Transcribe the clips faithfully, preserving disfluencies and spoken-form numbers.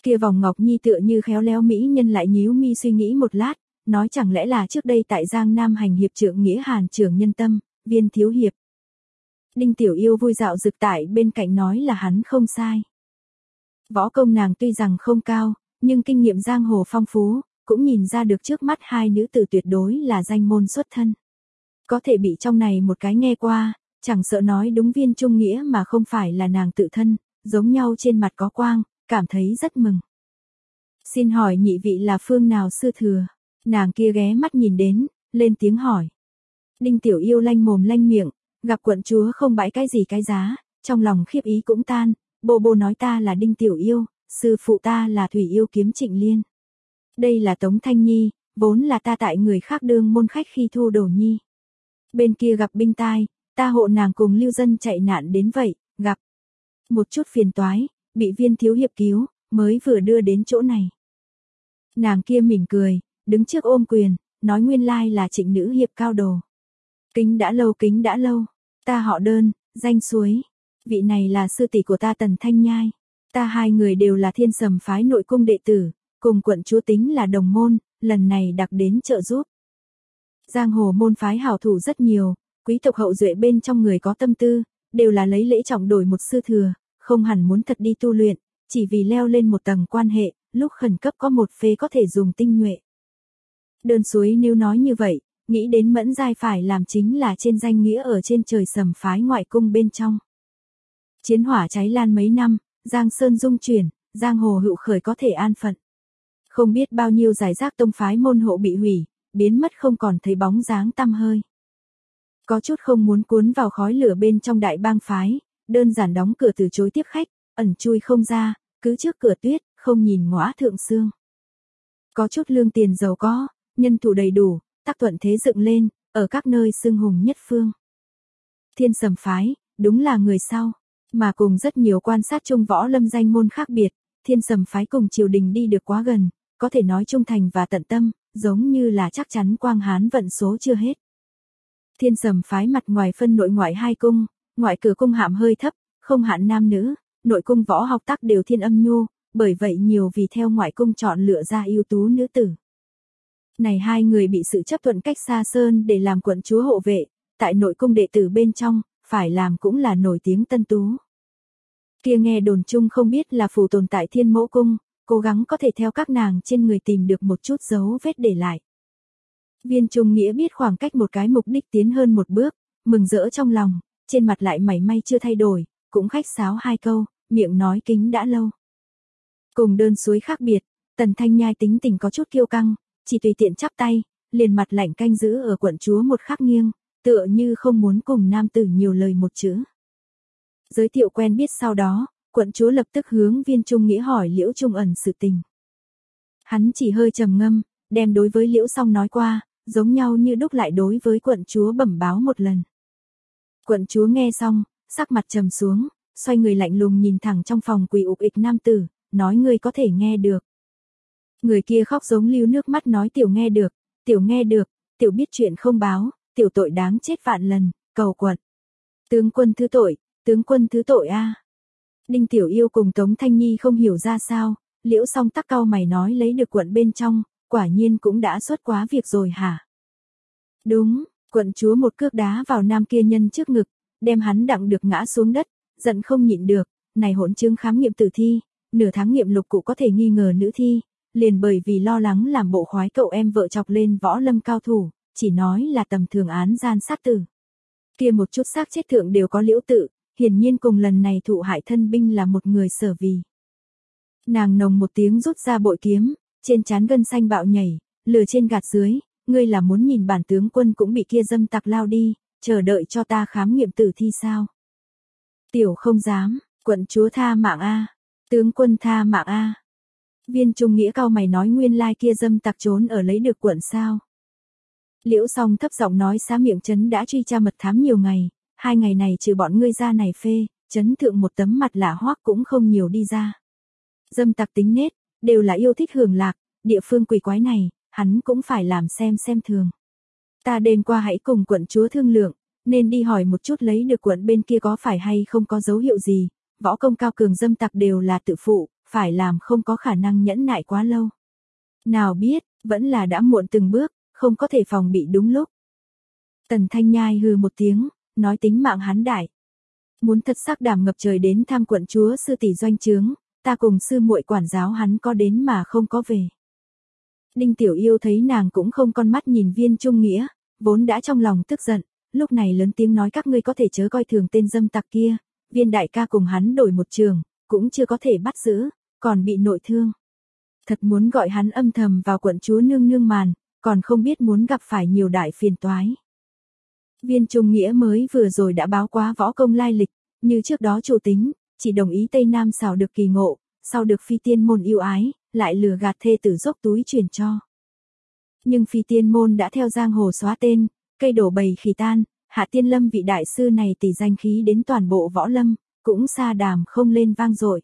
Kia vòng ngọc nhi tựa như khéo léo mỹ nhân lại nhíu mi suy nghĩ một lát, nói chẳng lẽ là trước đây tại Giang Nam hành hiệp trượng nghĩa Hàn trưởng nhân tâm, Viên thiếu hiệp. Đinh Tiểu Yêu vui dạo dực tại bên cạnh nói là hắn không sai. Võ công nàng tuy rằng không cao, nhưng kinh nghiệm giang hồ phong phú, cũng nhìn ra được trước mắt hai nữ tử tuyệt đối là danh môn xuất thân. Có thể bị trong này một cái nghe qua, chẳng sợ nói đúng Viên trung nghĩa mà không phải là nàng tự thân, giống nhau trên mặt có quang, cảm thấy rất mừng. Xin hỏi nhị vị là phương nào sư thừa? Nàng kia ghé mắt nhìn đến, lên tiếng hỏi. Đinh Tiểu Yêu lanh mồm lanh miệng, gặp quận chúa không bãi cái gì cái giá, trong lòng khiếp ý cũng tan, bô bô nói ta là Đinh Tiểu Yêu, sư phụ ta là Thủy Yêu Kiếm Trịnh Liên. Đây là Tống Thanh Nhi, vốn là ta tại người khác đương môn khách khi thu đồ nhi. Bên kia gặp binh tai, ta hộ nàng cùng lưu dân chạy nạn đến vậy, gặp một chút phiền toái, bị Viên thiếu hiệp cứu, mới vừa đưa đến chỗ này. Nàng kia mỉm cười, đứng trước ôm quyền, nói nguyên lai là Trịnh nữ hiệp cao đồ. Kính đã lâu kính đã lâu, ta họ Đơn, danh Suối, vị này là sư tỷ của ta Tần Thanh Nhai, ta hai người đều là Thiên Sầm phái nội cung đệ tử, cùng quận chúa tính là đồng môn, lần này đặc đến trợ giúp. Giang hồ môn phái hảo thủ rất nhiều, quý tộc hậu duệ bên trong người có tâm tư, đều là lấy lễ trọng đổi một sư thừa, không hẳn muốn thật đi tu luyện, chỉ vì leo lên một tầng quan hệ, lúc khẩn cấp có một phê có thể dùng tinh nhuệ. Đơn Suối nếu nói như vậy, nghĩ đến Mẫn Giai phải làm chính là trên danh nghĩa ở trên trời Sầm phái ngoại cung bên trong. Chiến hỏa cháy lan mấy năm, Giang Sơn dung chuyển, giang hồ hữu khởi có thể an phận. Không biết bao nhiêu giải rác tông phái môn hộ bị hủy, biến mất không còn thấy bóng dáng tăm hơi. Có chút không muốn cuốn vào khói lửa bên trong đại bang phái, đơn giản đóng cửa từ chối tiếp khách, ẩn chui không ra, cứ trước cửa tuyết, không nhìn ngõa thượng sương. Có chút lương tiền giàu có, nhân thủ đầy đủ, tác thuận thế dựng lên, ở các nơi xưng hùng nhất phương. Thiên Sầm phái, đúng là người sau, mà cùng rất nhiều quan sát chung võ lâm danh môn khác biệt, Thiên Sầm phái cùng triều đình đi được quá gần, có thể nói trung thành và tận tâm, giống như là chắc chắn quang hán vận số chưa hết. Thiên Sầm phái mặt ngoài phân nội ngoại hai cung, ngoại cửa cung hàm hơi thấp, không hạn nam nữ, nội cung võ học tác đều thiên âm nhu, bởi vậy nhiều vì theo ngoại cung chọn lựa ra ưu tú nữ tử. Này hai người bị sự chấp thuận cách xa sơn để làm quận chúa hộ vệ, tại nội cung đệ tử bên trong, phải làm cũng là nổi tiếng tân tú. Kia nghe đồn chung không biết là phù tồn tại Thiên Mẫu cung, cố gắng có thể theo các nàng trên người tìm được một chút dấu vết để lại. Viên Trung Nghĩa biết khoảng cách một cái mục đích tiến hơn một bước, mừng rỡ trong lòng, trên mặt lại mảy may chưa thay đổi, cũng khách sáo hai câu, miệng nói kính đã lâu. Cùng Đơn Suối khác biệt, Tần Thanh Nhai tính tình có chút kiêu căng, chỉ tùy tiện chắp tay, liền mặt lạnh canh giữ ở quận chúa một khắc nghiêng, tựa như không muốn cùng nam tử nhiều lời một chữ. Giới thiệu quen biết sau đó, quận chúa lập tức hướng Viên Trung Nghĩa hỏi Liễu Trung Ẩn sự tình. Hắn chỉ hơi trầm ngâm, đem đối với Liễu Song nói qua, giống nhau như đúc lại đối với quận chúa bẩm báo một lần. Quận chúa nghe xong, sắc mặt trầm xuống, xoay người lạnh lùng nhìn thẳng trong phòng quỳ ục ịch nam tử, nói ngươi có thể nghe được. Người kia khóc giống lưu nước mắt nói tiểu nghe được, tiểu nghe được, tiểu biết chuyện không báo, tiểu tội đáng chết vạn lần, cầu quận. Tướng quân thứ tội, tướng quân thứ tội a. À. Đinh Tiểu Yêu cùng Tống Thanh Nhi không hiểu ra sao, Liễu Song tắc cau mày nói lấy được quận bên trong, quả nhiên cũng đã xuất quá việc rồi hả? Đúng, quận chúa một cước đá vào nam kia nhân trước ngực, đem hắn đặng được ngã xuống đất, giận không nhịn được, này hỗn trương khám nghiệm tử thi, nửa tháng nghiệm lục cụ có thể nghi ngờ nữ thi, liền bởi vì lo lắng làm bộ khoái cậu em vợ chọc lên võ lâm cao thủ, chỉ nói là tầm thường án gian sát tử. Kia một chút xác chết thượng đều có Liễu tự, hiển nhiên cùng lần này thụ hại thân binh là một người sở vì. Nàng nồng một tiếng rút ra bội kiếm, trên trán gân xanh bạo nhảy, lửa trên gạt dưới, ngươi là muốn nhìn bản tướng quân cũng bị kia dâm tặc lao đi, chờ đợi cho ta khám nghiệm tử thi sao? Tiểu không dám, quận chúa tha mạng a, tướng quân tha mạng a. Viên Trung Nghĩa cao mày nói nguyên lai kia dâm tặc trốn ở lấy được quận sao? Liễu Song thấp giọng nói xá miệng trấn đã truy tra mật thám nhiều ngày, hai ngày này trừ bọn ngươi ra này phê, trấn thượng một tấm mặt lạ hoắc cũng không nhiều đi ra. Dâm tặc tính nết, đều là yêu thích hưởng lạc, địa phương quỷ quái này, hắn cũng phải làm xem xem thường. Ta đêm qua hãy cùng quận chúa thương lượng, nên đi hỏi một chút lấy được quận bên kia có phải hay không có dấu hiệu gì, võ công cao cường dâm tặc đều là tự phụ, phải làm không có khả năng nhẫn nại quá lâu. Nào biết, vẫn là đã muộn từng bước, không có thể phòng bị đúng lúc. Tần Thanh Nhai hừ một tiếng, nói tính mạng hắn đại. Muốn thật sắc đảm ngập trời đến tham quận chúa sư tỷ doanh trướng, ta cùng sư muội quản giáo hắn có đến mà không có về. Đinh Tiểu Yêu thấy nàng cũng không con mắt nhìn Viên Trung Nghĩa, vốn đã trong lòng tức giận, lúc này lớn tiếng nói các ngươi có thể chớ coi thường tên dâm tặc kia, Viên đại ca cùng hắn đổi một trường, cũng chưa có thể bắt giữ, còn bị nội thương. Thật muốn gọi hắn âm thầm vào quận chúa nương nương màn, còn không biết muốn gặp phải nhiều đại phiền toái. Viên Trung Nghĩa mới vừa rồi đã báo quá võ công lai lịch, như trước đó chủ tính, chỉ đồng ý Tây Nam xảo được kỳ ngộ, sau được phi tiên môn yêu ái, lại lừa gạt thê tử dốc túi truyền cho. Nhưng phi tiên môn đã theo giang hồ xóa tên, cây đổ bầy khỉ tan, Hạ Tiên Lâm vị đại sư này tỷ danh khí đến toàn bộ võ lâm, cũng xa đàm không lên vang dội.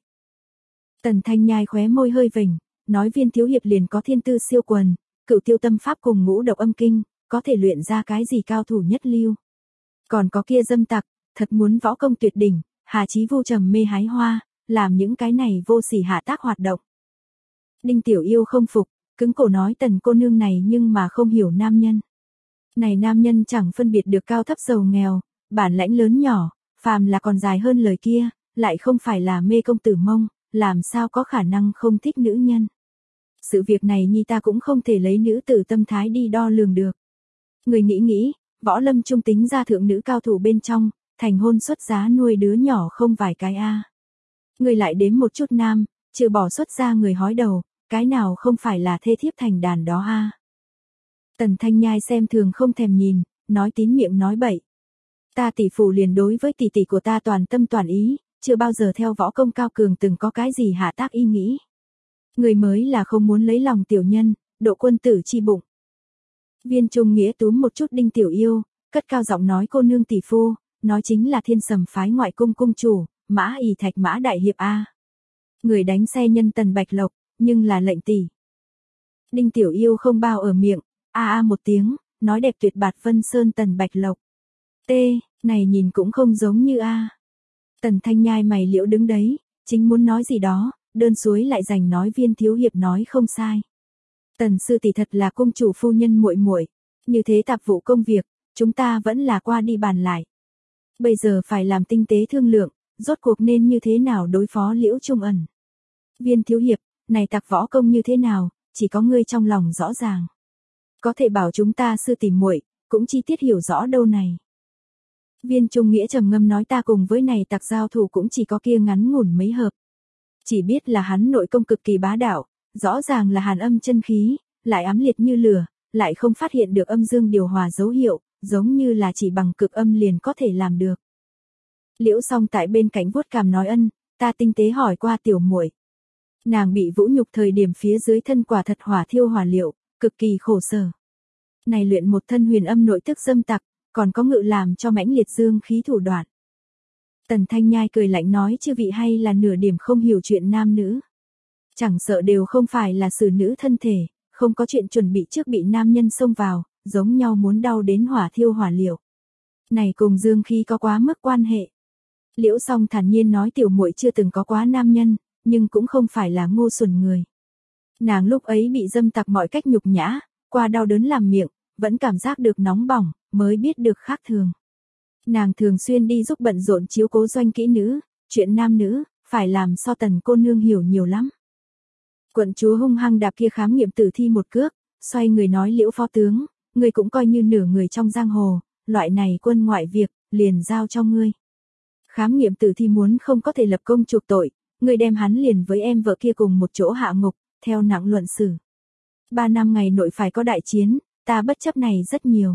Tần Thanh Nhai khóe môi hơi vểnh, nói Viên thiếu hiệp liền có thiên tư siêu quần, cửu tiêu tâm pháp cùng ngũ độc âm kinh, có thể luyện ra cái gì cao thủ nhất lưu. Còn có kia dâm tặc, thật muốn võ công tuyệt đỉnh, hà chí vu trầm mê hái hoa, làm những cái này vô sỉ hạ tác hoạt động. Đinh Tiểu Yêu không phục, cứng cổ nói Tần cô nương này nhưng mà không hiểu nam nhân. Này nam nhân chẳng phân biệt được cao thấp giàu nghèo, bản lãnh lớn nhỏ, phàm là còn dài hơn lời kia, lại không phải là mê công tử mông, làm sao có khả năng không thích nữ nhân. Sự việc này nhi ta cũng không thể lấy nữ tử tâm thái đi đo lường được. Người nghĩ nghĩ, võ lâm trung tính ra thượng nữ cao thủ bên trong, thành hôn xuất giá nuôi đứa nhỏ không vài cái a. Người lại đếm một chút nam, trừ bỏ xuất ra người hói đầu, cái nào không phải là thê thiếp thành đàn đó a. Tần Thanh Nhai xem thường không thèm nhìn, nói tín miệng nói bậy. Ta tỷ phụ liền đối với tỷ tỷ của ta toàn tâm toàn ý, chưa bao giờ theo võ công cao cường từng có cái gì hạ tác ý nghĩ. Người mới là không muốn lấy lòng tiểu nhân, độ quân tử chi bụng. Viên Trung Nghĩa túm một chút Đinh Tiểu Yêu, cất cao giọng nói cô nương tỷ phu, nói chính là Thiên Sầm phái ngoại cung cung chủ, Mã ỷ Thạch Mã đại hiệp a. Người đánh xe nhân Tần Bạch Lộc, nhưng là lệnh tỷ. Đinh Tiểu Yêu không bao ở miệng, a a một tiếng, nói đẹp tuyệt bạt Vân Sơn Tần Bạch Lộc. T, này nhìn cũng không giống như a. Tần Thanh Nhai mày liễu đứng đấy, chính muốn nói gì đó, đơn suối lại giành nói Viên thiếu hiệp nói không sai. Tần sư tỷ thật là cung chủ phu nhân muội muội, như thế tạp vụ công việc, chúng ta vẫn là qua đi bàn lại. Bây giờ phải làm tinh tế thương lượng, rốt cuộc nên như thế nào đối phó Liễu Trung Ẩn. Viên thiếu hiệp, này tặc võ công như thế nào, chỉ có ngươi trong lòng rõ ràng. Có thể bảo chúng ta sư tỷ muội, cũng chi tiết hiểu rõ đâu này. Viên Trung Nghĩa trầm ngâm nói ta cùng với này tặc giao thủ cũng chỉ có kia ngắn ngủn mấy hợp. Chỉ biết là hắn nội công cực kỳ bá đạo, rõ ràng là hàn âm chân khí, lại ám liệt như lửa, lại không phát hiện được âm dương điều hòa dấu hiệu, giống như là chỉ bằng cực âm liền có thể làm được. Liễu Song tại bên cạnh vuốt cằm nói ân, ta tinh tế hỏi qua tiểu muội. Nàng bị vũ nhục thời điểm phía dưới thân quả thật hỏa thiêu hỏa liệu, cực kỳ khổ sở. Này luyện một thân huyền âm nội tức dâm tặc, còn có ngự làm cho mãnh liệt dương khí thủ đoạn. Tần Thanh Nhai cười lạnh nói chư vị hay là nửa điểm không hiểu chuyện nam nữ. Chẳng sợ đều không phải là xử nữ thân thể, không có chuyện chuẩn bị trước bị nam nhân xông vào, giống nhau muốn đau đến hỏa thiêu hỏa liệu. Này cùng dương khí có quá mức quan hệ. Liễu Song thản nhiên nói tiểu muội chưa từng có quá nam nhân, nhưng cũng không phải là ngu xuẩn người. Nàng lúc ấy bị dâm tặc mọi cách nhục nhã, qua đau đớn làm miệng, vẫn cảm giác được nóng bỏng, mới biết được khác thường. Nàng thường xuyên đi giúp bận rộn chiếu cố doanh kỹ nữ, chuyện nam nữ, phải làm so Tần cô nương hiểu nhiều lắm. Quận chúa hung hăng đạp kia khám nghiệm tử thi một cước, xoay người nói Liễu phó tướng, ngươi cũng coi như nửa người trong giang hồ, loại này quân ngoại việc, liền giao cho ngươi. Khám nghiệm tử thi muốn không có thể lập công chuộc tội, ngươi đem hắn liền với em vợ kia cùng một chỗ hạ ngục, theo nặng luận xử. Ba năm ngày nội phải có đại chiến, ta bất chấp này rất nhiều.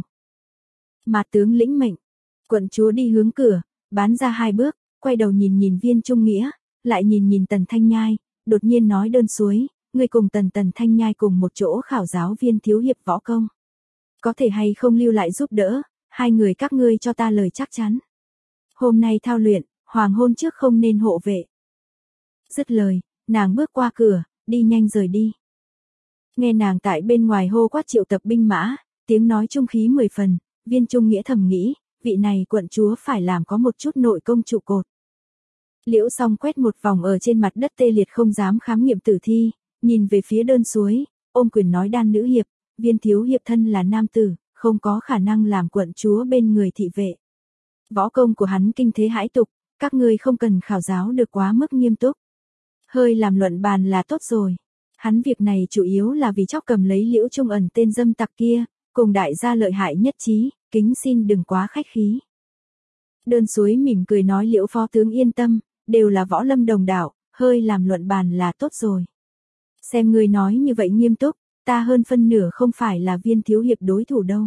Mà tướng lĩnh mệnh, quận chúa đi hướng cửa, bán ra hai bước, quay đầu nhìn nhìn Viên Trung Nghĩa, lại nhìn nhìn Tần Thanh Nhai, đột nhiên nói đơn suối, ngươi cùng Tần Tần Thanh Nhai cùng một chỗ khảo giáo Viên thiếu hiệp võ công. Có thể hay không lưu lại giúp đỡ, hai người các ngươi cho ta lời chắc chắn. Hôm nay thao luyện, hoàng hôn trước không nên hộ vệ. Dứt lời, nàng bước qua cửa, đi nhanh rời đi. Nghe nàng tại bên ngoài hô quát triệu tập binh mã, tiếng nói trung khí mười phần, Viên Trung Nghĩa thầm nghĩ, vị này quận chúa phải làm có một chút nội công trụ cột. Liễu Song quét một vòng ở trên mặt đất tê liệt không dám khám nghiệm tử thi, nhìn về phía đơn suối, ôm quyền nói Đan nữ hiệp, Viên thiếu hiệp thân là nam tử, không có khả năng làm quận chúa bên người thị vệ. Võ công của hắn kinh thế hãi tục, các ngươi không cần khảo giáo được quá mức nghiêm túc. Hơi làm luận bàn là tốt rồi. Hắn việc này chủ yếu là vì chóc cầm lấy Liễu Trung Ẩn tên dâm tặc kia, cùng đại gia lợi hại nhất trí, kính xin đừng quá khách khí. Đơn suối mỉm cười nói Liễu phó tướng yên tâm, đều là võ lâm đồng đạo, hơi làm luận bàn là tốt rồi. Xem ngươi nói như vậy nghiêm túc, ta hơn phân nửa không phải là Viên thiếu hiệp đối thủ đâu.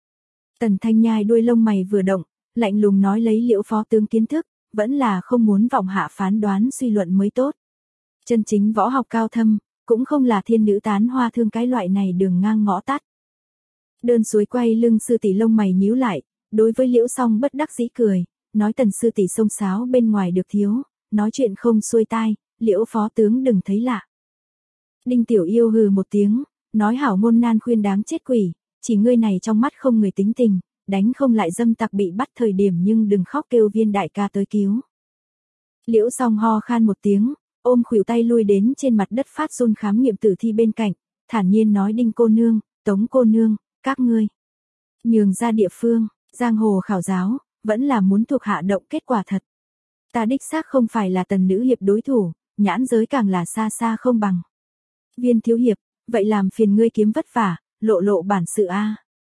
Tần Thanh Nhai đuôi lông mày vừa động, lạnh lùng nói lấy Liễu phó tướng kiến thức, vẫn là không muốn vọng hạ phán đoán suy luận mới tốt. Chân chính võ học cao thâm, cũng không là thiên nữ tán hoa thương cái loại này đường ngang ngõ tắt. Đơn suối quay lưng sư tỷ lông mày nhíu lại, đối với Liễu Song bất đắc dĩ cười, nói Tần sư tỷ xông xáo bên ngoài được thiếu, nói chuyện không xuôi tai, Liễu phó tướng đừng thấy lạ. Đinh Tiểu Yêu hừ một tiếng, nói hảo môn nan khuyên đáng chết quỷ, chỉ ngươi này trong mắt không người tính tình, đánh không lại dâm tặc bị bắt thời điểm nhưng đừng khóc kêu Viên đại ca tới cứu. Liễu Song ho khan một tiếng, ôm khuỷu tay lui đến trên mặt đất phát run khám nghiệm tử thi bên cạnh, thản nhiên nói Đinh cô nương, Tống cô nương, các ngươi nhường ra địa phương, giang hồ khảo giáo, vẫn là muốn thuộc hạ động kết quả thật. Ta đích xác không phải là Tần nữ hiệp đối thủ, nhãn giới càng là xa xa không bằng. Viên thiếu hiệp, vậy làm phiền ngươi kiếm vất vả, lộ lộ bản sự a.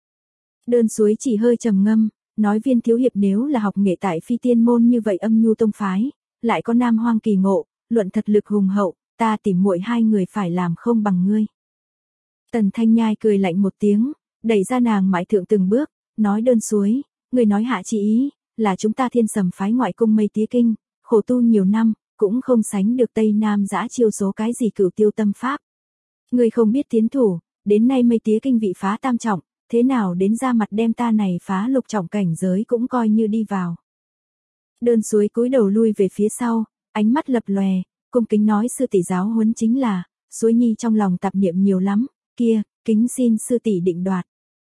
Đơn suối chỉ hơi trầm ngâm, nói Viên thiếu hiệp nếu là học nghệ tại Phi Tiên môn như vậy âm nhu tông phái, lại có Nam Hoang kỳ ngộ, luận thật lực hùng hậu, ta tìm muội hai người phải làm không bằng ngươi. Tần Thanh Nhai cười lạnh một tiếng, đẩy ra nàng mãi thượng từng bước, nói Đơn suối, người nói hạ chỉ ý, là chúng ta Thiên Sầm phái ngoại cung Mây Tía Kinh, khổ tu nhiều năm, cũng không sánh được Tây Nam dã chiêu số cái gì cửu tiêu tâm pháp. Người không biết tiến thủ, đến nay Mây Tía Kinh vị phá tam trọng, thế nào đến ra mặt đem ta này phá lục trọng cảnh giới cũng coi như đi vào. Đơn suối cúi đầu lui về phía sau, ánh mắt lập lòe, cung kính nói sư tỷ giáo huấn chính là, suối nhi trong lòng tạp niệm nhiều lắm, kia, kính xin sư tỷ định đoạt.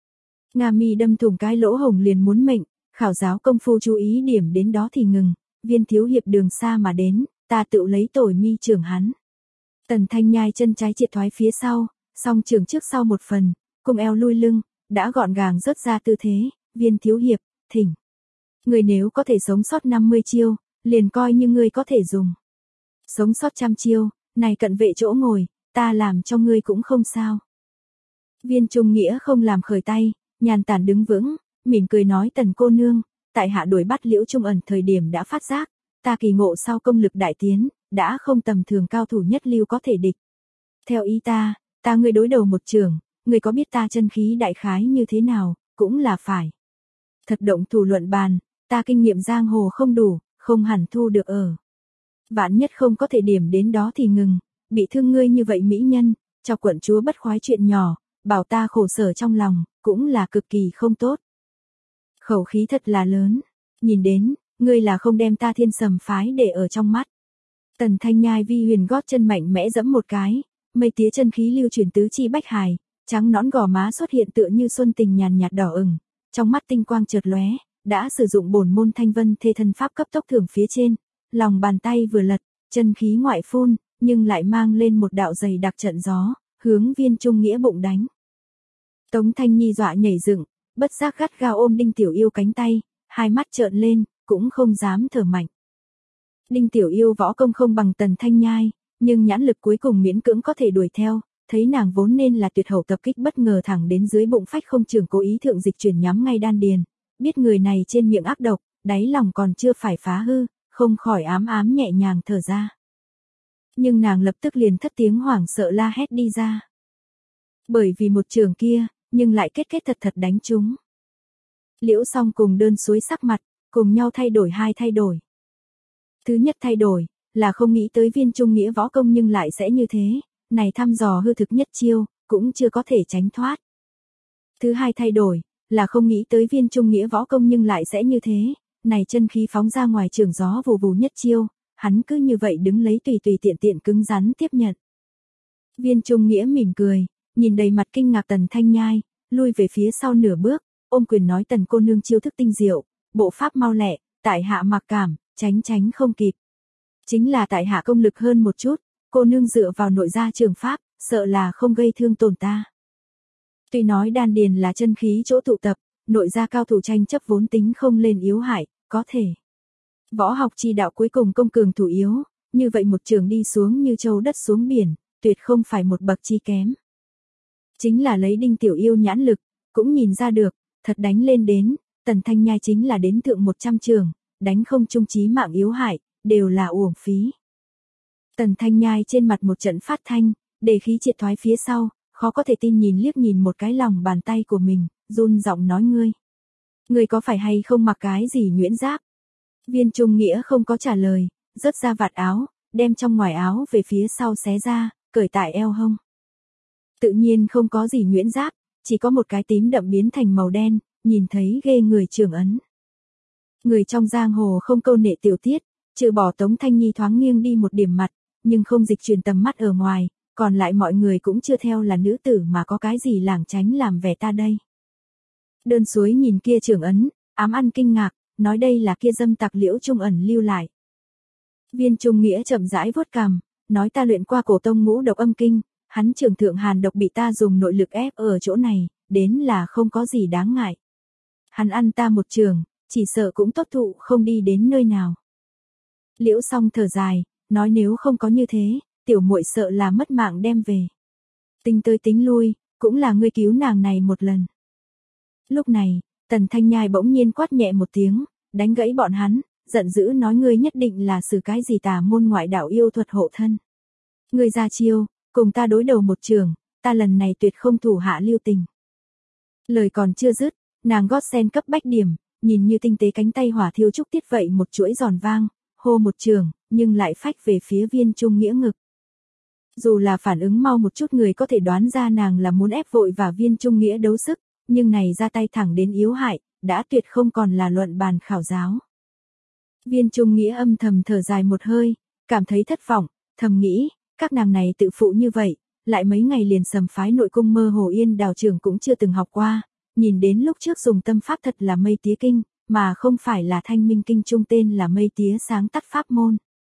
Nga mi đâm thủng cái lỗ hổng liền muốn mệnh, khảo giáo công phu chú ý điểm đến đó thì ngừng, Viên thiếu hiệp đường xa mà đến, ta tự lấy tổi mi trưởng hắn. Tần Thanh Nhai chân trái triệt thoái phía sau, song trường trước sau một phần, cùng eo lui lưng, đã gọn gàng rớt ra tư thế, Viên thiếu hiệp, thỉnh. Người nếu có thể sống sót năm mươi chiêu, liền coi như ngươi có thể dùng. Sống sót trăm chiêu, này cận vệ chỗ ngồi, ta làm cho ngươi cũng không sao. Viên Trung Nghĩa không làm khởi tay, nhàn tản đứng vững, mỉm cười nói Tần cô nương, tại hạ đuổi bắt Liễu Trung Ẩn thời điểm đã phát giác, ta kỳ ngộ sau công lực đại tiến, đã không tầm thường cao thủ nhất lưu có thể địch. Theo ý ta, ta ngươi đối đầu một trường, ngươi có biết ta chân khí đại khái như thế nào, cũng là phải. Thật động thủ luận bàn, ta kinh nghiệm giang hồ không đủ, không hẳn thu được ở. Vạn nhất không có thể điểm đến đó thì ngừng, bị thương ngươi như vậy mỹ nhân, cho quận chúa bất khoái chuyện nhỏ, bảo ta khổ sở trong lòng, cũng là cực kỳ không tốt. Khẩu khí thật là lớn, nhìn đến, ngươi là không đem ta Thiên Sầm phái để ở trong mắt. Tần Thanh Nhai vi huyền gót chân mạnh mẽ giẫm một cái, mây tía chân khí lưu chuyển tứ chi bách hài, trắng nõn gò má xuất hiện tựa như xuân tình nhàn nhạt đỏ ửng, trong mắt tinh quang chợt lóe, đã sử dụng bổn môn Thanh Vân Thê Thân pháp cấp tốc thưởng phía trên, lòng bàn tay vừa lật, chân khí ngoại phun, nhưng lại mang lên một đạo dày đặc trận gió, hướng Viên Trung Nghĩa bụng đánh. Tống Thanh Nhi dọa nhảy dựng, bất giác gắt gao ôm Đinh Tiểu Yêu cánh tay, hai mắt trợn lên, cũng không dám thở mạnh. Đinh Tiểu Yêu võ công không bằng Tần Thanh Nhai, nhưng nhãn lực cuối cùng miễn cưỡng có thể đuổi theo, thấy nàng vốn nên là tuyệt hậu tập kích bất ngờ thẳng đến dưới bụng phách không trường cố ý thượng dịch chuyển nhắm ngay đan điền, biết người này trên miệng ác độc, đáy lòng còn chưa phải phá hư, không khỏi ám ám nhẹ nhàng thở ra. Nhưng nàng lập tức liền thất tiếng hoảng sợ la hét đi ra. Bởi vì một trường kia, nhưng lại kết kết thật thật đánh trúng. Liễu Song cùng Đơn suối sắc mặt, cùng nhau thay đổi hai thay đổi. Thứ nhất thay đổi, là không nghĩ tới Viên Trung Nghĩa võ công nhưng lại sẽ như thế, này thăm dò hư thực nhất chiêu, cũng chưa có thể tránh thoát. Thứ hai thay đổi, là không nghĩ tới Viên Trung Nghĩa võ công nhưng lại sẽ như thế, này chân khí phóng ra ngoài trường gió vù vù nhất chiêu, hắn cứ như vậy đứng lấy tùy tùy tiện tiện cứng rắn tiếp nhận. Viên Trung Nghĩa mỉm cười, nhìn đầy mặt kinh ngạc Tần Thanh Nhai, lui về phía sau nửa bước, ôm quyền nói Tần cô nương chiêu thức tinh diệu, bộ pháp mau lẹ, tại hạ mặc cảm, tránh tránh không kịp. Chính là tại hạ công lực hơn một chút, cô nương dựa vào nội gia trường pháp, sợ là không gây thương tổn ta. Tuy nói đan điền là chân khí chỗ tụ tập, nội gia cao thủ tranh chấp vốn tính không lên yếu hại, có thể. Võ học chi đạo cuối cùng công cường thủ yếu, như vậy một trường đi xuống như châu đất xuống biển, tuyệt không phải một bậc chi kém. Chính là lấy Đinh Tiểu Yêu nhãn lực, cũng nhìn ra được, thật đánh lên đến, Tần Thanh Nhai chính là đến thượng một trăm trường, đánh không trung chí mạng yếu hại, đều là uổng phí. Tần Thanh Nhai trên mặt một trận phát thanh, để khí triệt thoái phía sau, khó có thể tin nhìn liếc nhìn một cái lòng bàn tay của mình, run giọng nói ngươi. Ngươi có phải hay không mặc cái gì nhuyễn giáp? Viên Trung Nghĩa không có trả lời, rớt ra vạt áo, đem trong ngoài áo về phía sau xé ra, cởi tại eo hông. Tự nhiên không có gì nhuyễn giáp, chỉ có một cái tím đậm biến thành màu đen, nhìn thấy ghê người trường ấn. Người trong giang hồ không câu nệ tiểu tiết, trừ bỏ Tống Thanh Nhi thoáng nghiêng đi một điểm mặt, nhưng không dịch truyền tầm mắt ở ngoài, còn lại mọi người cũng chưa theo là nữ tử mà có cái gì lảng tránh làm vẻ ta đây. Đơn Suối nhìn kia trường ấn, ám ăn kinh ngạc, nói đây là kia dâm tặc Liễu Trung ẩn lưu lại. Viên Trung Nghĩa chậm rãi vuốt cằm, nói ta luyện qua cổ tông ngũ độc âm kinh, hắn trường thượng hàn độc bị ta dùng nội lực ép ở chỗ này, đến là không có gì đáng ngại. Hắn ăn ta một trường, chỉ sợ cũng tốt thụ không đi đến nơi nào. Liễu Song thở dài, nói nếu không có như thế, tiểu muội sợ là mất mạng đem về. Tính tới tính lui, cũng là ngươi cứu nàng này một lần. Lúc này, Tần Thanh Nhai bỗng nhiên quát nhẹ một tiếng, đánh gãy bọn hắn, giận dữ nói ngươi nhất định là sử cái gì tà môn ngoại đạo yêu thuật hộ thân. Ngươi ra chiêu, cùng ta đối đầu một trường, ta lần này tuyệt không thủ hạ lưu tình. Lời còn chưa dứt, nàng gót sen cấp bách điểm, nhìn như tinh tế cánh tay hỏa thiêu trúc tiết vậy một chuỗi giòn vang, hô một trường, nhưng lại phách về phía Viên Trung Nghĩa ngực. Dù là phản ứng mau một chút người có thể đoán ra nàng là muốn ép vội và Viên Trung Nghĩa đấu sức, nhưng này ra tay thẳng đến yếu hại, đã tuyệt không còn là luận bàn khảo giáo. Viên Trung Nghĩa âm thầm thở dài một hơi, cảm thấy thất vọng, thầm nghĩ, các nàng này tự phụ như vậy, lại mấy ngày liền sầm phái nội cung mơ hồ yên đào trưởng cũng chưa từng học qua, nhìn đến lúc trước dùng tâm pháp thật là mây tía kinh, mà không phải là thanh minh kinh trung tên là mây tía sáng tắt pháp môn.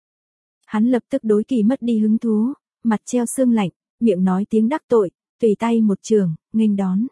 Hắn lập tức đối kỳ mất đi hứng thú, mặt treo sương lạnh, miệng nói tiếng đắc tội, tùy tay một trường, nghênh đón.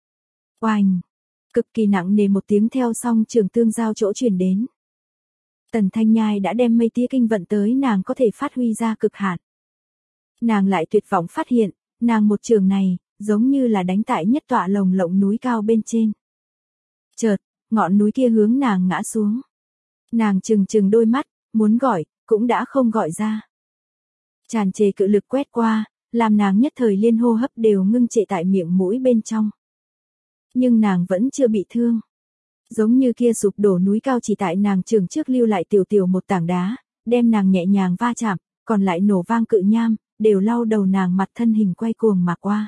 Oanh! Cực kỳ nặng nề một tiếng theo song trường tương giao chỗ truyền đến. Tần Thanh Nhai đã đem mây tía kinh vận tới nàng có thể phát huy ra cực hạn. Nàng lại tuyệt vọng phát hiện, nàng một trường này, giống như là đánh tại nhất tọa lồng lộng núi cao bên trên. Chợt, ngọn núi kia hướng nàng ngã xuống. Nàng trừng trừng đôi mắt, muốn gọi, cũng đã không gọi ra. Tràn trề cự lực quét qua, làm nàng nhất thời liên hô hấp đều ngưng trệ tại miệng mũi bên trong. Nhưng nàng vẫn chưa bị thương. Giống như kia sụp đổ núi cao chỉ tại nàng trường trước lưu lại tiểu tiểu một tảng đá, đem nàng nhẹ nhàng va chạm, còn lại nổ vang cự nham, đều lau đầu nàng mặt thân hình quay cuồng mà qua.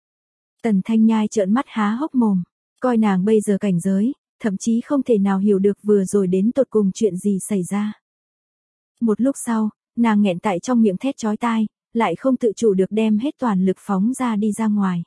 Tần Thanh Nhai trợn mắt há hốc mồm, coi nàng bây giờ cảnh giới, thậm chí không thể nào hiểu được vừa rồi đến tột cùng chuyện gì xảy ra. Một lúc sau, nàng nghẹn tại trong miệng thét chói tai, lại không tự chủ được đem hết toàn lực phóng ra đi ra ngoài.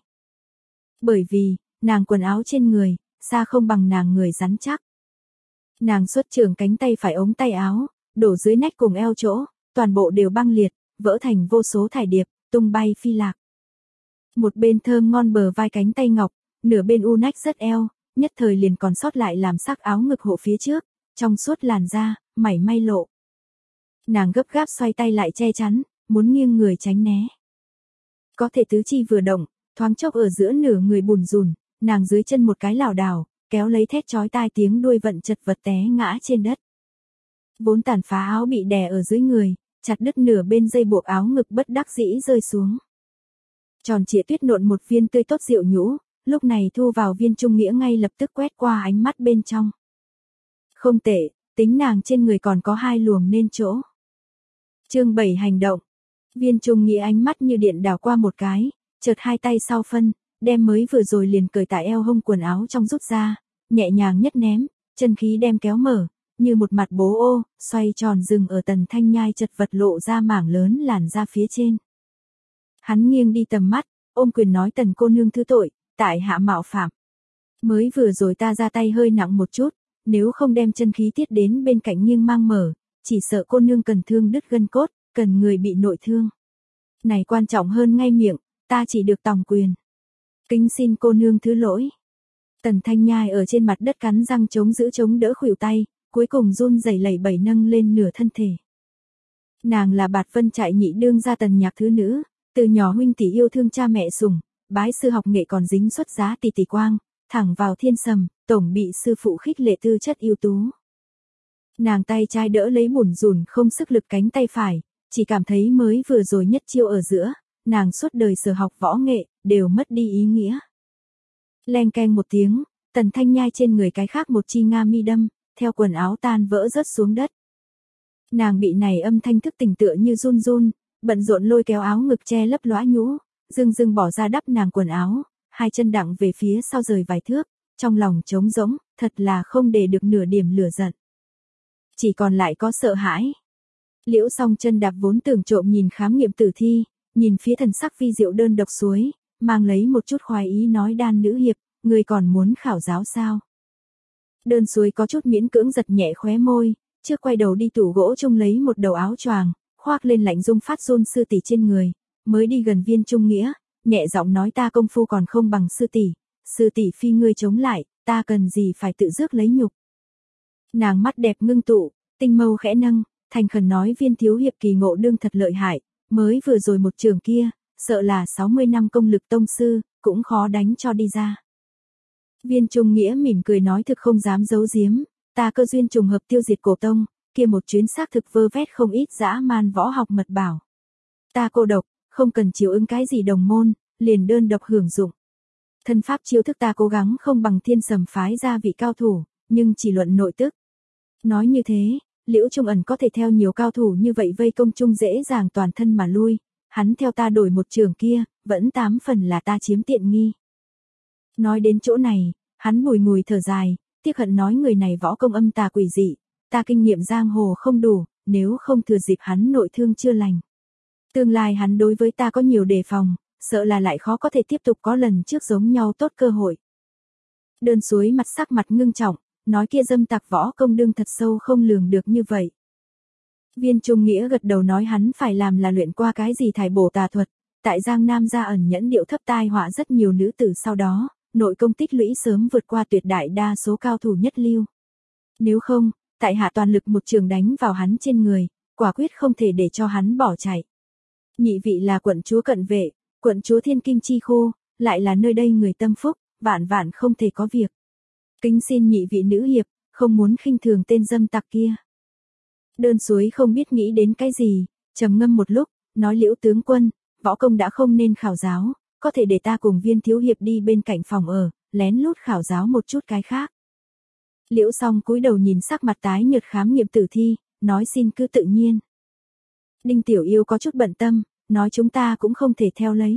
Bởi vì, nàng quần áo trên người, xa không bằng nàng người rắn chắc. Nàng xuất trường cánh tay phải ống tay áo, đổ dưới nách cùng eo chỗ, toàn bộ đều băng liệt, vỡ thành vô số thải điệp, tung bay phi lạc. Một bên thơm ngon bờ vai cánh tay ngọc, nửa bên u nách rất eo, nhất thời liền còn sót lại làm sắc áo ngực hộ phía trước, trong suốt làn da, mảy may lộ. Nàng gấp gáp xoay tay lại che chắn, muốn nghiêng người tránh né. Có thể tứ chi vừa động, thoáng chốc ở giữa nửa người bùn rùn, nàng dưới chân một cái lảo đảo, kéo lấy thét chói tai tiếng đuôi vận chật vật té ngã trên đất. Vốn tàn phá áo bị đè ở dưới người, chặt đứt nửa bên dây buộc áo ngực bất đắc dĩ rơi xuống. Tròn trịa tuyết nộn một viên tươi tốt rượu nhũ, lúc này thu vào Viên Trung Nghĩa ngay lập tức quét qua ánh mắt bên trong. Không tệ, tính nàng trên người còn có hai luồng nên chỗ. Chương bảy hành động. Viên Trung Nghĩa ánh mắt như điện đảo qua một cái, chợt hai tay sau phân, đem mới vừa rồi liền cởi tại eo hông quần áo trong rút ra, nhẹ nhàng nhất ném, chân khí đem kéo mở, như một mặt bố ô, xoay tròn dừng ở Tần Thanh Nhai chật vật lộ ra mảng lớn làn ra phía trên. Hắn nghiêng đi tầm mắt, ôm quyền nói Tần cô nương thứ tội, tại hạ mạo phạm. Mới vừa rồi ta ra tay hơi nặng một chút, nếu không đem chân khí tiết đến bên cạnh nghiêng mang mở, chỉ sợ cô nương cần thương đứt gân cốt, cần người bị nội thương. Này quan trọng hơn ngay miệng, ta chỉ được tòng quyền. Kính xin cô nương thứ lỗi. Tần Thanh Nhai ở trên mặt đất cắn răng chống giữ chống đỡ khuỷu tay, cuối cùng run rẩy lẩy bẩy nâng lên nửa thân thể. Nàng là Bạt Vân trại nhị đương gia Tần Nhạc thứ nữ, từ nhỏ huynh tỷ yêu thương cha mẹ sủng, bái sư học nghệ còn dính xuất giá tỷ tỷ quang, thẳng vào thiên sầm, tổng bị sư phụ khích lệ tư chất ưu tú. Nàng tay trái đỡ lấy bủn rủn không sức lực cánh tay phải, chỉ cảm thấy mới vừa rồi nhất chiêu ở giữa, nàng suốt đời sở học võ nghệ, đều mất đi ý nghĩa. Leng keng một tiếng, Tần Thanh Nhai trên người cái khác một chi nga mi đâm, theo quần áo tan vỡ rớt xuống đất. Nàng bị này âm thanh thức tỉnh tựa như run run, bận rộn lôi kéo áo ngực che lấp lóa nhũ, dưng dưng bỏ ra đắp nàng quần áo, hai chân đặng về phía sau rời vài thước, trong lòng trống rỗng, thật là không để được nửa điểm lửa giận. Chỉ còn lại có sợ hãi. Liễu Song Chân đạp vốn tưởng trộm nhìn khám nghiệm tử thi, nhìn phía thần sắc vi diệu đơn độc suối, mang lấy một chút khoái ý nói Đan nữ hiệp, người còn muốn khảo giáo sao? Đơn suối có chút miễn cưỡng giật nhẹ khóe môi, trước quay đầu đi tủ gỗ chung lấy một đầu áo choàng, khoác lên lạnh dung phát run sư tỷ trên người, mới đi gần Viên Trung Nghĩa, nhẹ giọng nói ta công phu còn không bằng sư tỷ, sư tỷ phi ngươi chống lại, ta cần gì phải tự rước lấy nhục. Nàng mắt đẹp ngưng tụ, tinh mâu khẽ nâng, thành khẩn nói Viên thiếu hiệp kỳ ngộ đương thật lợi hại, mới vừa rồi một trường kia, sợ là sáu mươi năm công lực tông sư, cũng khó đánh cho đi ra. Viên Trung Nghĩa mỉm cười nói thực không dám giấu giếm, ta cơ duyên trùng hợp tiêu diệt cổ tông, kia một chuyến xác thực vơ vét không ít dã man võ học mật bảo. Ta cô độc, không cần chiếu ứng cái gì đồng môn, liền đơn độc hưởng dụng. Thân pháp chiêu thức ta cố gắng không bằng Thiên Sầm phái ra vị cao thủ, nhưng chỉ luận nội tức. Nói như thế, Liễu Trung Ẩn có thể theo nhiều cao thủ như vậy vây công chung dễ dàng toàn thân mà lui, hắn theo ta đổi một trường kia, vẫn tám phần là ta chiếm tiện nghi. Nói đến chỗ này, hắn bùi ngùi thở dài, tiếc hận nói người này võ công âm tà quỷ dị, ta kinh nghiệm giang hồ không đủ, nếu không thừa dịp hắn nội thương chưa lành. Tương lai hắn đối với ta có nhiều đề phòng, sợ là lại khó có thể tiếp tục có lần trước giống nhau tốt cơ hội. Đơn suối mặt sắc mặt ngưng trọng, nói kia dâm tặc võ công đương thật sâu không lường được như vậy. Viên Trung Nghĩa gật đầu nói hắn phải làm là luyện qua cái gì thải bổ tà thuật, tại Giang Nam gia ẩn nhẫn điệu thấp tai họa rất nhiều nữ tử sau đó, nội công tích lũy sớm vượt qua tuyệt đại đa số cao thủ nhất lưu. Nếu không, tại hạ toàn lực một trường đánh vào hắn trên người, quả quyết không thể để cho hắn bỏ chạy. Nhị vị là quận chúa cận vệ, quận chúa Thiên Kim Chi Khô, lại là nơi đây người tâm phúc, vạn vạn không thể có việc. Kính xin nhị vị nữ hiệp, không muốn khinh thường tên dâm tặc kia. Đơn suối không biết nghĩ đến cái gì, trầm ngâm một lúc, nói Liễu tướng quân, võ công đã không nên khảo giáo, có thể để ta cùng Viên thiếu hiệp đi bên cạnh phòng ở, lén lút khảo giáo một chút cái khác. Liễu Song cúi đầu nhìn sắc mặt tái nhợt khám nghiệm tử thi, nói xin cứ tự nhiên. Đinh Tiểu Yêu có chút bận tâm, nói chúng ta cũng không thể theo lấy.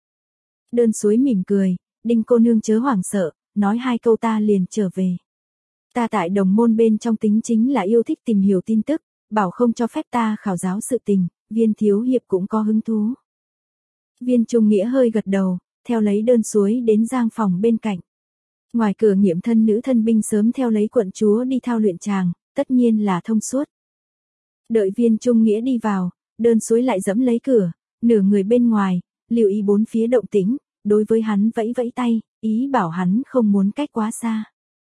Đơn suối mỉm cười, Đinh cô nương chớ hoảng sợ, nói hai câu ta liền trở về. Ta tại đồng môn bên trong tính chính là yêu thích tìm hiểu tin tức, bảo không cho phép ta khảo giáo sự tình, Viên thiếu hiệp cũng có hứng thú. Viên Trung Nghĩa hơi gật đầu, theo lấy đơn suối đến giang phòng bên cạnh. Ngoài cửa nghiệm thân nữ thân binh sớm theo lấy quận chúa đi thao luyện tràng, tất nhiên là thông suốt. Đợi Viên Trung Nghĩa đi vào, đơn suối lại dẫm lấy cửa, nửa người bên ngoài, lưu ý bốn phía động tĩnh, đối với hắn vẫy vẫy tay, ý bảo hắn không muốn cách quá xa.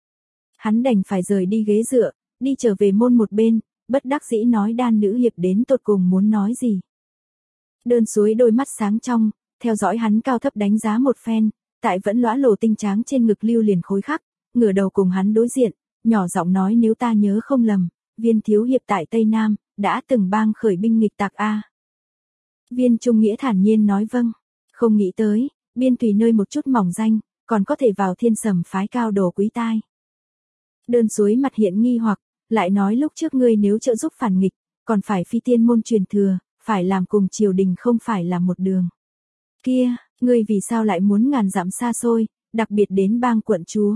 Hắn đành phải rời đi ghế dựa, đi trở về môn một bên, bất đắc dĩ nói Đan nữ hiệp đến tột cùng muốn nói gì. Đơn suối đôi mắt sáng trong, theo dõi hắn cao thấp đánh giá một phen, tại vẫn lõa lồ tinh tráng trên ngực lưu liền khối khắc, ngửa đầu cùng hắn đối diện, nhỏ giọng nói nếu ta nhớ không lầm, Viên thiếu hiệp tại Tây Nam, đã từng bang khởi binh nghịch tặc a. Viên Trung Nghĩa thản nhiên nói vâng, không nghĩ tới, biên tùy nơi một chút mỏng danh, còn có thể vào Thiên Sầm phái cao đồ quý tai. Đơn suối mặt hiện nghi hoặc, lại nói lúc trước ngươi nếu trợ giúp phản nghịch, còn phải phi tiên môn truyền thừa, phải làm cùng triều đình không phải là một đường. Kia, ngươi vì sao lại muốn ngàn dặm xa xôi, đặc biệt đến bang quận chúa?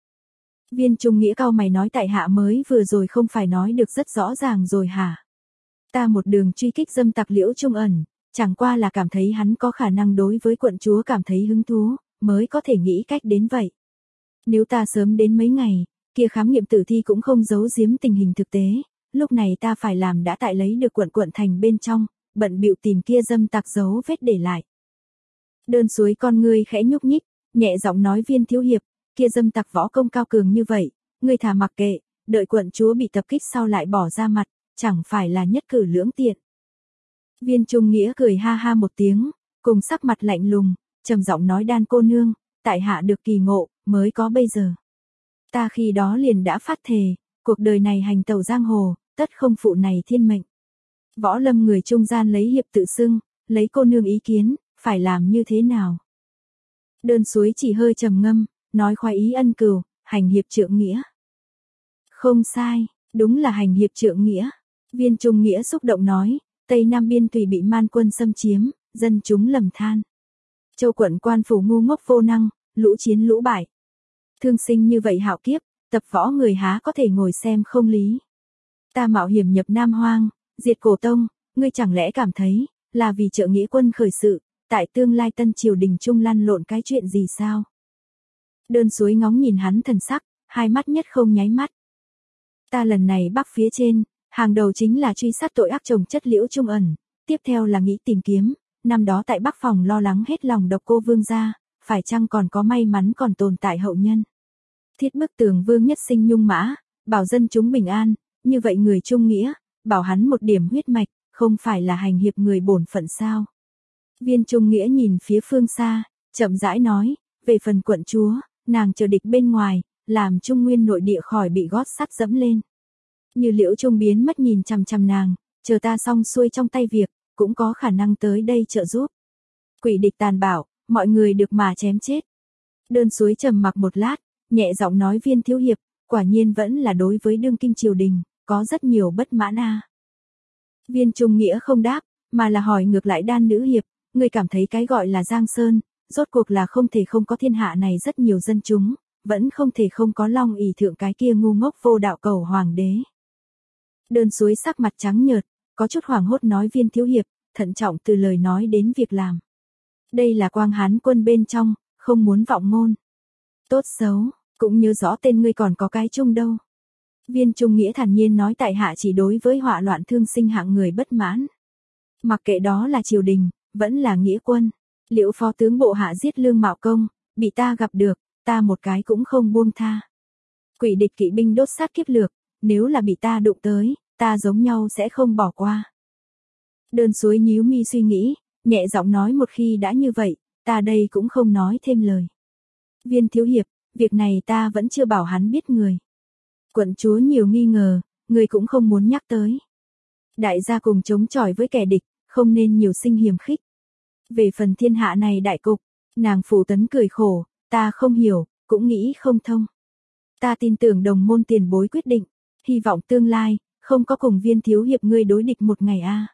Viên Trung Nghĩa cau mày nói tại hạ mới vừa rồi không phải nói được rất rõ ràng rồi hả? Ta một đường truy kích dâm tặc Liễu Trung Ẩn, chẳng qua là cảm thấy hắn có khả năng đối với quận chúa cảm thấy hứng thú, mới có thể nghĩ cách đến vậy. Nếu ta sớm đến mấy ngày, kia khám nghiệm tử thi cũng không giấu giếm tình hình thực tế, lúc này ta phải làm đã tại lấy được Quận Quận Thành bên trong, bận bịu tìm kia dâm tặc dấu vết để lại. Đơn Suối con ngươi khẽ nhúc nhích, nhẹ giọng nói Viên thiếu hiệp, kia dâm tặc võ công cao cường như vậy, ngươi thà mặc kệ, đợi quận chúa bị tập kích sau lại bỏ ra mặt, chẳng phải là nhất cử lưỡng tiện. Viên Trung Nghĩa cười ha ha một tiếng, cùng sắc mặt lạnh lùng, trầm giọng nói Đan cô nương, tại hạ được kỳ ngộ, mới có bây giờ. Ta khi đó liền đã phát thề, cuộc đời này hành tẩu giang hồ, tất không phụ này thiên mệnh. Võ lâm người trung gian lấy hiệp tự xưng, lấy cô nương ý kiến, phải làm như thế nào? Đơn Suối chỉ hơi trầm ngâm, nói khoái ý ân cừu, hành hiệp trượng nghĩa. Không sai, đúng là hành hiệp trượng nghĩa. Viên Trung Nghĩa xúc động nói, Tây Nam biên thủy bị man quân xâm chiếm, dân chúng lầm than. Châu quận quan phủ ngu ngốc vô năng, lũ chiến lũ bại. Thương sinh như vậy hạo kiếp, tập võ người há có thể ngồi xem không lý. Ta mạo hiểm nhập Nam Hoang, diệt cổ tông, ngươi chẳng lẽ cảm thấy, là vì trợ nghĩa quân khởi sự, tại tương lai tân triều đình trung lăn lộn cái chuyện gì sao? Đơn Suối ngóng nhìn hắn thần sắc, hai mắt nhất không nháy mắt. Ta lần này bắc phía trên, hàng đầu chính là truy sát tội ác chồng chất Liễu Trung Ẩn, tiếp theo là nghĩ tìm kiếm, năm đó tại Bắc Phòng lo lắng hết lòng độc cô vương gia, phải chăng còn có may mắn còn tồn tại hậu nhân. Thiết bức tường vương nhất sinh nhung mã, bảo dân chúng bình an, như vậy người trung nghĩa, bảo hắn một điểm huyết mạch, không phải là hành hiệp người bổn phận sao. Viên Trung Nghĩa nhìn phía phương xa, chậm rãi nói, về phần quận chúa, nàng chờ địch bên ngoài, làm Trung Nguyên nội địa khỏi bị gót sắt dẫm lên. Như Liễu Trung biến mất nhìn chằm chằm nàng, chờ ta xong xuôi trong tay việc, cũng có khả năng tới đây trợ giúp. Quỷ địch tàn bạo, mọi người được mà chém chết. Đơn Suối trầm mặc một lát, nhẹ giọng nói Viên thiếu hiệp, quả nhiên vẫn là đối với đương kim triều đình, có rất nhiều bất mãn a. Viên Trung Nghĩa không đáp, mà là hỏi ngược lại Đan nữ hiệp, người cảm thấy cái gọi là Giang Sơn, rốt cuộc là không thể không có thiên hạ này rất nhiều dân chúng, vẫn không thể không có Long ỷ thượng cái kia ngu ngốc vô đạo cầu hoàng đế. Đơn Suối sắc mặt trắng nhợt, có chút hoảng hốt nói Viên thiếu hiệp, thận trọng từ lời nói đến việc làm. Đây là Quang Hán quân bên trong, không muốn vọng ngôn. Tốt xấu, cũng nhớ rõ tên ngươi còn có cái chung đâu. Viên Trung Nghĩa thản nhiên nói tại hạ chỉ đối với họa loạn thương sinh hạng người bất mãn. Mặc kệ đó là triều đình, vẫn là nghĩa quân. Liễu phó tướng bộ hạ giết Lương Mạo Công, bị ta gặp được, ta một cái cũng không buông tha. Quỷ địch kỵ binh đốt sát kiếp lược, nếu là bị ta đụng tới, ta giống nhau sẽ không bỏ qua. Đơn Suối nhíu mi suy nghĩ, nhẹ giọng nói một khi đã như vậy, ta đây cũng không nói thêm lời. Viên thiếu hiệp, việc này ta vẫn chưa bảo hắn biết người. Quận chúa nhiều nghi ngờ, người cũng không muốn nhắc tới. Đại gia cùng chống chọi với kẻ địch, không nên nhiều sinh hiềm khích. Về phần thiên hạ này đại cục, nàng Phủ Tấn cười khổ, ta không hiểu, cũng nghĩ không thông. Ta tin tưởng đồng môn tiền bối quyết định, hy vọng tương lai, không có cùng Viên thiếu hiệp ngươi đối địch một ngày a.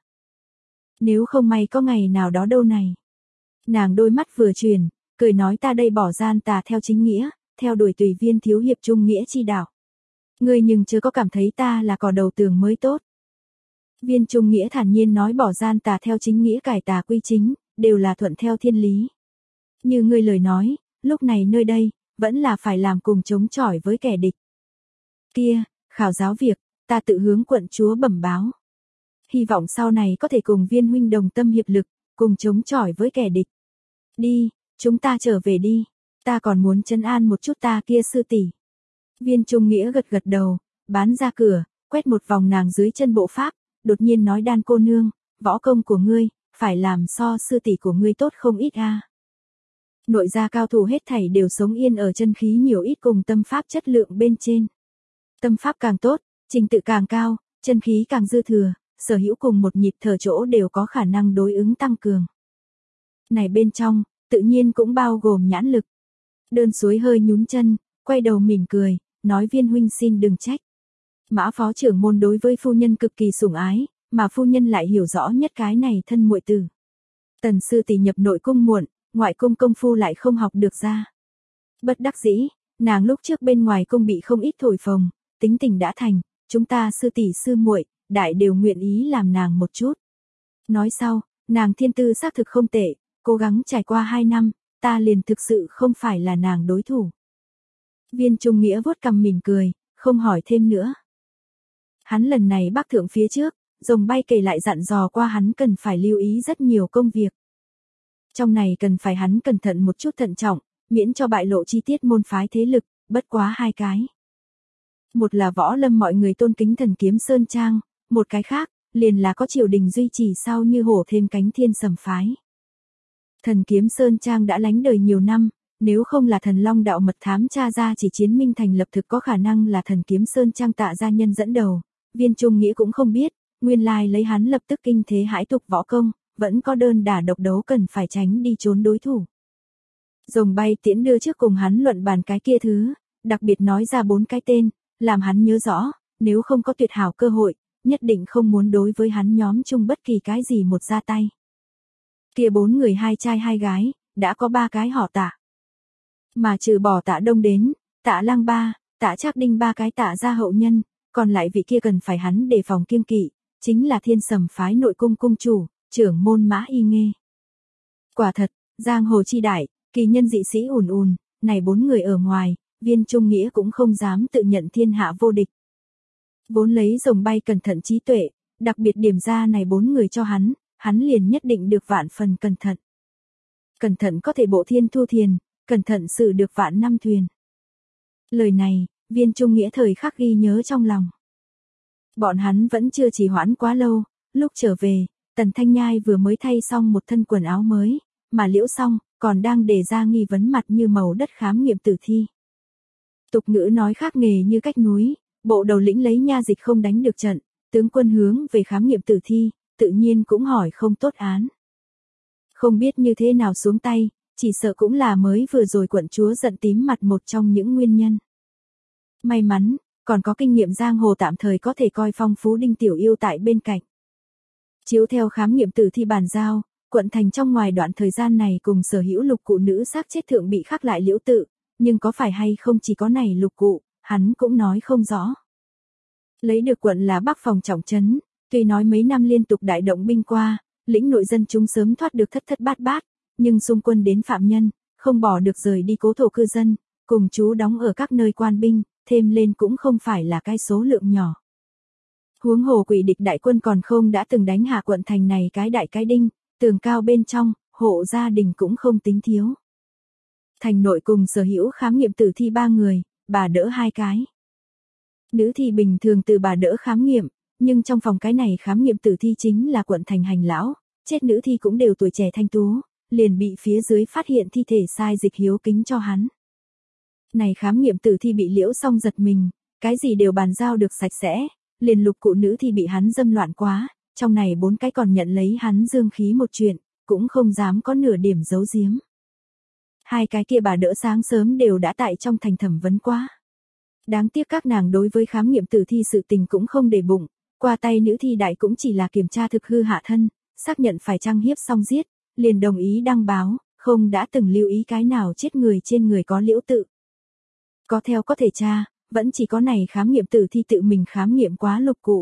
Nếu không may có ngày nào đó đâu này. Nàng đôi mắt vừa chuyển, cười nói ta đây bỏ gian tà theo chính nghĩa, theo đuổi tùy Viên thiếu hiệp trung nghĩa chi đạo. Ngươi nhưng chưa có cảm thấy ta là cò đầu tường mới tốt. Viên Trung Nghĩa thản nhiên nói bỏ gian tà theo chính nghĩa cải tà quy chính, đều là thuận theo thiên lý. Như ngươi lời nói, lúc này nơi đây, vẫn là phải làm cùng chống chọi với kẻ địch. Kia, khảo giáo việc, ta tự hướng quận chúa bẩm báo. Hy vọng sau này có thể cùng Viên huynh đồng tâm hiệp lực, cùng chống chọi với kẻ địch. Đi, chúng ta trở về đi, ta còn muốn trấn an một chút ta kia sư tỷ. Viên Trung Nghĩa gật gật đầu, bán ra cửa, quét một vòng nàng dưới chân bộ pháp, đột nhiên nói Đan cô nương, võ công của ngươi, phải làm so sư tỷ của ngươi tốt không ít a. Nội gia cao thủ hết thảy đều sống yên ở chân khí nhiều ít cùng tâm pháp chất lượng bên trên. Tâm pháp càng tốt, trình tự càng cao, chân khí càng dư thừa, sở hữu cùng một nhịp thở chỗ đều có khả năng đối ứng tăng cường. Này bên trong, tự nhiên cũng bao gồm nhãn lực. Đơn Suối hơi nhún chân, quay đầu mỉm cười, nói Viên huynh xin đừng trách. Mã phó trưởng môn đối với phu nhân cực kỳ sủng ái, mà phu nhân lại hiểu rõ nhất cái này thân muội tử. Tần sư tỷ nhập nội cung muộn, ngoại cung công phu lại không học được ra. Bất đắc dĩ, nàng lúc trước bên ngoài cung bị không ít thổi phồng, tính tình đã thành, chúng ta sư tỷ sư muội, đại đều nguyện ý làm nàng một chút. Nói sau, nàng thiên tư xác thực không tệ, cố gắng trải qua hai năm, ta liền thực sự không phải là nàng đối thủ. Viên Trung Nghĩa vuốt cằm mỉm cười, không hỏi thêm nữa. Hắn lần này bắc thượng phía trước, Rồng Bay kể lại dặn dò qua hắn cần phải lưu ý rất nhiều công việc. Trong này cần phải hắn cẩn thận một chút thận trọng, miễn cho bại lộ chi tiết môn phái thế lực, bất quá hai cái. Một là võ lâm mọi người tôn kính Thần Kiếm Sơn Trang, một cái khác, liền là có triều đình duy trì sau như hổ thêm cánh Thiên Sầm phái. Thần Kiếm Sơn Trang đã lánh đời nhiều năm, nếu không là Thần Long đạo mật thám tra ra chỉ Chiến Minh thành lập thực có khả năng là Thần Kiếm Sơn Trang Tạ gia nhân dẫn đầu, Viên Trung Nghĩa cũng không biết, nguyên lai lấy hắn lập tức kinh thế hãi tục võ công, vẫn có đơn đả độc đấu cần phải tránh đi trốn đối thủ. Rồng Bay tiễn đưa trước cùng hắn luận bàn cái kia thứ, đặc biệt nói ra bốn cái tên, làm hắn nhớ rõ, nếu không có tuyệt hảo cơ hội, nhất định không muốn đối với hắn nhóm chung bất kỳ cái gì một ra tay. Kia bốn người hai trai hai gái, đã có ba cái họ Tạ. Mà trừ bỏ Tạ Đông đến, Tạ Lang ba, Tạ Trác Đinh ba cái Tạ gia hậu nhân, còn lại vị kia cần phải hắn đề phòng kiêng kỵ, chính là Thiên Sầm phái nội cung cung chủ, trưởng môn Mã Y Nghê. Quả thật, giang hồ chi đại, kỳ nhân dị sĩ ùn ùn, này bốn người ở ngoài, Viên Trung Nghĩa cũng không dám tự nhận thiên hạ vô địch. Vốn lấy Rồng Bay cẩn thận trí tuệ, đặc biệt điểm ra này bốn người cho hắn, hắn liền nhất định được vạn phần cẩn thận. Cẩn thận có thể bộ thiên thu thiền, cẩn thận xử được vạn năm thuyền. Lời này, Viên Trung Nghĩa thời khắc ghi nhớ trong lòng. Bọn hắn vẫn chưa trì hoãn quá lâu, lúc trở về, Tần Thanh Nhai vừa mới thay xong một thân quần áo mới, mà Liễu Song còn đang đề ra nghi vấn mặt như màu đất khám nghiệm tử thi. Tục ngữ nói khác nghề như cách núi, bộ đầu lĩnh lấy nha dịch không đánh được trận, tướng quân hướng về khám nghiệm tử thi, tự nhiên cũng hỏi không tốt án. Không biết như thế nào xuống tay, chỉ sợ cũng là mới vừa rồi quận chúa giận tím mặt một trong những nguyên nhân. May mắn, còn có kinh nghiệm giang hồ tạm thời có thể coi phong phú Đinh Tiểu Yêu tại bên cạnh. Chiếu theo khám nghiệm tử thi bàn giao, quận thành trong ngoài đoạn thời gian này cùng sở hữu lục cụ nữ xác chết thượng bị khắc lại liễu tự, nhưng có phải hay không chỉ có này lục cụ, hắn cũng nói không rõ. Lấy được quận là Bắc phòng trọng trấn, tuy nói mấy năm liên tục đại động binh qua, lĩnh nội dân chúng sớm thoát được thất thất bát bát, nhưng xung quân đến phạm nhân, không bỏ được rời đi cố thổ cư dân, cùng chú đóng ở các nơi quan binh, thêm lên cũng không phải là cái số lượng nhỏ. Huống hồ quỷ địch đại quân còn không đã từng đánh hạ quận thành này cái đại cái đinh, tường cao bên trong, hộ gia đình cũng không tính thiếu. Thành nội cùng sở hữu khám nghiệm tử thi ba người, bà đỡ hai cái. Nữ thi bình thường từ bà đỡ khám nghiệm, nhưng trong phòng cái này khám nghiệm tử thi chính là quận thành hành lão, chết nữ thi cũng đều tuổi trẻ thanh tú, liền bị phía dưới phát hiện thi thể sai dịch hiếu kính cho hắn. Này khám nghiệm tử thi bị Liễu Song giật mình, cái gì đều bàn giao được sạch sẽ, liền lục cụ nữ thi bị hắn dâm loạn quá, trong này bốn cái còn nhận lấy hắn dương khí một chuyện, cũng không dám có nửa điểm giấu giếm. Hai cái kia bà đỡ sáng sớm đều đã tại trong thành thẩm vấn quá. Đáng tiếc các nàng đối với khám nghiệm tử thi sự tình cũng không để bụng, qua tay nữ thi đại cũng chỉ là kiểm tra thực hư hạ thân, xác nhận phải chăng hiếp xong giết, liền đồng ý đăng báo, không đã từng lưu ý cái nào chết người trên người có liễu tự. Có theo có thể tra, vẫn chỉ có này khám nghiệm tử thi tự mình khám nghiệm quá lục cụ.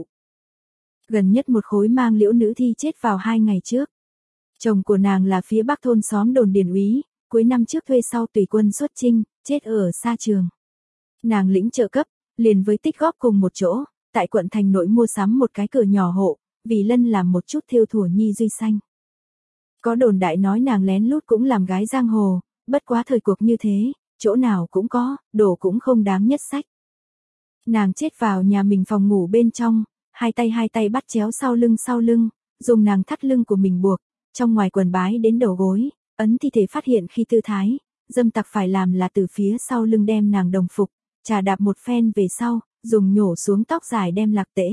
Gần nhất một khối mang liễu nữ thi chết vào hai ngày trước. Chồng của nàng là phía bắc thôn xóm đồn điền úy, cuối năm trước thuê sau tùy quân xuất chinh, chết ở xa trường. Nàng lĩnh trợ cấp, liền với tích góp cùng một chỗ, tại quận thành nội mua sắm một cái cửa nhỏ hộ, vì lân làm một chút thêu thủa nhi duy xanh. Có đồn đại nói nàng lén lút cũng làm gái giang hồ, bất quá thời cuộc như thế, chỗ nào cũng có, đồ cũng không đáng nhất sách. Nàng chết vào nhà mình phòng ngủ bên trong, hai tay hai tay bắt chéo sau lưng sau lưng, dùng nàng thắt lưng của mình buộc, trong ngoài quần bái đến đầu gối, ấn thi thể phát hiện khi tư thái, dâm tặc phải làm là từ phía sau lưng đem nàng đồng phục, trà đạp một phen về sau, dùng nhổ xuống tóc dài đem lạc tễ.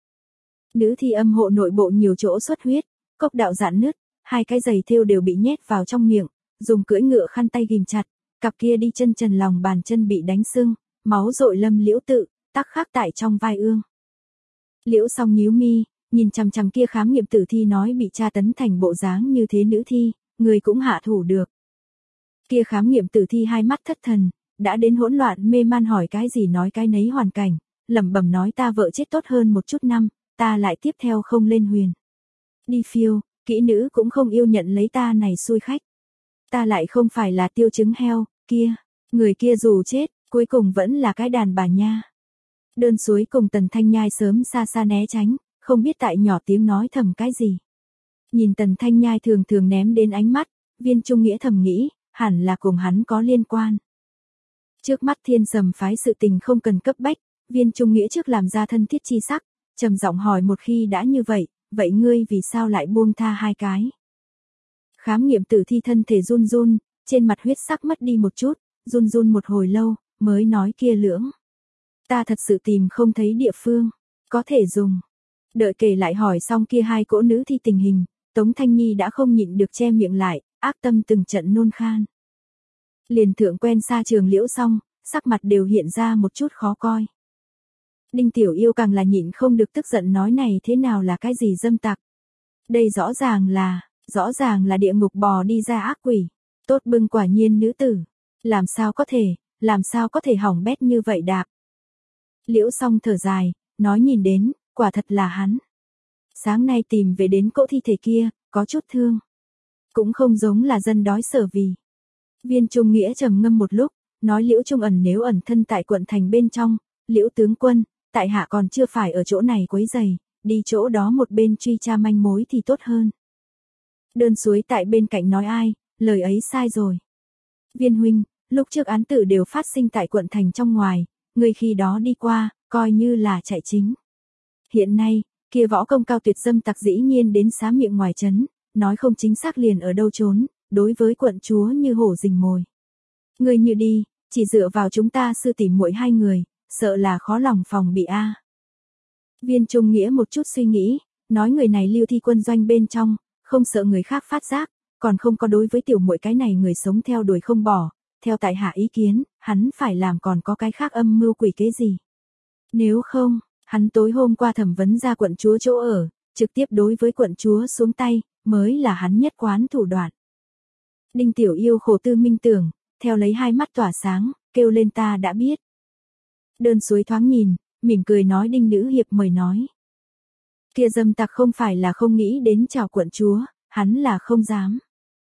Nữ thi âm hộ nội bộ nhiều chỗ xuất huyết, cốc đạo dạn nứt, hai cái giày thêu đều bị nhét vào trong miệng, dùng cưỡi ngựa khăn tay ghim chặt, cặp kia đi chân trần lòng bàn chân bị đánh sưng, máu dội lâm liễu tự, tắc khắc tại trong vai ương. Liễu Song nhíu mi, nhìn chằm chằm kia khám nghiệm tử thi nói bị tra tấn thành bộ dáng như thế nữ thi, người cũng hạ thủ được. Kia khám nghiệm tử thi hai mắt thất thần, đã đến hỗn loạn mê man hỏi cái gì nói cái nấy hoàn cảnh, lẩm bẩm nói ta vợ chết tốt hơn một chút năm, ta lại tiếp theo không lên huyền. Đi phiêu, kỹ nữ cũng không yêu nhận lấy ta này xui khách. Ta lại không phải là tiêu trứng heo, kia, người kia dù chết, cuối cùng vẫn là cái đàn bà nha. Đơn Suối cùng Tần Thanh Nhai sớm xa xa né tránh, không biết tại nhỏ tiếng nói thầm cái gì. Nhìn Tần Thanh Nhai thường thường ném đến ánh mắt, Viên Trung Nghĩa thầm nghĩ, hẳn là cùng hắn có liên quan. Trước mắt Thiên Sầm phái sự tình không cần cấp bách, Viên Trung Nghĩa trước làm ra thân thiết chi sắc, trầm giọng hỏi một khi đã như vậy, vậy ngươi vì sao lại buông tha hai cái? Khám nghiệm tử thi thân thể run run, trên mặt huyết sắc mất đi một chút, run run một hồi lâu, mới nói kia lưỡng. Ta thật sự tìm không thấy địa phương, có thể dùng. Đợi kể lại hỏi xong kia hai cỗ nữ thi tình hình, Tống Thanh Nhi đã không nhịn được che miệng lại, ác tâm từng trận nôn khan. Liền thượng quen xa Trường Liễu xong, sắc mặt đều hiện ra một chút khó coi. Đinh Tiểu Yêu càng là nhịn không được tức giận nói này thế nào là cái gì dâm tặc. Đây rõ ràng là, rõ ràng là địa ngục bò đi ra ác quỷ. Tốt bưng quả nhiên nữ tử. Làm sao có thể, làm sao có thể hỏng bét như vậy đạp. Liễu Song thở dài, nói nhìn đến, quả thật là hắn. Sáng nay tìm về đến cỗ thi thể kia, có chút thương. Cũng không giống là dân đói sở vì. Viên Trung Nghĩa trầm ngâm một lúc, nói Liễu Trung ẩn nếu ẩn thân tại quận thành bên trong, Liễu tướng quân, tại hạ còn chưa phải ở chỗ này quấy giày, đi chỗ đó một bên truy tra manh mối thì tốt hơn. Đơn Suối tại bên cạnh nói ai, lời ấy sai rồi. Viên huynh, lúc trước án tử đều phát sinh tại quận thành trong ngoài, người khi đó đi qua, coi như là chạy chính. Hiện nay, kia võ công cao tuyệt dâm tặc dĩ nhiên đến xá miệng ngoài trấn, nói không chính xác liền ở đâu trốn, đối với quận chúa như hổ rình mồi. Người như đi, chỉ dựa vào chúng ta sư tỷ muội hai người, sợ là khó lòng phòng bị a. Viên Trung Nghĩa một chút suy nghĩ, nói người này lưu thi quân doanh bên trong, không sợ người khác phát giác, còn không có đối với tiểu muội cái này người sống theo đuổi không bỏ, theo tại hạ ý kiến, hắn phải làm còn có cái khác âm mưu quỷ kế gì. Nếu không, hắn tối hôm qua thẩm vấn ra quận chúa chỗ ở, trực tiếp đối với quận chúa xuống tay, mới là hắn nhất quán thủ đoạn. Đinh Tiểu Yêu khổ tư minh tưởng, theo lấy hai mắt tỏa sáng, kêu lên ta đã biết. Đơn Suối thoáng nhìn, mỉm cười nói Đinh nữ hiệp mời nói. Kia dâm tặc không phải là không nghĩ đến chào quận chúa, hắn là không dám.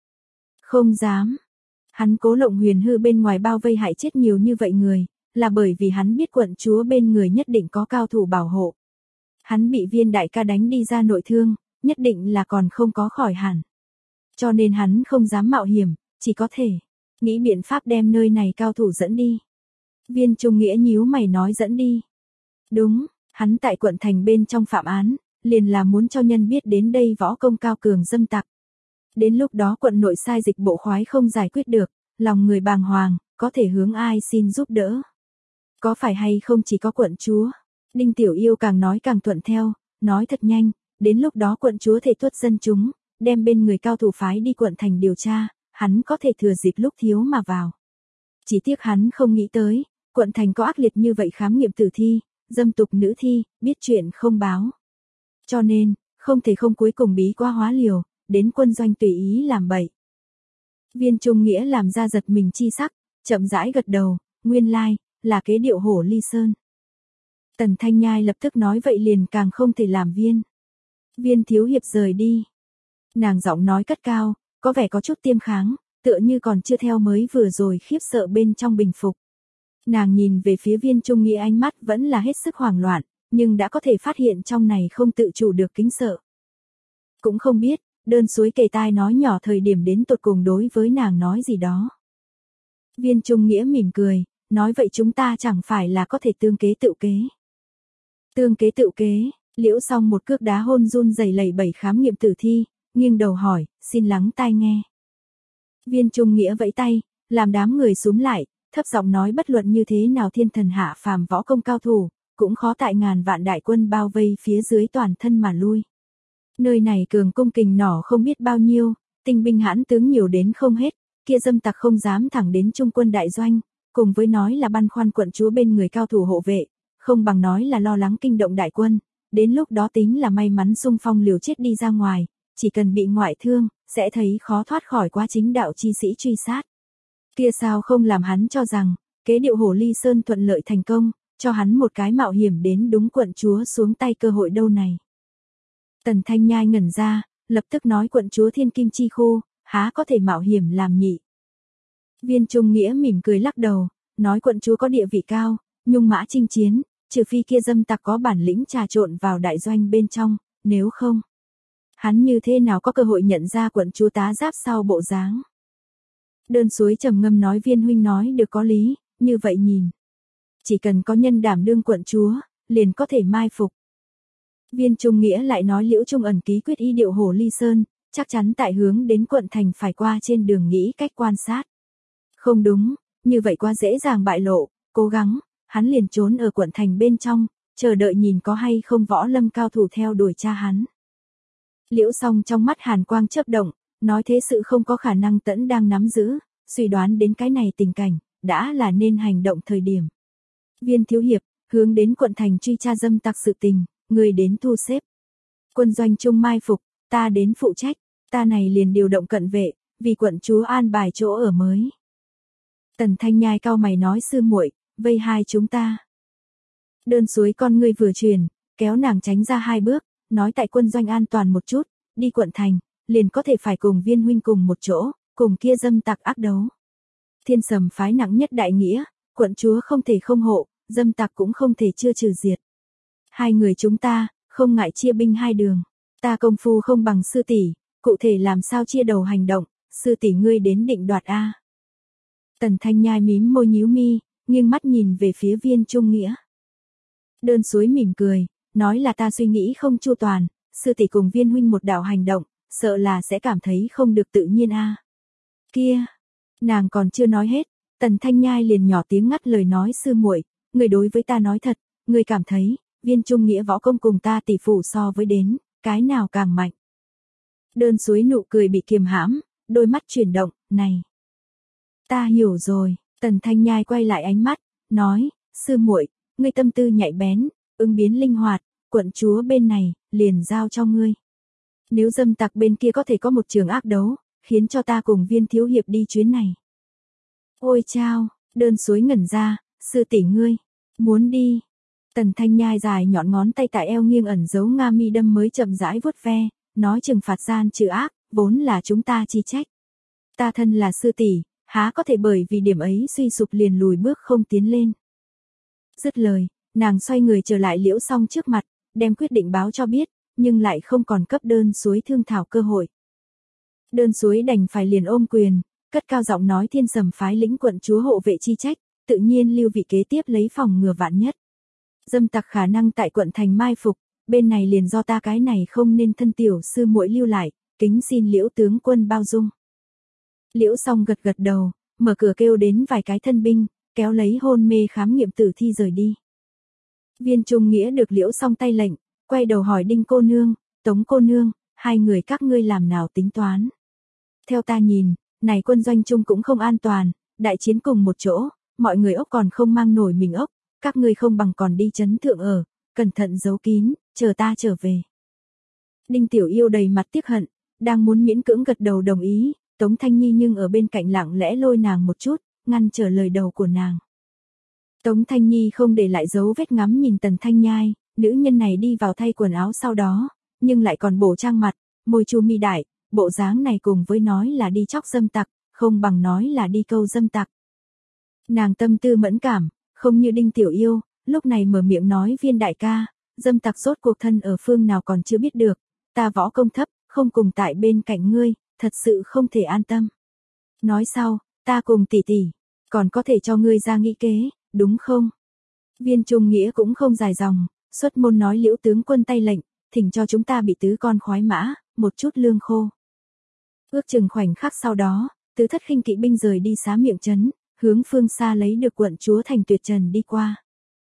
Không dám. Hắn cố lộng huyền hư bên ngoài bao vây hại chết nhiều như vậy người, là bởi vì hắn biết quận chúa bên người nhất định có cao thủ bảo hộ. Hắn bị Viên đại ca đánh đi ra nội thương, nhất định là còn không có khỏi hẳn. Cho nên hắn không dám mạo hiểm, chỉ có thể nghĩ biện pháp đem nơi này cao thủ dẫn đi. Viên Trung Nghĩa nhíu mày nói dẫn đi. Đúng, hắn tại quận thành bên trong phạm án, liền là muốn cho nhân biết đến đây võ công cao cường dâm tặc. Đến lúc đó quận nội sai dịch bộ khoái không giải quyết được, lòng người bàng hoàng, có thể hướng ai xin giúp đỡ. Có phải hay không chỉ có quận chúa? Đinh Tiểu Yêu càng nói càng thuận theo, nói thật nhanh, đến lúc đó quận chúa thể tuất dân chúng, đem bên người cao thủ phái đi quận thành điều tra, hắn có thể thừa dịp lúc thiếu mà vào. Chỉ tiếc hắn không nghĩ tới, quận thành có ác liệt như vậy khám nghiệm tử thi, dâm tục nữ thi, biết chuyện không báo. Cho nên, không thể không cuối cùng bí qua hóa liều, đến quân doanh tùy ý làm bậy. Viên Trung Nghĩa làm ra giật mình chi sắc, chậm rãi gật đầu, nguyên lai, là kế điệu hổ ly sơn. Tần Thanh Nhai lập tức nói vậy liền càng không thể làm viên. Viên thiếu hiệp rời đi. Nàng giọng nói cất cao, có vẻ có chút tiêm kháng, tựa như còn chưa theo mới vừa rồi khiếp sợ bên trong bình phục. Nàng nhìn về phía Viên Trung Nghĩa ánh mắt vẫn là hết sức hoảng loạn, nhưng đã có thể phát hiện trong này không tự chủ được kính sợ. Cũng không biết, Đơn Suối kề tai nói nhỏ thời điểm đến tột cùng đối với nàng nói gì đó. Viên Trung Nghĩa mỉm cười, nói vậy chúng ta chẳng phải là có thể tương kế tự kế. Tương kế tự kế, Liễu Song một cước đá hôn run rẩy lẩy bẩy khám nghiệm tử thi, nghiêng đầu hỏi, xin lắng tai nghe. Viên Trung Nghĩa vẫy tay, làm đám người xúm lại, thấp giọng nói bất luận như thế nào thiên thần hạ phàm võ công cao thủ, cũng khó tại ngàn vạn đại quân bao vây phía dưới toàn thân mà lui. Nơi này cường cung kình nỏ không biết bao nhiêu, tinh binh hãn tướng nhiều đến không hết, kia dâm tặc không dám thẳng đến trung quân đại doanh, cùng với nói là băn khoăn quận chúa bên người cao thủ hộ vệ, không bằng nói là lo lắng kinh động đại quân, đến lúc đó tính là may mắn xung phong liều chết đi ra ngoài, chỉ cần bị ngoại thương, sẽ thấy khó thoát khỏi quá chính đạo chi sĩ truy sát. Kia sao không làm hắn cho rằng, kế điệu hổ ly sơn thuận lợi thành công, cho hắn một cái mạo hiểm đến đúng quận chúa xuống tay cơ hội đâu này. Tần Thanh Nhai ngẩn ra, lập tức nói quận chúa thiên kim chi khu, há có thể mạo hiểm làm nhị. Viên Trung Nghĩa mỉm cười lắc đầu, nói quận chúa có địa vị cao, nhung mã chinh chiến, trừ phi kia dâm tặc có bản lĩnh trà trộn vào đại doanh bên trong, nếu không. Hắn như thế nào có cơ hội nhận ra quận chúa tá giáp sau bộ dáng. Đơn Suối trầm ngâm nói Viên huynh nói được có lý, như vậy nhìn. Chỉ cần có nhân đảm đương quận chúa, liền có thể mai phục. Viên Trung Nghĩa lại nói Liễu Trung ẩn ký quyết y điệu Hồ Ly Sơn, chắc chắn tại hướng đến quận thành phải qua trên đường nghĩ cách quan sát. Không đúng, như vậy quá dễ dàng bại lộ, cố gắng, hắn liền trốn ở quận thành bên trong, chờ đợi nhìn có hay không võ lâm cao thủ theo đuổi cha hắn. Liễu Song trong mắt hàn quang chớp động, nói thế sự không có khả năng Tẫn đang nắm giữ, suy đoán đến cái này tình cảnh, đã là nên hành động thời điểm. Viên thiếu hiệp, hướng đến quận thành truy tra dâm tặc sự tình, người đến thu xếp. Quân doanh trung mai phục, ta đến phụ trách, ta này liền điều động cận vệ, vì quận chúa an bài chỗ ở mới. Tần Thanh Nhai cao mày nói sư muội, vây hai chúng ta. Đơn Suối con ngươi vừa truyền, kéo nàng tránh ra hai bước, nói tại quân doanh an toàn một chút, đi quận thành, liền có thể phải cùng Viên huynh cùng một chỗ, cùng kia dâm tặc ác đấu. Thiên Sầm phái nặng nhất đại nghĩa, quận chúa không thể không hộ, dâm tặc cũng không thể chưa trừ diệt. Hai người chúng ta, không ngại chia binh hai đường, ta công phu không bằng sư tỷ, cụ thể làm sao chia đầu hành động, sư tỷ ngươi đến định đoạt a. Tần Thanh Nhai mím môi nhíu mi, nghiêng mắt nhìn về phía Viên Trung Nghĩa. Đơn Suối mỉm cười, nói là ta suy nghĩ không chu toàn, sư tỷ cùng Viên huynh một đạo hành động, sợ là sẽ cảm thấy không được tự nhiên a. Kia, nàng còn chưa nói hết, Tần Thanh Nhai liền nhỏ tiếng ngắt lời nói sư muội, người đối với ta nói thật, người cảm thấy, Viên Trung Nghĩa võ công cùng ta tỷ phủ so với đến, cái nào càng mạnh. Đơn Suối nụ cười bị kiềm hãm, đôi mắt chuyển động, này. Ta hiểu rồi, Tần Thanh Nhai quay lại ánh mắt, nói, sư muội, ngươi tâm tư nhạy bén, ứng biến linh hoạt, quận chúa bên này, liền giao cho ngươi. Nếu dâm tặc bên kia có thể có một trường ác đấu, khiến cho ta cùng Viên thiếu hiệp đi chuyến này. Ôi chao, Đơn Suối ngẩn ra, sư tỷ ngươi, muốn đi. Tần Thanh Nhai dài nhọn ngón tay tại eo nghiêng ẩn giấu nga mi đâm mới chậm rãi vuốt ve, nói trừng phạt gian trừ ác, vốn là chúng ta chi trách. Ta thân là sư tỷ, há có thể bởi vì điểm ấy suy sụp liền lùi bước không tiến lên. Dứt lời, nàng xoay người trở lại Liễu Song trước mặt, đem quyết định báo cho biết, nhưng lại không còn cấp Đơn Suối thương thảo cơ hội. Đơn Suối đành phải liền ôm quyền, cất cao giọng nói Thiên Sầm phái lĩnh quận chúa hộ vệ chi trách, tự nhiên lưu vị kế tiếp lấy phòng ngừa vạn nhất. Dâm tặc khả năng tại quận thành mai phục, bên này liền do ta cái này không nên thân tiểu sư muội lưu lại, kính xin Liễu tướng quân bao dung. Liễu Song gật gật đầu, mở cửa kêu đến vài cái thân binh, kéo lấy hôn mê khám nghiệm tử thi rời đi. Viên Trung Nghĩa được Liễu Song tay lệnh, quay đầu hỏi Đinh cô nương, Tống cô nương, hai người các ngươi làm nào tính toán. Theo ta nhìn, này quân doanh chung cũng không an toàn, đại chiến cùng một chỗ, mọi người ốc còn không mang nổi mình ốc, các ngươi không bằng còn đi chấn thượng ở, cẩn thận giấu kín, chờ ta trở về. Đinh Tiểu Yêu đầy mặt tiếc hận, đang muốn miễn cưỡng gật đầu đồng ý, Tống Thanh Nhi nhưng ở bên cạnh lặng lẽ lôi nàng một chút, ngăn trở lời đầu của nàng. Tống Thanh Nhi không để lại dấu vết ngắm nhìn Tần Thanh Nhai, nữ nhân này đi vào thay quần áo sau đó, nhưng lại còn bổ trang mặt, môi chu mi đại, bộ dáng này cùng với nói là đi chóc dâm tặc, không bằng nói là đi câu dâm tặc. Nàng tâm tư mẫn cảm, không như Đinh Tiểu Yêu, lúc này mở miệng nói Viên đại ca, dâm tặc rốt cuộc thân ở phương nào còn chưa biết được, ta võ công thấp, không cùng tại bên cạnh ngươi, thật sự không thể an tâm. Nói sau, ta cùng tỷ tỷ, còn có thể cho ngươi ra nghĩ kế, đúng không? Viên Trung Nghĩa cũng không dài dòng, xuất môn nói Liễu tướng quân tay lệnh, thỉnh cho chúng ta bị tứ con khoái mã, một chút lương khô. Ước chừng khoảnh khắc sau đó, tứ thất khinh kỵ binh rời đi xá miệng trấn, hướng phương xa lấy được quận chúa thành Tuyệt Trần đi qua.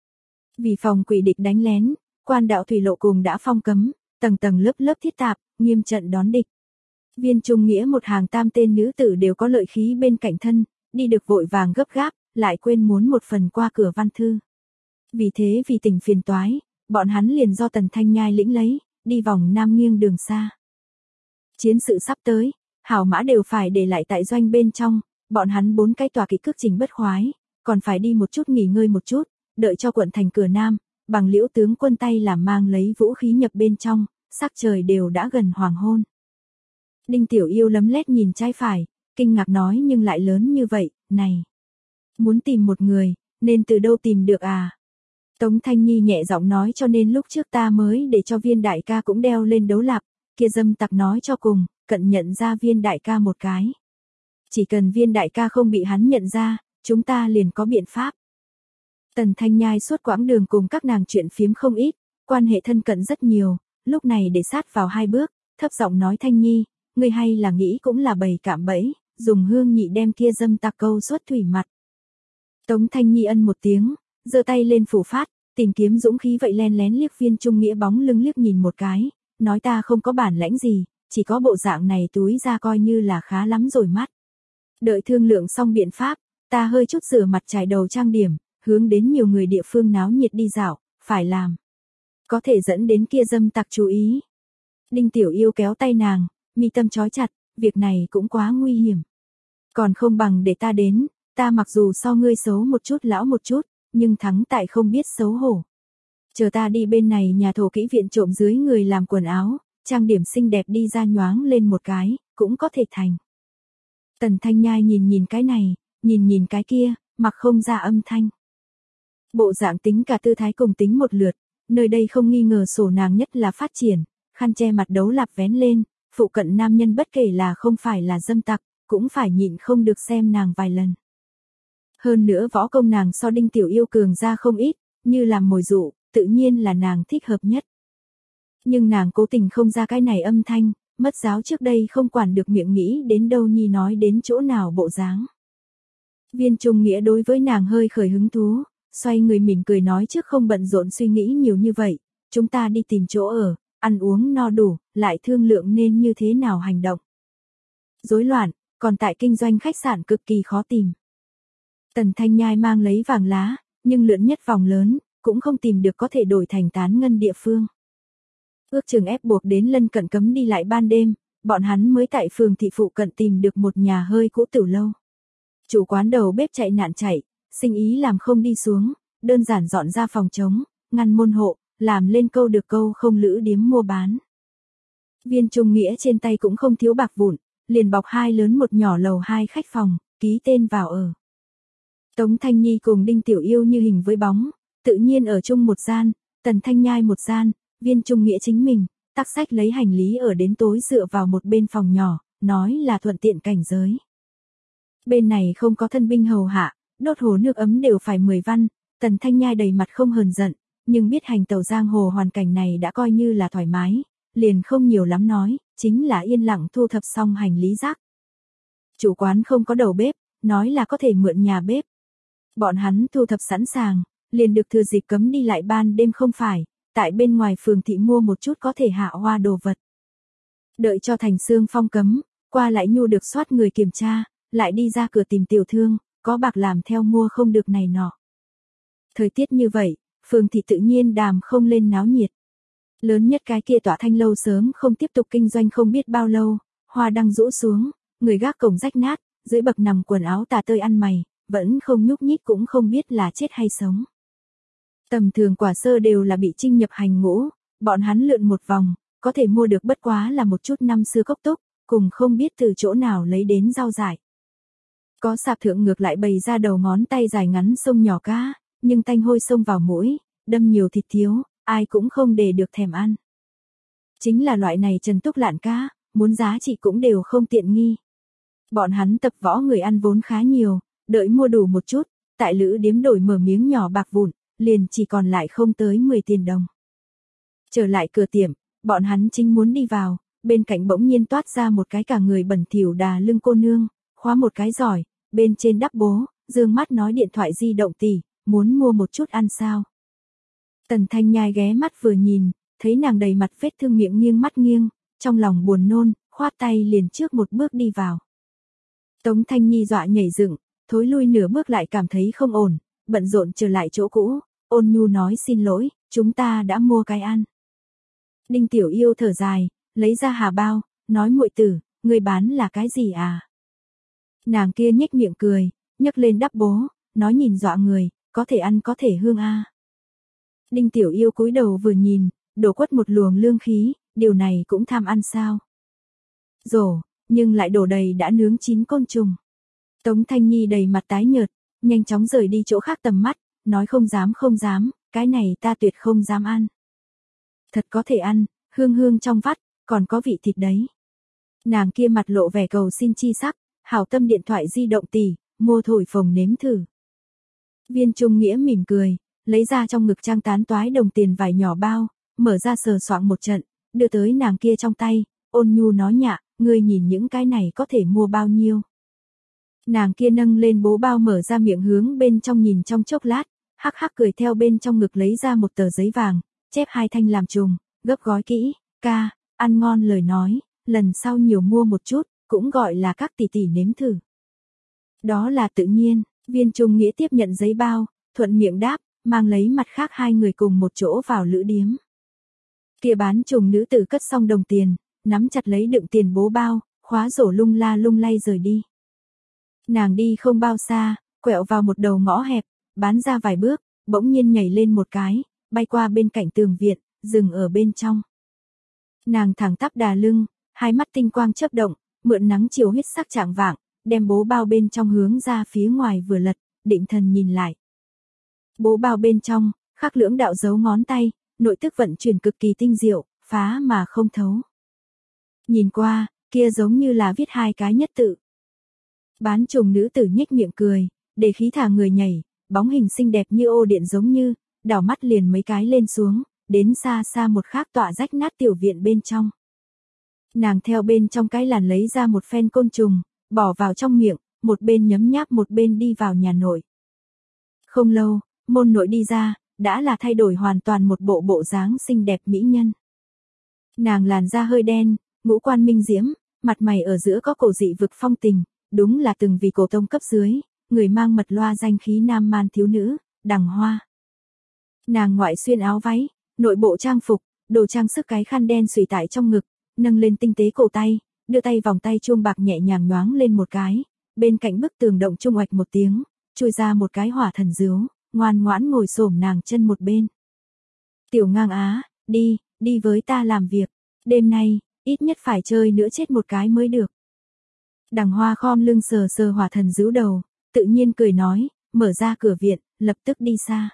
Vì phòng quỷ địch đánh lén, quan đạo thủy lộ cùng đã phong cấm, tầng tầng lớp lớp thiết tạp, nghiêm trận đón địch. Viên Trung Nghĩa một hàng tam tên nữ tử đều có lợi khí bên cạnh thân, đi được vội vàng gấp gáp, lại quên muốn một phần qua cửa văn thư. Vì thế vì tình phiền toái, bọn hắn liền do Tần Thanh Nhai lĩnh lấy, đi vòng nam nghiêng đường xa. Chiến sự sắp tới, hảo mã đều phải để lại tại doanh bên trong, bọn hắn bốn cái tòa kỵ cước trình bất khoái, còn phải đi một chút nghỉ ngơi một chút, đợi cho quận thành cửa nam, bằng Liễu tướng quân tay làm mang lấy vũ khí nhập bên trong, sắc trời đều đã gần hoàng hôn. Đinh Tiểu Yêu lấm lét nhìn trái phải, kinh ngạc nói nhưng lại lớn như vậy, này. Muốn tìm một người, nên từ đâu tìm được à? Tống Thanh Nhi nhẹ giọng nói cho nên lúc trước ta mới để cho Viên đại ca cũng đeo lên đấu lạp, kia dâm tặc nói cho cùng, cận nhận ra Viên đại ca một cái. Chỉ cần Viên đại ca không bị hắn nhận ra, chúng ta liền có biện pháp. Tần Thanh Nhai suốt quãng đường cùng các nàng chuyện phiếm không ít, quan hệ thân cận rất nhiều, lúc này để sát vào hai bước, thấp giọng nói Thanh Nhi, ngươi hay là nghĩ cũng là bầy cạm bẫy, dùng hương nhị đem kia dâm tặc câu xuất thủy mặt. Tống Thanh Nhi ân một tiếng, giơ tay lên phủ phát, tìm kiếm dũng khí vậy len lén liếc Viên Trung Nghĩa bóng lưng liếc nhìn một cái, nói ta không có bản lãnh gì, chỉ có bộ dạng này túi ra coi như là khá lắm rồi mắt. Đợi thương lượng xong biện pháp, ta hơi chút rửa mặt chải đầu trang điểm, hướng đến nhiều người địa phương náo nhiệt đi dạo, phải làm. Có thể dẫn đến kia dâm tặc chú ý. Đinh Tiểu Yêu kéo tay nàng, mi tâm trói chặt, việc này cũng quá nguy hiểm. Còn không bằng để ta đến, ta mặc dù so ngươi xấu một chút lão một chút, nhưng thắng tại không biết xấu hổ. Chờ ta đi bên này nhà thổ kỹ viện trộm dưới người làm quần áo, trang điểm xinh đẹp đi ra nhoáng lên một cái, cũng có thể thành. Tần Thanh Nhai nhìn nhìn cái này, nhìn nhìn cái kia, mặc không ra âm thanh. Bộ dạng tính cả tư thái cùng tính một lượt, nơi đây không nghi ngờ sổ nàng nhất là phát triển, khăn che mặt đấu lạp vén lên, phụ cận nam nhân bất kể là không phải là dâm tặc, cũng phải nhịn không được xem nàng vài lần. Hơn nữa võ công nàng so Đinh Tiểu Yêu cường ra không ít, như làm mồi dụ, tự nhiên là nàng thích hợp nhất. Nhưng nàng cố tình không ra cái này âm thanh, mất giáo trước đây không quản được miệng nghĩ đến đâu nhi nói đến chỗ nào bộ dáng. Viên Trung Nghĩa đối với nàng hơi khởi hứng thú, xoay người mỉm cười nói trước không bận rộn suy nghĩ nhiều như vậy, chúng ta đi tìm chỗ ở, ăn uống no đủ, lại thương lượng nên như thế nào hành động. Rối loạn, còn tại kinh doanh khách sạn cực kỳ khó tìm. Tần Thanh Nhai mang lấy vàng lá, nhưng lượn nhất vòng lớn, cũng không tìm được có thể đổi thành tán ngân địa phương. Ước chừng ép buộc đến lân cận cấm đi lại ban đêm, bọn hắn mới tại phường thị phụ cận tìm được một nhà hơi cũ tiểu lâu. Chủ quán đầu bếp chạy nạn chạy, sinh ý làm không đi xuống, đơn giản dọn ra phòng trống, ngăn môn hộ, làm lên câu được câu không lữ điếm mua bán. Viên Trung Nghĩa trên tay cũng không thiếu bạc vụn, liền bọc hai lớn một nhỏ lầu hai khách phòng, ký tên vào ở. Tống Thanh Nhi cùng Đinh Tiểu Yêu như hình với bóng, tự nhiên ở chung một gian, Tần Thanh Nhai một gian, Viên Trung Nghĩa chính mình, tắc sách lấy hành lý ở đến tối dựa vào một bên phòng nhỏ, nói là thuận tiện cảnh giới. Bên này không có thân binh hầu hạ, đốt hồ nước ấm đều phải mười văn, Tần Thanh Nhai đầy mặt không hờn giận, nhưng biết hành tàu giang hồ hoàn cảnh này đã coi như là thoải mái, liền không nhiều lắm nói, chính là yên lặng thu thập xong hành lý rác. Chủ quán không có đầu bếp, nói là có thể mượn nhà bếp. Bọn hắn thu thập sẵn sàng, liền được thừa dịp cấm đi lại ban đêm không phải, tại bên ngoài phường thị mua một chút có thể hạ hoa đồ vật. Đợi cho thành xương phong cấm, qua lại nhu được soát người kiểm tra, lại đi ra cửa tìm tiểu thương, có bạc làm theo mua không được này nọ. Thời tiết như vậy, phường thị tự nhiên đàm không lên náo nhiệt. Lớn nhất cái kia tỏa thanh lâu sớm không tiếp tục kinh doanh không biết bao lâu, hoa đăng rũ xuống, người gác cổng rách nát, dưới bậc nằm quần áo tà tơi ăn mày, vẫn không nhúc nhích cũng không biết là chết hay sống. Tầm thường quả sơ đều là bị trinh nhập hành ngũ, bọn hắn lượn một vòng, có thể mua được bất quá là một chút năm xưa cốc túc, cùng không biết từ chỗ nào lấy đến rau dại. Có sạp thượng ngược lại bày ra đầu ngón tay dài ngắn sông nhỏ cá, nhưng tanh hôi xông vào mũi, đâm nhiều thịt thiếu, ai cũng không để được thèm ăn. Chính là loại này trần túc lạn cá, muốn giá trị cũng đều không tiện nghi. Bọn hắn tập võ người ăn vốn khá nhiều, đợi mua đủ một chút, tại lữ điếm đổi mở miếng nhỏ bạc vụn, liền chỉ còn lại không tới mười tiền đồng. Trở lại cửa tiệm, bọn hắn chính muốn đi vào, bên cạnh bỗng nhiên toát ra một cái cả người bẩn thỉu đà lưng cô nương, khóa một cái giỏi, bên trên đắp bố, dương mắt nói điện thoại di động tỷ, muốn mua một chút ăn sao. Tần Thanh Nhai ghé mắt vừa nhìn, thấy nàng đầy mặt vết thương miệng nghiêng mắt nghiêng, trong lòng buồn nôn, khoát tay liền trước một bước đi vào. Tống Thanh Nhi dọa nhảy dựng, thối lui nửa bước lại cảm thấy không ổn, bận rộn trở lại chỗ cũ, ôn nhu nói xin lỗi, chúng ta đã mua cái ăn. Đinh Tiểu Yêu thở dài, lấy ra hà bao, nói muội tử, người bán là cái gì à? Nàng kia nhếch miệng cười, nhấc lên đắp bố, nói nhìn dọa người, có thể ăn có thể hương a. Đinh Tiểu Yêu cúi đầu vừa nhìn, đổ quất một luồng lương khí, điều này cũng tham ăn sao? Rổ, nhưng lại đổ đầy đã nướng chín côn trùng. Tống Thanh Nhi đầy mặt tái nhợt, nhanh chóng rời đi chỗ khác tầm mắt, nói không dám không dám, cái này ta tuyệt không dám ăn. Thật có thể ăn, hương hương trong vắt, còn có vị thịt đấy. Nàng kia mặt lộ vẻ cầu xin chi sắc, hảo tâm điện thoại di động tỷ, mua thổi phồng nếm thử. Viên Trung Nghĩa mỉm cười, lấy ra trong ngực trang tán toái đồng tiền vải nhỏ bao, mở ra sờ soạng một trận, đưa tới nàng kia trong tay, ôn nhu nói nhạ, ngươi nhìn những cái này có thể mua bao nhiêu. Nàng kia nâng lên bố bao mở ra miệng hướng bên trong nhìn trong chốc lát, hắc hắc cười theo bên trong ngực lấy ra một tờ giấy vàng, chép hai thanh làm trùng, gấp gói kỹ, ca, ăn ngon lời nói, lần sau nhiều mua một chút, cũng gọi là các tỷ tỷ nếm thử. Đó là tự nhiên, Viên Trung Nghĩa tiếp nhận giấy bao, thuận miệng đáp, mang lấy mặt khác hai người cùng một chỗ vào lữ điếm. Kia bán trùng nữ tử cất xong đồng tiền, nắm chặt lấy đựng tiền bố bao, khóa rổ lung la lung lay rời đi. Nàng đi không bao xa, quẹo vào một đầu ngõ hẹp, bán ra vài bước, bỗng nhiên nhảy lên một cái, bay qua bên cạnh tường viện, dừng ở bên trong. Nàng thẳng tắp đà lưng, hai mắt tinh quang chớp động, mượn nắng chiều huyết sắc chạng vạng, đem bố bao bên trong hướng ra phía ngoài vừa lật, định thần nhìn lại. Bố bao bên trong, khắc lưỡng đạo dấu ngón tay, nội tức vận chuyển cực kỳ tinh diệu, phá mà không thấu. Nhìn qua, kia giống như là viết hai cái nhất tự. Bán trùng nữ tử nhếch miệng cười, để khí thả người nhảy, bóng hình xinh đẹp như ô điện giống như, đảo mắt liền mấy cái lên xuống, đến xa xa một khác tọa rách nát tiểu viện bên trong. Nàng theo bên trong cái làn lấy ra một phen côn trùng, bỏ vào trong miệng, một bên nhấm nháp một bên đi vào nhà nội. Không lâu, môn nội đi ra, đã là thay đổi hoàn toàn một bộ bộ dáng xinh đẹp mỹ nhân. Nàng làn da hơi đen, ngũ quan minh diễm, mặt mày ở giữa có cổ dị vực phong tình, đúng là từng vì cổ tông cấp dưới, người mang mật loa danh khí nam man thiếu nữ, Đằng Hoa. Nàng ngoại xuyên áo váy, nội bộ trang phục, đồ trang sức cái khăn đen xùy tại trong ngực, nâng lên tinh tế cổ tay, đưa tay vòng tay chuông bạc nhẹ nhàng nhoáng lên một cái, bên cạnh bức tường động trung oạch một tiếng, chui ra một cái hỏa thần dướu, ngoan ngoãn ngồi xổm nàng chân một bên. Tiểu Ngang Á, đi, đi với ta làm việc, đêm nay, ít nhất phải chơi nữa chết một cái mới được. Đằng Hoa khom lưng sờ sờ hỏa thần dướu đầu, tự nhiên cười nói, mở ra cửa viện, lập tức đi xa.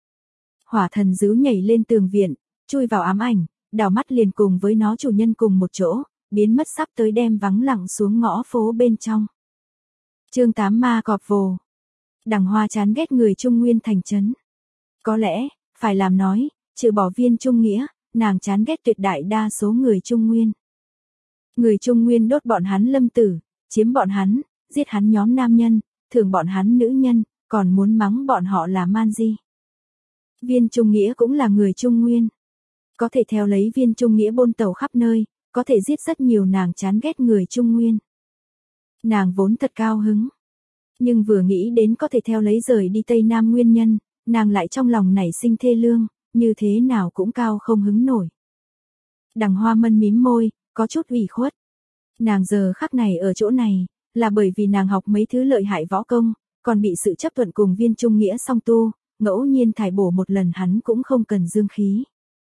Hỏa thần dướu nhảy lên tường viện, chui vào ám ảnh, đảo mắt liền cùng với nó chủ nhân cùng một chỗ, biến mất sắp tới đem vắng lặng xuống ngõ phố bên trong. Chương tám Ma Cọp Vồ. Đằng Hoa chán ghét người Trung Nguyên thành trấn. Có lẽ, phải làm nói, trừ bỏ Viên Trung Nghĩa, nàng chán ghét tuyệt đại đa số người Trung Nguyên. Người Trung Nguyên đốt bọn hắn lâm tử, chiếm bọn hắn, giết hắn nhóm nam nhân, thường bọn hắn nữ nhân, còn muốn mắng bọn họ là man di. Viên Trung Nghĩa cũng là người Trung Nguyên. Có thể theo lấy Viên Trung Nghĩa bôn tẩu khắp nơi, có thể giết rất nhiều nàng chán ghét người Trung Nguyên. Nàng vốn thật cao hứng. Nhưng vừa nghĩ đến có thể theo lấy rời đi Tây Nam nguyên nhân, nàng lại trong lòng nảy sinh thê lương, như thế nào cũng cao không hứng nổi. Đằng Hoa mân mím môi, có chút ủy khuất. Nàng giờ khắc này ở chỗ này, là bởi vì nàng học mấy thứ lợi hại võ công, còn bị sự chấp thuận cùng Viên Trung Nghĩa song tu, ngẫu nhiên thải bổ một lần hắn cũng không cần dương khí.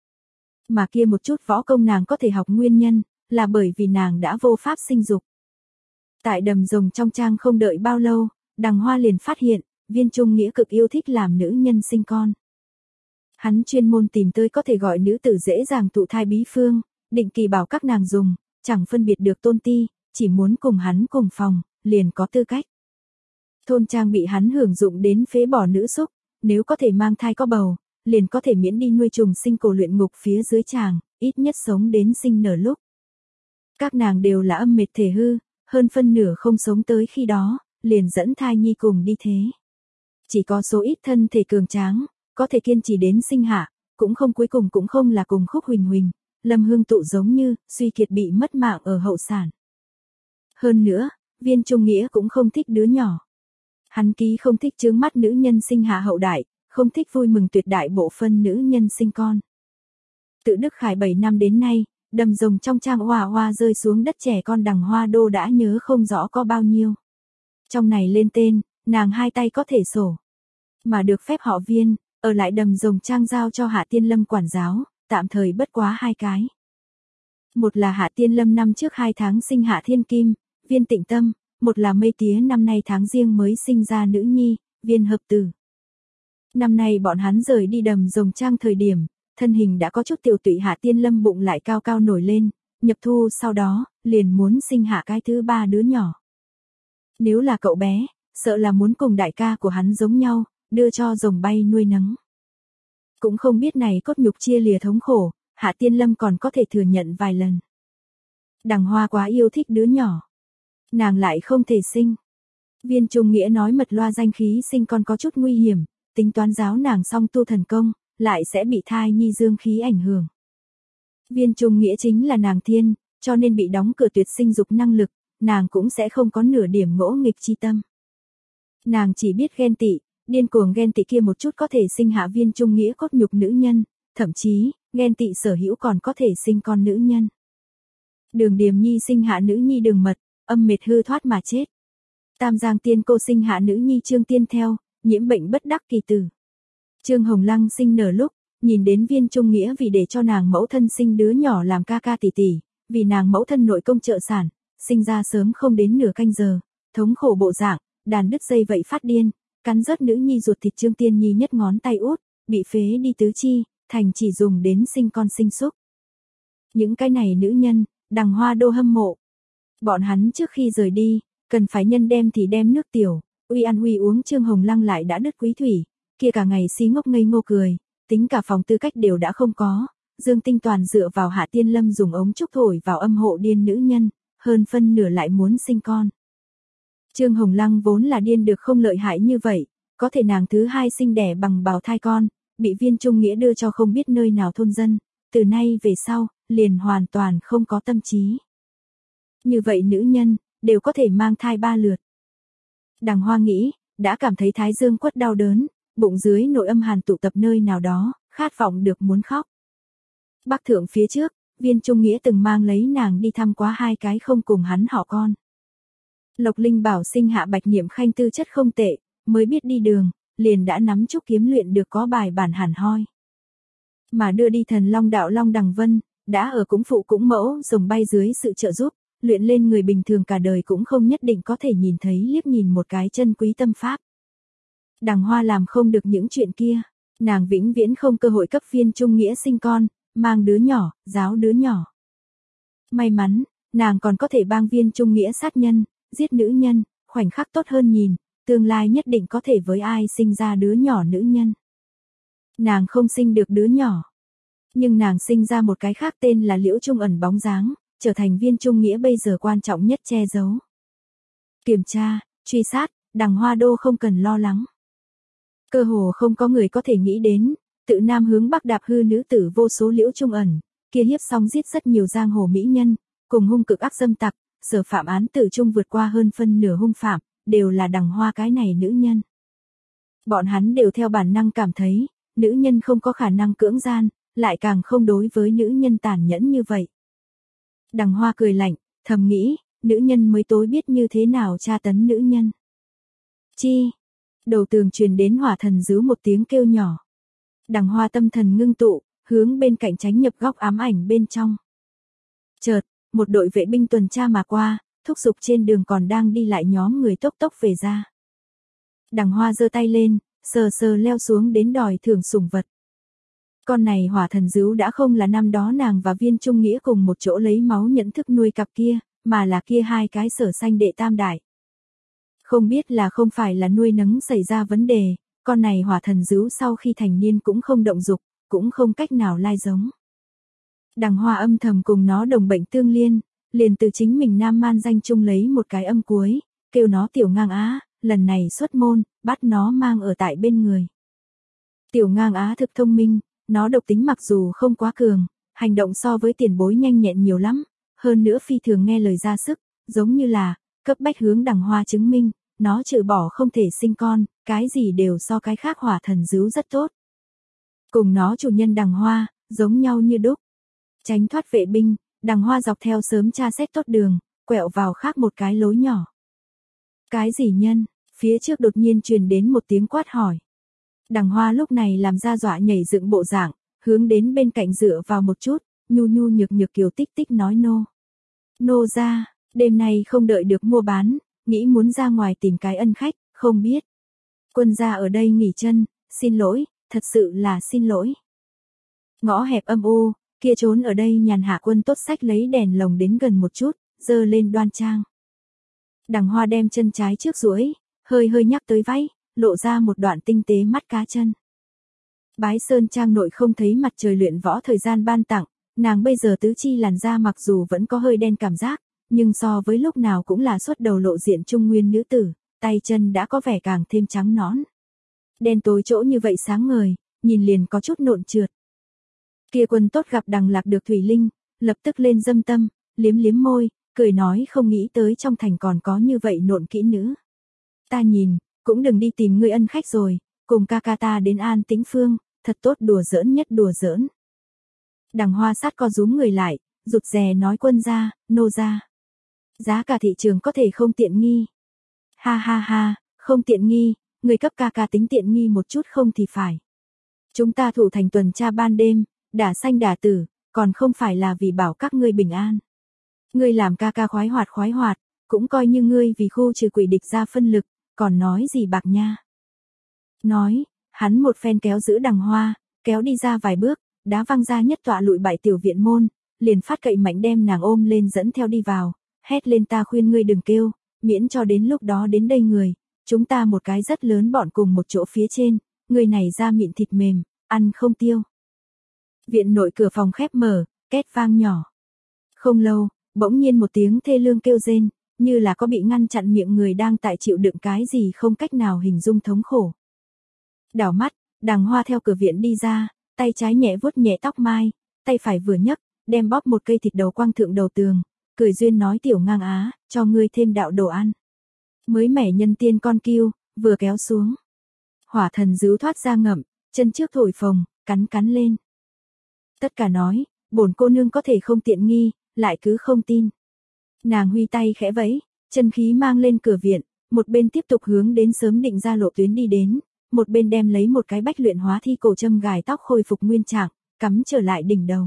Mà kia một chút võ công nàng có thể học nguyên nhân, là bởi vì nàng đã vô pháp sinh dục. Tại đầm rồng trong trang không đợi bao lâu, Đằng Hoa liền phát hiện, Viên Trung Nghĩa cực yêu thích làm nữ nhân sinh con. Hắn chuyên môn tìm tới có thể gọi nữ tử dễ dàng thụ thai bí phương, định kỳ bảo các nàng dùng, chẳng phân biệt được tôn ti, chỉ muốn cùng hắn cùng phòng, liền có tư cách. Thôn trang bị hắn hưởng dụng đến phế bỏ nữ xúc, nếu có thể mang thai có bầu, liền có thể miễn đi nuôi trùng sinh cổ luyện ngục phía dưới chàng, ít nhất sống đến sinh nở lúc. Các nàng đều là âm mệt thể hư, hơn phân nửa không sống tới khi đó, liền dẫn thai nhi cùng đi thế. Chỉ có số ít thân thể cường tráng, có thể kiên trì đến sinh hạ, cũng không cuối cùng cũng không là cùng Khúc Huỳnh Huỳnh, Lâm Hương Tụ giống như, suy kiệt bị mất mạng ở hậu sản. Hơn nữa, Viên Trung Nghĩa cũng không thích đứa nhỏ. Hắn ký không thích chướng mắt nữ nhân sinh hạ hậu đại, không thích vui mừng tuyệt đại bộ phân nữ nhân sinh con. Tự Đức Khải bảy năm đến nay, đầm rồng trong trang oa oa rơi xuống đất trẻ con Đằng Hoa đô đã nhớ không rõ có bao nhiêu. Trong này lên tên, nàng hai tay có thể sổ. Mà được phép họ Viên, ở lại đầm rồng trang giao cho Hạ Tiên Lâm quản giáo, tạm thời bất quá hai cái. Một là Hạ Tiên Lâm năm trước hai tháng sinh Hạ Thiên Kim, Viên Tịnh Tâm, một là Mây Tía năm nay tháng riêng mới sinh ra nữ nhi, Viên Hợp Tử. Năm nay bọn hắn rời đi đầm Rồng Trang thời điểm, thân hình đã có chút tiểu tụy Hạ Tiên Lâm bụng lại cao cao nổi lên, nhập thu sau đó, liền muốn sinh hạ cái thứ ba đứa nhỏ. Nếu là cậu bé, sợ là muốn cùng đại ca của hắn giống nhau, đưa cho rồng bay nuôi nấng. Cũng không biết này cốt nhục chia lìa thống khổ, Hạ Tiên Lâm còn có thể thừa nhận vài lần. Đằng Hoa quá yêu thích đứa nhỏ. Nàng lại không thể sinh. Viên Trung Nghĩa nói mật loa danh khí sinh con có chút nguy hiểm, tính toán giáo nàng song tu thần công, lại sẽ bị thai nhi dương khí ảnh hưởng. Viên Trung Nghĩa chính là nàng thiên, cho nên bị đóng cửa tuyệt sinh dục năng lực, nàng cũng sẽ không có nửa điểm ngỗ nghịch chi tâm. Nàng chỉ biết ghen tị, điên cuồng ghen tị kia một chút có thể sinh hạ Viên Trung Nghĩa cốt nhục nữ nhân, thậm chí, ghen tị sở hữu còn có thể sinh con nữ nhân. Đường Điềm Nhi sinh hạ nữ nhi Đường Mật, âm mệt hư thoát mà chết. Tam Giang Tiên Cô sinh hạ nữ nhi Trương Tiên Theo, nhiễm bệnh bất đắc kỳ tử. Trương Hồng Lăng sinh nở lúc, nhìn đến Viên Trung Nghĩa vì để cho nàng mẫu thân sinh đứa nhỏ làm ca ca tỷ tỷ, vì nàng mẫu thân nội công trợ sản, sinh ra sớm không đến nửa canh giờ, thống khổ bộ dạng, đàn đứt dây vậy phát điên, cắn rớt nữ nhi ruột thịt Trương Tiên Nhi nhất ngón tay út, bị phế đi tứ chi, thành chỉ dùng đến sinh con sinh súc. Những cái này nữ nhân, Đằng Hoa đô hâm mộ. Bọn hắn trước khi rời đi, cần phải nhân đem thì đem nước tiểu, uy ăn uy uống. Trương Hồng Lăng lại đã đứt quý thủy, kia cả ngày xí ngốc ngây ngô cười, tính cả phòng tư cách đều đã không có. Dương Tinh toàn dựa vào Hạ Tiên Lâm dùng ống trúc thổi vào âm hộ điên nữ nhân, hơn phân nửa lại muốn sinh con. Trương Hồng Lăng vốn là điên được không lợi hại như vậy, có thể nàng thứ hai sinh đẻ bằng bào thai con, bị Viên Trung Nghĩa đưa cho không biết nơi nào thôn dân, từ nay về sau, liền hoàn toàn không có tâm trí. Như vậy nữ nhân, đều có thể mang thai ba lượt. Đằng Hoa nghĩ, đã cảm thấy thái dương quất đau đớn, bụng dưới nội âm hàn tụ tập nơi nào đó, khát vọng được muốn khóc. Bắc thượng phía trước, Viên Trung Nghĩa từng mang lấy nàng đi thăm quá hai cái không cùng hắn họ con. Lộc Linh bảo sinh hạ Bạch Niệm Khanh tư chất không tệ, mới biết đi đường, liền đã nắm trúc kiếm luyện được có bài bản hẳn hoi. Mà đưa đi thần Long đạo Long Đằng Vân, đã ở cũng phụ cũng mẫu rồng bay dưới sự trợ giúp, luyện lên người bình thường cả đời cũng không nhất định có thể nhìn thấy liếc nhìn một cái chân quý tâm pháp. Đằng Hoa làm không được những chuyện kia, nàng vĩnh viễn không cơ hội cấp Viên Trung Nghĩa sinh con, mang đứa nhỏ, giáo đứa nhỏ. May mắn, nàng còn có thể bang Viên Trung Nghĩa sát nhân, giết nữ nhân, khoảnh khắc tốt hơn nhìn, tương lai nhất định có thể với ai sinh ra đứa nhỏ nữ nhân. Nàng không sinh được đứa nhỏ, nhưng nàng sinh ra một cái khác tên là Liễu Trung ẩn bóng dáng, trở thành Viên Trung Nghĩa bây giờ quan trọng nhất che giấu. Kiểm tra, truy sát, Đằng Hoa đô không cần lo lắng. Cơ hồ không có người có thể nghĩ đến, tự nam hướng bắc đạp hư nữ tử vô số Liễu Trung ẩn, kia hiếp xong giết rất nhiều giang hồ mỹ nhân, cùng hung cực ác dâm tặc, sở phạm án tử trung vượt qua hơn phân nửa hung phạm, đều là Đằng Hoa cái này nữ nhân. Bọn hắn đều theo bản năng cảm thấy, nữ nhân không có khả năng cưỡng gian, lại càng không đối với nữ nhân tàn nhẫn như vậy. Đằng Hoa cười lạnh, thầm nghĩ, nữ nhân mới tối biết như thế nào tra tấn nữ nhân. Chi? Đầu tường truyền đến Hỏa Thần Dứ một tiếng kêu nhỏ. Đằng Hoa tâm thần ngưng tụ, hướng bên cạnh tránh nhập góc ám ảnh bên trong. Chợt, một đội vệ binh tuần tra mà qua, thúc giục trên đường còn đang đi lại nhóm người tốc tốc về ra. Đằng Hoa giơ tay lên, sờ sờ leo xuống đến đòi thưởng sủng vật. Con này Hỏa Thần Dứ đã không là năm đó nàng và Viên Trung Nghĩa cùng một chỗ lấy máu nhẫn thức nuôi cặp kia, mà là kia hai cái Sở Sanh đệ tam đại. Không biết là không phải là nuôi nấng xảy ra vấn đề, con này Hỏa Thần Dứ sau khi thành niên cũng không động dục, cũng không cách nào lai giống. Đằng Hoa âm thầm cùng nó đồng bệnh tương liên, liền từ chính mình nam man danh chung lấy một cái âm cuối, kêu nó Tiểu Ngang Á, lần này xuất môn, bắt nó mang ở tại bên người. Tiểu Ngang Á thực thông minh, nó độc tính mặc dù không quá cường, hành động so với tiền bối nhanh nhẹn nhiều lắm, hơn nữa phi thường nghe lời ra sức, giống như là, cấp bách hướng Đằng Hoa chứng minh, nó trừ bỏ không thể sinh con, cái gì đều so cái khác Hỏa Thần Dứ rất tốt. Cùng nó chủ nhân Đằng Hoa, giống nhau như đúc. Tránh thoát vệ binh, Đằng Hoa dọc theo sớm tra xét tốt đường, quẹo vào khác một cái lối nhỏ. Cái gì nhân? Phía trước đột nhiên truyền đến một tiếng quát hỏi. Đằng Hoa lúc này làm ra dọa nhảy dựng bộ dạng, hướng đến bên cạnh dựa vào một chút, nhu nhu nhược nhược kiều tích tích nói nô. Nô ra, đêm nay không đợi được mua bán, nghĩ muốn ra ngoài tìm cái ân khách, không biết. Quân gia ở đây nghỉ chân, xin lỗi, thật sự là xin lỗi. Ngõ hẹp âm u, kia trốn ở đây nhàn hạ quân tốt sách lấy đèn lồng đến gần một chút, dơ lên đoan trang. Đằng Hoa đem chân trái trước duỗi, hơi hơi nhắc tới váy, lộ ra một đoạn tinh tế mắt cá chân. Bái Sơn Trang nội không thấy mặt trời luyện võ thời gian ban tặng, nàng bây giờ tứ chi làn da mặc dù vẫn có hơi đen cảm giác, nhưng so với lúc nào cũng là xuất đầu lộ diện trung nguyên nữ tử, tay chân đã có vẻ càng thêm trắng nõn. Đen tối chỗ như vậy sáng ngời, nhìn liền có chút nộn trượt. Kia quân tốt gặp Đằng Lạc được Thủy Linh, lập tức lên dâm tâm, liếm liếm môi, cười nói không nghĩ tới trong thành còn có như vậy nộn kỹ nữ. Ta nhìn, cũng đừng đi tìm ngươi ân khách rồi, cùng ca ca ta đến An Tĩnh Phương, thật tốt đùa giỡn nhất đùa giỡn. Đằng Hoa sát co rúm người lại, rụt rè nói quân gia, nô gia. Giá cả thị trường có thể không tiện nghi. Ha ha ha, không tiện nghi, người cấp ca ca tính tiện nghi một chút không thì phải. Chúng ta thủ thành tuần tra ban đêm, đả sanh đả tử, còn không phải là vì bảo các ngươi bình an. Ngươi làm ca ca khoái hoạt khoái hoạt, cũng coi như ngươi vì khu trừ quỷ địch ra phân lực, còn nói gì bạc nha. Nói, hắn một phen kéo giữ Đằng Hoa, kéo đi ra vài bước, đá văng ra nhất tọa lụi bại tiểu viện môn, liền phát cậy mạnh đem nàng ôm lên dẫn theo đi vào, hét lên ta khuyên ngươi đừng kêu, miễn cho đến lúc đó đến đây người, chúng ta một cái rất lớn bọn cùng một chỗ phía trên, người này da mịn thịt mềm, ăn không tiêu. Viện nội cửa phòng khép mở, két vang nhỏ. Không lâu, bỗng nhiên một tiếng thê lương kêu rên, như là có bị ngăn chặn miệng người đang tại chịu đựng cái gì không cách nào hình dung thống khổ. Đảo mắt, Đằng Hoa theo cửa viện đi ra, tay trái nhẹ vuốt nhẹ tóc mai, tay phải vừa nhấc, đem bóp một cây thịt đầu quăng thượng đầu tường, cười duyên nói tiểu ngang á, cho ngươi thêm đạo đồ ăn. Mới mẻ nhân tiên con kiêu, vừa kéo xuống. Hỏa thần dứu thoát ra ngậm, chân trước thổi phồng, cắn cắn lên. Tất cả nói, bổn cô nương có thể không tiện nghi, lại cứ không tin. Nàng huy tay khẽ vẫy, chân khí mang lên cửa viện, một bên tiếp tục hướng đến sớm định ra lộ tuyến đi đến, một bên đem lấy một cái bách luyện hóa thi cổ châm gài tóc khôi phục nguyên trạng, cắm trở lại đỉnh đầu.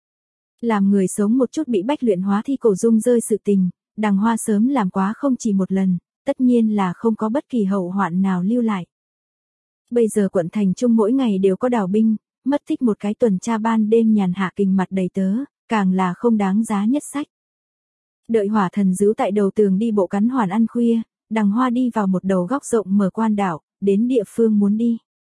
Làm người sống một chút bị bách luyện hóa thi cổ rung rơi sự tình, Đằng Hoa sớm làm quá không chỉ một lần, tất nhiên là không có bất kỳ hậu hoạn nào lưu lại. Bây giờ quận thành trung mỗi ngày đều có đào binh, mất tích một cái tuần tra ban đêm nhàn hạ kình mặt đầy tớ, càng là không đáng giá nhất sách. Đợi hỏa thần giữ tại đầu tường đi bộ cắn hoàn ăn khuya, Đằng Hoa đi vào một đầu góc rộng mở quan đảo, đến địa phương muốn đi.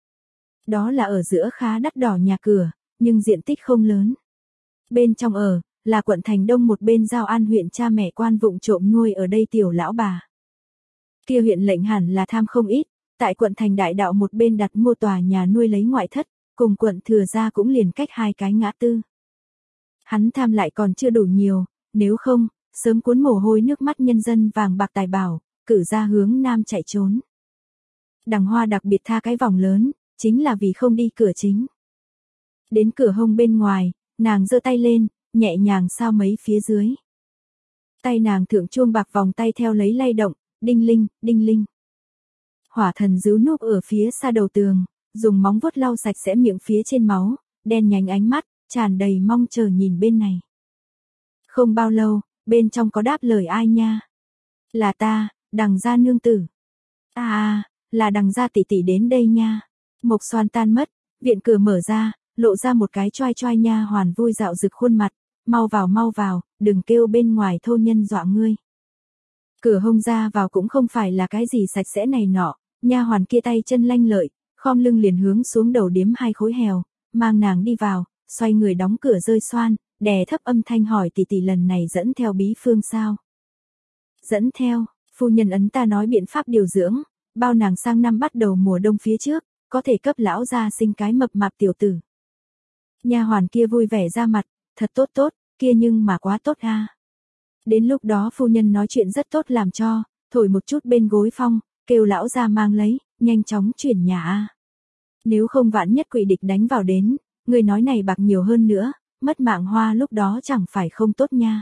Đó là ở giữa khá đắt đỏ nhà cửa, nhưng diện tích không lớn. Bên trong ở, là quận thành đông một bên Giao An huyện cha mẹ quan vụng trộm nuôi ở đây tiểu lão bà. Kia huyện lệnh hẳn là tham không ít, tại quận thành đại đạo một bên đặt mua tòa nhà nuôi lấy ngoại thất, cùng quận thừa ra cũng liền cách hai cái ngã tư. Hắn tham lại còn chưa đủ nhiều, nếu không, sớm cuốn mồ hôi nước mắt nhân dân vàng bạc tài bảo, cử ra hướng nam chạy trốn. Đằng Hoa đặc biệt tha cái vòng lớn, chính là vì không đi cửa chính. Đến cửa hông bên ngoài, nàng giơ tay lên, nhẹ nhàng sao mấy phía dưới. Tay nàng thượng chuông bạc vòng tay theo lấy lay động, đinh linh, đinh linh. Hỏa thần díu núp ở phía xa đầu tường, dùng móng vuốt lau sạch sẽ miệng phía trên máu, đen nhánh ánh mắt, tràn đầy mong chờ nhìn bên này. Không bao lâu, bên trong có đáp lời ai nha. Là ta, Đằng gia nương tử. À à, là Đằng gia tỷ tỷ đến đây nha. Mộc xoan tan mất, viện cửa mở ra, lộ ra một cái choai choai nha hoàn vui dạo rực khuôn mặt, mau vào mau vào, đừng kêu bên ngoài thô nhân dọa ngươi. Cửa hông ra vào cũng không phải là cái gì sạch sẽ này nọ, nha hoàn kia tay chân lanh lợi, khom lưng liền hướng xuống đầu điếm hai khối hèo, mang nàng đi vào, xoay người đóng cửa rơi xoan, đè thấp âm thanh hỏi tỷ tỷ lần này dẫn theo bí phương sao? Dẫn theo, phu nhân ấn ta nói biện pháp điều dưỡng, bao nàng sang năm bắt đầu mùa đông phía trước, có thể cấp lão gia sinh cái mập mạp tiểu tử. Nha hoàn kia vui vẻ ra mặt, thật tốt tốt, kia nhưng mà quá tốt ha. Đến lúc đó phu nhân nói chuyện rất tốt làm cho, thổi một chút bên gối phong, kêu lão gia mang lấy, nhanh chóng chuyển nhà a. Nếu không vạn nhất quỷ địch đánh vào đến, người nói này bạc nhiều hơn nữa, mất mạng Hoa lúc đó chẳng phải không tốt nha.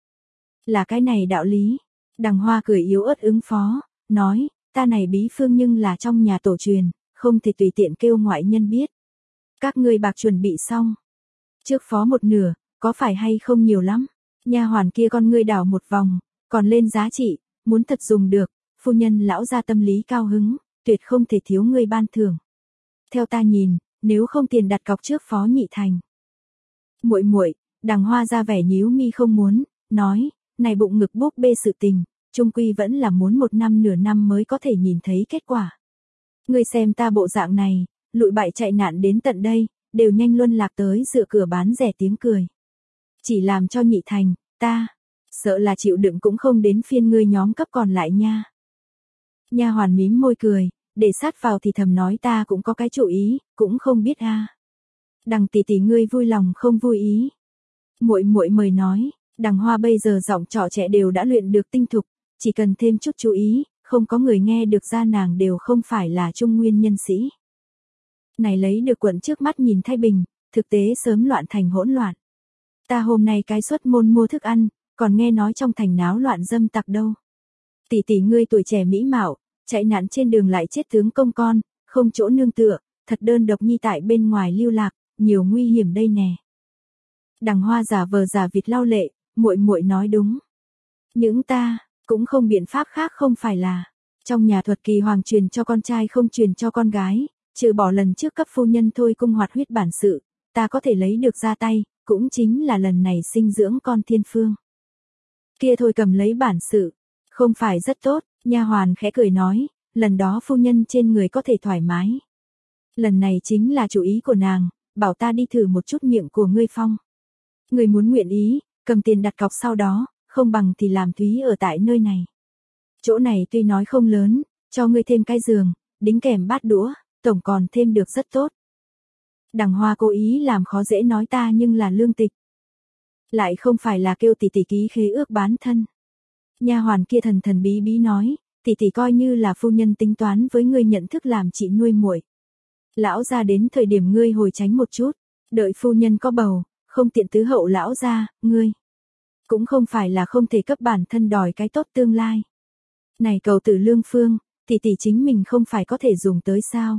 Là cái này đạo lý. Đằng Hoa cười yếu ớt ứng phó, nói, ta này bí phương nhưng là trong nhà tổ truyền, không thể tùy tiện kêu ngoại nhân biết. Các ngươi bạc chuẩn bị xong. Trước phó một nửa, có phải hay không nhiều lắm? Nha hoàn kia con ngươi đảo một vòng, còn lên giá trị, muốn thật dùng được, phu nhân lão gia tâm lý cao hứng, tuyệt không thể thiếu ngươi ban thưởng. theo ta nhìn, nếu không tiền đặt cọc trước Phó Nhị Thành. Muội muội, Đằng Hoa ra vẻ nhíu mi không muốn, nói, này bụng ngực búp bê sự tình, chung quy vẫn là muốn một năm nửa năm mới có thể nhìn thấy kết quả. Ngươi xem ta bộ dạng này, lụi bại chạy nạn đến tận đây, đều nhanh luân lạc tới dựa cửa bán rẻ tiếng cười. Chỉ làm cho Nhị Thành, ta, sợ là chịu đựng cũng không đến phiên ngươi nhóm cấp còn lại nha. Nha hoàn mím môi cười, để sát vào thì thầm nói ta cũng có cái chủ ý, cũng không biết a. À. Đằng tỷ tỷ ngươi vui lòng không vui ý. Muội muội mời nói, Đằng Hoa bây giờ giọng trọ trẻ đều đã luyện được tinh thục, chỉ cần thêm chút chú ý, không có người nghe được ra nàng đều không phải là trung nguyên nhân sĩ. Này lấy được quận trước mắt nhìn thay bình, thực tế sớm loạn thành hỗn loạn. Ta hôm nay cái xuất môn mua thức ăn, còn nghe nói trong thành náo loạn dâm tặc đâu. Tỷ tỷ ngươi tuổi trẻ mỹ mạo, chạy nạn trên đường lại chết tướng công con, không chỗ nương tựa, thật đơn độc nhi tại bên ngoài lưu lạc, nhiều nguy hiểm đây nè. Đằng Hoa giả vờ giả vịt lau lệ, muội muội nói đúng. Những ta, cũng không biện pháp khác không phải là, trong nhà thuật kỳ hoàng truyền cho con trai không truyền cho con gái, trừ bỏ lần trước cấp phu nhân thôi cung hoạt huyết bản sự, ta có thể lấy được ra tay, cũng chính là lần này sinh dưỡng con thiên phương. Kia thôi cầm lấy bản sự, không phải rất tốt, nha hoàn khẽ cười nói, lần đó phu nhân trên người có thể thoải mái. Lần này chính là chủ ý của nàng, bảo ta đi thử một chút miệng của ngươi phong. Ngươi muốn nguyện ý, cầm tiền đặt cọc sau đó, không bằng thì làm Thúy ở tại nơi này. Chỗ này tuy nói không lớn, cho ngươi thêm cái giường, đính kèm bát đũa, tổng còn thêm được rất tốt. Đằng Hoa cố ý làm khó dễ nói ta nhưng là lương tịch. Lại không phải là kêu tỷ tỷ ký khế ước bán thân. Nha hoàn kia thần thần bí bí nói, tỷ tỷ coi như là phu nhân tính toán với ngươi nhận thức làm chị nuôi muội. Lão gia đến thời điểm ngươi hồi tránh một chút, đợi phu nhân có bầu, không tiện tứ hậu lão gia, ngươi. Cũng không phải là không thể cấp bản thân đòi cái tốt tương lai. Này cầu tử lương phương, tỷ tỷ chính mình không phải có thể dùng tới sao.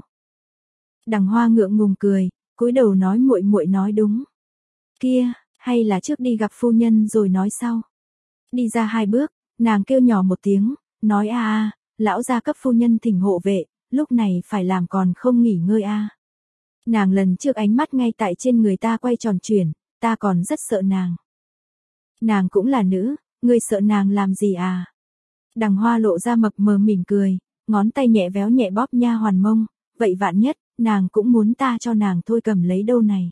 Đằng Hoa ngượng ngùng cười, cúi đầu nói muội muội nói đúng. Kia, hay là trước đi gặp phu nhân rồi nói sau. Đi ra hai bước, nàng kêu nhỏ một tiếng, nói a a, lão gia cấp phu nhân thỉnh hộ vệ, lúc này phải làm còn không nghỉ ngơi a. À. Nàng lần trước ánh mắt ngay tại trên người ta quay tròn chuyển, ta còn rất sợ nàng. Nàng cũng là nữ, ngươi sợ nàng làm gì à? Đằng Hoa lộ ra mập mờ mỉm cười, ngón tay nhẹ véo nhẹ bóp nha hoàn mông, vậy vạn nhất, nàng cũng muốn ta cho nàng thôi cầm lấy đâu này.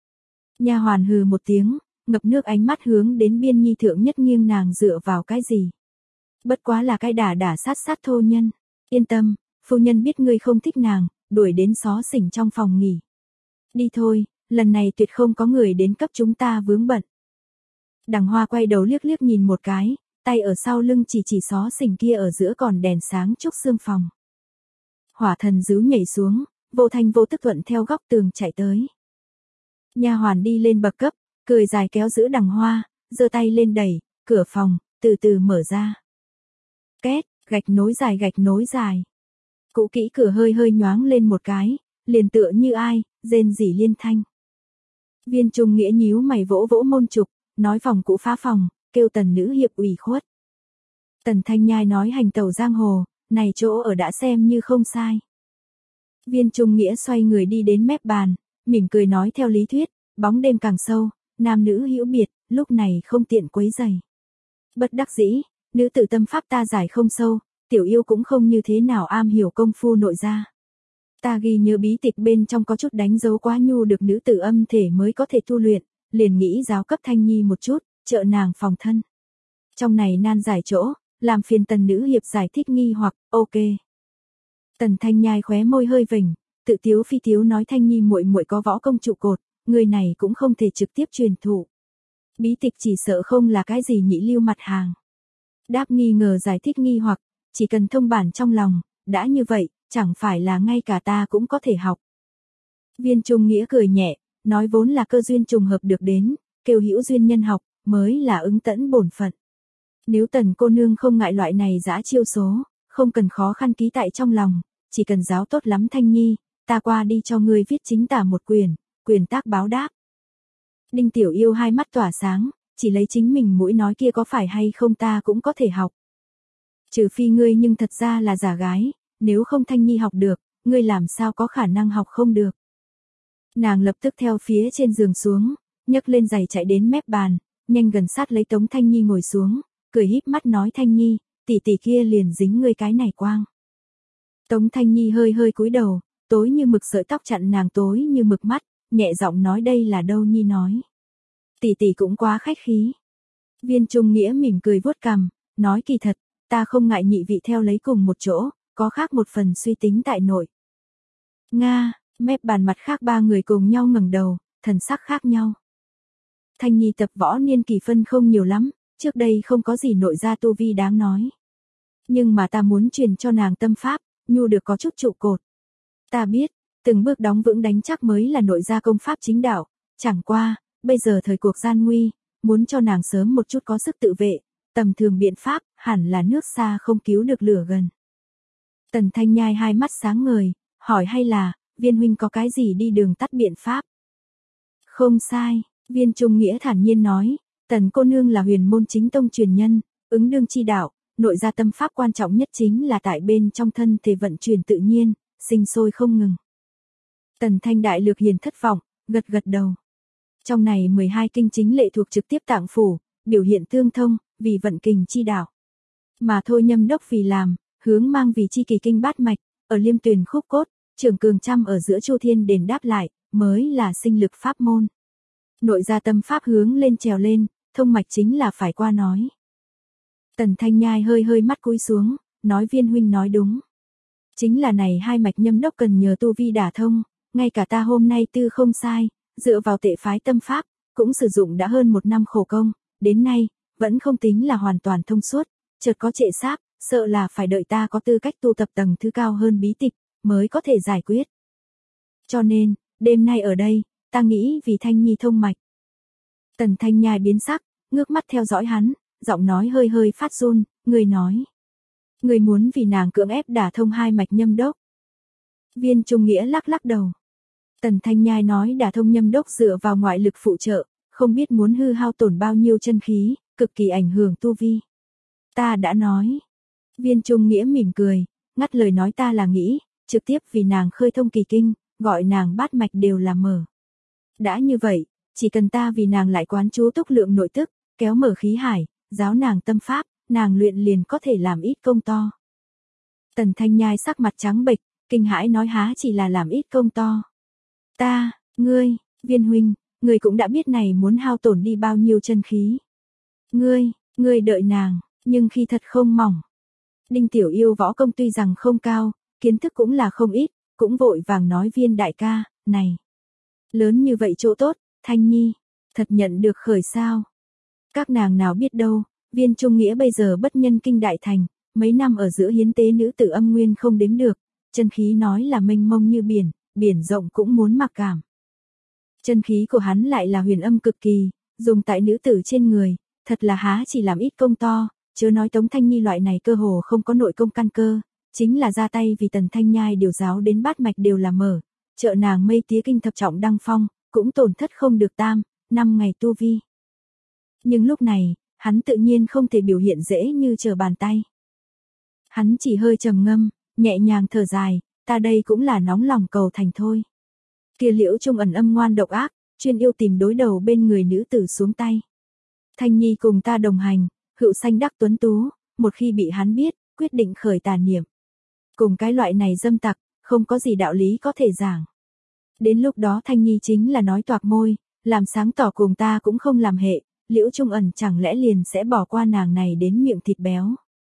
Nha hoàn hừ một tiếng, ngập nước ánh mắt hướng đến biên nhi thượng nhất nghiêng nàng dựa vào cái gì. Bất quá là cái đả đả sát sát thô nhân, yên tâm, phu nhân biết ngươi không thích nàng, đuổi đến xó xỉnh trong phòng nghỉ. Đi thôi, lần này tuyệt không có người đến cấp chúng ta vướng bận. Đằng Hoa quay đầu liếc liếc nhìn một cái, tay ở sau lưng chỉ chỉ xó xỉnh kia ở giữa còn đèn sáng trúc xương phòng. Hỏa thần dứu nhảy xuống, vô thanh vô tức thuận theo góc tường chạy tới. Nha hoàn đi lên bậc cấp, cười dài kéo giữ Đằng Hoa, giơ tay lên đẩy, cửa phòng, từ từ mở ra. Két, gạch nối dài gạch nối dài. Cũ kỹ cửa hơi hơi nhoáng lên một cái, liền tựa như ai, rên rỉ liên thanh. Viên Trung Nghĩa nhíu mày vỗ vỗ môn trục, nói phòng cũ phá phòng, kêu Tần nữ hiệp ủy khuất. Tần Thanh Nhai nói hành tẩu giang hồ, này chỗ ở đã xem như không sai. Viên Trung Nghĩa xoay người đi đến mép bàn, mỉm cười nói theo lý thuyết, bóng đêm càng sâu, nam nữ hữu biệt, lúc này không tiện quấy rầy. Bất đắc dĩ, nữ tử tâm pháp ta giải không sâu, tiểu yêu cũng không như thế nào am hiểu công phu nội gia. Ta ghi nhớ bí tịch bên trong có chút đánh dấu quá nhu được nữ tử âm thể mới có thể tu luyện, liền nghĩ giáo cấp Thanh Nhi một chút, trợ nàng phòng thân. Trong này nan giải chỗ, làm phiền Tần nữ hiệp giải thích nghi hoặc, ok. Tần Thanh Nhai khóe môi hơi vểnh, tự tiếu phi tiếu nói Thanh Nhi muội muội có võ công trụ cột, người này cũng không thể trực tiếp truyền thụ. Bí tịch chỉ sợ không là cái gì nhị lưu mặt hàng. Đáp nghi ngờ giải thích nghi hoặc, chỉ cần thông bản trong lòng, đã như vậy, chẳng phải là ngay cả ta cũng có thể học. Viên Trung Nghĩa cười nhẹ, nói vốn là cơ duyên trùng hợp được đến, kêu hữu duyên nhân học, mới là ứng tẫn bổn phận. Nếu Tần cô nương không ngại loại này dã chiêu số, không cần khó khăn ký tại trong lòng, chỉ cần giáo tốt lắm Thanh Nhi, ta qua đi cho ngươi viết chính tả một quyền, quyền tác báo đáp. Đinh Tiểu Yêu hai mắt tỏa sáng, chỉ lấy chính mình mũi nói kia có phải hay không ta cũng có thể học. Trừ phi ngươi nhưng thật ra là giả gái, nếu không Thanh Nhi học được, ngươi làm sao có khả năng học không được. Nàng lập tức theo phía trên giường xuống, nhấc lên giày chạy đến mép bàn, nhanh gần sát lấy Tống Thanh Nhi ngồi xuống, cười híp mắt nói Thanh Nhi, tỷ tỷ kia liền dính ngươi cái này quang. Tống Thanh Nhi hơi hơi cúi đầu, tối như mực sợi tóc chặn nàng tối như mực mắt, nhẹ giọng nói đây là đâu Nhi nói. Tỷ tỷ cũng quá khách khí. Viên Trung Nghĩa mỉm cười vuốt cằm, nói kỳ thật, ta không ngại nhị vị theo lấy cùng một chỗ, có khác một phần suy tính tại nội. Nga, mép bàn mặt khác ba người cùng nhau ngẩng đầu, thần sắc khác nhau. Thanh Nhi tập võ niên kỳ phân không nhiều lắm, trước đây không có gì nội gia tu vi đáng nói. Nhưng mà ta muốn truyền cho nàng tâm pháp, nhu được có chút trụ cột. Ta biết, từng bước đóng vững đánh chắc mới là nội gia công pháp chính đạo, chẳng qua, bây giờ thời cuộc gian nguy, muốn cho nàng sớm một chút có sức tự vệ, tầm thường biện pháp, hẳn là nước xa không cứu được lửa gần. Tần Thanh Nhai hai mắt sáng ngời, hỏi hay là, Viên huynh có cái gì đi đường tắt biện pháp? Không sai, Viên Trung Nghĩa thản nhiên nói, Tần cô nương là huyền môn chính tông truyền nhân, ứng đương chi đạo, nội gia tâm pháp quan trọng nhất chính là tại bên trong thân thể vận chuyển tự nhiên, sinh sôi không ngừng. Tần Thanh Đại Lược hiền thất vọng, gật gật đầu. Trong này mười hai kinh chính lệ thuộc trực tiếp tạng phủ, biểu hiện tương thông, vì vận kình chi đạo. Mà Thôi Nhâm Đốc vì làm, hướng mang vì chi kỳ kinh bát mạch, ở Liêm Tuyền khúc cốt, Trường Cường Trăm ở giữa Chu Thiên đền đáp lại, mới là sinh lực pháp môn. Nội gia tâm pháp hướng lên trèo lên, thông mạch chính là phải qua nói. Tần Thanh Nhai hơi hơi mắt cúi xuống, nói Viên huynh nói đúng. Chính là này hai mạch Nhâm Đốc cần nhờ tu vi đả thông, ngay cả ta hôm nay tư không sai, dựa vào tệ phái tâm pháp, cũng sử dụng đã hơn một năm khổ công, đến nay, vẫn không tính là hoàn toàn thông suốt, chợt có trệ sáp, sợ là phải đợi ta có tư cách tu tập tầng thứ cao hơn bí tịch, mới có thể giải quyết. Cho nên, đêm nay ở đây, ta nghĩ vì Thanh Nhi thông mạch. Tần Thanh Nhai biến sắc, ngước mắt theo dõi hắn, giọng nói hơi hơi phát run, người nói. Người muốn vì nàng cưỡng ép đả thông hai mạch Nhâm Đốc. Viên Trung Nghĩa lắc lắc đầu. Tần Thanh Nhai nói đả thông Nhâm Đốc dựa vào ngoại lực phụ trợ, không biết muốn hư hao tổn bao nhiêu chân khí, cực kỳ ảnh hưởng tu vi. Ta đã nói. Viên Trung Nghĩa mỉm cười, ngắt lời nói ta là nghĩ, trực tiếp vì nàng khơi thông kỳ kinh, gọi nàng bát mạch đều là mở. Đã như vậy, chỉ cần ta vì nàng lại quán chú túc lượng nội tức, kéo mở khí hải, giáo nàng tâm pháp, nàng luyện liền có thể làm ít công to. Tần Thanh Nhai sắc mặt trắng bệch, kinh hãi nói há chỉ là làm ít công to. Ta, ngươi, Viên huynh, ngươi cũng đã biết này muốn hao tổn đi bao nhiêu chân khí. Ngươi, ngươi đợi nàng, nhưng khi thật không mỏng. Đinh Tiểu Yêu võ công tuy rằng không cao, kiến thức cũng là không ít, cũng vội vàng nói Viên đại ca, này. Lớn như vậy chỗ tốt, Thanh Nhi, thật nhận được khởi sao. Các nàng nào biết đâu, Viên Trung Nghĩa bây giờ bất nhân kinh đại thành, mấy năm ở giữa hiến tế nữ tử âm nguyên không đếm được, chân khí nói là mênh mông như biển, biển rộng cũng muốn mặc cảm. Chân khí của hắn lại là huyền âm cực kỳ, dùng tại nữ tử trên người, thật là há chỉ làm ít công to, chớ nói Tống Thanh Nhi loại này cơ hồ không có nội công căn cơ, chính là ra tay vì Tần Thanh Nhai điều giáo đến bát mạch đều là mở, trợ nàng mây tía kinh thập trọng đăng phong, cũng tổn thất không được tam, năm ngày tu vi. Nhưng lúc này, hắn tự nhiên không thể biểu hiện dễ như trở bàn tay. Hắn chỉ hơi trầm ngâm, nhẹ nhàng thở dài, ta đây cũng là nóng lòng cầu thành thôi. Kia Liễu Trung ẩn âm ngoan độc ác, chuyên yêu tìm đối đầu bên người nữ tử xuống tay. Thanh Nhi cùng ta đồng hành, hữu sanh đắc tuấn tú, một khi bị hắn biết, quyết định khởi tà niệm. Cùng cái loại này dâm tặc, không có gì đạo lý có thể giảng. Đến lúc đó Thanh Nhi chính là nói toạc môi, làm sáng tỏ cùng ta cũng không làm hệ, Liễu Trung ẩn chẳng lẽ liền sẽ bỏ qua nàng này đến miệng thịt béo.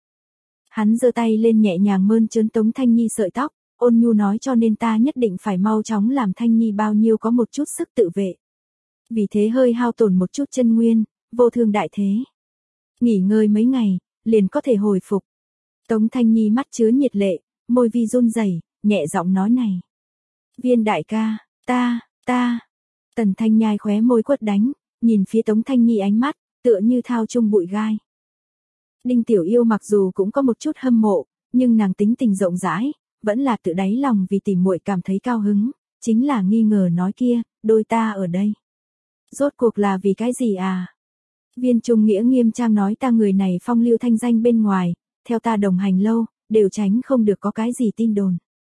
Hắn giơ tay lên nhẹ nhàng mơn trớn Tống Thanh Nhi sợi tóc, ôn nhu nói cho nên ta nhất định phải mau chóng làm Thanh Nhi bao nhiêu có một chút sức tự vệ. Vì thế hơi hao tổn một chút chân nguyên, vô thương đại thế. Nghỉ ngơi mấy ngày, liền có thể hồi phục. Tống Thanh Nhi mắt chứa nhiệt lệ, môi vi run rẩy, nhẹ giọng nói này. Viên đại ca, ta, ta. Tần Thanh Nhai khóe môi quất đánh, nhìn phía Tống Thanh Nhi ánh mắt, tựa như thao chung bụi gai. Đinh Tiểu Yêu mặc dù cũng có một chút hâm mộ, nhưng nàng tính tình rộng rãi, vẫn là tự đáy lòng vì tỉ muội cảm thấy cao hứng, chính là nghi ngờ nói kia, đôi ta ở đây. Rốt cuộc là vì cái gì à? Viên Trung Nghĩa nghiêm trang nói ta người này phong lưu thanh danh bên ngoài, theo ta đồng hành lâu, đều tránh không được có cái gì tin đồn.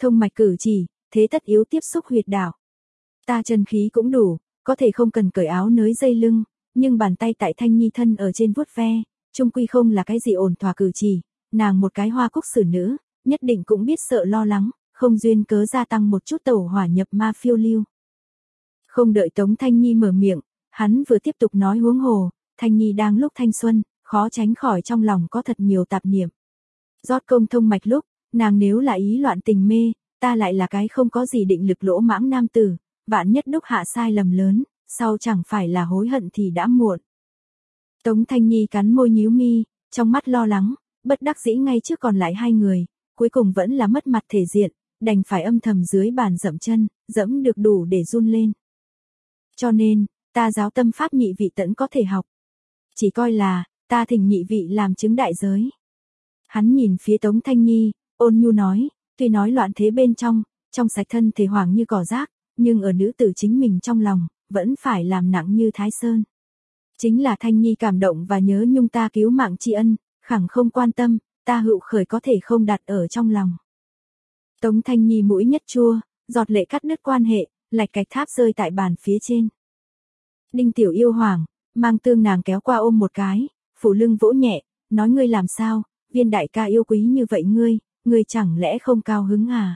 thông mạch cử chỉ, thế tất yếu tiếp xúc huyệt đạo. Ta chân khí cũng đủ, có thể không cần cởi áo nới dây lưng, nhưng bàn tay tại Thanh Nhi thân ở trên vuốt ve, chung quy không là cái gì ổn thỏa cử chỉ, nàng một cái hoa cúc xử nữ, nhất định cũng biết sợ lo lắng, không duyên cớ gia tăng một chút tẩu hỏa nhập ma phiêu lưu. Không đợi Tống Thanh Nhi mở miệng, hắn vừa tiếp tục nói huống hồ, Thanh Nhi đang lúc thanh xuân, khó tránh khỏi trong lòng có thật nhiều tạp niệm. Rót công thông mạch lúc, nàng nếu là ý loạn tình mê, ta lại là cái không có gì định lực lỗ mãng nam tử, vạn nhất đúc hạ sai lầm lớn, sau chẳng phải là hối hận thì đã muộn. Tống Thanh Nhi cắn môi nhíu mi, trong mắt lo lắng, bất đắc dĩ ngay trước còn lại hai người, cuối cùng vẫn là mất mặt thể diện, đành phải âm thầm dưới bàn dậm chân, dẫm được đủ để run lên. Cho nên, ta giáo tâm pháp nhị vị tẫn có thể học. Chỉ coi là, ta thỉnh nhị vị làm chứng đại giới. Hắn nhìn phía Tống Thanh Nhi, ôn nhu nói, tuy nói loạn thế bên trong, trong sạch thân thể hoàng như cỏ rác, nhưng ở nữ tử chính mình trong lòng, vẫn phải làm nặng như Thái Sơn. Chính là Thanh Nhi cảm động và nhớ nhung ta cứu mạng tri ân, khẳng không quan tâm, ta hữu khởi có thể không đặt ở trong lòng. Tống Thanh Nhi mũi nhất chua, giọt lệ cắt đứt quan hệ, lạch cạch tháp rơi tại bàn phía trên. Đinh Tiểu Yêu hoảng, mang tương nàng kéo qua ôm một cái, phủ lưng vỗ nhẹ, nói ngươi làm sao, Viên đại ca yêu quý như vậy ngươi, ngươi chẳng lẽ không cao hứng à?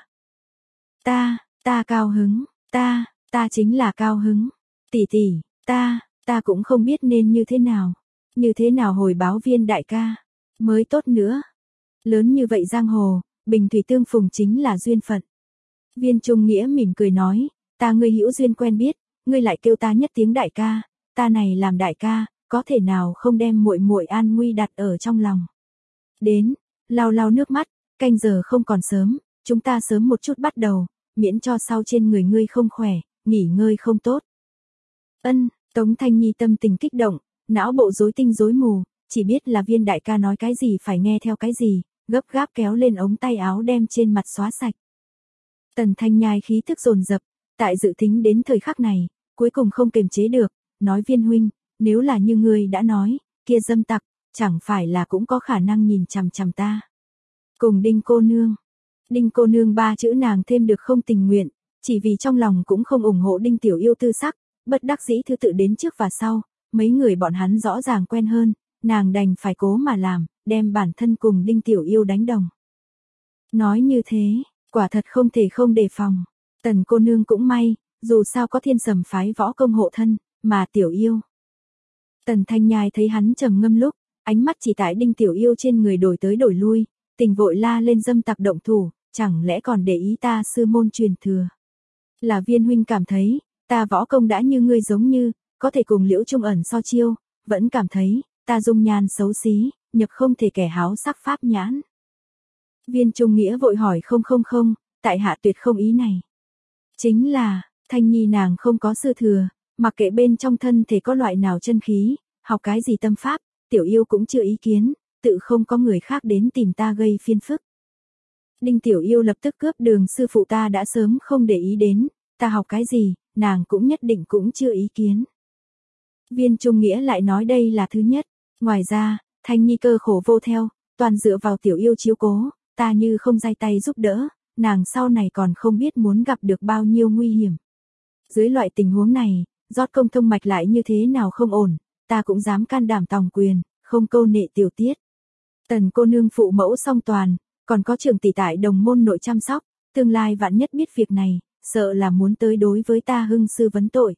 Ta, ta cao hứng, ta, ta chính là cao hứng. Tỷ tỷ, ta, ta cũng không biết nên như thế nào, như thế nào hồi báo Viên đại ca, mới tốt nữa. Lớn như vậy giang hồ, bình thủy tương phùng chính là duyên phận. Viên Trung Nghĩa mỉm cười nói, ta ngươi hữu duyên quen biết, ngươi lại kêu ta nhất tiếng đại ca, ta này làm đại ca, có thể nào không đem muội muội an nguy đặt ở trong lòng. Đến, lau lau nước mắt, canh giờ không còn sớm, chúng ta sớm một chút bắt đầu, miễn cho sau trên người ngươi không khỏe, nghỉ ngơi không tốt. Ân, Tống Thanh Nhi tâm tình kích động, não bộ rối tinh rối mù, chỉ biết là Viên đại ca nói cái gì phải nghe theo cái gì, gấp gáp kéo lên ống tay áo đem trên mặt xóa sạch. Tần Thanh Nhai khí thức dồn dập, tại dự tính đến thời khắc này, cuối cùng không kiềm chế được, nói Viên huynh, nếu là như ngươi đã nói, kia dâm tặc, chẳng phải là cũng có khả năng nhìn chằm chằm ta. Cùng Đinh cô nương. Đinh cô nương ba chữ nàng thêm được không tình nguyện, chỉ vì trong lòng cũng không ủng hộ Đinh Tiểu Yêu tư sắc, bất đắc dĩ thứ tự đến trước và sau, mấy người bọn hắn rõ ràng quen hơn, nàng đành phải cố mà làm, đem bản thân cùng Đinh Tiểu Yêu đánh đồng. Nói như thế, quả thật không thể không đề phòng. Tần cô nương cũng may, dù sao có Thiên Sầm phái võ công hộ thân, mà Tiểu Yêu. Tần Thanh Nhai thấy hắn trầm ngâm lúc, ánh mắt chỉ tại Đinh Tiểu Yêu trên người đổi tới đổi lui, tình vội la lên dâm tặc động thủ, chẳng lẽ còn để ý ta sư môn truyền thừa. Là Viên huynh cảm thấy, ta võ công đã như ngươi giống như, có thể cùng Liễu Trung ẩn so chiêu, vẫn cảm thấy, ta dung nhan xấu xí, nhập không thể kẻ háo sắc pháp nhãn. Viên Trung Nghĩa vội hỏi không không không, tại hạ tuyệt không ý này. Chính là, Thanh Nhi nàng không có sư thừa, mặc kệ bên trong thân thể có loại nào chân khí, học cái gì tâm pháp, Tiểu Yêu cũng chưa ý kiến, tự không có người khác đến tìm ta gây phiền phức. Đinh Tiểu Yêu lập tức cướp đường sư phụ ta đã sớm không để ý đến, ta học cái gì, nàng cũng nhất định cũng chưa ý kiến. Viên Trung Nghĩa lại nói đây là thứ nhất, ngoài ra, Thanh Nhi cơ khổ vô theo, toàn dựa vào Tiểu Yêu chiếu cố, ta như không giai tay giúp đỡ, nàng sau này còn không biết muốn gặp được bao nhiêu nguy hiểm. Dưới loại tình huống này, rót công thông mạch lại như thế nào không ổn, ta cũng dám can đảm tòng quyền, không câu nệ tiểu tiết. Tần cô nương phụ mẫu song toàn, còn có trường tỷ tại đồng môn nội chăm sóc, tương lai vạn nhất biết việc này, sợ là muốn tới đối với ta hưng sư vấn tội.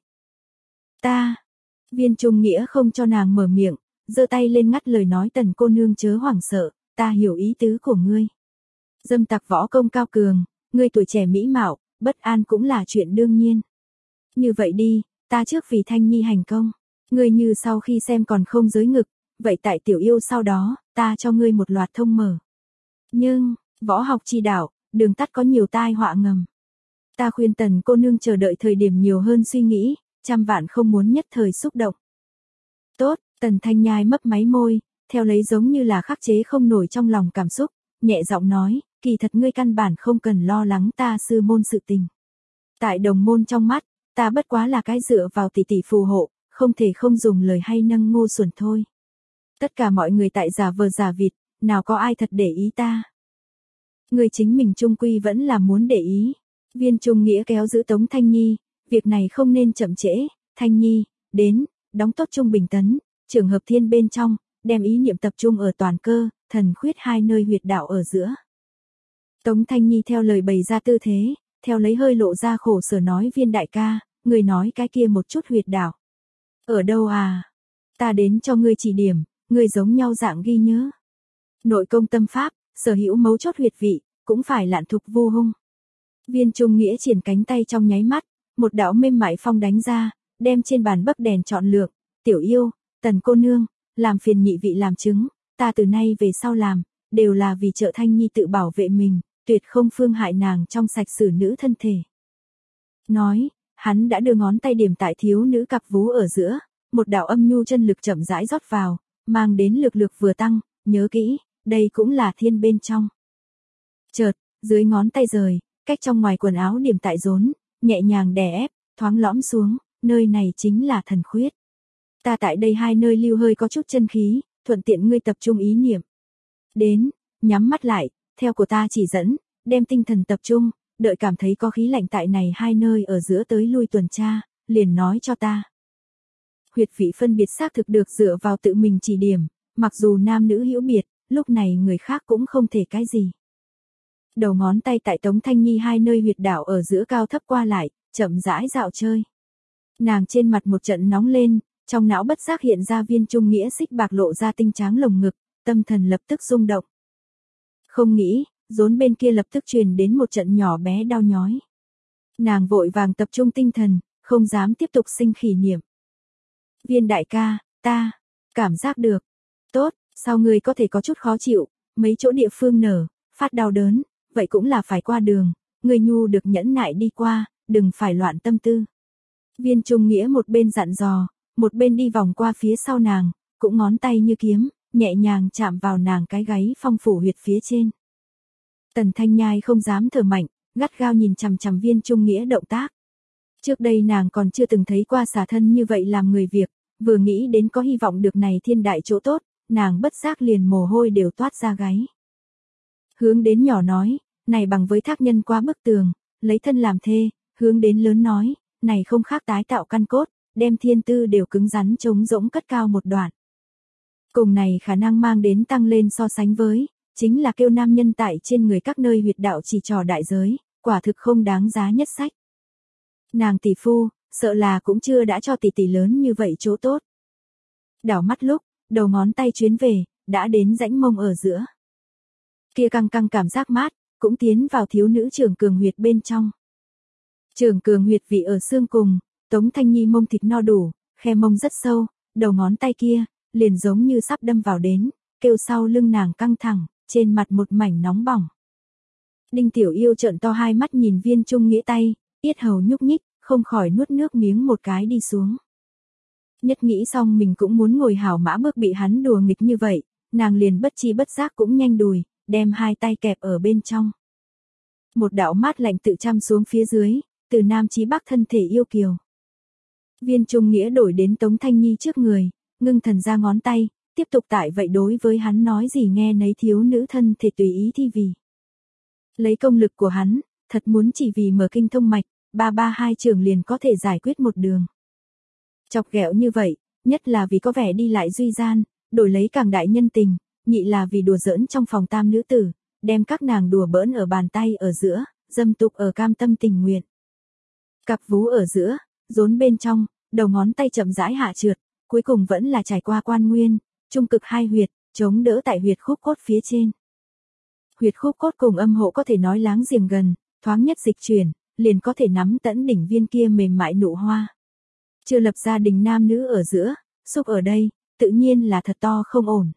Ta, Viên Trung Nghĩa không cho nàng mở miệng, giơ tay lên ngắt lời nói Tần cô nương chớ hoảng sợ, ta hiểu ý tứ của ngươi. Dâm tặc võ công cao cường, ngươi tuổi trẻ mỹ mạo, bất an cũng là chuyện đương nhiên. Như vậy đi, ta trước vì Thanh Nhi hành công, ngươi như sau khi xem còn không giới ngực, vậy tại Tiểu Yêu sau đó, ta cho ngươi một loạt thông mở. Nhưng, võ học chi đạo, đường tắt có nhiều tai họa ngầm. Ta khuyên Tần cô nương chờ đợi thời điểm nhiều hơn suy nghĩ, trăm vạn không muốn nhất thời xúc động. Tốt, Tần Thanh Nhai mấp máy môi, theo lấy giống như là khắc chế không nổi trong lòng cảm xúc, nhẹ giọng nói, kỳ thật ngươi căn bản không cần lo lắng ta sư môn sự tình. Tại đồng môn trong mắt, ta bất quá là cái dựa vào tỷ tỷ phù hộ, không thể không dùng lời hay nâng ngu xuẩn thôi. Tất cả mọi người tại giả vờ giả vịt, nào có ai thật để ý ta. Ngươi chính mình chung quy vẫn là muốn để ý. Viên Trung Nghĩa kéo giữ Tống Thanh Nhi, việc này không nên chậm trễ, Thanh Nhi, đến, đóng tốt Trung Bình Tấn, trường hợp thiên bên trong, đem ý niệm tập trung ở toàn cơ, thần khuyết hai nơi huyệt đạo ở giữa. Tống Thanh Nhi theo lời bày ra tư thế, theo lấy hơi lộ ra khổ sở nói Viên đại ca, người nói cái kia một chút huyệt đạo. Ở đâu à? Ta đến cho ngươi chỉ điểm, ngươi giống nhau dạng ghi nhớ. Nội công tâm pháp, sở hữu mấu chốt huyệt vị, cũng phải lạn thục vu hung. Viên Trung Nghĩa triển cánh tay trong nháy mắt, một đạo mềm mại phong đánh ra, đem trên bàn bấc đèn chọn lược, tiểu yêu, Tần cô nương, làm phiền nhị vị làm chứng, ta từ nay về sau làm, đều là vì trợ Thanh Nhi tự bảo vệ mình, tuyệt không phương hại nàng trong sạch xử nữ thân thể. Nói, hắn đã đưa ngón tay điểm tại thiếu nữ cặp vú ở giữa, một đạo âm nhu chân lực chậm rãi rót vào, mang đến lực lực vừa tăng, nhớ kỹ, đây cũng là thiên bên trong. Chợt, dưới ngón tay rời, cách trong ngoài quần áo điểm tại rốn, nhẹ nhàng đè ép, thoáng lõm xuống, nơi này chính là thần khuyết. Ta tại đây hai nơi lưu hơi có chút chân khí, thuận tiện ngươi tập trung ý niệm. Đến, nhắm mắt lại, theo của ta chỉ dẫn, đem tinh thần tập trung, đợi cảm thấy có khí lạnh tại này hai nơi ở giữa tới lui tuần tra, liền nói cho ta. Huyệt vị phân biệt xác thực được dựa vào tự mình chỉ điểm, mặc dù nam nữ hữu biệt, lúc này người khác cũng không thể cái gì. Đầu ngón tay tại Tống Thanh Nhi hai nơi huyệt đạo ở giữa cao thấp qua lại, chậm rãi dạo chơi. Nàng trên mặt một trận nóng lên, trong não bất giác hiện ra Viên Trung Nghĩa xích bạc lộ ra tinh tráng lồng ngực, tâm thần lập tức rung động. Không nghĩ, rốn bên kia lập tức truyền đến một trận nhỏ bé đau nhói. Nàng vội vàng tập trung tinh thần, không dám tiếp tục sinh khỉ niệm. Viên đại ca, ta, cảm giác được. Tốt, sao ngươi có thể có chút khó chịu, mấy chỗ địa phương nở, phát đau đớn, vậy cũng là phải qua đường, ngươi nhu được nhẫn nại đi qua, đừng phải loạn tâm tư. Viên Trung Nghĩa một bên dặn dò, một bên đi vòng qua phía sau nàng, cũng ngón tay như kiếm, nhẹ nhàng chạm vào nàng cái gáy phong phủ huyệt phía trên. Tần Thanh Nhai không dám thở mạnh, gắt gao nhìn chằm chằm Viên Trung Nghĩa động tác. Trước đây nàng còn chưa từng thấy qua xả thân như vậy làm người việc, vừa nghĩ đến có hy vọng được này thiên đại chỗ tốt, nàng bất giác liền mồ hôi đều toát ra gáy. Hướng đến nhỏ nói, này bằng với thác nhân qua bức tường, lấy thân làm thê, hướng đến lớn nói, này không khác tái tạo căn cốt, đem thiên tư đều cứng rắn trống rỗng cất cao một đoạn. Cùng này khả năng mang đến tăng lên so sánh với, chính là kêu nam nhân tại trên người các nơi huyệt đạo chỉ trò đại giới, quả thực không đáng giá nhất sách. Nàng tỷ phu, sợ là cũng chưa đã cho tỷ tỷ lớn như vậy chỗ tốt. Đảo mắt lúc, đầu ngón tay chuyến về, đã đến rãnh mông ở giữa. Kia căng căng cảm giác mát, cũng tiến vào thiếu nữ trường cường huyệt bên trong. Trường cường huyệt vị ở xương cùng, Tống Thanh Nhi mông thịt no đủ, khe mông rất sâu, đầu ngón tay kia, liền giống như sắp đâm vào đến, kêu sau lưng nàng căng thẳng, trên mặt một mảnh nóng bỏng. Đinh Tiểu Yêu trợn to hai mắt nhìn Viên Trung Nghĩa tay, yết hầu nhúc nhích, không khỏi nuốt nước miếng một cái đi xuống. Nhất nghĩ xong mình cũng muốn ngồi hảo mã bước bị hắn đùa nghịch như vậy, nàng liền bất chi bất giác cũng nhanh đùi, đem hai tay kẹp ở bên trong. Một đạo mát lạnh tự chăm xuống phía dưới, từ nam chí bắc thân thể yêu kiều. Viên Trung Nghĩa đổi đến Tống Thanh Nhi trước người, ngưng thần ra ngón tay, tiếp tục tại vậy đối với hắn nói gì nghe nấy thiếu nữ thân thể tùy ý thi vì. Lấy công lực của hắn, thật muốn chỉ vì mở kinh thông mạch, ba ba hai trường liền có thể giải quyết một đường. Chọc ghẹo như vậy, nhất là vì có vẻ đi lại duy gian, đổi lấy càng đại nhân tình, nhị là vì đùa giỡn trong phòng tam nữ tử, đem các nàng đùa bỡn ở bàn tay ở giữa, dâm tục ở cam tâm tình nguyện. Cặp vú ở giữa, rốn bên trong, đầu ngón tay chậm rãi hạ trượt, cuối cùng vẫn là trải qua quan nguyên, trung cực hai huyệt, chống đỡ tại huyệt khúc cốt phía trên. Huyệt khúc cốt cùng âm hộ có thể nói láng giềng gần, thoáng nhất dịch chuyển, liền có thể nắm tẫn đỉnh viên kia mềm mại nụ hoa. Chưa lập gia đình nam nữ ở giữa, xúc ở đây, tự nhiên là thật to không ổn.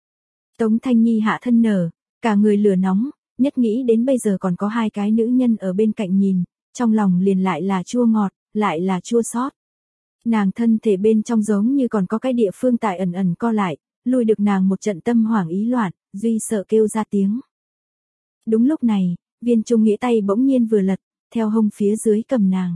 Tống Thanh Nhi hạ thân nở, cả người lửa nóng, nhất nghĩ đến bây giờ còn có hai cái nữ nhân ở bên cạnh nhìn, trong lòng liền lại là chua ngọt, lại là chua xót. Nàng thân thể bên trong giống như còn có cái địa phương tại ẩn ẩn co lại, lùi được nàng một trận tâm hoảng ý loạn, duy sợ kêu ra tiếng. Đúng lúc này, Viên Trung Nghĩa tay bỗng nhiên vừa lật, theo hông phía dưới cầm nàng.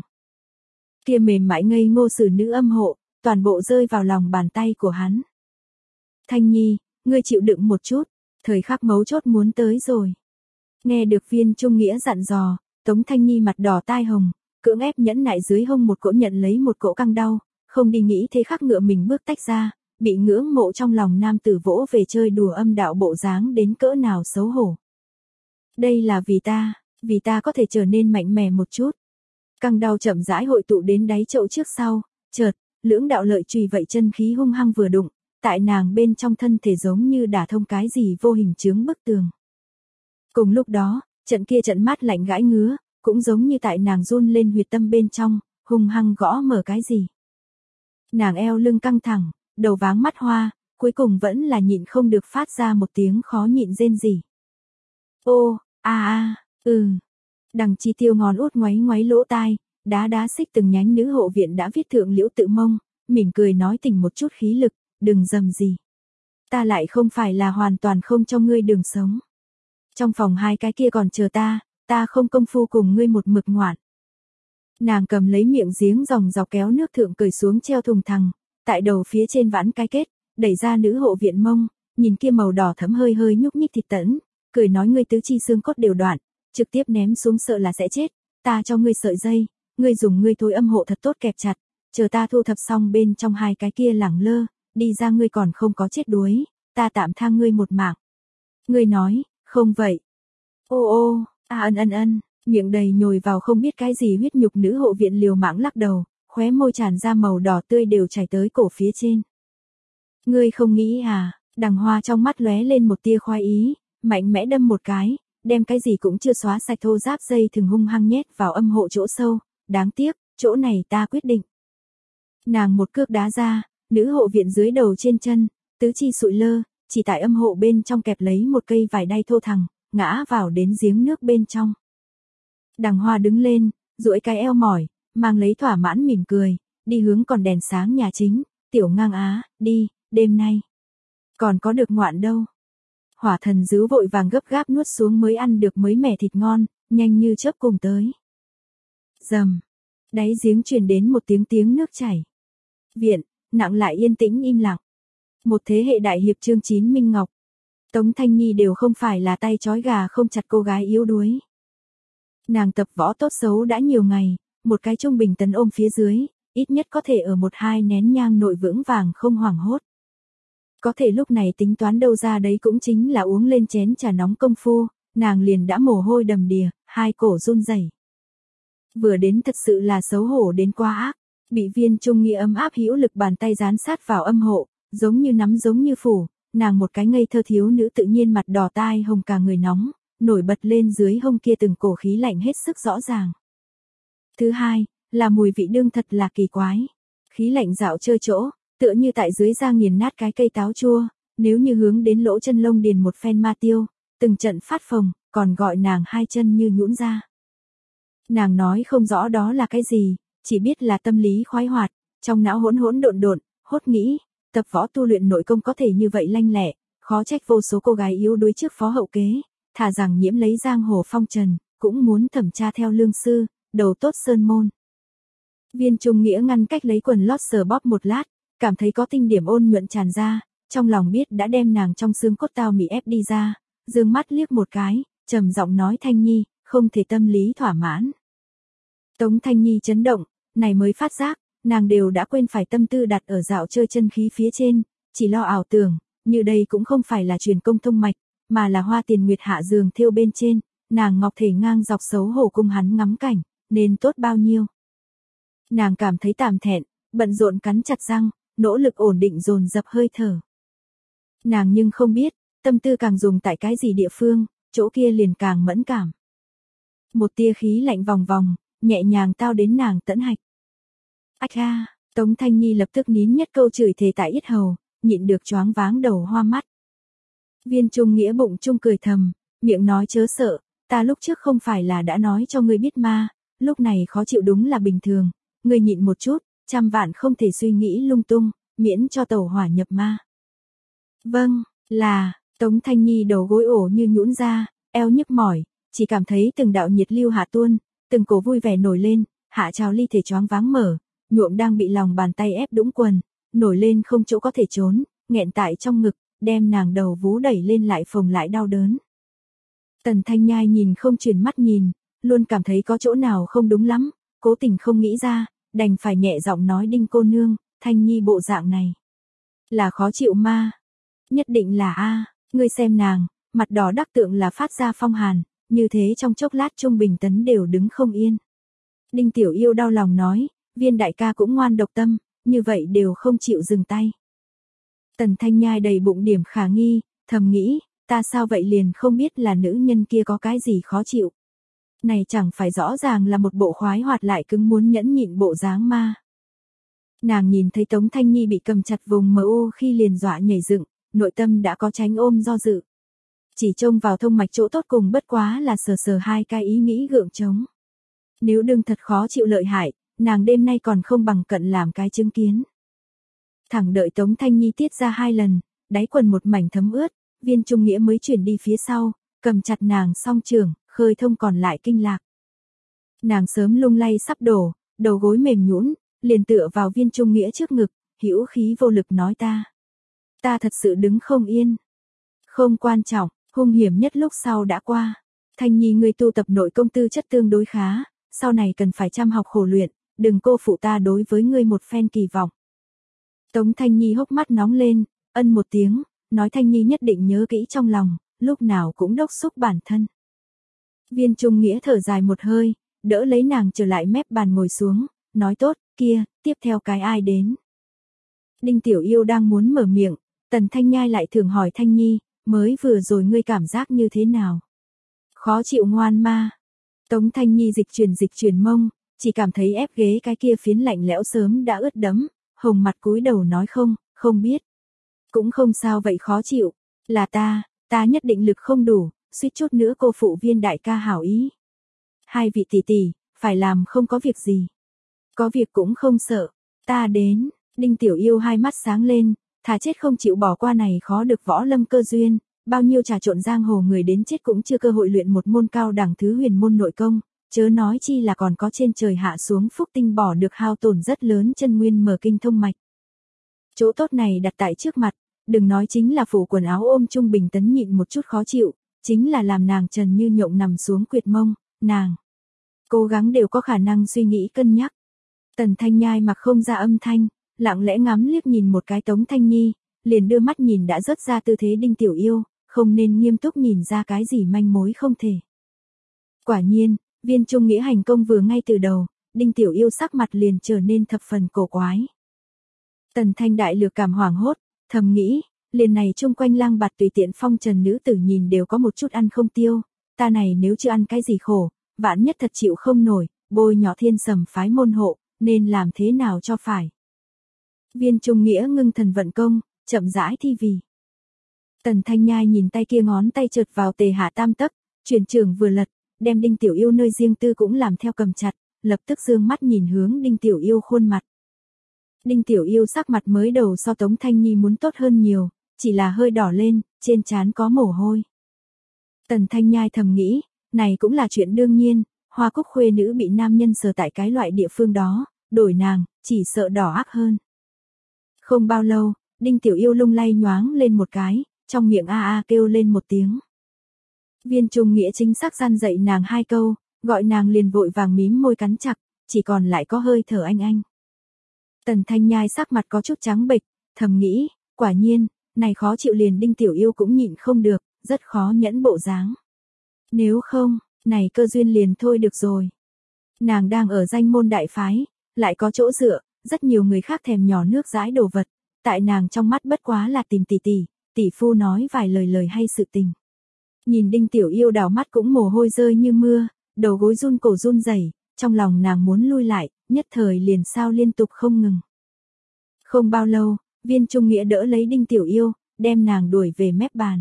Kia mềm mại ngây ngô xử nữ âm hộ, toàn bộ rơi vào lòng bàn tay của hắn. Thanh Nhi, ngươi chịu đựng một chút, thời khắc mấu chốt muốn tới rồi. Nghe được Viên Trung Nghĩa dặn dò, Tống Thanh Nhi mặt đỏ tai hồng, cưỡng ép nhẫn nại dưới hông một cỗ nhận lấy một cỗ căng đau, không đi nghĩ thế khắc ngựa mình bước tách ra, bị ngưỡng mộ trong lòng nam tử vỗ về chơi đùa âm đạo bộ dáng đến cỡ nào xấu hổ. Đây là vì ta, vì ta có thể trở nên mạnh mẽ một chút. Căng đau chậm rãi hội tụ đến đáy chậu trước sau, chợt, lưỡng đạo lợi chùy vậy chân khí hung hăng vừa đụng, tại nàng bên trong thân thể giống như đả thông cái gì vô hình chướng bức tường. Cùng lúc đó, trận kia trận mát lạnh gãi ngứa, cũng giống như tại nàng run lên huyệt tâm bên trong, hung hăng gõ mở cái gì. Nàng eo lưng căng thẳng, đầu váng mắt hoa, cuối cùng vẫn là nhịn không được phát ra một tiếng khó nhịn rên rỉ. Ô, a a, ừ. Đằng Chi Tiêu ngón út ngoáy ngoáy lỗ tai, đá đá xích từng nhánh nữ hộ viện đã viết thượng liễu tự mông, mỉm cười nói tỉnh một chút khí lực, đừng dầm gì. Ta lại không phải là hoàn toàn không cho ngươi đường sống. Trong phòng hai cái kia còn chờ ta, ta không công phu cùng ngươi một mực ngoạn. Nàng cầm lấy miệng giếng dòng dọc kéo nước thượng cởi xuống treo thùng thẳng, tại đầu phía trên vãn cái kết, đẩy ra nữ hộ viện mông, nhìn kia màu đỏ thẫm hơi hơi nhúc nhích thịt tẫn, cười nói ngươi tứ chi xương cốt đều đoạn, trực tiếp ném xuống sợ là sẽ chết, ta cho ngươi sợi dây, ngươi dùng ngươi thối âm hộ thật tốt kẹp chặt, chờ ta thu thập xong bên trong hai cái kia lẳng lơ, đi ra ngươi còn không có chết đuối, ta tạm tha ngươi một mạng. Ngươi nói, không vậy. Ô ô, a ân ân ân, miệng đầy nhồi vào không biết cái gì huyết nhục nữ hộ viện liều mạng lắc đầu, khóe môi tràn ra màu đỏ tươi đều chảy tới cổ phía trên. Ngươi không nghĩ à, đằng hoa trong mắt lóe lên một tia khoái ý, mạnh mẽ đâm một cái, đem cái gì cũng chưa xóa sạch thô ráp dây thừng hung hăng nhét vào âm hộ chỗ sâu, đáng tiếc, chỗ này ta quyết định. Nàng một cước đá ra, nữ hộ viện dưới đầu trên chân, tứ chi sụi lơ, chỉ tại âm hộ bên trong kẹp lấy một cây vải đay thô thẳng, ngã vào đến giếng nước bên trong. Đằng hoa đứng lên, duỗi cái eo mỏi, mang lấy thỏa mãn mỉm cười, đi hướng còn đèn sáng nhà chính, tiểu ngang á, đi, đêm nay. Còn có được ngoạn đâu. Hỏa thần dứ vội vàng gấp gáp nuốt xuống mới ăn được mới mẻ thịt ngon, nhanh như chớp cùng tới. Dầm, đáy giếng truyền đến một tiếng tiếng nước chảy. Viện, nặng lại yên tĩnh im lặng. Một thế hệ đại hiệp Chương Chín Minh Ngọc, Tống Thanh Nhi đều không phải là tay trói gà không chặt cô gái yếu đuối. Nàng tập võ tốt xấu đã nhiều ngày, một cái trung bình tấn ôm phía dưới, ít nhất có thể ở một hai nén nhang nội vững vàng không hoảng hốt. Có thể lúc này tính toán đâu ra đấy cũng chính là uống lên chén trà nóng công phu, nàng liền đã mồ hôi đầm đìa, hai cổ run rẩy. Vừa đến thật sự là xấu hổ đến quá ác, bị Viên Trung Nghĩa ấm áp hữu lực bàn tay dán sát vào âm hộ, giống như nắm giống như phủ, nàng một cái ngây thơ thiếu nữ tự nhiên mặt đỏ tai hồng cả người nóng, nổi bật lên dưới hông kia từng cổ khí lạnh hết sức rõ ràng. Thứ hai, là mùi vị đương thật là kỳ quái. Khí lạnh dạo chơi chỗ, tựa như tại dưới da nghiền nát cái cây táo chua, nếu như hướng đến lỗ chân lông điền một phen ma tiêu, từng trận phát phồng, còn gọi nàng hai chân như nhũn ra. Nàng nói không rõ đó là cái gì, chỉ biết là tâm lý khoái hoạt, trong não hỗn hỗn độn độn, hốt nghĩ, tập võ tu luyện nội công có thể như vậy lanh lẹ, khó trách vô số cô gái yếu đuối trước phó hậu kế, thà rằng nhiễm lấy giang hồ phong trần, cũng muốn thẩm tra theo lương sư, đầu tốt sơn môn. Viên Trung Nghĩa ngăn cách lấy quần lót sờ bóp một lát, cảm thấy có tinh điểm ôn nhuận tràn ra, trong lòng biết đã đem nàng trong xương cốt tao mị ép đi ra, dương mắt liếc một cái, trầm giọng nói Thanh Nhi, không thể tâm lý thỏa mãn. Tống Thanh Nhi chấn động, này mới phát giác, nàng đều đã quên phải tâm tư đặt ở dạo chơi chân khí phía trên, chỉ lo ảo tưởng, như đây cũng không phải là truyền công thông mạch, mà là hoa tiền nguyệt hạ giường thêu bên trên, nàng ngọc thể ngang dọc xấu hổ cùng hắn ngắm cảnh, nên tốt bao nhiêu. Nàng cảm thấy tạm thẹn, bận rộn cắn chặt răng, nỗ lực ổn định dồn dập hơi thở. Nàng nhưng không biết, tâm tư càng dùng tại cái gì địa phương, chỗ kia liền càng mẫn cảm. Một tia khí lạnh vòng vòng, nhẹ nhàng tao đến nàng tẫn hạch. Ách ha, Tống Thanh Nhi lập tức nín nhất câu chửi thề tại yết hầu, nhịn được choáng váng đầu hoa mắt. Viên Trung Nghĩa bụng trung cười thầm, miệng nói chớ sợ, ta lúc trước không phải là đã nói cho ngươi biết ma, lúc này khó chịu đúng là bình thường, ngươi nhịn một chút, trăm vạn không thể suy nghĩ lung tung, miễn cho tẩu hỏa nhập ma. Vâng, là, Tống Thanh Nhi đầu gối ổ như nhũn ra, eo nhức mỏi, chỉ cảm thấy từng đạo nhiệt lưu hạ tuôn, từng cổ vui vẻ nổi lên, hạ trào ly thể choáng váng mở, nhuộm đang bị lòng bàn tay ép đũng quần, nổi lên không chỗ có thể trốn, nghẹn tại trong ngực, đem nàng đầu vú đẩy lên lại phồng lại đau đớn. Tần Thanh Nhai nhìn không chuyển mắt nhìn, luôn cảm thấy có chỗ nào không đúng lắm, cố tình không nghĩ ra, đành phải nhẹ giọng nói Đinh cô nương, Thanh Nhi bộ dạng này. Là khó chịu ma. Nhất định là a, ngươi xem nàng, mặt đỏ đắc tượng là phát ra phong hàn, như thế trong chốc lát Trung Bình Tấn đều đứng không yên. Đinh Tiểu Yêu đau lòng nói, Viên đại ca cũng ngoan độc tâm, như vậy đều không chịu dừng tay. Tần Thanh Nhai đầy bụng điểm khả nghi, thầm nghĩ, ta sao vậy liền không biết là nữ nhân kia có cái gì khó chịu. Này chẳng phải rõ ràng là một bộ khoái hoạt lại cứng muốn nhẫn nhịn bộ dáng ma. Nàng nhìn thấy Tống Thanh Nhi bị cầm chặt vùng mờ u khi liền dọa nhảy dựng, nội tâm đã có tránh ôm do dự. Chỉ trông vào thông mạch chỗ tốt cùng bất quá là sờ sờ hai cái ý nghĩ gượng trống. Nếu đừng thật khó chịu lợi hại, nàng đêm nay còn không bằng cận làm cái chứng kiến. Thẳng đợi Tống Thanh Nhi tiết ra hai lần, đáy quần một mảnh thấm ướt, Viên Trung Nghĩa mới chuyển đi phía sau, cầm chặt nàng song trường, khơi thông còn lại kinh lạc. Nàng sớm lung lay sắp đổ, đầu gối mềm nhũn, liền tựa vào Viên Trung Nghĩa trước ngực, hữu khí vô lực nói ta. Ta thật sự đứng không yên. Không quan trọng, hung hiểm nhất lúc sau đã qua. Thanh Nhi ngươi tu tập nội công tư chất tương đối khá, sau này cần phải chăm học khổ luyện, đừng cô phụ ta đối với ngươi một phen kỳ vọng. Tống Thanh Nhi hốc mắt nóng lên, ân một tiếng, nói Thanh Nhi nhất định nhớ kỹ trong lòng, lúc nào cũng đốc xúc bản thân. Viên Trung Nghĩa thở dài một hơi, đỡ lấy nàng trở lại mép bàn ngồi xuống, nói tốt, kia, tiếp theo cái ai đến. Đinh Tiểu Yêu đang muốn mở miệng, Tần Thanh Nhai lại thường hỏi Thanh Nhi, mới vừa rồi ngươi cảm giác như thế nào? Khó chịu ngoan ma. Tống Thanh Nhi dịch chuyển dịch chuyển mông, chỉ cảm thấy ép ghế cái kia phiến lạnh lẽo sớm đã ướt đẫm, hồng mặt cúi đầu nói không, không biết. Cũng không sao vậy khó chịu, là ta, ta nhất định lực không đủ, suýt chút nữa cô phụ Viên đại ca hảo ý. Hai vị tỷ tỷ, phải làm không có việc gì. Có việc cũng không sợ, ta đến, Đinh Tiểu Yêu hai mắt sáng lên, thà chết không chịu bỏ qua này khó được võ lâm cơ duyên, bao nhiêu trà trộn giang hồ người đến chết cũng chưa cơ hội luyện một môn cao đẳng thứ huyền môn nội công, chớ nói chi là còn có trên trời hạ xuống phúc tinh bỏ được hao tổn rất lớn chân nguyên mở kinh thông mạch. Chỗ tốt này đặt tại trước mặt, đừng nói chính là phủ quần áo ôm Trung Bình Tấn nhịn một chút khó chịu, chính là làm nàng trần như nhộng nằm xuống quyệt mông, nàng cố gắng đều có khả năng suy nghĩ cân nhắc. Tần Thanh Nhai mặc không ra âm thanh, lặng lẽ ngắm liếc nhìn một cái Tống Thanh Nhi, liền đưa mắt nhìn đã rớt ra tư thế Đinh Tiểu Yêu, không nên nghiêm túc nhìn ra cái gì manh mối không thể. Quả nhiên, Viên Trung Nghĩa hành công vừa ngay từ đầu, Đinh Tiểu Yêu sắc mặt liền trở nên thập phần cổ quái. Tần Thanh đại lược cảm hoảng hốt, thầm nghĩ, liền này chung quanh lang bạt tùy tiện phong trần nữ tử nhìn đều có một chút ăn không tiêu, ta này nếu chưa ăn cái gì khổ, vạn nhất thật chịu không nổi, bôi nhỏ thiên sầm phái môn hộ, nên làm thế nào cho phải. Viên Trung Nghĩa ngưng thần vận công, chậm rãi thi vì. Tần Thanh Nhai nhìn tay kia ngón tay trượt vào tề hạ tam tấc, truyền trường vừa lật, đem Đinh Tiểu Yêu nơi riêng tư cũng làm theo cầm chặt, lập tức dương mắt nhìn hướng Đinh Tiểu Yêu khuôn mặt. Đinh Tiểu Yêu sắc mặt mới đầu so Tống Thanh Nhi muốn tốt hơn nhiều, chỉ là hơi đỏ lên, trên trán có mồ hôi. Tần Thanh Nhai thầm nghĩ, này cũng là chuyện đương nhiên, Hoa Cúc khuê nữ bị nam nhân sờ tại cái loại địa phương đó, đổi nàng, chỉ sợ đỏ ác hơn. Không bao lâu, Đinh Tiểu Yêu lung lay nhoáng lên một cái, trong miệng a a kêu lên một tiếng. Viên Trung Nghĩa chính xác gian dạy nàng hai câu, gọi nàng liền vội vàng mím môi cắn chặt, chỉ còn lại có hơi thở anh anh. Tần Thanh Nhai sắc mặt có chút trắng bệch, thầm nghĩ, quả nhiên, này khó chịu liền Đinh Tiểu Yêu cũng nhịn không được, rất khó nhẫn bộ dáng. Nếu không, này cơ duyên liền thôi được rồi. Nàng đang ở danh môn đại phái, lại có chỗ dựa, rất nhiều người khác thèm nhỏ nước dãi đồ vật, tại nàng trong mắt bất quá là tìm tỷ tỷ, tỷ phu nói vài lời lời hay sự tình. Nhìn Đinh Tiểu Yêu đảo mắt cũng mồ hôi rơi như mưa, đầu gối run cổ run rẩy, trong lòng nàng muốn lui lại, nhất thời liền sao liên tục không ngừng. Không bao lâu, Viên Trung Nghĩa đỡ lấy Đinh Tiểu Yêu, đem nàng đuổi về mép bàn.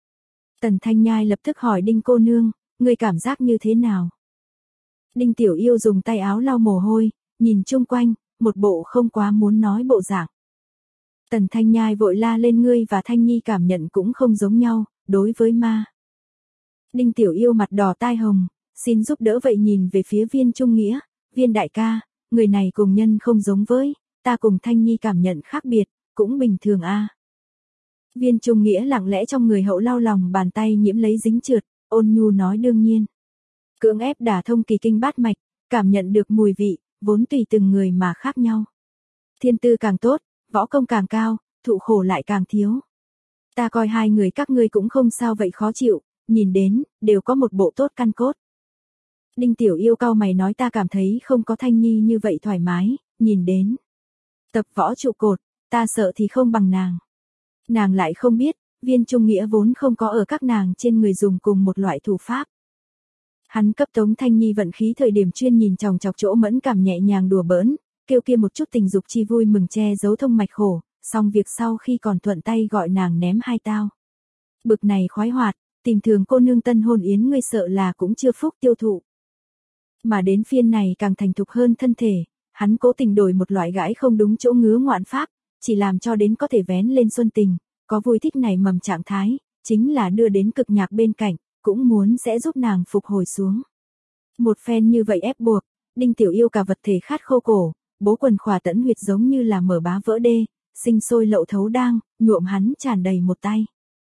Tần Thanh Nhai lập tức hỏi Đinh cô nương, ngươi cảm giác như thế nào? Đinh Tiểu Yêu dùng tay áo lau mồ hôi, nhìn chung quanh, một bộ không quá muốn nói bộ dạng. Tần Thanh Nhai vội la lên ngươi và Thanh Nhi cảm nhận cũng không giống nhau, đối với ma. Đinh Tiểu Yêu mặt đỏ tai hồng, xin giúp đỡ vậy nhìn về phía Viên Trung Nghĩa, Viên đại ca, người này cùng nhân không giống với, ta cùng Thanh Nhi cảm nhận khác biệt, cũng bình thường a. À. Viên Trung Nghĩa lặng lẽ trong người hậu lau lòng bàn tay nhiễm lấy dính trượt, ôn nhu nói đương nhiên. Cưỡng ép đả thông kỳ kinh bát mạch, cảm nhận được mùi vị, vốn tùy từng người mà khác nhau. Thiên tư càng tốt, võ công càng cao, thụ khổ lại càng thiếu. Ta coi hai người các ngươi cũng không sao vậy khó chịu, nhìn đến, đều có một bộ tốt căn cốt. Đinh Tiểu Yêu cau mày nói ta cảm thấy không có Thanh Nhi như vậy thoải mái, nhìn đến. Tập võ trụ cột, ta sợ thì không bằng nàng. Nàng lại không biết, Viên Trung Nghĩa vốn không có ở các nàng trên người dùng cùng một loại thủ pháp. Hắn cấp Tống Thanh Nhi vận khí thời điểm chuyên nhìn chòng chọc chỗ mẫn cảm nhẹ nhàng đùa bỡn, kêu kia một chút tình dục chi vui mừng che giấu thông mạch khổ, xong việc sau khi còn thuận tay gọi nàng ném hai tao. Bực này khoái hoạt, tìm thường cô nương tân hôn yến ngươi sợ là cũng chưa phúc tiêu thụ. Mà đến phiên này càng thành thục hơn thân thể, hắn cố tình đổi một loại gãi không đúng chỗ ngứa ngoạn pháp, chỉ làm cho đến có thể vén lên xuân tình, có vui thích này mầm trạng thái, chính là đưa đến cực nhạc bên cạnh, cũng muốn sẽ giúp nàng phục hồi xuống. Một phen như vậy ép buộc, Đinh Tiểu Yêu cả vật thể khát khô cổ, bố quần khỏa tẫn huyệt giống như là mở bá vỡ đê, sinh sôi lậu thấu đang, nhuộm hắn tràn đầy một tay.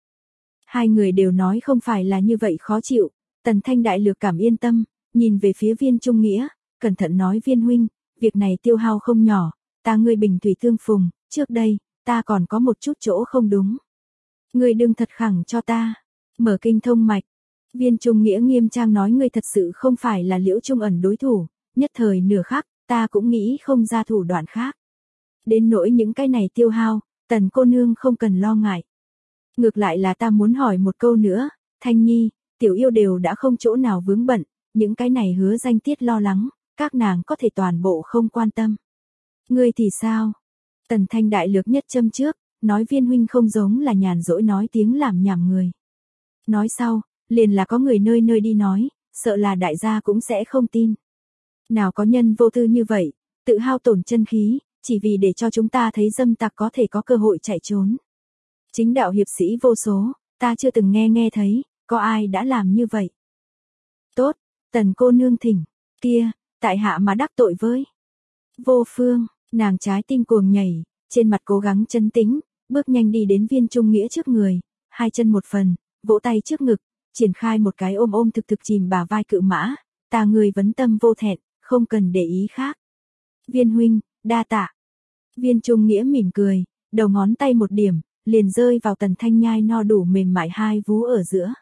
Hai người đều nói không phải là như vậy khó chịu, Tần Thanh Đại lược cảm yên tâm, nhìn về phía Viên Trung Nghĩa, cẩn thận nói Viên huynh, việc này tiêu hao không nhỏ, ta ngươi bình thủy tương phùng, trước đây, ta còn có một chút chỗ không đúng. Ngươi đừng thật khẳng cho ta, mở kinh thông mạch. Viên Trung Nghĩa nghiêm trang nói ngươi thật sự không phải là Liễu Trung ẩn đối thủ, nhất thời nửa khắc, ta cũng nghĩ không ra thủ đoạn khác. Đến nỗi những cái này tiêu hao, Tần cô nương không cần lo ngại. Ngược lại là ta muốn hỏi một câu nữa, Thanh Nhi, Tiểu Yêu đều đã không chỗ nào vướng bận, những cái này hứa danh tiết lo lắng, các nàng có thể toàn bộ không quan tâm. Ngươi thì sao? Tần Thanh Đại lược nhất châm trước, nói Viên huynh không giống là nhàn rỗi nói tiếng làm nhảm người. Nói sau, liền là có người nơi nơi đi nói, sợ là đại gia cũng sẽ không tin. Nào có nhân vô tư như vậy, tự hao tổn chân khí, chỉ vì để cho chúng ta thấy dâm tặc có thể có cơ hội chạy trốn. Chính đạo hiệp sĩ vô số, ta chưa từng nghe nghe thấy, có ai đã làm như vậy. Tốt, Tần cô nương thỉnh, kia, tại hạ mà đắc tội với. Vô Phương, nàng trái tim cuồng nhảy, trên mặt cố gắng trấn tĩnh, bước nhanh đi đến Viên Trung Nghĩa trước người, hai chân một phần, vỗ tay trước ngực, triển khai một cái ôm ôm thực thực chìm bả vai cự mã, ta người vấn tâm vô thẹn, không cần để ý khác. Viên huynh, đa tạ. Viên Trung Nghĩa mỉm cười, đầu ngón tay một điểm, liền rơi vào Tần Thanh nhai no đủ mềm mại hai vú ở giữa.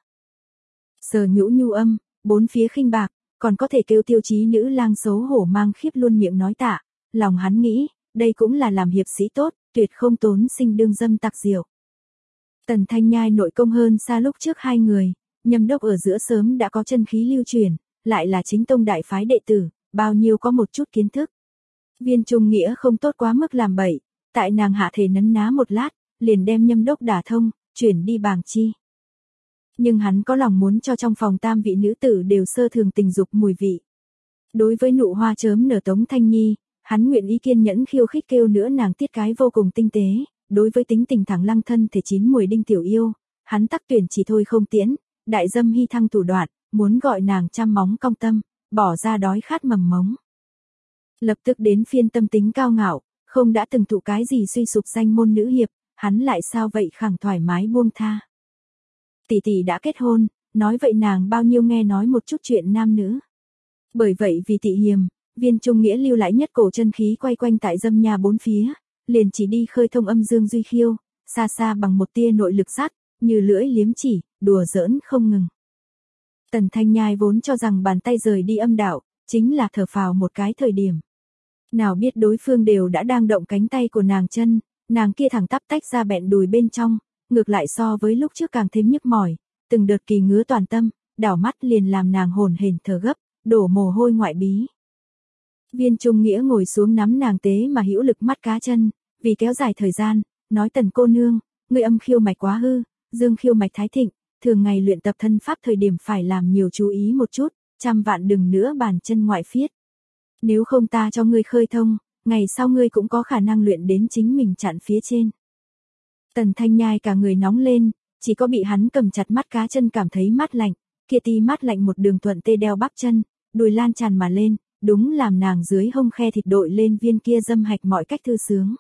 Sờ nhũ nhu âm, bốn phía khinh bạc, còn có thể kêu tiêu chí nữ lang xấu hổ mang khiếp luôn miệng nói tạ, lòng hắn nghĩ, đây cũng là làm hiệp sĩ tốt, tuyệt không tốn sinh đương dâm tặc diệu. Tần Thanh nhai nội công hơn xa lúc trước hai người, Nhâm Đốc ở giữa sớm đã có chân khí lưu truyền, lại là chính tông đại phái đệ tử, bao nhiêu có một chút kiến thức. Viên Trung Nghĩa không tốt quá mức làm bậy, tại nàng hạ thể nấn ná một lát, liền đem Nhâm Đốc đả thông, chuyển đi bàng chi. Nhưng hắn có lòng muốn cho trong phòng tam vị nữ tử đều sơ thường tình dục mùi vị. Đối với nụ hoa chớm nở Tống Thanh Nhi, hắn nguyện ý kiên nhẫn khiêu khích kêu nữa nàng tiết cái vô cùng tinh tế, đối với tính tình thẳng lăng thân thể chín mùi Đinh Tiểu Yêu, hắn tắc tuyển chỉ thôi không tiễn, đại dâm hy thăng thủ đoạn, muốn gọi nàng trăm móng cong tâm, bỏ ra đói khát mầm mống. Lập tức đến phiên tâm tính cao ngạo, không đã từng thụ cái gì suy sụp danh môn nữ hiệp, hắn lại sao vậy khẳng thoải mái buông tha. Tỷ tỷ đã kết hôn, nói vậy nàng bao nhiêu nghe nói một chút chuyện nam nữ. Bởi vậy vì tị hiềm, Viên Trung Nghĩa lưu lại nhất cổ chân khí quay quanh tại dâm nhà bốn phía, liền chỉ đi khơi thông âm dương duy khiêu, xa xa bằng một tia nội lực sắt, như lưỡi liếm chỉ, đùa giỡn không ngừng. Tần Thanh nhai vốn cho rằng bàn tay rời đi âm đạo, chính là thở phào một cái thời điểm. Nào biết đối phương đều đã đang động cánh tay của nàng chân, nàng kia thẳng tắp tách ra bẹn đùi bên trong, ngược lại so với lúc trước càng thêm nhức mỏi, từng đợt kỳ ngứa toàn tâm, đảo mắt liền làm nàng hồn hển thở gấp, đổ mồ hôi ngoại bí. Viên Trung Nghĩa ngồi xuống nắm nàng tế mà hữu lực mắt cá chân, vì kéo dài thời gian, nói Tần cô nương, ngươi âm khiêu mạch quá hư, dương khiêu mạch thái thịnh, thường ngày luyện tập thân pháp thời điểm phải làm nhiều chú ý một chút, trăm vạn đừng nữa bàn chân ngoại phiết. Nếu không ta cho ngươi khơi thông, ngày sau ngươi cũng có khả năng luyện đến chính mình chặn phía trên. Tần Thanh nhai cả người nóng lên, chỉ có bị hắn cầm chặt mắt cá chân cảm thấy mát lạnh, kia ti mát lạnh một đường thuận tê đeo bắp chân, đùi lan tràn mà lên, đúng làm nàng dưới hông khe thịt đội lên viên kia dâm hạch mọi cách thư sướng.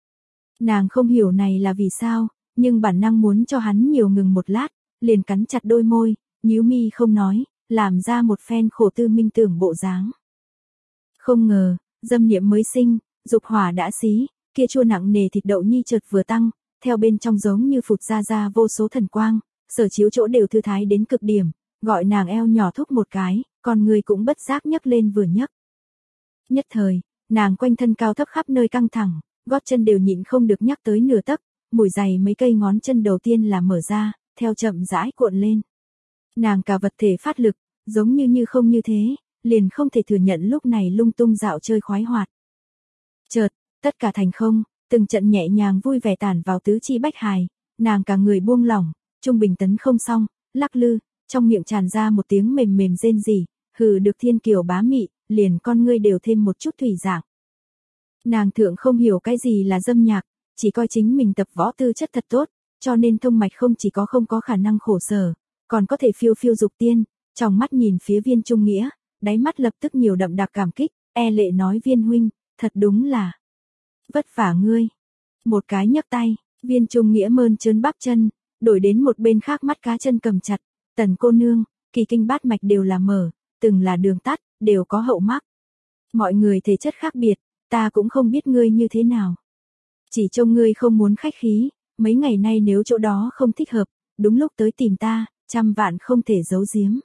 Nàng không hiểu này là vì sao, nhưng bản năng muốn cho hắn nhiều ngừng một lát, liền cắn chặt đôi môi, nhíu mi không nói, làm ra một phen khổ tư minh tưởng bộ dáng. Không ngờ, dâm niệm mới sinh, dục hỏa đã xí, kia chua nặng nề thịt đậu nhi chợt vừa tăng, theo bên trong giống như phụt ra ra vô số thần quang, sở chiếu chỗ đều thư thái đến cực điểm, gọi nàng eo nhỏ thúc một cái, còn người cũng bất giác nhấc lên vừa nhấc. Nhất thời, nàng quanh thân cao thấp khắp nơi căng thẳng, gót chân đều nhịn không được nhắc tới nửa tấc, mũi giày mấy cây ngón chân đầu tiên là mở ra, theo chậm rãi cuộn lên. Nàng cả vật thể phát lực, giống như như không như thế, liền không thể thừa nhận lúc này lung tung dạo chơi khoái hoạt. Chợt, tất cả thành không, từng trận nhẹ nhàng vui vẻ tản vào tứ chi bách hài, nàng cả người buông lỏng, trung bình tấn không xong, lắc lư, trong miệng tràn ra một tiếng mềm mềm rên rỉ, hừ được thiên kiều bá mị, liền con ngươi đều thêm một chút thủy dạng. Nàng thượng không hiểu cái gì là dâm nhạc, chỉ coi chính mình tập võ tư chất thật tốt, cho nên thông mạch không chỉ có không có khả năng khổ sở, còn có thể phiêu phiêu dục tiên, trong mắt nhìn phía Viên Trung Nghĩa, đáy mắt lập tức nhiều đậm đặc cảm kích, e lệ nói Viên huynh, thật đúng là vất vả ngươi. Một cái nhấc tay, Viên Trung Nghĩa mơn trớn bắp chân, đổi đến một bên khác mắt cá chân cầm chặt, Tần cô nương, kỳ kinh bát mạch đều là mở, từng là đường tắt, đều có hậu mắc. Mọi người thể chất khác biệt, ta cũng không biết ngươi như thế nào. Chỉ trông ngươi không muốn khách khí, mấy ngày nay nếu chỗ đó không thích hợp, đúng lúc tới tìm ta, trăm vạn không thể giấu giếm.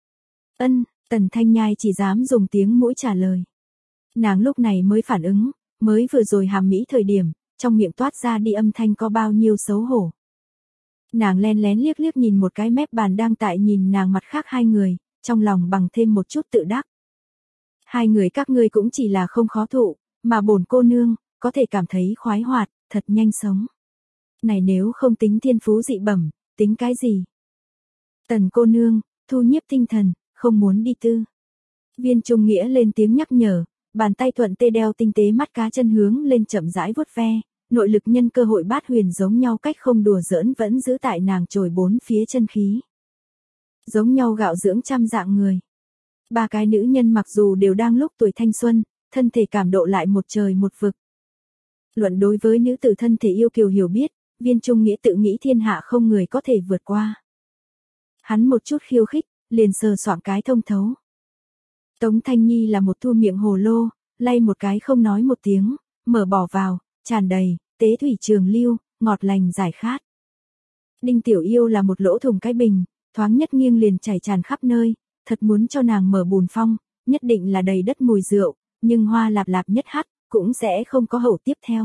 Ân, Tần Thanh Nhai chỉ dám dùng tiếng mũi trả lời. Nàng lúc này mới phản ứng, mới vừa rồi hàm mỹ thời điểm, trong miệng toát ra đi âm thanh có bao nhiêu xấu hổ. Nàng len lén liếc liếc nhìn một cái mép bàn đang tại nhìn nàng mặt khác hai người, trong lòng bằng thêm một chút tự đắc. Hai người các ngươi cũng chỉ là không khó thụ, mà bổn cô nương, có thể cảm thấy khoái hoạt, thật nhanh sống. Này nếu không tính thiên phú dị bẩm, tính cái gì? Tần cô nương, thu nhiếp tinh thần, không muốn đi tư. Viên Trung Nghĩa lên tiếng nhắc nhở, bàn tay thuận tê đeo tinh tế mắt cá chân hướng lên chậm rãi vuốt ve, nội lực nhân cơ hội bát huyền giống nhau cách không đùa giỡn vẫn giữ tại nàng trồi bốn phía chân khí. Giống nhau gạo dưỡng trăm dạng người. Ba cái nữ nhân mặc dù đều đang lúc tuổi thanh xuân, thân thể cảm độ lại một trời một vực. Luận đối với nữ tử thân thể yêu kiều hiểu biết, Viên Trung Nghĩa tự nghĩ thiên hạ không người có thể vượt qua. Hắn một chút khiêu khích, liền sờ soạng cái thông thấu. Tống Thanh Nhi là một thu miệng hồ lô, lay một cái không nói một tiếng, mở bỏ vào, tràn đầy, tế thủy trường lưu, ngọt lành giải khát. Đinh Tiểu Yêu là một lỗ thủng cái bình, thoáng nhất nghiêng liền chảy tràn khắp nơi, thật muốn cho nàng mở bùn phong, nhất định là đầy đất mùi rượu, nhưng hoa lạp lạp nhất hắt, cũng sẽ không có hậu tiếp theo.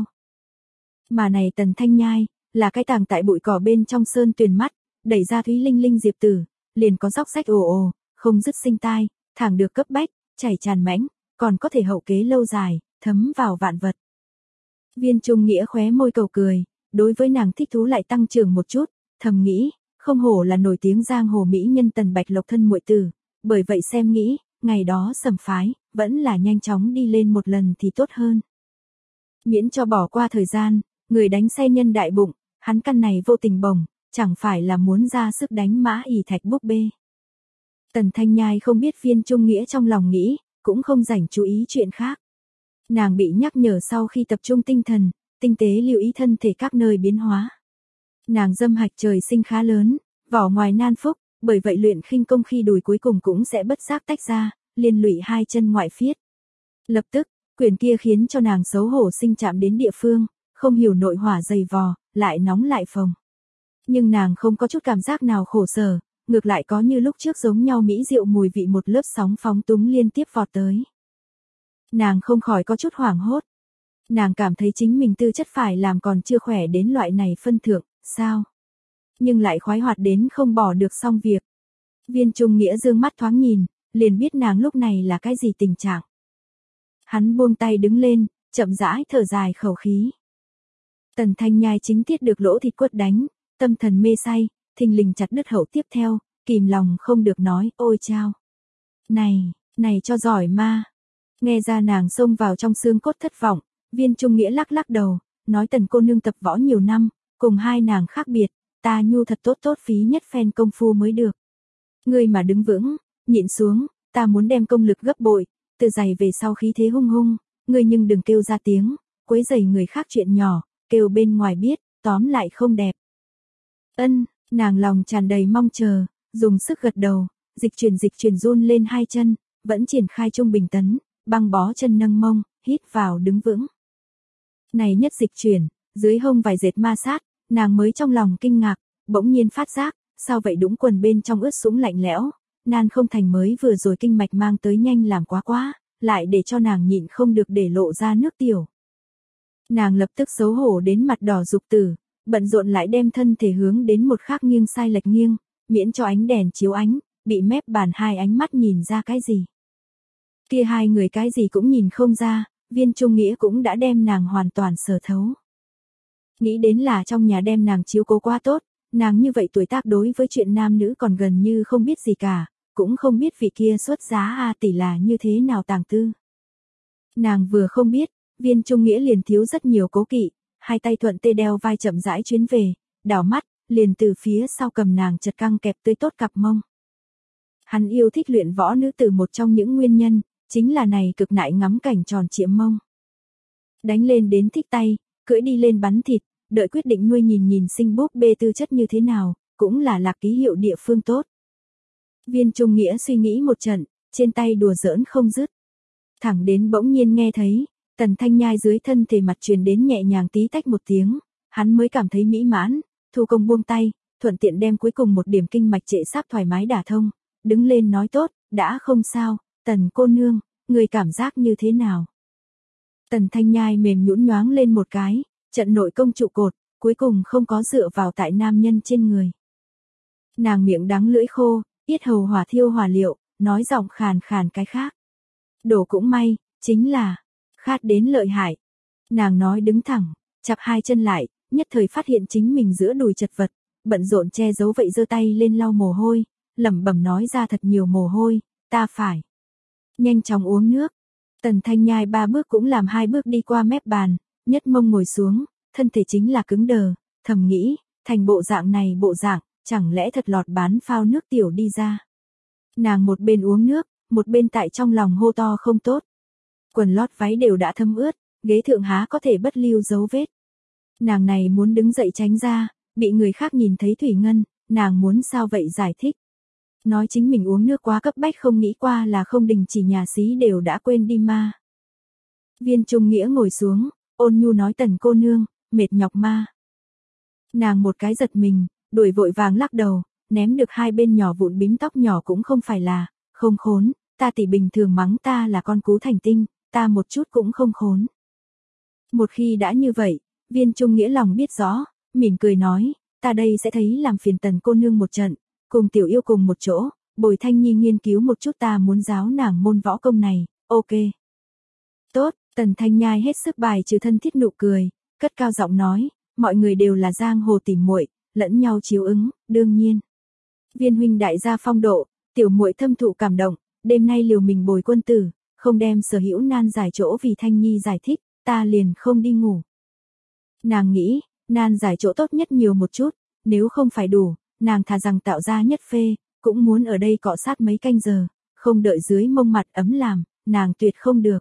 Mà này Tần Thanh Nhai, là cái tàng tại bụi cỏ bên trong sơn tuyền mắt, đẩy ra Thúy Linh Linh diệp tử, liền có róc rách ồ ồ, không dứt sinh tai, thẳng được cấp bách, chảy tràn mãnh, còn có thể hậu kế lâu dài, thấm vào vạn vật. Viên Trung Nghĩa khóe môi cầu cười, đối với nàng thích thú lại tăng trưởng một chút, thầm nghĩ, không hổ là nổi tiếng giang hồ mỹ nhân Tần Bạch Lộc thân muội tử, bởi vậy xem nghĩ, ngày đó sầm phái, vẫn là nhanh chóng đi lên một lần thì tốt hơn. Miễn cho bỏ qua thời gian, người đánh xe nhân đại bụng, hắn căn này vô tình bồng, chẳng phải là muốn ra sức đánh mã ỷ thạch búp bê. Tần Thanh Nhai không biết Viên Trung Nghĩa trong lòng nghĩ, cũng không rảnh chú ý chuyện khác. Nàng bị nhắc nhở sau khi tập trung tinh thần, tinh tế lưu ý thân thể các nơi biến hóa. Nàng dâm hạch trời sinh khá lớn, vỏ ngoài nan phúc, bởi vậy luyện khinh công khi đùi cuối cùng cũng sẽ bất giác tách ra, liên lụy hai chân ngoại phiết. Lập tức, quyền kia khiến cho nàng xấu hổ sinh chạm đến địa phương, không hiểu nội hỏa dày vò, lại nóng lại phồng. Nhưng nàng không có chút cảm giác nào khổ sở, ngược lại có như lúc trước giống nhau mỹ diệu mùi vị một lớp sóng phóng túng liên tiếp vọt tới. Nàng không khỏi có chút hoảng hốt. Nàng cảm thấy chính mình tư chất phải làm còn chưa khỏe đến loại này phân thượng, sao? Nhưng lại khoái hoạt đến không bỏ được xong việc. Viên Trung Nghĩa dương mắt thoáng nhìn, liền biết nàng lúc này là cái gì tình trạng. Hắn buông tay đứng lên, chậm rãi thở dài khẩu khí. Tần Thanh Nhai chính tiết được lỗ thịt quất đánh, tâm thần mê say, thình lình chặt đứt hậu tiếp theo, kìm lòng không được nói, ôi chao. Này, này cho giỏi ma. Nghe ra nàng xông vào trong xương cốt thất vọng, Viên Trung Nghĩa lắc lắc đầu, nói Tần cô nương tập võ nhiều năm, cùng hai nàng khác biệt, ta nhu thật tốt tốt phí nhất phen công phu mới được. Ngươi mà đứng vững, nhịn xuống, ta muốn đem công lực gấp bội, từ giày về sau khí thế hung hung, ngươi nhưng đừng kêu ra tiếng, quấy rầy người khác chuyện nhỏ, kêu bên ngoài biết, tóm lại không đẹp. Ân, nàng lòng tràn đầy mong chờ, dùng sức gật đầu, dịch chuyển dịch chuyển run lên hai chân, vẫn triển khai trung bình tấn, băng bó chân nâng mông, hít vào đứng vững. Này nhất dịch chuyển, dưới hông vài dệt ma sát, nàng mới trong lòng kinh ngạc, bỗng nhiên phát giác, sao vậy đũng quần bên trong ướt sũng lạnh lẽo, nan không thành mới vừa rồi kinh mạch mang tới nhanh làm quá quá, lại để cho nàng nhịn không được để lộ ra nước tiểu. Nàng lập tức xấu hổ đến mặt đỏ rục tử, bận rộn lại đem thân thể hướng đến một khác nghiêng sai lệch nghiêng, miễn cho ánh đèn chiếu ánh, bị mép bàn hai ánh mắt nhìn ra cái gì. Kia hai người cái gì cũng nhìn không ra, Viên Trung Nghĩa cũng đã đem nàng hoàn toàn sở thấu. Nghĩ đến là trong nhà đem nàng chiếu cố quá tốt, nàng như vậy tuổi tác đối với chuyện nam nữ còn gần như không biết gì cả, cũng không biết vị kia xuất giá A tỷ là như thế nào tàng tư. Nàng vừa không biết, Viên Trung Nghĩa liền thiếu rất nhiều cố kỵ, hai tay thuận tê đeo vai chậm rãi chuyến về, đảo mắt, liền từ phía sau cầm nàng chật căng kẹp tươi tốt cặp mông. Hắn yêu thích luyện võ nữ tử một trong những nguyên nhân, chính là này cực nại ngắm cảnh tròn trịa mông. Đánh lên đến thích tay, cưỡi đi lên bắn thịt, đợi quyết định nuôi nhìn nhìn sinh búp bê tư chất như thế nào, cũng là lạc ký hiệu địa phương tốt. Viên Trung Nghĩa suy nghĩ một trận, trên tay đùa giỡn không dứt. Thẳng đến bỗng nhiên nghe thấy, Tần Thanh Nhai dưới thân thể mặt truyền đến nhẹ nhàng tí tách một tiếng, hắn mới cảm thấy mỹ mãn, thu công buông tay, thuận tiện đem cuối cùng một điểm kinh mạch trệ sáp thoải mái đả thông, đứng lên nói tốt, đã không sao, Tần cô nương, người cảm giác như thế nào? Tần Thanh Nhai mềm nhũn nhoáng lên một cái, trận nội công trụ cột, cuối cùng không có dựa vào tại nam nhân trên người. Nàng miệng đắng lưỡi khô, yết hầu hỏa thiêu hỏa liệu, nói giọng khàn khàn cái khác. Đổ cũng may, chính là, khát đến lợi hại. Nàng nói đứng thẳng, chặp hai chân lại, nhất thời phát hiện chính mình giữa đùi chật vật, bận rộn che giấu vậy giơ tay lên lau mồ hôi, lẩm bẩm nói ra thật nhiều mồ hôi, ta phải nhanh chóng uống nước. Tần Thanh Nhai ba bước cũng làm hai bước đi qua mép bàn, nhất mông ngồi xuống, thân thể chính là cứng đờ, thầm nghĩ, thành bộ dạng này bộ dạng, chẳng lẽ thật lọt bán phao nước tiểu đi ra. Nàng một bên uống nước, một bên tại trong lòng hô to không tốt. Quần lót váy đều đã thấm ướt, ghế thượng há có thể bất lưu dấu vết. Nàng này muốn đứng dậy tránh ra, bị người khác nhìn thấy thủy ngân, nàng muốn sao vậy giải thích. Nói chính mình uống nước quá cấp bách không nghĩ qua là không đình chỉ nhà xí đều đã quên đi ma. Viên Trung Nghĩa ngồi xuống, ôn nhu nói Tần cô nương, mệt nhọc ma. Nàng một cái giật mình, đuổi vội vàng lắc đầu, ném được hai bên nhỏ vụn bím tóc nhỏ cũng không phải là, không khốn, ta tỷ bình thường mắng ta là con cú thành tinh, ta một chút cũng không khốn. Một khi đã như vậy, Viên Trung Nghĩa lòng biết rõ, mỉm cười nói, ta đây sẽ thấy làm phiền Tần cô nương một trận, cùng tiểu yêu cùng một chỗ, bồi Thanh Nhi nghiên cứu một chút ta muốn giáo nàng môn võ công này, ok. Tốt, Tần Thanh Nhai hết sức bài trừ thân thiết nụ cười, cất cao giọng nói, mọi người đều là giang hồ tỉ muội, lẫn nhau chiếu ứng, đương nhiên. Viên huynh đại gia phong độ, tiểu muội thâm thụ cảm động, đêm nay liều mình bồi quân tử, không đem sở hữu nan giải chỗ vì Thanh Nhi giải thích, ta liền không đi ngủ. Nàng nghĩ, nan giải chỗ tốt nhất nhiều một chút, nếu không phải đủ, nàng thà rằng tạo ra nhất phê, cũng muốn ở đây cọ sát mấy canh giờ, không đợi dưới mông mặt ấm làm, nàng tuyệt không được.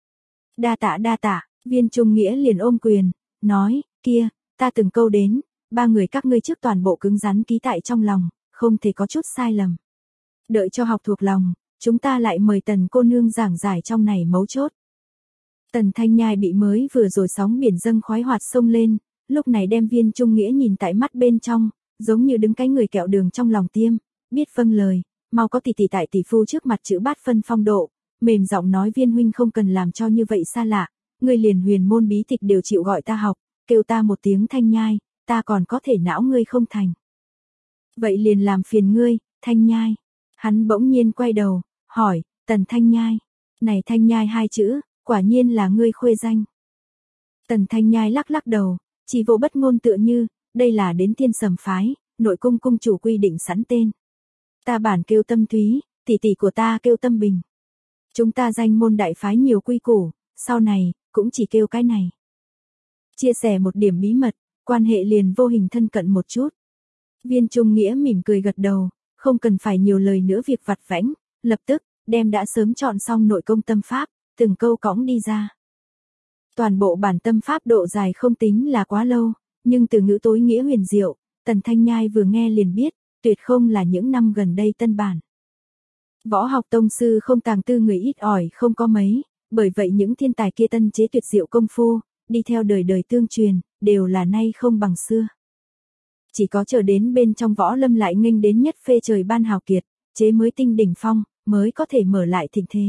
Đa tạ đa tạ, Viên Trung Nghĩa liền ôm quyền, nói, kia, ta từng câu đến, ba người các ngươi trước toàn bộ cứng rắn ký tại trong lòng, không thể có chút sai lầm. Đợi cho học thuộc lòng, chúng ta lại mời Tần cô nương giảng giải trong này mấu chốt. Tần Thanh Nhai bị mới vừa rồi sóng biển dâng khoái hoạt sông lên, lúc này đem Viên Trung Nghĩa nhìn tại mắt bên trong, giống như đứng cái người kẹo đường trong lòng tiêm, biết vâng lời, mau có tỷ tỷ tại tỷ phu trước mặt chữ bát phân phong độ, mềm giọng nói Viên huynh không cần làm cho như vậy xa lạ, người liền huyền môn bí tịch đều chịu gọi ta học, kêu ta một tiếng Thanh Nhai, ta còn có thể não ngươi không thành. Vậy liền làm phiền ngươi, Thanh Nhai. Hắn bỗng nhiên quay đầu, hỏi, Tần Thanh Nhai, này Thanh Nhai hai chữ, quả nhiên là ngươi khuê danh. Tần Thanh Nhai lắc lắc đầu, chỉ vô bất ngôn tựa như, đây là đến Thiên Sầm phái, nội cung cung chủ quy định sẵn tên. Ta bản kêu Tâm Thúy, tỷ tỷ của ta kêu Tâm Bình. Chúng ta danh môn đại phái nhiều quy củ, sau này, cũng chỉ kêu cái này. Chia sẻ một điểm bí mật, quan hệ liền vô hình thân cận một chút. Viên Trung Nghĩa mỉm cười gật đầu, không cần phải nhiều lời nữa việc vặt vãnh, lập tức, đem đã sớm chọn xong nội công tâm pháp, từng câu cõng đi ra. Toàn bộ bản tâm pháp độ dài không tính là quá lâu, nhưng từ ngữ tối nghĩa huyền diệu, Tần Thanh Nhai vừa nghe liền biết, tuyệt không là những năm gần đây tân bản. Võ học tông sư không tàng tư người ít ỏi không có mấy, bởi vậy những thiên tài kia tân chế tuyệt diệu công phu, đi theo đời đời tương truyền, đều là nay không bằng xưa. Chỉ có chờ đến bên trong võ lâm lại nghênh đến nhất phê trời ban hào kiệt, chế mới tinh đỉnh phong, mới có thể mở lại thịnh thế.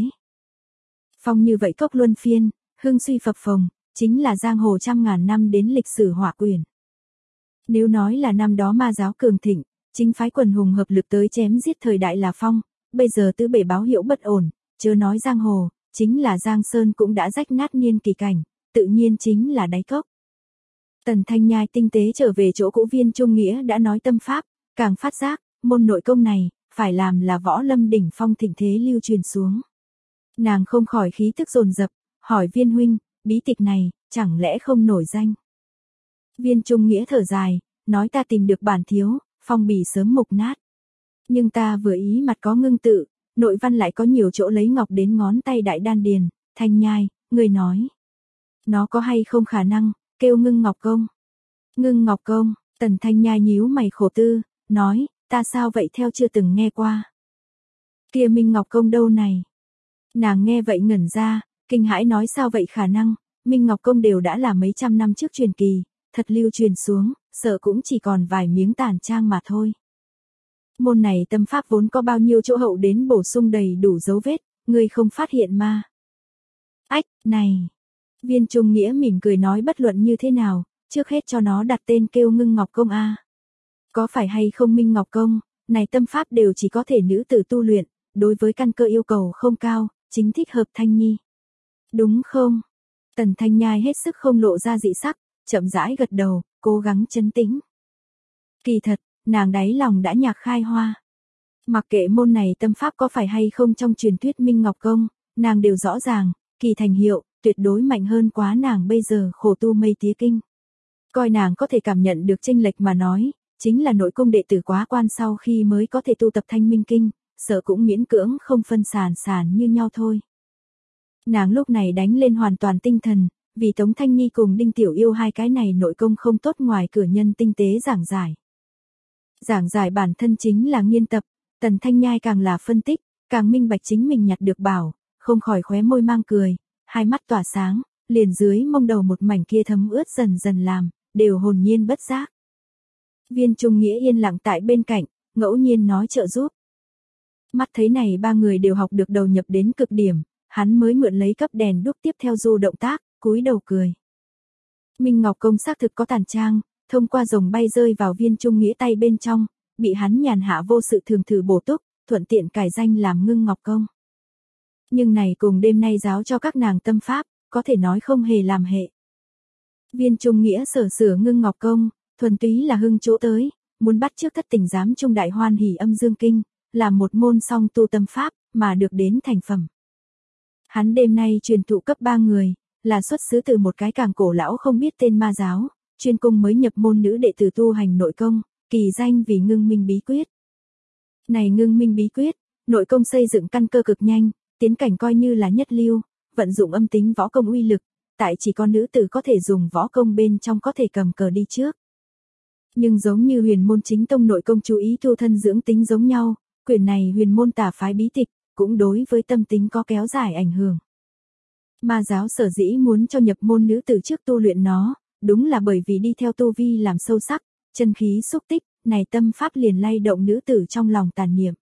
Phong như vậy cốc luân phiên, hưng suy phập phồng, chính là giang hồ trăm ngàn năm đến lịch sử hỏa quyển. Nếu nói là năm đó ma giáo cường thịnh, chính phái quần hùng hợp lực tới chém giết thời đại là phong, bây giờ tứ bể báo hiệu bất ổn, chớ nói giang hồ, chính là Giang Sơn cũng đã rách nát niên kỳ cảnh, tự nhiên chính là đáy cốc. Tần Thanh Nhai tinh tế trở về chỗ cũ Viên Trung Nghĩa đã nói tâm pháp, càng phát giác, môn nội công này, phải làm là võ lâm đỉnh phong thịnh thế lưu truyền xuống. Nàng không khỏi khí tức dồn dập, hỏi Viên huynh, bí tịch này, chẳng lẽ không nổi danh? Viên Trung Nghĩa thở dài, nói ta tìm được bản thiếu, phong bì sớm mục nát. Nhưng ta vừa ý mặt có ngưng tự, nội văn lại có nhiều chỗ lấy ngọc đến ngón tay đại đan điền, Thanh Nhai, người nói. Nó có hay không khả năng, kêu ngưng ngọc công. Ngưng ngọc công, Tần Thanh Nhai nhíu mày khổ tư, nói, ta sao vậy theo chưa từng nghe qua. Kia Minh Ngọc công đâu này? Nàng nghe vậy ngẩn ra, kinh hãi nói sao vậy khả năng, Minh Ngọc công đều đã là mấy trăm năm trước truyền kỳ, thật lưu truyền xuống, sợ cũng chỉ còn vài miếng tàn trang mà thôi. Môn này tâm pháp vốn có bao nhiêu chỗ hậu đến bổ sung đầy đủ dấu vết, ngươi không phát hiện mà. Ách, này. Viên Trung Nghĩa mỉm cười nói bất luận như thế nào, trước hết cho nó đặt tên kêu ngưng ngọc công a. Có phải hay không Minh Ngọc công, này tâm pháp đều chỉ có thể nữ tử tu luyện, đối với căn cơ yêu cầu không cao, chính thích hợp Thanh Nhi. Đúng không? Tần Thanh Nhai hết sức không lộ ra dị sắc, chậm rãi gật đầu, cố gắng trấn tĩnh. Kỳ thật, nàng đáy lòng đã nhạc khai hoa. Mặc kệ môn này tâm pháp có phải hay không trong truyền thuyết Minh Ngọc công, nàng đều rõ ràng, kỳ thành hiệu, tuyệt đối mạnh hơn quá nàng bây giờ khổ tu mây tía kinh. Coi nàng có thể cảm nhận được chênh lệch mà nói, chính là nội cung đệ tử quá quan sau khi mới có thể tu tập thanh minh kinh, sợ cũng miễn cưỡng không phân sàn sàn như nhau thôi. Nàng lúc này đánh lên hoàn toàn tinh thần, vì Tống Thanh Nhi cùng Đinh Tiểu Yêu hai cái này nội công không tốt ngoài cửa nhân tinh tế giảng giải. Giảng giải bản thân chính là nghiên tập, Tần Thanh Nhai càng là phân tích, càng minh bạch chính mình nhặt được bảo, không khỏi khóe môi mang cười, hai mắt tỏa sáng, liền dưới mông đầu một mảnh kia thấm ướt dần dần làm, đều hồn nhiên bất giác. Viên Trung Nghĩa yên lặng tại bên cạnh, ngẫu nhiên nói trợ giúp. Mắt thấy này ba người đều học được đầu nhập đến cực điểm, hắn mới mượn lấy cấp đèn đúc tiếp theo du động tác, cúi đầu cười. Minh Ngọc công xác thực có tàn trang, thông qua rồng bay rơi vào Viên Trung Nghĩa tay bên trong, bị hắn nhàn hạ vô sự thường thử bổ túc, thuận tiện cải danh làm Ngưng Ngọc công. Nhưng này cùng đêm nay giáo cho các nàng tâm pháp, có thể nói không hề làm hệ. Viên Trung Nghĩa sở sửa Ngưng Ngọc công, thuần túy là hưng chỗ tới, muốn bắt trước thất tình giám trung đại hoan hỷ âm dương kinh, làm một môn song tu tâm pháp, mà được đến thành phẩm. Hắn đêm nay truyền thụ cấp ba người, là xuất xứ từ một cái càng cổ lão không biết tên ma giáo, chuyên cung mới nhập môn nữ đệ tử tu hành nội công, kỳ danh vì Ngưng Minh bí quyết. Này Ngưng Minh bí quyết, nội công xây dựng căn cơ cực nhanh, tiến cảnh coi như là nhất lưu, vận dụng âm tính võ công uy lực, tại chỉ có nữ tử có thể dùng võ công bên trong có thể cầm cờ đi trước. Nhưng giống như huyền môn chính tông nội công chú ý tu thân dưỡng tính giống nhau, quyển này huyền môn tả phái bí tịch, cũng đối với tâm tính có kéo dài ảnh hưởng. Ma giáo sở dĩ muốn cho nhập môn nữ tử trước tu luyện nó, đúng là bởi vì đi theo tu vi làm sâu sắc, chân khí xúc tích, này tâm pháp liền lay động nữ tử trong lòng tàn niệm.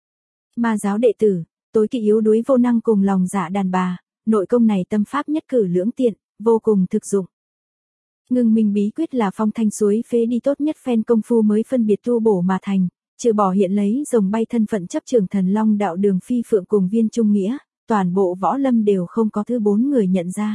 Ma giáo đệ tử, tối kỵ yếu đuối vô năng cùng lòng dạ đàn bà, nội công này tâm pháp nhất cử lưỡng tiện, vô cùng thực dụng. Ngưng Minh bí quyết là phong thanh suối phế đi tốt nhất phen công phu mới phân biệt tu bổ mà thành, trừ bỏ hiện lấy rồng bay thân phận chấp trường thần long đạo Đường Phi Phượng cùng Viên Trung Nghĩa, toàn bộ võ lâm đều không có thứ bốn người nhận ra.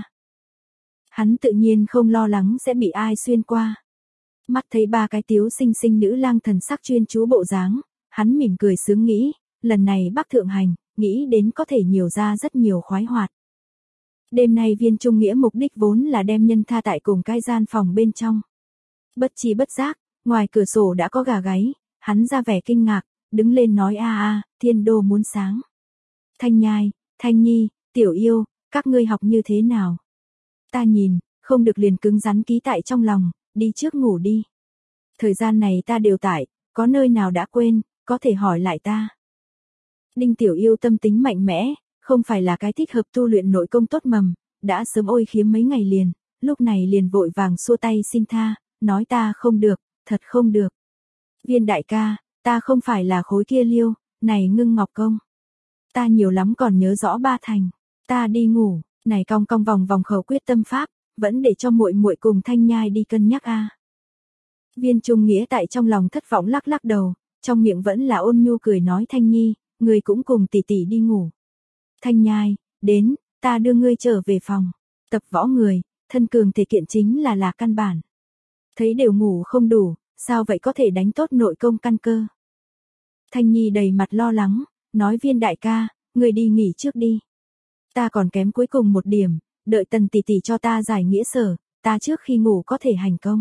Hắn tự nhiên không lo lắng sẽ bị ai xuyên qua. Mắt thấy ba cái tiếu xinh xinh nữ lang thần sắc chuyên chú bộ dáng, hắn mỉm cười sướng nghĩ, lần này Bắc thượng hành, nghĩ đến có thể nhiều ra rất nhiều khoái hoạt. Đêm nay Viên Trung Nghĩa mục đích vốn là đem nhân tha tại cùng cái gian phòng bên trong. Bất chi bất giác, ngoài cửa sổ đã có gà gáy, hắn ra vẻ kinh ngạc, đứng lên nói a a, thiên đô muốn sáng. Thanh Nhai, Thanh Nhi, Tiểu Yêu, các ngươi học như thế nào? Ta nhìn, không được liền cứng rắn ký tại trong lòng, đi trước ngủ đi. Thời gian này ta đều tại, có nơi nào đã quên, có thể hỏi lại ta. Đinh Tiểu Yêu tâm tính mạnh mẽ, không phải là cái thích hợp tu luyện nội công tốt mầm, đã sớm ôi khiếm mấy ngày liền, lúc này liền vội vàng xua tay xin tha, nói ta không được, thật không được. Viên đại ca, ta không phải là khối kia liêu, này Ngưng Ngọc công. Ta nhiều lắm còn nhớ rõ ba thành, ta đi ngủ, này cong cong vòng vòng khẩu quyết tâm pháp, vẫn để cho muội muội cùng Thanh Nhai đi cân nhắc a. Viên Trung Nghĩa tại trong lòng thất vọng lắc lắc đầu, trong miệng vẫn là ôn nhu cười nói Thanh Nhi, người cũng cùng tỷ tỷ đi ngủ. Thanh Nhai, đến, ta đưa ngươi trở về phòng. Tập võ người, thân cường thể kiện chính là là căn bản. Thấy đều ngủ không đủ, sao vậy có thể đánh tốt nội công căn cơ. Thanh Nhi đầy mặt lo lắng, nói Viên đại ca, ngươi đi nghỉ trước đi. Ta còn kém cuối cùng một điểm, đợi Tần tỷ tỷ cho ta giải nghĩa sở, ta trước khi ngủ có thể hành công.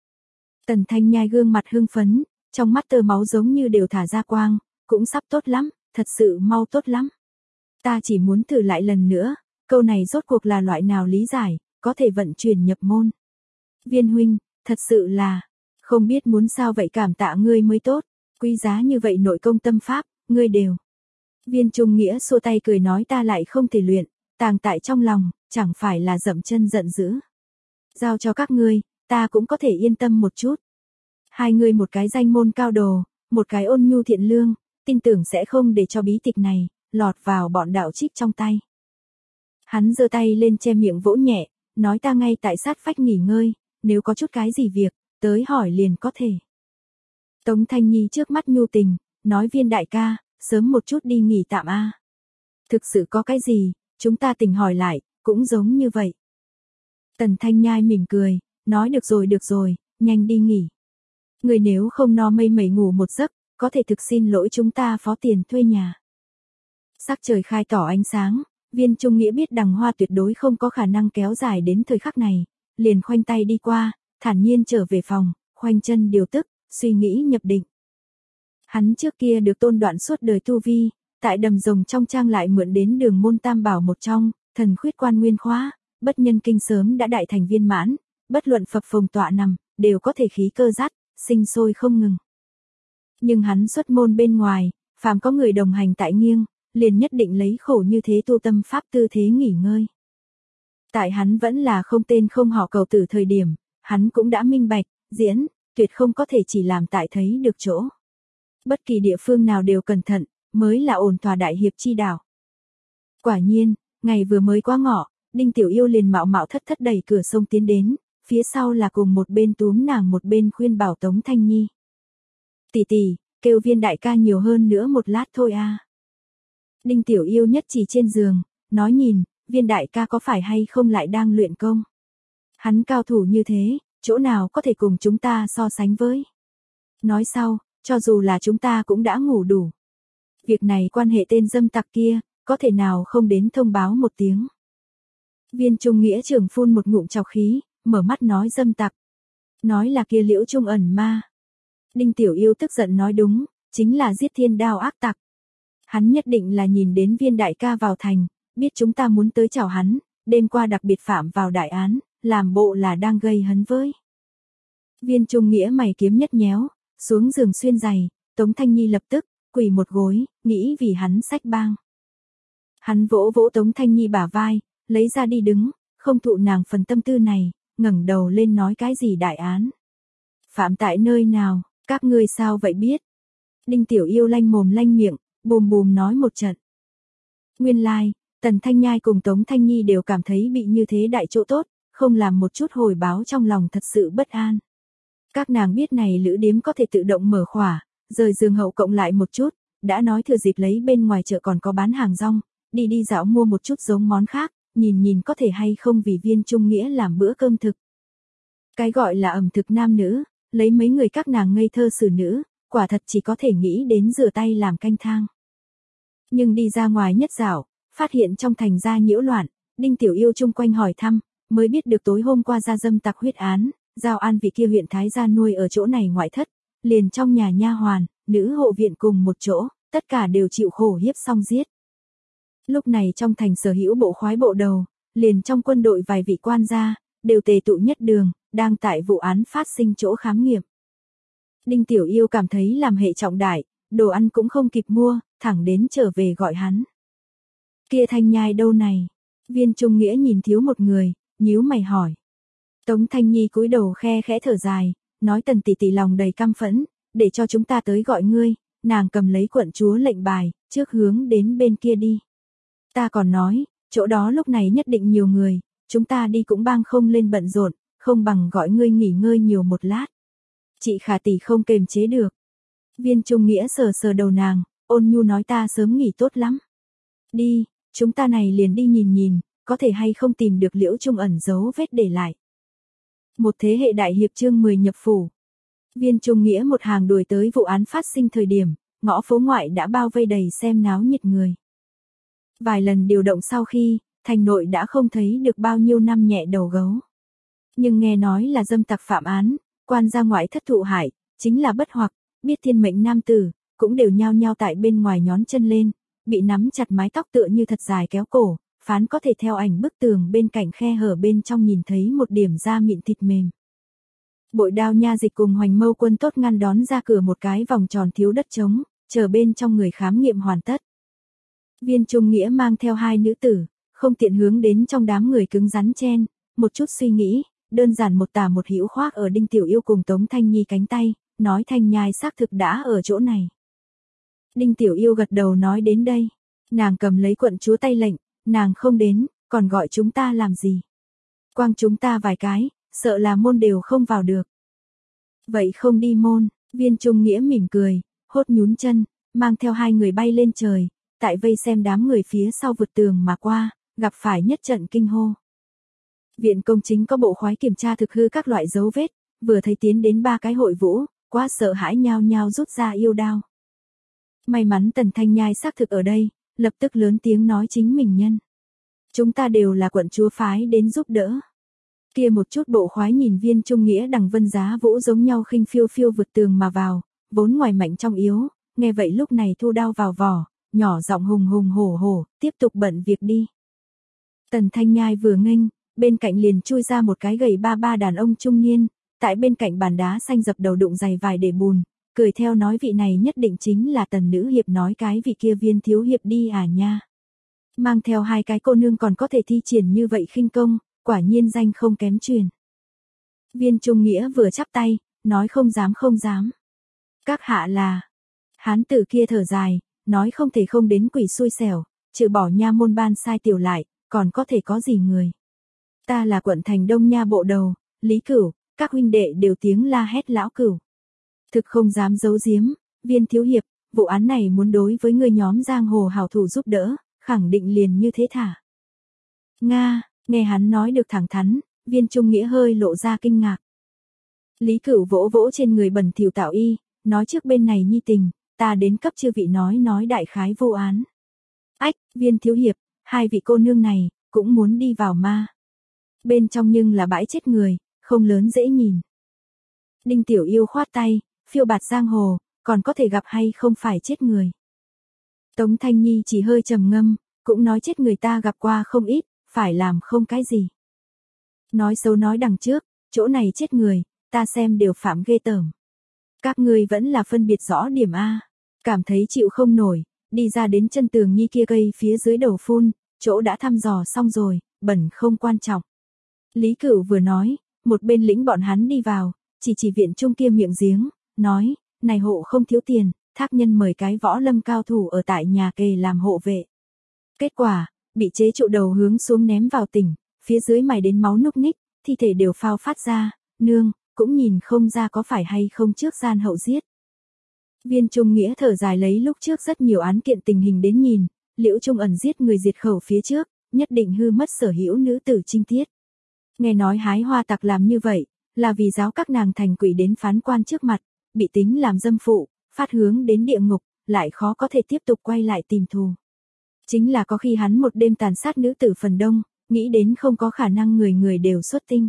Tần Thanh Nhai gương mặt hưng phấn, trong mắt tơ máu giống như đều thả ra quang, cũng sắp tốt lắm, thật sự mau tốt lắm. Ta chỉ muốn thử lại lần nữa, câu này rốt cuộc là loại nào lý giải, có thể vận chuyển nhập môn. Viên huynh, thật sự là, không biết muốn sao vậy cảm tạ ngươi mới tốt, quý giá như vậy nội công tâm pháp, ngươi đều. Viên Trung Nghĩa xua tay cười nói ta lại không thể luyện, tàng tại trong lòng, chẳng phải là dậm chân giận dữ. Giao cho các ngươi, ta cũng có thể yên tâm một chút. Hai người một cái danh môn cao đồ, một cái ôn nhu thiện lương, tin tưởng sẽ không để cho bí tịch này lọt vào bọn đạo trích trong tay. Hắn giơ tay lên che miệng vỗ nhẹ, nói ta ngay tại sát vách nghỉ ngơi, nếu có chút cái gì việc, tới hỏi liền có thể. Tống Thanh Nhi trước mắt nhu tình, nói Viên đại ca, sớm một chút đi nghỉ tạm a. Thực sự có cái gì, chúng ta tình hỏi lại, cũng giống như vậy. Tần Thanh Nhai mỉm cười, nói được rồi được rồi, nhanh đi nghỉ. Người nếu không no mây mẩy ngủ một giấc, có thể thực xin lỗi chúng ta phó tiền thuê nhà. Sắc trời khai tỏ ánh sáng, Viên Trung Nghĩa biết đằng hoa tuyệt đối không có khả năng kéo dài đến thời khắc này, liền khoanh tay đi qua, thản nhiên trở về phòng, khoanh chân điều tức, suy nghĩ nhập định. Hắn trước kia được tôn đoạn suốt đời tu vi, tại Đầm Rồng trong trang lại mượn đến Đường môn tam bảo một trong, thần khuyết quan nguyên khóa, bất nhân kinh sớm đã đại thành viên mãn, bất luận phập phồng tọa nằm, đều có thể khí cơ dắt, sinh sôi không ngừng. Nhưng hắn xuất môn bên ngoài, phàm có người đồng hành tại nghiêng, liền nhất định lấy khổ như thế tu tâm pháp tư thế nghỉ ngơi. Tại hắn vẫn là không tên không họ cầu tử thời điểm, hắn cũng đã minh bạch, diễn, tuyệt không có thể chỉ làm tại thấy được chỗ. Bất kỳ địa phương nào đều cẩn thận, mới là ổn thỏa đại hiệp chi đạo. Quả nhiên, ngày vừa mới qua ngọ, Đinh Tiểu Yêu liền mạo mạo thất thất đẩy cửa sông tiến đến, phía sau là cùng một bên túm nàng một bên khuyên bảo Tống Thanh Nhi. Tỷ tỷ, kêu Viên đại ca nhiều hơn nữa một lát thôi a. Đinh Tiểu Yêu nhất chỉ trên giường, nói nhìn, Viên đại ca có phải hay không lại đang luyện công. Hắn cao thủ như thế, chỗ nào có thể cùng chúng ta so sánh với. Nói sau, cho dù là chúng ta cũng đã ngủ đủ. Việc này quan hệ tên dâm tặc kia, có thể nào không đến thông báo một tiếng. Viên Trung Nghĩa trưởng phun một ngụm trọc khí, mở mắt nói dâm tặc. Nói là kia Liễu Trung ẩn ma. Đinh Tiểu Yêu tức giận nói đúng, chính là giết thiên đao ác tặc. Hắn nhất định là nhìn đến Viên đại ca vào thành, biết chúng ta muốn tới chào hắn, đêm qua đặc biệt phạm vào đại án, làm bộ là đang gây hấn với. Viên Trung Nghĩa mày kiếm nhất nhéo, xuống giường xuyên giày, Tống Thanh Nhi lập tức quỳ một gối, nghĩ vì hắn xách bang. Hắn vỗ vỗ Tống Thanh Nhi bả vai, lấy ra đi đứng, không thụ nàng phần tâm tư này, ngẩng đầu lên nói cái gì đại án. Phạm tại nơi nào, các ngươi sao vậy biết. Đinh Tiểu Yêu lanh mồm lanh miệng, bùm bùm nói một trận. Nguyên lai, like, Tần Thanh Nhai cùng Tống Thanh Nhi đều cảm thấy bị như thế đại chỗ tốt, không làm một chút hồi báo trong lòng thật sự bất an. Các nàng biết này lữ điếm có thể tự động mở khỏa, rời giường hậu cộng lại một chút, đã nói thừa dịp lấy bên ngoài chợ còn có bán hàng rong, đi đi dạo mua một chút giống món khác, nhìn nhìn có thể hay không vì Viên Trung Nghĩa làm bữa cơm thực. Cái gọi là ẩm thực nam nữ, lấy mấy người các nàng ngây thơ xử nữ, quả thật chỉ có thể nghĩ đến rửa tay làm canh thang. Nhưng đi ra ngoài nhất dạo, phát hiện trong thành gia nhiễu loạn, Đinh Tiểu Yêu chung quanh hỏi thăm, mới biết được tối hôm qua ra dâm tặc huyết án, Giao An vị kia huyện Thái gia nuôi ở chỗ này ngoại thất, liền trong nhà nha hoàn, nữ hộ viện cùng một chỗ, tất cả đều chịu khổ hiếp xong giết. Lúc này trong thành sở hữu bộ khoái bộ đầu, liền trong quân đội vài vị quan gia, đều tề tụ nhất đường, đang tại vụ án phát sinh chỗ khám nghiệm. Đinh Tiểu Yêu cảm thấy làm hệ trọng đại, đồ ăn cũng không kịp mua, thẳng đến trở về gọi hắn. Kia Thanh Nhai đâu này? Viên Trung Nghĩa nhìn thiếu một người, nhíu mày hỏi. Tống Thanh Nhi cúi đầu khe khẽ thở dài, nói Tần tỷ tỷ lòng đầy căm phẫn, để cho chúng ta tới gọi ngươi, nàng cầm lấy quận chúa lệnh bài, trước hướng đến bên kia đi. Ta còn nói, chỗ đó lúc này nhất định nhiều người, chúng ta đi cũng bang không lên bận rộn, không bằng gọi ngươi nghỉ ngơi nhiều một lát. Chị Khả tỷ không kềm chế được. Viên Trung Nghĩa sờ sờ đầu nàng, ôn nhu nói ta sớm nghỉ tốt lắm. Đi, chúng ta này liền đi nhìn nhìn, có thể hay không tìm được Liễu Trung ẩn dấu vết để lại. Một thế hệ đại hiệp chương mười nhập phủ. Viên Trung Nghĩa một hàng đuổi tới vụ án phát sinh thời điểm, ngõ phố ngoại đã bao vây đầy xem náo nhiệt người. Vài lần điều động sau khi, thành nội đã không thấy được bao nhiêu năm nhẹ đầu gấu. Nhưng nghe nói là dâm tặc phạm án, quan gia ngoại thất thụ hại, chính là bất hoặc, biết thiên mệnh nam tử, cũng đều nhao nhao tại bên ngoài nhón chân lên, bị nắm chặt mái tóc tựa như thật dài kéo cổ, phán có thể theo ảnh bức tường bên cạnh khe hở bên trong nhìn thấy một điểm da mịn thịt mềm. Bội Đao Nha Dịch cùng Hoành Mâu Quân tốt ngăn đón ra cửa một cái vòng tròn thiếu đất trống, chờ bên trong người khám nghiệm hoàn tất. Viên Trung Nghĩa mang theo hai nữ tử, không tiện hướng đến trong đám người cứng rắn chen, một chút suy nghĩ, đơn giản một tả một hữu khoác ở Đinh Tiểu Yêu cùng Tống Thanh Nhi cánh tay, nói Thanh Nhai xác thực đã ở chỗ này. Đinh Tiểu Yêu gật đầu nói đến đây, nàng cầm lấy quận chúa tay lệnh, nàng không đến, còn gọi chúng ta làm gì? Quang chúng ta vài cái, sợ là môn đều không vào được. Vậy không đi môn, Viên Trung Nghĩa mỉm cười, hốt nhún chân, mang theo hai người bay lên trời, tại vây xem đám người phía sau vượt tường mà qua, gặp phải nhất trận kinh hô. Viện công chính có bộ khoái kiểm tra thực hư các loại dấu vết, vừa thấy tiến đến ba cái hội vũ, quá sợ hãi nhao nhao rút ra yêu đao. May mắn Tần Thanh Nhai xác thực ở đây, lập tức lớn tiếng nói chính mình nhân. Chúng ta đều là quận chúa phái đến giúp đỡ. Kia một chút bộ khoái nhìn Viên Trung Nghĩa đằng vân giá vũ giống nhau khinh phiêu phiêu vượt tường mà vào, vốn ngoài mạnh trong yếu, nghe vậy lúc này thu đao vào vỏ, nhỏ giọng hùng hùng hổ hổ, tiếp tục bận việc đi. Tần Thanh Nhai vừa nghênh, bên cạnh liền chui ra một cái gầy ba ba đàn ông trung niên, tại bên cạnh bàn đá xanh dập đầu đụng giày vải để bùn, cười theo nói vị này nhất định chính là Tần nữ hiệp nói cái vị kia Viên thiếu hiệp đi à nha. Mang theo hai cái cô nương còn có thể thi triển như vậy khinh công, quả nhiên danh không kém truyền. Viên Trung Nghĩa vừa chắp tay, nói không dám không dám. Các hạ là, hán tử kia thở dài, nói không thể không đến quỷ xui xẻo, trừ bỏ nha môn ban sai tiểu lại, còn có thể có gì người. Ta là quận thành Đông Nha bộ đầu, Lý Cửu, các huynh đệ đều tiếng la hét lão Cửu. Thực không dám giấu giếm, Viên thiếu hiệp, vụ án này muốn đối với người nhóm giang hồ hảo thủ giúp đỡ, khẳng định liền như thế thả. Nga, nghe hắn nói được thẳng thắn, Viên Trung Nghĩa hơi lộ ra kinh ngạc. Lý Cửu vỗ vỗ trên người bẩn thỉu tạo y, nói trước bên này nhi tình, ta đến cấp chư vị nói nói đại khái vô án. Ách, Viên thiếu hiệp, hai vị cô nương này, cũng muốn đi vào ma. Bên trong nhưng là bãi chết người, không lớn dễ nhìn. Đinh Tiểu Yêu khoát tay, phiêu bạt giang hồ, còn có thể gặp hay không phải chết người. Tống Thanh Nhi chỉ hơi trầm ngâm, cũng nói chết người ta gặp qua không ít, phải làm không cái gì. Nói xấu nói đằng trước, chỗ này chết người, ta xem đều phạm ghê tởm. Các ngươi vẫn là phân biệt rõ điểm A, cảm thấy chịu không nổi, đi ra đến chân tường nhi kia cây phía dưới đầu phun, chỗ đã thăm dò xong rồi, bẩn không quan trọng. Lý Cửu vừa nói, một bên lĩnh bọn hắn đi vào, chỉ chỉ viện trung kia miệng giếng, nói, này hộ không thiếu tiền, thác nhân mời cái võ lâm cao thủ ở tại nhà kề làm hộ vệ. Kết quả, bị chế trụ đầu hướng xuống ném vào tỉnh, phía dưới mày đến máu núc ních, thi thể đều phao phát ra, nương, cũng nhìn không ra có phải hay không trước gian hậu giết. Viên Trung Nghĩa thở dài lấy lúc trước rất nhiều án kiện tình hình đến nhìn, Liễu Trung ẩn giết người diệt khẩu phía trước, nhất định hư mất sở hữu nữ tử trinh tiết. Nghe nói hái hoa tặc làm như vậy, là vì giáo các nàng thành quỷ đến phán quan trước mặt, bị tính làm dâm phụ, phát hướng đến địa ngục, lại khó có thể tiếp tục quay lại tìm thù. Chính là có khi hắn một đêm tàn sát nữ tử phần đông, nghĩ đến không có khả năng người người đều xuất tinh.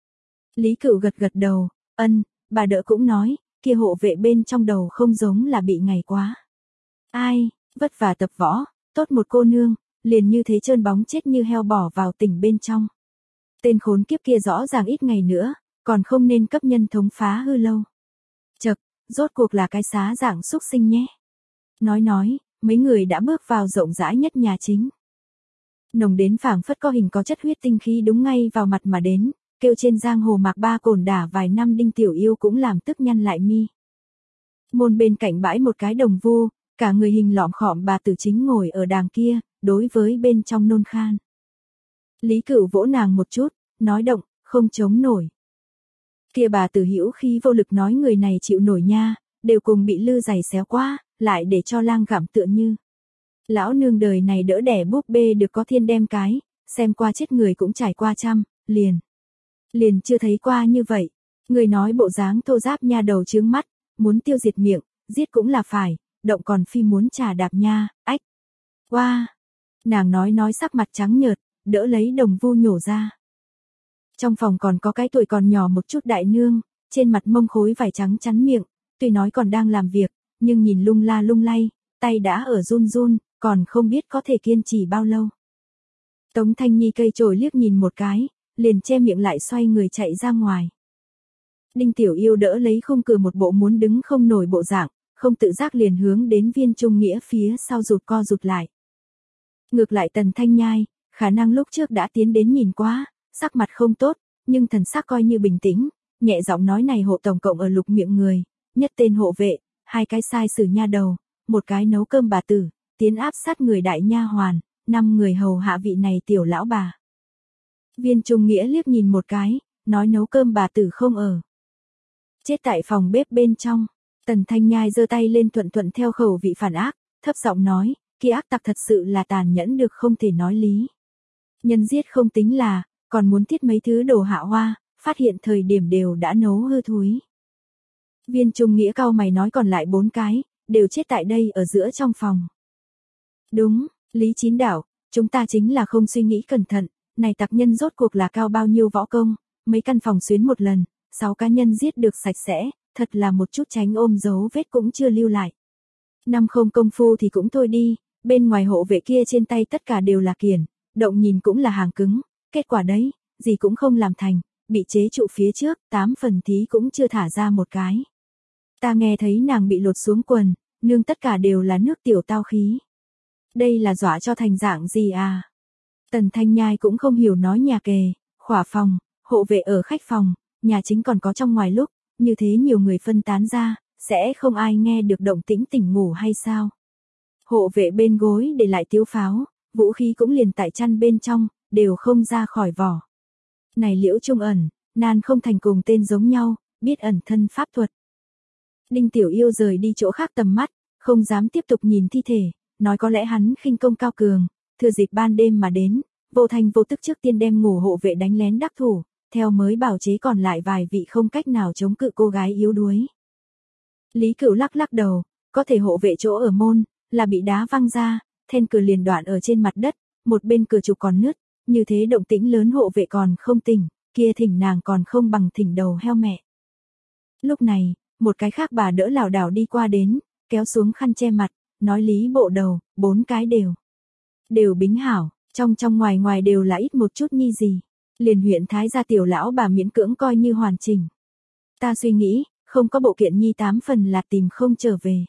Lý Cửu gật gật đầu, ân, bà đỡ cũng nói, kia hộ vệ bên trong đầu không giống là bị ngày quá. Ai, vất vả tập võ, tốt một cô nương, liền như thế trơn bóng chết như heo bỏ vào tỉnh bên trong. Tên khốn kiếp kia rõ ràng ít ngày nữa, còn không nên cấp nhân thống phá hư lâu. Chậc, rốt cuộc là cái xá dạng xúc sinh nhé. Nói nói, mấy người đã bước vào rộng rãi nhất nhà chính. Nồng đến phảng phất có hình có chất huyết tinh khí đúng ngay vào mặt mà đến, kêu trên giang hồ mạc ba cồn đả vài năm Đinh Tiểu Yêu cũng làm tức nhăn lại mi. Môn bên cạnh bãi một cái đồng vu, cả người hình lọm khọm bà tử chính ngồi ở đàng kia, đối với bên trong nôn khan. Lý Cửu vỗ nàng một chút, nói động, không chống nổi. Kia bà tử hữu khi vô lực nói người này chịu nổi nha, đều cùng bị lư giày xéo quá, lại để cho lang gặm tựa như. Lão nương đời này đỡ đẻ búp bê được có thiên đem cái, xem qua chết người cũng trải qua trăm, liền. Liền chưa thấy qua như vậy. Người nói bộ dáng thô giáp nha đầu trướng mắt, muốn tiêu diệt miệng, giết cũng là phải, động còn phi muốn trà đạp nha, ách. Qua. Wow. Nàng nói nói sắc mặt trắng nhợt, đỡ lấy đồng vu nhổ ra. Trong phòng còn có cái tuổi còn nhỏ một chút đại nương, trên mặt mông khối vải trắng chắn miệng, tuy nói còn đang làm việc, nhưng nhìn lung la lung lay, tay đã ở run run, còn không biết có thể kiên trì bao lâu. Tống Thanh Nhi cây chổi liếc nhìn một cái, liền che miệng lại xoay người chạy ra ngoài. Đinh Tiểu Yêu đỡ lấy khung cửa một bộ muốn đứng không nổi bộ dạng, không tự giác liền hướng đến Viên Trung Nghĩa phía sau rụt co rụt lại. Ngược lại Tần Thanh Nhai, khả năng lúc trước đã tiến đến nhìn qua, sắc mặt không tốt, nhưng thần sắc coi như bình tĩnh, nhẹ giọng nói này hộ tổng cộng ở lục miệng người, nhất tên hộ vệ, hai cái sai sử nha đầu, một cái nấu cơm bà tử, tiến áp sát người đại nha hoàn, năm người hầu hạ vị này tiểu lão bà. Viên Trung Nghĩa liếc nhìn một cái, nói nấu cơm bà tử không ở. Chết tại phòng bếp bên trong, Tần Thanh Nhai giơ tay lên thuận thuận theo khẩu vị phản ác, thấp giọng nói, kia ác tặc thật sự là tàn nhẫn được không thể nói lý. Nhân giết không tính là, còn muốn thiết mấy thứ đồ hạ hoa, phát hiện thời điểm đều đã nấu hư thúi. Viên Trung Nghĩa cau mày nói còn lại bốn cái, đều chết tại đây ở giữa trong phòng. Đúng, Lý Chín Đảo, chúng ta chính là không suy nghĩ cẩn thận, này tặc nhân rốt cuộc là cao bao nhiêu võ công, mấy căn phòng xuyến một lần, sáu cá nhân giết được sạch sẽ, thật là một chút tránh ôm dấu vết cũng chưa lưu lại. Năm không công phu thì cũng thôi đi, bên ngoài hộ vệ kia trên tay tất cả đều là kiển, động nhìn cũng là hàng cứng, kết quả đấy, gì cũng không làm thành, bị chế trụ phía trước, tám phần thí cũng chưa thả ra một cái. Ta nghe thấy nàng bị lột xuống quần, nương tất cả đều là nước tiểu tao khí. Đây là dọa cho thành dạng gì à? Tần Thanh Nhai cũng không hiểu nói nhà kề, khỏa phòng, hộ vệ ở khách phòng, nhà chính còn có trong ngoài lúc, như thế nhiều người phân tán ra, sẽ không ai nghe được động tĩnh tỉnh ngủ hay sao? Hộ vệ bên gối để lại tiếu pháo, vũ khí cũng liền tại chăn bên trong, đều không ra khỏi vỏ. Này Liễu Trung ẩn, nan không thành cùng tên giống nhau, biết ẩn thân pháp thuật. Đinh Tiểu Yêu rời đi chỗ khác tầm mắt, không dám tiếp tục nhìn thi thể, nói có lẽ hắn khinh công cao cường, thừa dịp ban đêm mà đến, vô thành vô tức trước tiên đem ngủ hộ vệ đánh lén đắc thủ, theo mới bảo chế còn lại vài vị không cách nào chống cự cô gái yếu đuối. Lý Cửu lắc lắc đầu, có thể hộ vệ chỗ ở môn, là bị đá văng ra, then cửa liền đoạn ở trên mặt đất, một bên cửa trục còn nứt, như thế động tĩnh lớn hộ vệ còn không tỉnh, kia thỉnh nàng còn không bằng thỉnh đầu heo mẹ. Lúc này, một cái khác bà đỡ lảo đảo đi qua đến, kéo xuống khăn che mặt, nói Lý bộ đầu, bốn cái đều. Đều bính hảo, trong trong ngoài ngoài đều là ít một chút nhi gì. Liền huyện Thái gia tiểu lão bà miễn cưỡng coi như hoàn chỉnh. Ta suy nghĩ, không có bộ kiện nhi tám phần là tìm không trở về.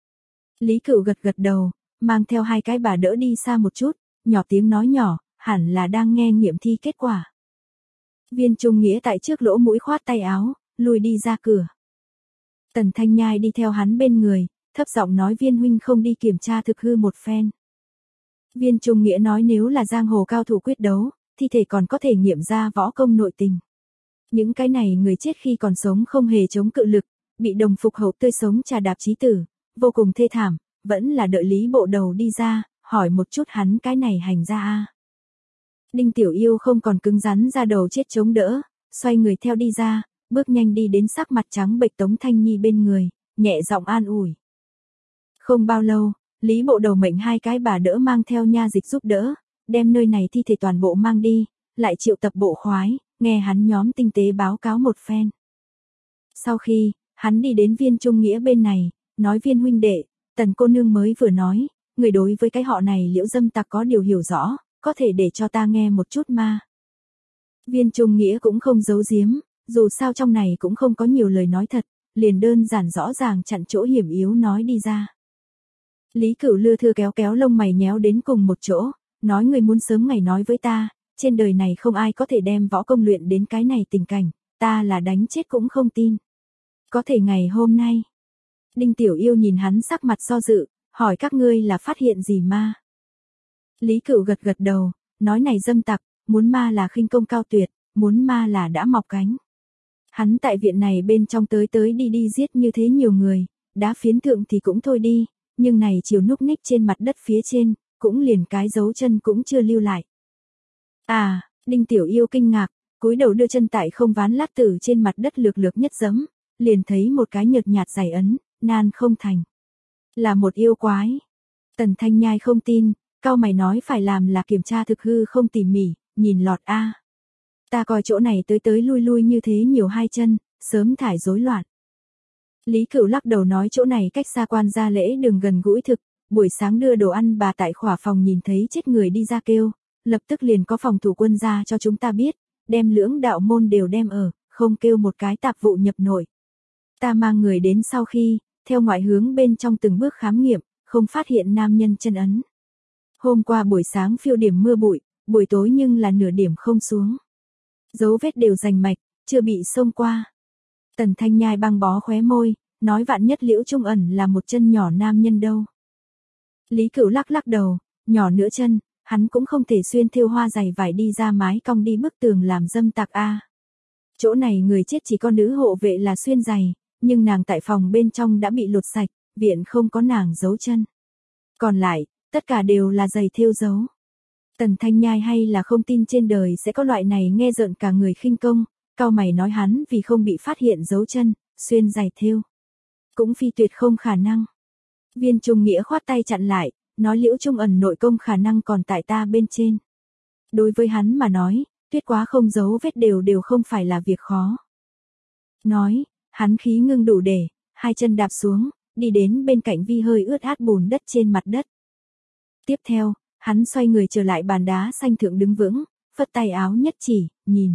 Lý Cửu gật gật đầu, mang theo hai cái bà đỡ đi xa một chút, nhỏ tiếng nói nhỏ, hẳn là đang nghe nghiệm thi kết quả. Viên Trung Nghĩa tại trước lỗ mũi khoát tay áo, lùi đi ra cửa. Tần Thanh Nhai đi theo hắn bên người, thấp giọng nói Viên huynh không đi kiểm tra thực hư một phen. Viên Trung Nghĩa nói nếu là giang hồ cao thủ quyết đấu, thi thể còn có thể nghiệm ra võ công nội tình. Những cái này người chết khi còn sống không hề chống cự lực, bị đồng phục hậu tươi sống trà đạp chí tử, vô cùng thê thảm, vẫn là đợi Lý bộ đầu đi ra, hỏi một chút hắn cái này hành ra a. Đinh Tiểu Yêu không còn cứng rắn ra đầu chết chống đỡ, xoay người theo đi ra, bước nhanh đi đến sắc mặt trắng bệch Tống Thanh Nhi bên người, nhẹ giọng an ủi. Không bao lâu, Lý bộ đầu mệnh hai cái bà đỡ mang theo nha dịch giúp đỡ, đem nơi này thi thể toàn bộ mang đi, lại triệu tập bộ khoái, nghe hắn nhóm tinh tế báo cáo một phen. Sau khi, hắn đi đến Viên Trung Nghĩa bên này, nói Viên huynh đệ, Tần cô nương mới vừa nói, người đối với cái họ này Liễu dâm tặc có điều hiểu rõ, có thể để cho ta nghe một chút ma. Viên Trung Nghĩa cũng không giấu giếm, dù sao trong này cũng không có nhiều lời nói thật, liền đơn giản rõ ràng chặn chỗ hiểm yếu nói đi ra. Lý Cửu lưa thưa kéo kéo lông mày nhéo đến cùng một chỗ, nói người muốn sớm ngày nói với ta, trên đời này không ai có thể đem võ công luyện đến cái này tình cảnh, ta là đánh chết cũng không tin. Có thể ngày hôm nay. Đinh Tiểu Yêu nhìn hắn sắc mặt do dự, hỏi các ngươi là phát hiện gì ma? Lý Cửu gật gật đầu, nói này dâm tặc, muốn ma là khinh công cao tuyệt, muốn ma là đã mọc cánh. Hắn tại viện này bên trong tới tới đi đi giết như thế nhiều người, đá phiến thượng thì cũng thôi đi, nhưng này chiều núc ních trên mặt đất phía trên, cũng liền cái dấu chân cũng chưa lưu lại. À, Đinh Tiểu Yêu kinh ngạc, cúi đầu đưa chân tại không ván lát tử trên mặt đất lược lược nhất giẫm, liền thấy một cái nhợt nhạt giải ấn, nan không thành. Là một yêu quái. Tần Thanh Nhai không tin, cao mày nói phải làm là kiểm tra thực hư không tỉ mỉ, nhìn lọt a. Ta coi chỗ này tới tới lui lui như thế nhiều hai chân, sớm thải rối loạn. Lý Cửu lắc đầu nói chỗ này cách xa quan gia lễ đường gần gũi thực, buổi sáng đưa đồ ăn bà tại khỏa phòng nhìn thấy chết người đi ra kêu, lập tức liền có phòng thủ quân ra cho chúng ta biết, đem lưỡng đạo môn đều đem ở, không kêu một cái tạp vụ nhập nội. Ta mang người đến sau khi, theo ngoại hướng bên trong từng bước khám nghiệm, không phát hiện nam nhân chân ấn. Hôm qua buổi sáng phiêu điểm mưa bụi, buổi tối nhưng là nửa điểm không xuống. Dấu vết đều rành mạch, chưa bị xông qua. Tần Thanh Nhai băng bó khóe môi, nói vạn nhất Liễu Trung ẩn là một chân nhỏ nam nhân đâu. Lý Cửu lắc lắc đầu, nhỏ nữa chân, hắn cũng không thể xuyên thêu hoa dày vải đi ra mái cong đi bức tường làm dâm tặc a. Chỗ này người chết chỉ có nữ hộ vệ là xuyên giày, nhưng nàng tại phòng bên trong đã bị lột sạch, viện không có nàng dấu chân. Còn lại, tất cả đều là giày thêu dấu. Tần Thanh Nhai hay là không tin trên đời sẽ có loại này nghe rợn cả người khinh công, cao mày nói hắn vì không bị phát hiện dấu chân, xuyên giày thêu. Cũng phi tuyệt không khả năng. Viên Trung Nghĩa khoát tay chặn lại, nói Liễu Trung ẩn nội công khả năng còn tại ta bên trên. Đối với hắn mà nói, tuyết quá không dấu vết đều đều không phải là việc khó. Nói, hắn khí ngưng đủ để, hai chân đạp xuống, đi đến bên cạnh vi hơi ướt át bùn đất trên mặt đất. Tiếp theo, hắn xoay người trở lại bàn đá xanh thượng đứng vững, phất tay áo nhất chỉ, nhìn.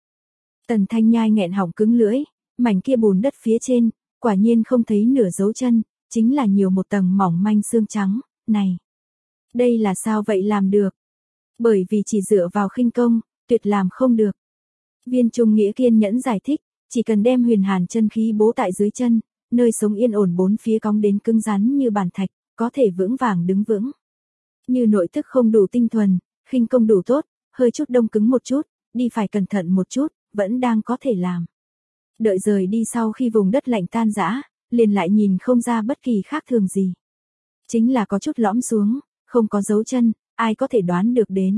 Tần Thanh Nhai nghẹn họng cứng lưỡi, mảnh kia bùn đất phía trên, quả nhiên không thấy nửa dấu chân, chính là nhiều một tầng mỏng manh xương trắng, này. Đây là sao vậy làm được? Bởi vì chỉ dựa vào khinh công, tuyệt làm không được. Viên Trung Nghĩa kiên nhẫn giải thích, chỉ cần đem huyền hàn chân khí bố tại dưới chân, nơi sống yên ổn bốn phía cong đến cứng rắn như bàn thạch, có thể vững vàng đứng vững. Như nội thức không đủ tinh thuần, khinh công đủ tốt, hơi chút đông cứng một chút, đi phải cẩn thận một chút, vẫn đang có thể làm. Đợi rời đi sau khi vùng đất lạnh tan rã, liền lại nhìn không ra bất kỳ khác thường gì. Chính là có chút lõm xuống, không có dấu chân, ai có thể đoán được đến.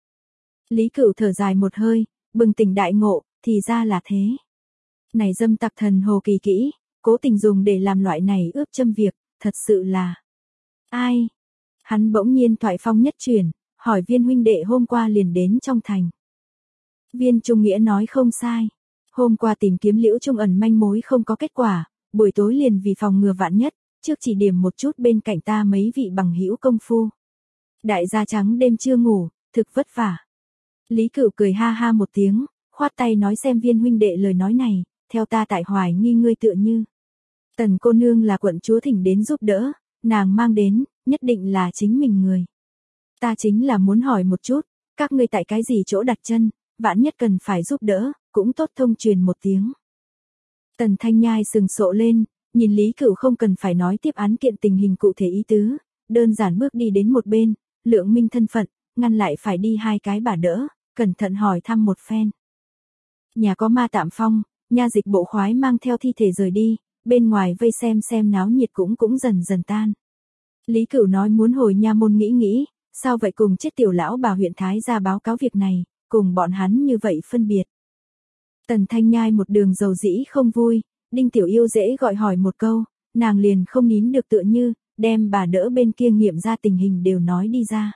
Lý Cửu thở dài một hơi, bừng tỉnh đại ngộ, thì ra là thế. Này dâm tặc thần hồ kỳ kỹ, cố tình dùng để làm loại này ướp châm việc, thật sự là... Ai? Hắn bỗng nhiên thoại phong nhất chuyển, hỏi Viên huynh đệ hôm qua liền đến trong thành. Viên Trung Nghĩa nói không sai. Hôm qua tìm kiếm Liễu Trung ẩn manh mối không có kết quả, buổi tối liền vì phòng ngừa vạn nhất, trước chỉ điểm một chút bên cạnh ta mấy vị bằng hữu công phu. Đại gia trắng đêm chưa ngủ, thực vất vả. Lý Cửu cười ha ha một tiếng, khoát tay nói xem Viên huynh đệ lời nói này, theo ta tại hoài nghi ngươi tựa như. Tần cô nương là quận chúa thỉnh đến giúp đỡ, nàng mang đến, nhất định là chính mình người. Ta chính là muốn hỏi một chút, các ngươi tại cái gì chỗ đặt chân, vạn nhất cần phải giúp đỡ, cũng tốt thông truyền một tiếng. Tần Thanh Nhai sừng sộ lên, nhìn Lý Cửu không cần phải nói tiếp án kiện tình hình cụ thể ý tứ, đơn giản bước đi đến một bên, lượng minh thân phận, ngăn lại phải đi hai cái bà đỡ, cẩn thận hỏi thăm một phen. Nhà có ma tạm phong, nha dịch bộ khoái mang theo thi thể rời đi, bên ngoài vây xem xem náo nhiệt cũng cũng dần dần tan. Lý Cửu nói muốn hồi nha môn nghĩ nghĩ, sao vậy cùng chết tiểu lão bà huyện Thái ra báo cáo việc này, cùng bọn hắn như vậy phân biệt. Tần Thanh Nhai một đường dầu dĩ không vui, Đinh Tiểu Yêu dễ gọi hỏi một câu, nàng liền không nín được tựa như, đem bà đỡ bên kia nghiệm ra tình hình đều nói đi ra.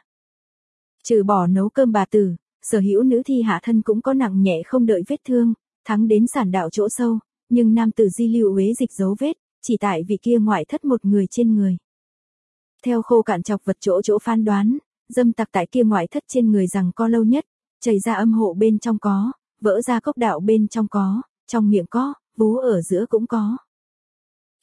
Trừ bỏ nấu cơm bà tử, sở hữu nữ thi hạ thân cũng có nặng nhẹ không đợi vết thương, thắng đến sản đạo chỗ sâu, nhưng nam tử di lưu uế dịch dấu vết, chỉ tại vị kia ngoại thất một người trên người. Theo khô cạn chọc vật chỗ chỗ phán đoán, dâm tặc tại kia ngoại thất trên người rằng co lâu nhất, chảy ra âm hộ bên trong có, vỡ ra cốc đạo bên trong có, trong miệng có, vú ở giữa cũng có.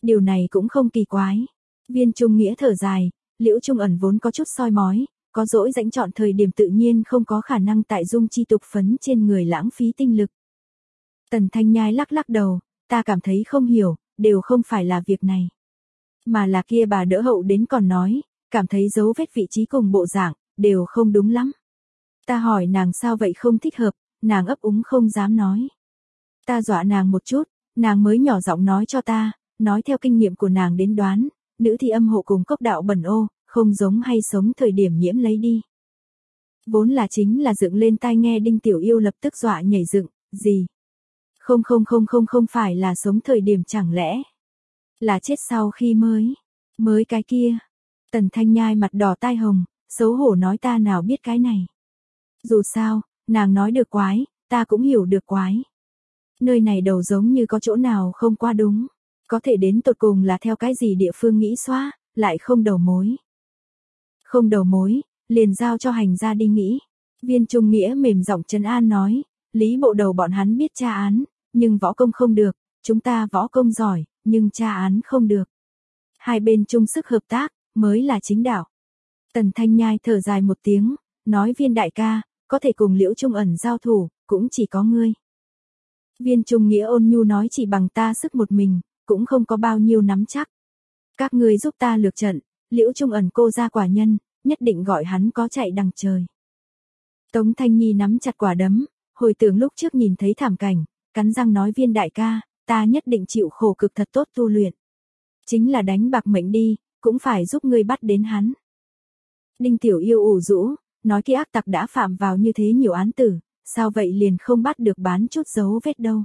Điều này cũng không kỳ quái. Viên Trung Nghĩa thở dài, Liễu Trung Ẩn vốn có chút soi mói, có dỗi rãnh chọn thời điểm tự nhiên không có khả năng tại dung chi tục phấn trên người lãng phí tinh lực. Tần Thanh Nhai lắc lắc đầu, ta cảm thấy không hiểu, đều không phải là việc này. Mà là kia bà đỡ hậu đến còn nói, cảm thấy dấu vết vị trí cùng bộ dạng, đều không đúng lắm. Ta hỏi nàng sao vậy không thích hợp, nàng ấp úng không dám nói. Ta dọa nàng một chút, nàng mới nhỏ giọng nói cho ta, nói theo kinh nghiệm của nàng đến đoán, nữ thi âm hộ cùng cốc đạo bẩn ô, không giống hay sống thời điểm nhiễm lấy đi. Vốn là chính là dựng lên tai nghe Đinh Tiểu Yêu lập tức dọa nhảy dựng, gì? Không không không không không phải là sống thời điểm chẳng lẽ là chết sau khi mới, mới cái kia. Tần Thanh Nhai mặt đỏ tai hồng, xấu hổ nói ta nào biết cái này. Dù sao, nàng nói được quái, ta cũng hiểu được quái. Nơi này đầu giống như có chỗ nào không qua đúng. Có thể đến tột cùng là theo cái gì địa phương nghĩ xóa, lại không đầu mối. Không đầu mối, liền giao cho hành ra đi nghĩ. Viên Trung Nghĩa mềm giọng trấn an nói, Lý bộ đầu bọn hắn biết tra án, nhưng võ công không được, chúng ta võ công giỏi, nhưng tra án không được. Hai bên chung sức hợp tác, mới là chính đạo. Tần Thanh Nhai thở dài một tiếng, nói Viên đại ca, có thể cùng Liễu Trung Ẩn giao thủ, cũng chỉ có ngươi. Viên Trung Nghĩa ôn nhu nói chỉ bằng ta sức một mình, cũng không có bao nhiêu nắm chắc. Các ngươi giúp ta lược trận, Liễu Trung Ẩn cô ra quả nhân, nhất định gọi hắn có chạy đằng trời. Tống Thanh Nhi nắm chặt quả đấm, hồi tưởng lúc trước nhìn thấy thảm cảnh, cắn răng nói Viên đại ca, ta nhất định chịu khổ cực thật tốt tu luyện. Chính là đánh bạc mệnh đi, cũng phải giúp ngươi bắt đến hắn. Đinh Tiểu Yêu ủ rũ, nói kia ác tặc đã phạm vào như thế nhiều án tử, sao vậy liền không bắt được bán chút dấu vết đâu.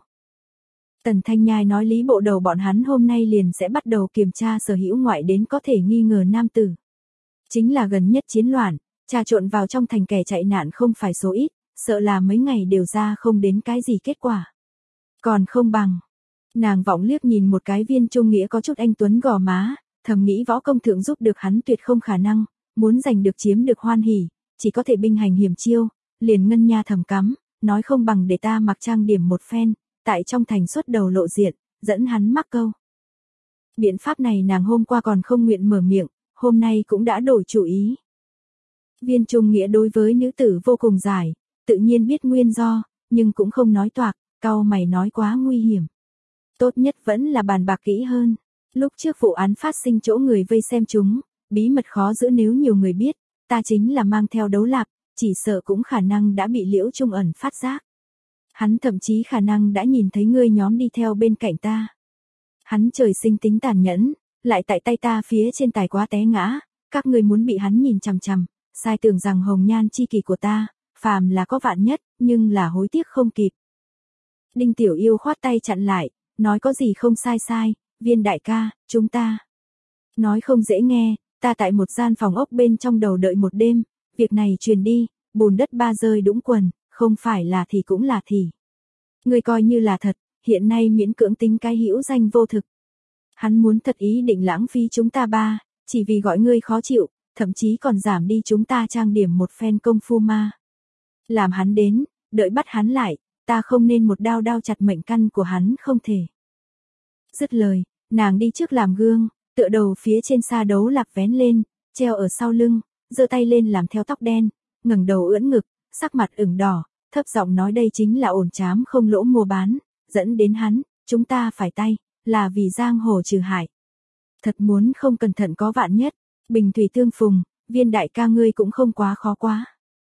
Tần Thanh Nhai nói Lý bộ đầu bọn hắn hôm nay liền sẽ bắt đầu kiểm tra sở hữu ngoại đến có thể nghi ngờ nam tử. Chính là gần nhất chiến loạn, trà trộn vào trong thành kẻ chạy nạn không phải số ít, sợ là mấy ngày đều ra không đến cái gì kết quả. Còn không bằng, nàng vọng liếc nhìn một cái Viên Trung Nghĩa có chút anh tuấn gò má, thầm nghĩ võ công thượng giúp được hắn tuyệt không khả năng, muốn giành được chiếm được hoan hỉ, chỉ có thể binh hành hiểm chiêu, liền ngân nha thầm cắm, nói không bằng để ta mặc trang điểm một phen, tại trong thành xuất đầu lộ diện, dẫn hắn mắc câu. Biện pháp này nàng hôm qua còn không nguyện mở miệng, hôm nay cũng đã đổi chủ ý. Viên Trung Nghĩa đối với nữ tử vô cùng giải, tự nhiên biết nguyên do, nhưng cũng không nói toạc, cau mày nói quá nguy hiểm. Tốt nhất vẫn là bàn bạc kỹ hơn. Lúc trước vụ án phát sinh chỗ người vây xem chúng, bí mật khó giữ nếu nhiều người biết, ta chính là mang theo đấu lạp, chỉ sợ cũng khả năng đã bị Liễu Trung Ẩn phát giác. Hắn thậm chí khả năng đã nhìn thấy ngươi nhóm đi theo bên cạnh ta. Hắn trời sinh tính tàn nhẫn, lại tại tay ta phía trên tài quá té ngã, các ngươi muốn bị hắn nhìn chằm chằm, sai tưởng rằng hồng nhan chi kỷ của ta, phàm là có vạn nhất, nhưng là hối tiếc không kịp. Đinh Tiểu Yêu khoát tay chặn lại, nói có gì không sai sai, Viên đại ca, chúng ta. Nói không dễ nghe, ta tại một gian phòng ốc bên trong đầu đợi một đêm, việc này truyền đi, bùn đất ba rơi đũng quần, không phải là thì cũng là thì. Ngươi coi như là thật, hiện nay miễn cưỡng tính cái hữu danh vô thực. Hắn muốn thật ý định lãng phí chúng ta ba, chỉ vì gọi ngươi khó chịu, thậm chí còn giảm đi chúng ta trang điểm một phen công phu ma. Làm hắn đến, đợi bắt hắn lại, ta không nên một đao đao chặt mệnh căn của hắn không thể. Dứt lời, nàng đi trước làm gương, tựa đầu phía trên xa đấu lạc vén lên, treo ở sau lưng, giơ tay lên làm theo tóc đen, ngẩng đầu ưỡn ngực, sắc mặt ửng đỏ, thấp giọng nói đây chính là ổn trám không lỗ mua bán, dẫn đến hắn, chúng ta phải tay, là vì giang hồ trừ hại. Thật muốn không cẩn thận có vạn nhất, bình thủy tương phùng, Viên đại ca ngươi cũng không quá khó quá.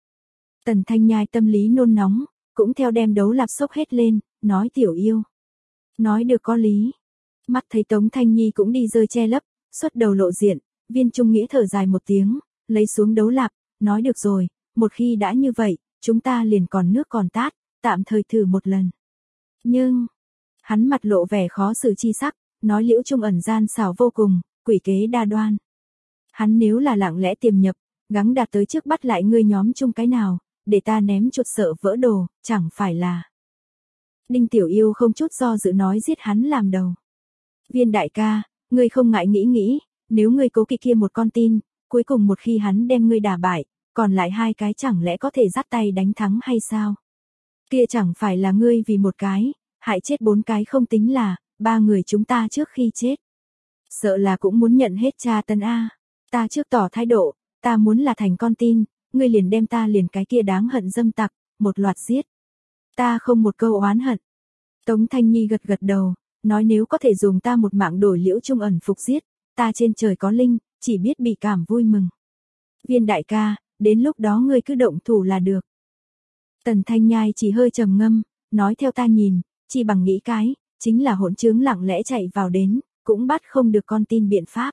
Tần Thanh Nhai tâm lý nôn nóng, cũng theo đem đấu lạp sốc hết lên, nói Tiểu Yêu. Nói được có lý. Mắt thấy Tống Thanh Nhi cũng đi rơi che lấp, xuất đầu lộ diện, Viên Trung Nghĩa thở dài một tiếng, lấy xuống đấu lạp, nói được rồi, một khi đã như vậy, chúng ta liền còn nước còn tát, tạm thời thử một lần. Nhưng, hắn mặt lộ vẻ khó xử chi sắc, nói Liễu Trung Ẩn gian xảo vô cùng, quỷ kế đa đoan. Hắn nếu là lặng lẽ tiềm nhập, gắng đạt tới trước bắt lại ngươi nhóm chung cái nào, để ta ném chuột sợ vỡ đồ, chẳng phải là. Đinh Tiểu Yêu không chút do dự nói giết hắn làm đầu. Viên đại ca, ngươi không ngại nghĩ nghĩ, nếu ngươi cố kỵ kia một con tin, cuối cùng một khi hắn đem ngươi đả bại, còn lại hai cái chẳng lẽ có thể dắt tay đánh thắng hay sao? Kia chẳng phải là ngươi vì một cái, hại chết bốn cái không tính là, ba người chúng ta trước khi chết. Sợ là cũng muốn nhận hết tra tấn a. Ta trước tỏ thái độ, ta muốn là thành con tin, ngươi liền đem ta liền cái kia đáng hận dâm tặc, một loạt giết. Ta không một câu oán hận. Tống Thanh Nhi gật gật đầu, nói nếu có thể dùng ta một mạng đổi Liễu Trung Ẩn phục giết, ta trên trời có linh, chỉ biết bị cảm vui mừng. Viên đại ca, đến lúc đó ngươi cứ động thủ là được. Tần Thanh Nhai chỉ hơi trầm ngâm, nói theo ta nhìn, chỉ bằng nghĩ cái, chính là hỗn trướng lặng lẽ chạy vào đến, cũng bắt không được con tin biện pháp.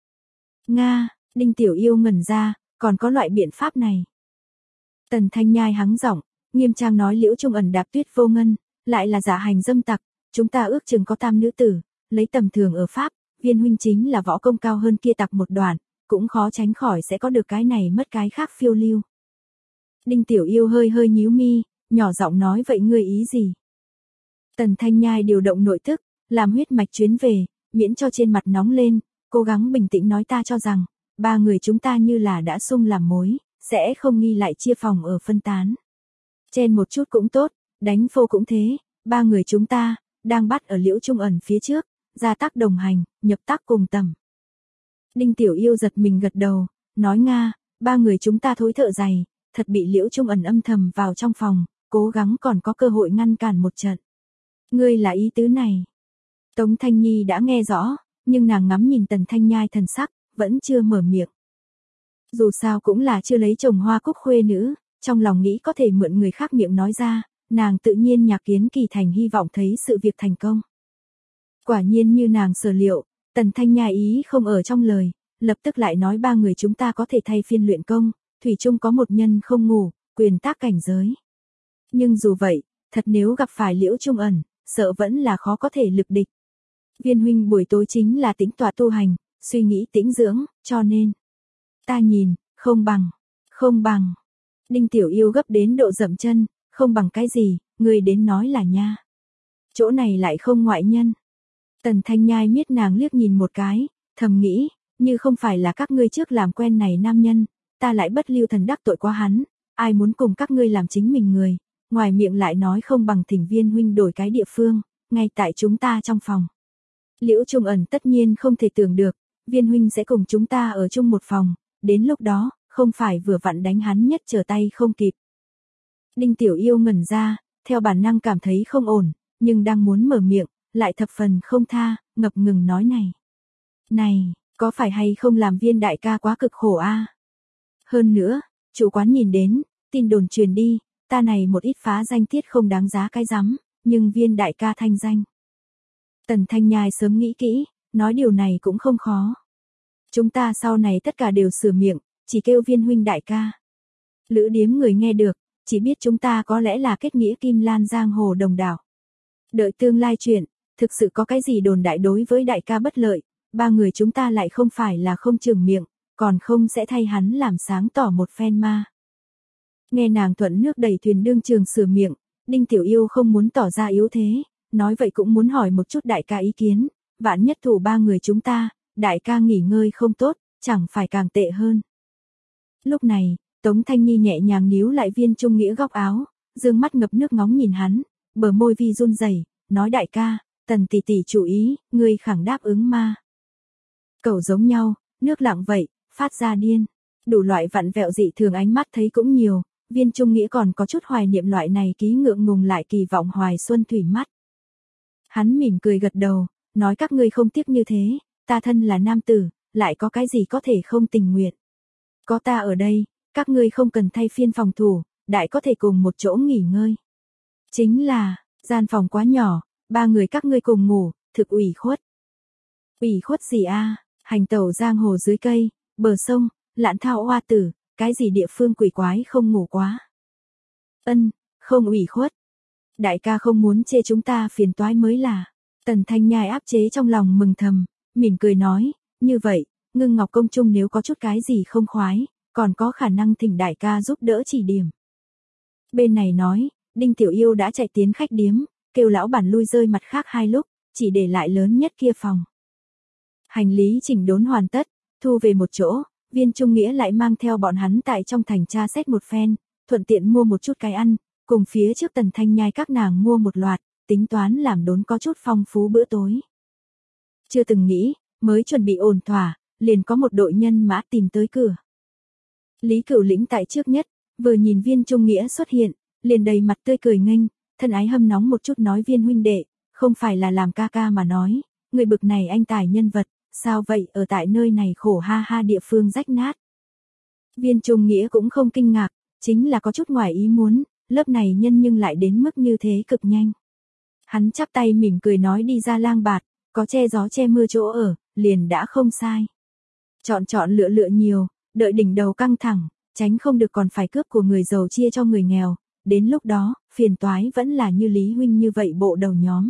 Nga, Đinh Tiểu Yêu ngẩn ra, còn có loại biện pháp này. Tần Thanh Nhai hắng giọng, nghiêm trang nói Liễu Trung Ẩn đạp tuyết vô ngân, lại là giả hành dâm tặc, chúng ta ước chừng có tam nữ tử, lấy tầm thường ở Pháp, Viên huynh chính là võ công cao hơn kia tặc một đoạn, cũng khó tránh khỏi sẽ có được cái này mất cái khác phiêu lưu. Đinh Tiểu Yêu hơi hơi nhíu mi, nhỏ giọng nói vậy ngươi ý gì? Tần Thanh Nhai điều động nội thức, làm huyết mạch chuyến về, miễn cho trên mặt nóng lên, cố gắng bình tĩnh nói ta cho rằng, ba người chúng ta như là đã xung làm mối, sẽ không nghi lại chia phòng ở phân tán. Chen một chút cũng tốt, đánh phô cũng thế, ba người chúng ta, đang bắt ở Liễu Trung Ẩn phía trước, ra tác đồng hành, nhập tác cùng tầm. Đinh Tiểu Yêu giật mình gật đầu, nói Nga, ba người chúng ta thối thợ dày, thật bị Liễu Trung Ẩn âm thầm vào trong phòng, cố gắng còn có cơ hội ngăn cản một trận. Ngươi là ý tứ này. Tống Thanh Nhi đã nghe rõ, nhưng nàng ngắm nhìn Tần Thanh Nhai thần sắc, vẫn chưa mở miệng. Dù sao cũng là chưa lấy chồng hoa cúc khuê nữ, trong lòng nghĩ có thể mượn người khác miệng nói ra, nàng tự nhiên nhạc kiến kỳ thành hy vọng thấy sự việc thành công. Quả nhiên như nàng sở liệu, Tần Thanh Nhai ý không ở trong lời, lập tức lại nói ba người chúng ta có thể thay phiên luyện công, thủy chung có một nhân không ngủ, quyền tác cảnh giới. Nhưng dù vậy, thật nếu gặp phải Liễu Trung Ẩn, sợ vẫn là khó có thể lực địch. Viên huynh buổi tối chính là tĩnh tọa tu hành, suy nghĩ tĩnh dưỡng, cho nên. Ta nhìn, không bằng, không bằng. Đinh Tiểu Yêu gấp đến độ dậm chân, không bằng cái gì, người đến nói là nha. Chỗ này lại không ngoại nhân. Tần Thanh Nhai miết nàng liếc nhìn một cái, thầm nghĩ, như không phải là các ngươi trước làm quen này nam nhân, ta lại bất lưu thần đắc tội quá hắn, ai muốn cùng các ngươi làm chính mình người, ngoài miệng lại nói không bằng thỉnh Viên huynh đổi cái địa phương, ngay tại chúng ta trong phòng. Liễu Trung Ẩn tất nhiên không thể tưởng được, Viên huynh sẽ cùng chúng ta ở chung một phòng, đến lúc đó, không phải vừa vặn đánh hắn nhất trở tay không kịp. Đinh Tiểu Yêu ngẩn ra, theo bản năng cảm thấy không ổn, nhưng đang muốn mở miệng, lại thập phần không tha, ngập ngừng nói này. Này, có phải hay không làm Viên đại ca quá cực khổ a? Hơn nữa, chủ quán nhìn đến, tin đồn truyền đi, ta này một ít phá danh tiết không đáng giá cái rắm, nhưng Viên đại ca thanh danh. Tần Thanh Nhai sớm nghĩ kỹ, nói điều này cũng không khó. Chúng ta sau này tất cả đều sửa miệng, chỉ kêu Viên huynh đại ca. Lữ điếm người nghe được, chỉ biết chúng ta có lẽ là kết nghĩa kim lan giang hồ đồng đảo. Đợi tương lai chuyện, thực sự có cái gì đồn đại đối với đại ca bất lợi, ba người chúng ta lại không phải là không trường miệng, còn không sẽ thay hắn làm sáng tỏ một phen ma. Nghe nàng thuận nước đẩy thuyền đương trường sửa miệng, Đinh Tiểu Yêu không muốn tỏ ra yếu thế, nói vậy cũng muốn hỏi một chút đại ca ý kiến, vạn nhất thủ ba người chúng ta, đại ca nghỉ ngơi không tốt, chẳng phải càng tệ hơn. Lúc này, Tống Thanh Nhi nhẹ nhàng níu lại Viên Trung Nghĩa góc áo, dương mắt ngập nước ngóng nhìn hắn, bờ môi vi run rẩy, nói đại ca, Tần tỷ tỷ chủ ý, ngươi khẳng đáp ứng ma. Cẩu giống nhau, nước lặng vậy, phát ra điên, đủ loại vặn vẹo dị thường ánh mắt thấy cũng nhiều, Viên Trung Nghĩa còn có chút hoài niệm loại này ký ngượng ngùng lại kỳ vọng hoài xuân thủy mắt. Hắn mỉm cười gật đầu, nói các ngươi không tiếc như thế, ta thân là nam tử, lại có cái gì có thể không tình nguyện. Có ta ở đây, các ngươi không cần thay phiên phòng thủ, đại có thể cùng một chỗ nghỉ ngơi. Chính là, gian phòng quá nhỏ, ba người các ngươi cùng ngủ, thực ủy khuất. Ủy khuất gì a? Hành tẩu giang hồ dưới cây, bờ sông, lạn thao oa tử, cái gì địa phương quỷ quái không ngủ quá. Ân, không ủy khuất. Đại ca không muốn chê chúng ta phiền toái mới là. Tần Thanh Nhai áp chế trong lòng mừng thầm, mỉm cười nói, như vậy, Ngưng Ngọc Công Trung nếu có chút cái gì không khoái, còn có khả năng thỉnh đại ca giúp đỡ chỉ điểm. Bên này nói, Đinh Tiểu Yêu đã chạy tiến khách điếm, kêu lão bản lui rơi mặt khác hai lúc, chỉ để lại lớn nhất kia phòng. Hành lý chỉnh đốn hoàn tất, thu về một chỗ, Viên Trung Nghĩa lại mang theo bọn hắn tại trong thành tra xét một phen, thuận tiện mua một chút cái ăn, cùng phía trước Tần Thanh Nhai các nàng mua một loạt, tính toán làm đốn có chút phong phú bữa tối. Chưa từng nghĩ, mới chuẩn bị ổn thỏa, liền có một đội nhân mã tìm tới cửa. Lý Cửu lĩnh tại trước nhất, vừa nhìn Viên Trung Nghĩa xuất hiện, liền đầy mặt tươi cười nghênh, thân ái hâm nóng một chút nói Viên huynh đệ, không phải là làm ca ca mà nói, người bực này anh tài nhân vật, sao vậy ở tại nơi này khổ ha ha địa phương rách nát. Viên Trung Nghĩa cũng không kinh ngạc, chính là có chút ngoài ý muốn, lớp này nhân nhưng lại đến mức như thế cực nhanh. Hắn chắp tay mỉm cười nói đi ra lang bạt, có che gió che mưa chỗ ở, liền đã không sai. Chọn chọn lựa lựa nhiều, đợi đỉnh đầu căng thẳng, tránh không được còn phải cướp của người giàu chia cho người nghèo, đến lúc đó, phiền toái vẫn là như Lý huynh như vậy bộ đầu nhóm.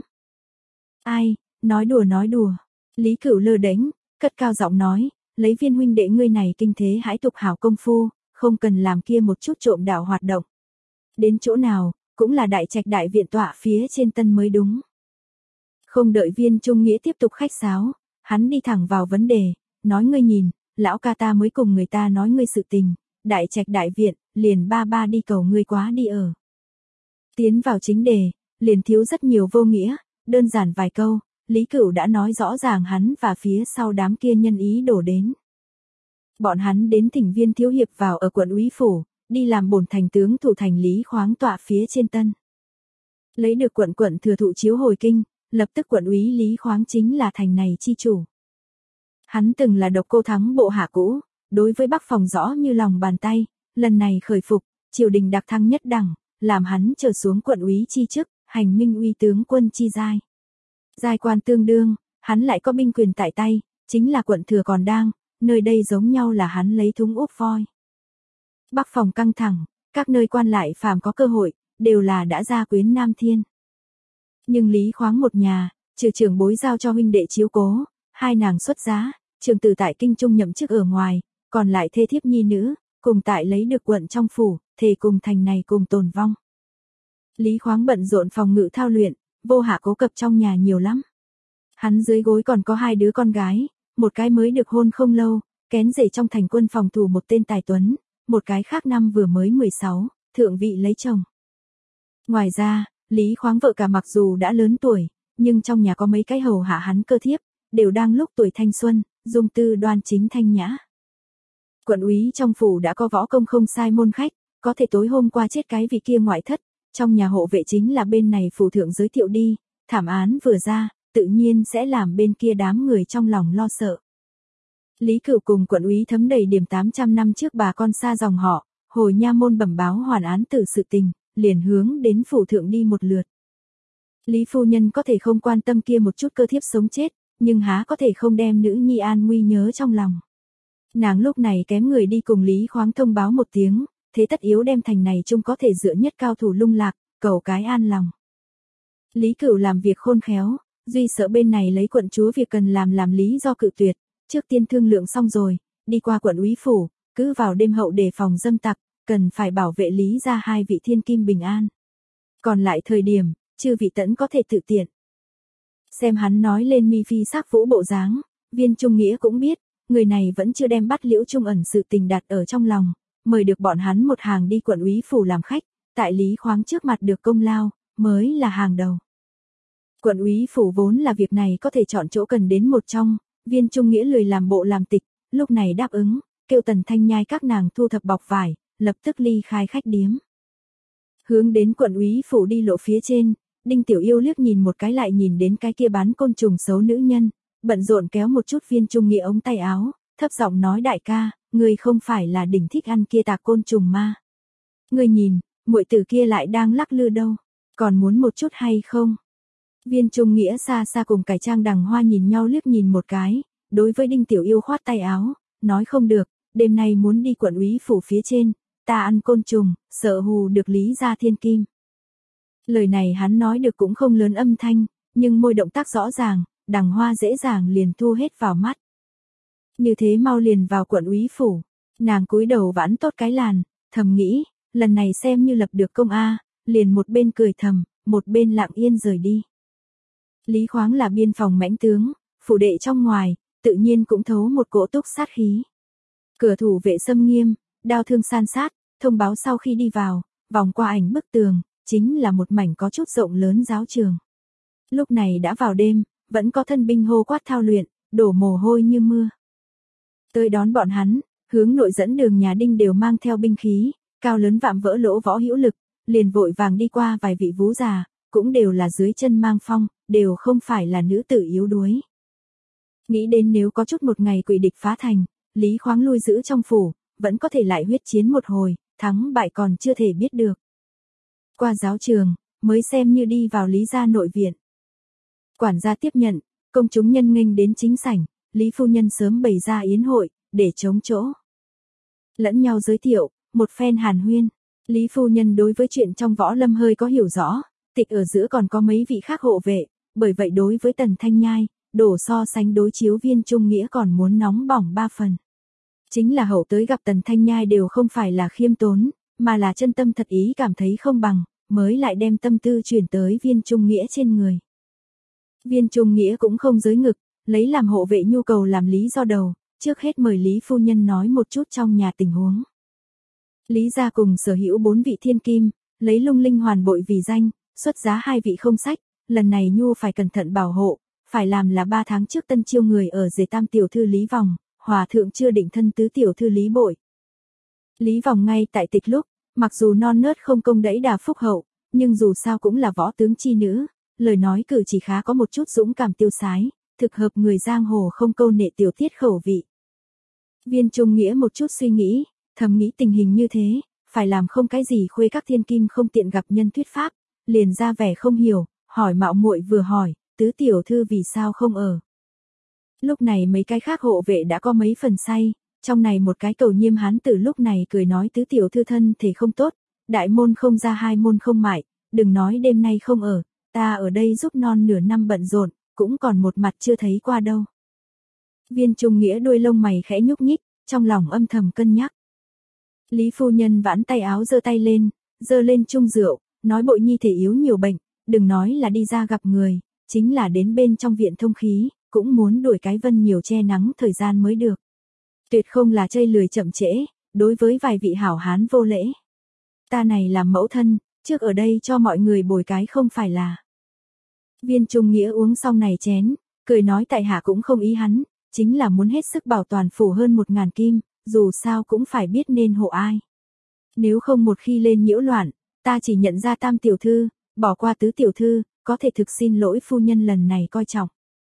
Ai, nói đùa nói đùa, Lý Cửu lơ đánh, cất cao giọng nói, lấy Viên huynh đệ ngươi này kinh thế hãi tục hảo công phu, không cần làm kia một chút trộm đạo hoạt động. Đến chỗ nào, cũng là đại trạch đại viện tọa phía trên tân mới đúng. Không đợi Viên Trung Nghĩa tiếp tục khách sáo, hắn đi thẳng vào vấn đề, nói ngươi nhìn, lão ca ta mới cùng người ta nói ngươi sự tình, đại trạch đại viện, liền ba ba đi cầu ngươi quá đi ở. Tiến vào chính đề, liền thiếu rất nhiều vô nghĩa, đơn giản vài câu, Lý Cửu đã nói rõ ràng hắn và phía sau đám kia nhân ý đổ đến. Bọn hắn đến thỉnh Viên thiếu hiệp vào ở quận úy phủ, đi làm bổn thành tướng thủ thành Lý khoáng tọa phía trên tân. Lấy được quận quận thừa thụ chiếu hồi kinh, lập tức quận úy Lý khoáng chính là thành này chi chủ. Hắn từng là độc cô thắng bộ hạ cũ, đối với Bắc phòng rõ như lòng bàn tay, lần này khởi phục, triều đình đặc thăng nhất đẳng, làm hắn trở xuống quận úy chi chức, hành minh uy tướng quân chi giai. Giai quan tương đương, hắn lại có binh quyền tại tay, chính là quận thừa còn đang, nơi đây giống nhau là hắn lấy thúng úp voi. Bắc phòng căng thẳng, các nơi quan lại phàm có cơ hội, đều là đã ra quyến Nam Thiên. Nhưng Lý khoáng một nhà, trừ trưởng bối giao cho huynh đệ chiếu cố, hai nàng xuất giá, trường tử tại kinh trung nhậm chức ở ngoài, còn lại thê thiếp nhi nữ, cùng tại lấy được quận trong phủ, thề cùng thành này cùng tồn vong. Lý khoáng bận rộn phòng ngự thao luyện, vô hạ cố cập trong nhà nhiều lắm. Hắn dưới gối còn có hai đứa con gái, một cái mới được hôn không lâu, kén rể trong thành quân phòng thủ một tên tài tuấn, một cái khác năm vừa mới mười sáu, thượng vị lấy chồng. Ngoài ra, Lý khoáng vợ cả mặc dù đã lớn tuổi, nhưng trong nhà có mấy cái hầu hạ hắn cơ thiếp, đều đang lúc tuổi thanh xuân, dung tư đoan chính thanh nhã. Quận úy trong phủ đã có võ công không sai môn khách, có thể tối hôm qua chết cái vị kia ngoại thất, trong nhà hộ vệ chính là bên này phủ thượng giới thiệu đi, thảm án vừa ra, tự nhiên sẽ làm bên kia đám người trong lòng lo sợ. Lý Cửu cùng quận úy thấm đầy điểm tám trăm năm trước bà con xa dòng họ, hồi nha môn bẩm báo hoàn án tử sự tình, liền hướng đến phủ thượng đi một lượt. Lý phu nhân có thể không quan tâm kia một chút cơ thiếp sống chết, nhưng há có thể không đem nữ nhi an nguy nhớ trong lòng. Nàng lúc này kém người đi cùng Lý khoáng thông báo một tiếng, thế tất yếu đem thành này chung có thể dựa nhất cao thủ lung lạc, cầu cái an lòng. Lý Cửu làm việc khôn khéo, duy sợ bên này lấy quận chúa việc cần làm làm lý do cự tuyệt, trước tiên thương lượng xong rồi, đi qua quận úy phủ, cứ vào đêm hậu đề phòng dâm tặc, cần phải bảo vệ Lý ra hai vị thiên kim bình an. Còn lại thời điểm, chư vị tẫn có thể tự tiện. Xem hắn nói lên mi phi sắc vũ bộ dáng, Viên Trung Nghĩa cũng biết, người này vẫn chưa đem bắt Liễu Trung ẩn sự tình đặt ở trong lòng, mời được bọn hắn một hàng đi quận úy phủ làm khách, tại Lý khoáng trước mặt được công lao, mới là hàng đầu. Quận úy phủ vốn là việc này có thể chọn chỗ cần đến một trong, Viên Trung Nghĩa lười làm bộ làm tịch, lúc này đáp ứng, kêu Tần Thanh Nhai các nàng thu thập bọc vải, lập tức ly khai khách điếm. Hướng đến quận úy phủ đi lộ phía trên, Đinh Tiểu Yêu liếc nhìn một cái lại nhìn đến cái kia bán côn trùng xấu nữ nhân, bận rộn kéo một chút Viên Trung Nghĩa ống tay áo, thấp giọng nói đại ca, ngươi không phải là đỉnh thích ăn kia tạc côn trùng ma. Ngươi nhìn, muội tử kia lại đang lắc lư đâu, còn muốn một chút hay không? Viên Trung Nghĩa xa xa cùng cải trang đằng hoa nhìn nhau liếc nhìn một cái, đối với Đinh Tiểu Yêu khoát tay áo, nói không được, đêm nay muốn đi quận úy phủ phía trên, ta ăn côn trùng, sợ hù được Lý gia thiên kim. Lời này hắn nói được cũng không lớn âm thanh, nhưng môi động tác rõ ràng, đằng hoa dễ dàng liền thu hết vào mắt. Như thế mau liền vào quận úy phủ, nàng cúi đầu vãn tốt cái làn, thầm nghĩ, lần này xem như lập được công a, liền một bên cười thầm, một bên lặng yên rời đi. Lý khoáng là biên phòng mãnh tướng, phủ đệ trong ngoài, tự nhiên cũng thấu một cỗ túc sát khí. Cửa thủ vệ xâm nghiêm, đao thương san sát, thông báo sau khi đi vào, vòng qua ảnh bức tường, chính là một mảnh có chút rộng lớn giáo trường. Lúc này đã vào đêm, vẫn có thân binh hô quát thao luyện, đổ mồ hôi như mưa. Tới đón bọn hắn, hướng nội dẫn đường nhà Đinh đều mang theo binh khí, cao lớn vạm vỡ lỗ võ hữu lực, liền vội vàng đi qua vài vị vú già, cũng đều là dưới chân mang phong, đều không phải là nữ tử yếu đuối. Nghĩ đến nếu có chút một ngày quỷ địch phá thành, Lý Khoáng lui giữ trong phủ, vẫn có thể lại huyết chiến một hồi, thắng bại còn chưa thể biết được. Qua giáo trường, mới xem như đi vào Lý gia nội viện. Quản gia tiếp nhận, công chúng nhân nghênh đến chính sảnh, Lý phu nhân sớm bày ra yến hội, để chống chỗ. Lẫn nhau giới thiệu, một phen hàn huyên. Lý phu nhân đối với chuyện trong võ lâm hơi có hiểu rõ, tịch ở giữa còn có mấy vị khác hộ vệ, bởi vậy đối với Tần Thanh Nhai, đổ so sánh đối chiếu Viên Trung Nghĩa còn muốn nóng bỏng ba phần. Chính là hậu tới gặp Tần Thanh Nhai đều không phải là khiêm tốn, mà là chân tâm thật ý cảm thấy không bằng, mới lại đem tâm tư chuyển tới Viên Trung Nghĩa trên người. Viên Trung Nghĩa cũng không giới ngực, lấy làm hộ vệ nhu cầu làm lý do đầu, trước hết mời Lý phu nhân nói một chút trong nhà tình huống. Lý gia cùng sở hữu bốn vị thiên kim, lấy Lung Linh Hoàn Bội vì danh, xuất giá hai vị không sách, lần này nhu phải cẩn thận bảo hộ, phải làm là ba tháng trước tân chiêu người ở rể tam tiểu thư Lý Vòng, hòa thượng chưa định thân tứ tiểu thư Lý Bội. Lý Vòng ngay tại tịch lúc, mặc dù non nớt không công đẫy đà phúc hậu, nhưng dù sao cũng là võ tướng chi nữ, lời nói cử chỉ khá có một chút dũng cảm tiêu sái, thực hợp người giang hồ không câu nệ tiểu tiết khẩu vị. Viên Trung Nghĩa một chút suy nghĩ, thầm nghĩ tình hình như thế, phải làm không cái gì khuê các thiên kim không tiện gặp nhân thuyết pháp, liền ra vẻ không hiểu, hỏi mạo muội vừa hỏi, tứ tiểu thư vì sao không ở. Lúc này mấy cái khác hộ vệ đã có mấy phần say, trong này một cái cầu nhiêm hán tử lúc này cười nói tứ tiểu thư thân thể không tốt, đại môn không ra hai môn không mại, đừng nói đêm nay không ở, ta ở đây giúp non nửa năm bận rộn, cũng còn một mặt chưa thấy qua đâu. Viên Trung Nghĩa đuôi lông mày khẽ nhúc nhích, trong lòng âm thầm cân nhắc. Lý phu nhân vãn tay áo giơ tay lên, giơ lên chung rượu, nói Bội nhi thể yếu nhiều bệnh, đừng nói là đi ra gặp người, chính là đến bên trong viện thông khí, cũng muốn đuổi cái vân nhiều che nắng thời gian mới được. Tuyệt không là chơi lười chậm trễ, đối với vài vị hảo hán vô lễ. Ta này làm mẫu thân, trước ở đây cho mọi người bồi cái không phải là. Viên Trung Nghĩa uống xong này chén, cười nói tại hạ cũng không ý hắn, chính là muốn hết sức bảo toàn phủ hơn một ngàn kim, dù sao cũng phải biết nên hộ ai. Nếu không một khi lên nhiễu loạn, ta chỉ nhận ra tam tiểu thư, bỏ qua tứ tiểu thư, có thể thực xin lỗi phu nhân lần này coi trọng.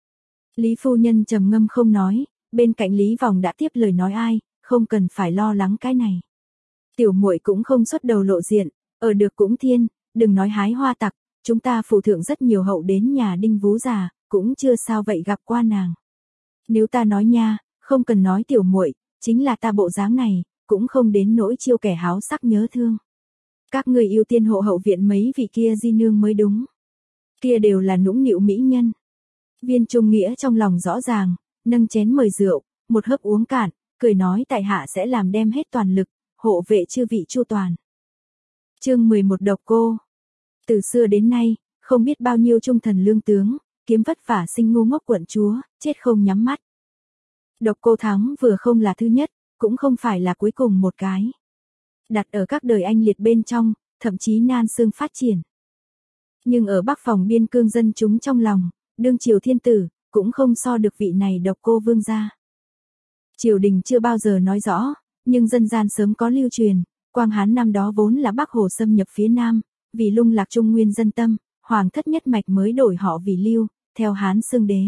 Lý phu nhân trầm ngâm không nói, bên cạnh Lý Vòng đã tiếp lời nói ai, không cần phải lo lắng cái này. Tiểu muội cũng không xuất đầu lộ diện, ở được cũng thiên, đừng nói hái hoa tặc, chúng ta phụ thượng rất nhiều hậu đến nhà Đinh vú già, cũng chưa sao vậy gặp qua nàng. Nếu ta nói nha, không cần nói tiểu muội, chính là ta bộ dáng này, cũng không đến nỗi chiêu kẻ háo sắc nhớ thương. Các người ưu tiên hộ hậu viện mấy vị kia di nương mới đúng. Kia đều là nũng nịu mỹ nhân. Viên Trung Nghĩa trong lòng rõ ràng, nâng chén mời rượu, một hớp uống cạn, cười nói tại hạ sẽ làm đem hết toàn lực, hộ vệ chư vị chu toàn. Chương mười một Độc Cô. Từ xưa đến nay, không biết bao nhiêu trung thần lương tướng, kiếm vất vả sinh ngu ngốc quận chúa, chết không nhắm mắt. Độc Cô thắng vừa không là thứ nhất, cũng không phải là cuối cùng một cái. Đặt ở các đời anh liệt bên trong, thậm chí nan xương phát triển. Nhưng ở Bắc phòng biên cương dân chúng trong lòng, đương triều thiên tử, cũng không so được vị này Độc Cô vương gia. Triều đình chưa bao giờ nói rõ, nhưng dân gian sớm có lưu truyền, Quang Hán năm đó vốn là Bắc Hồ xâm nhập phía Nam, vì lung lạc Trung Nguyên dân tâm, hoàng thất nhất mạch mới đổi họ vì Lưu, theo Hán xưng đế.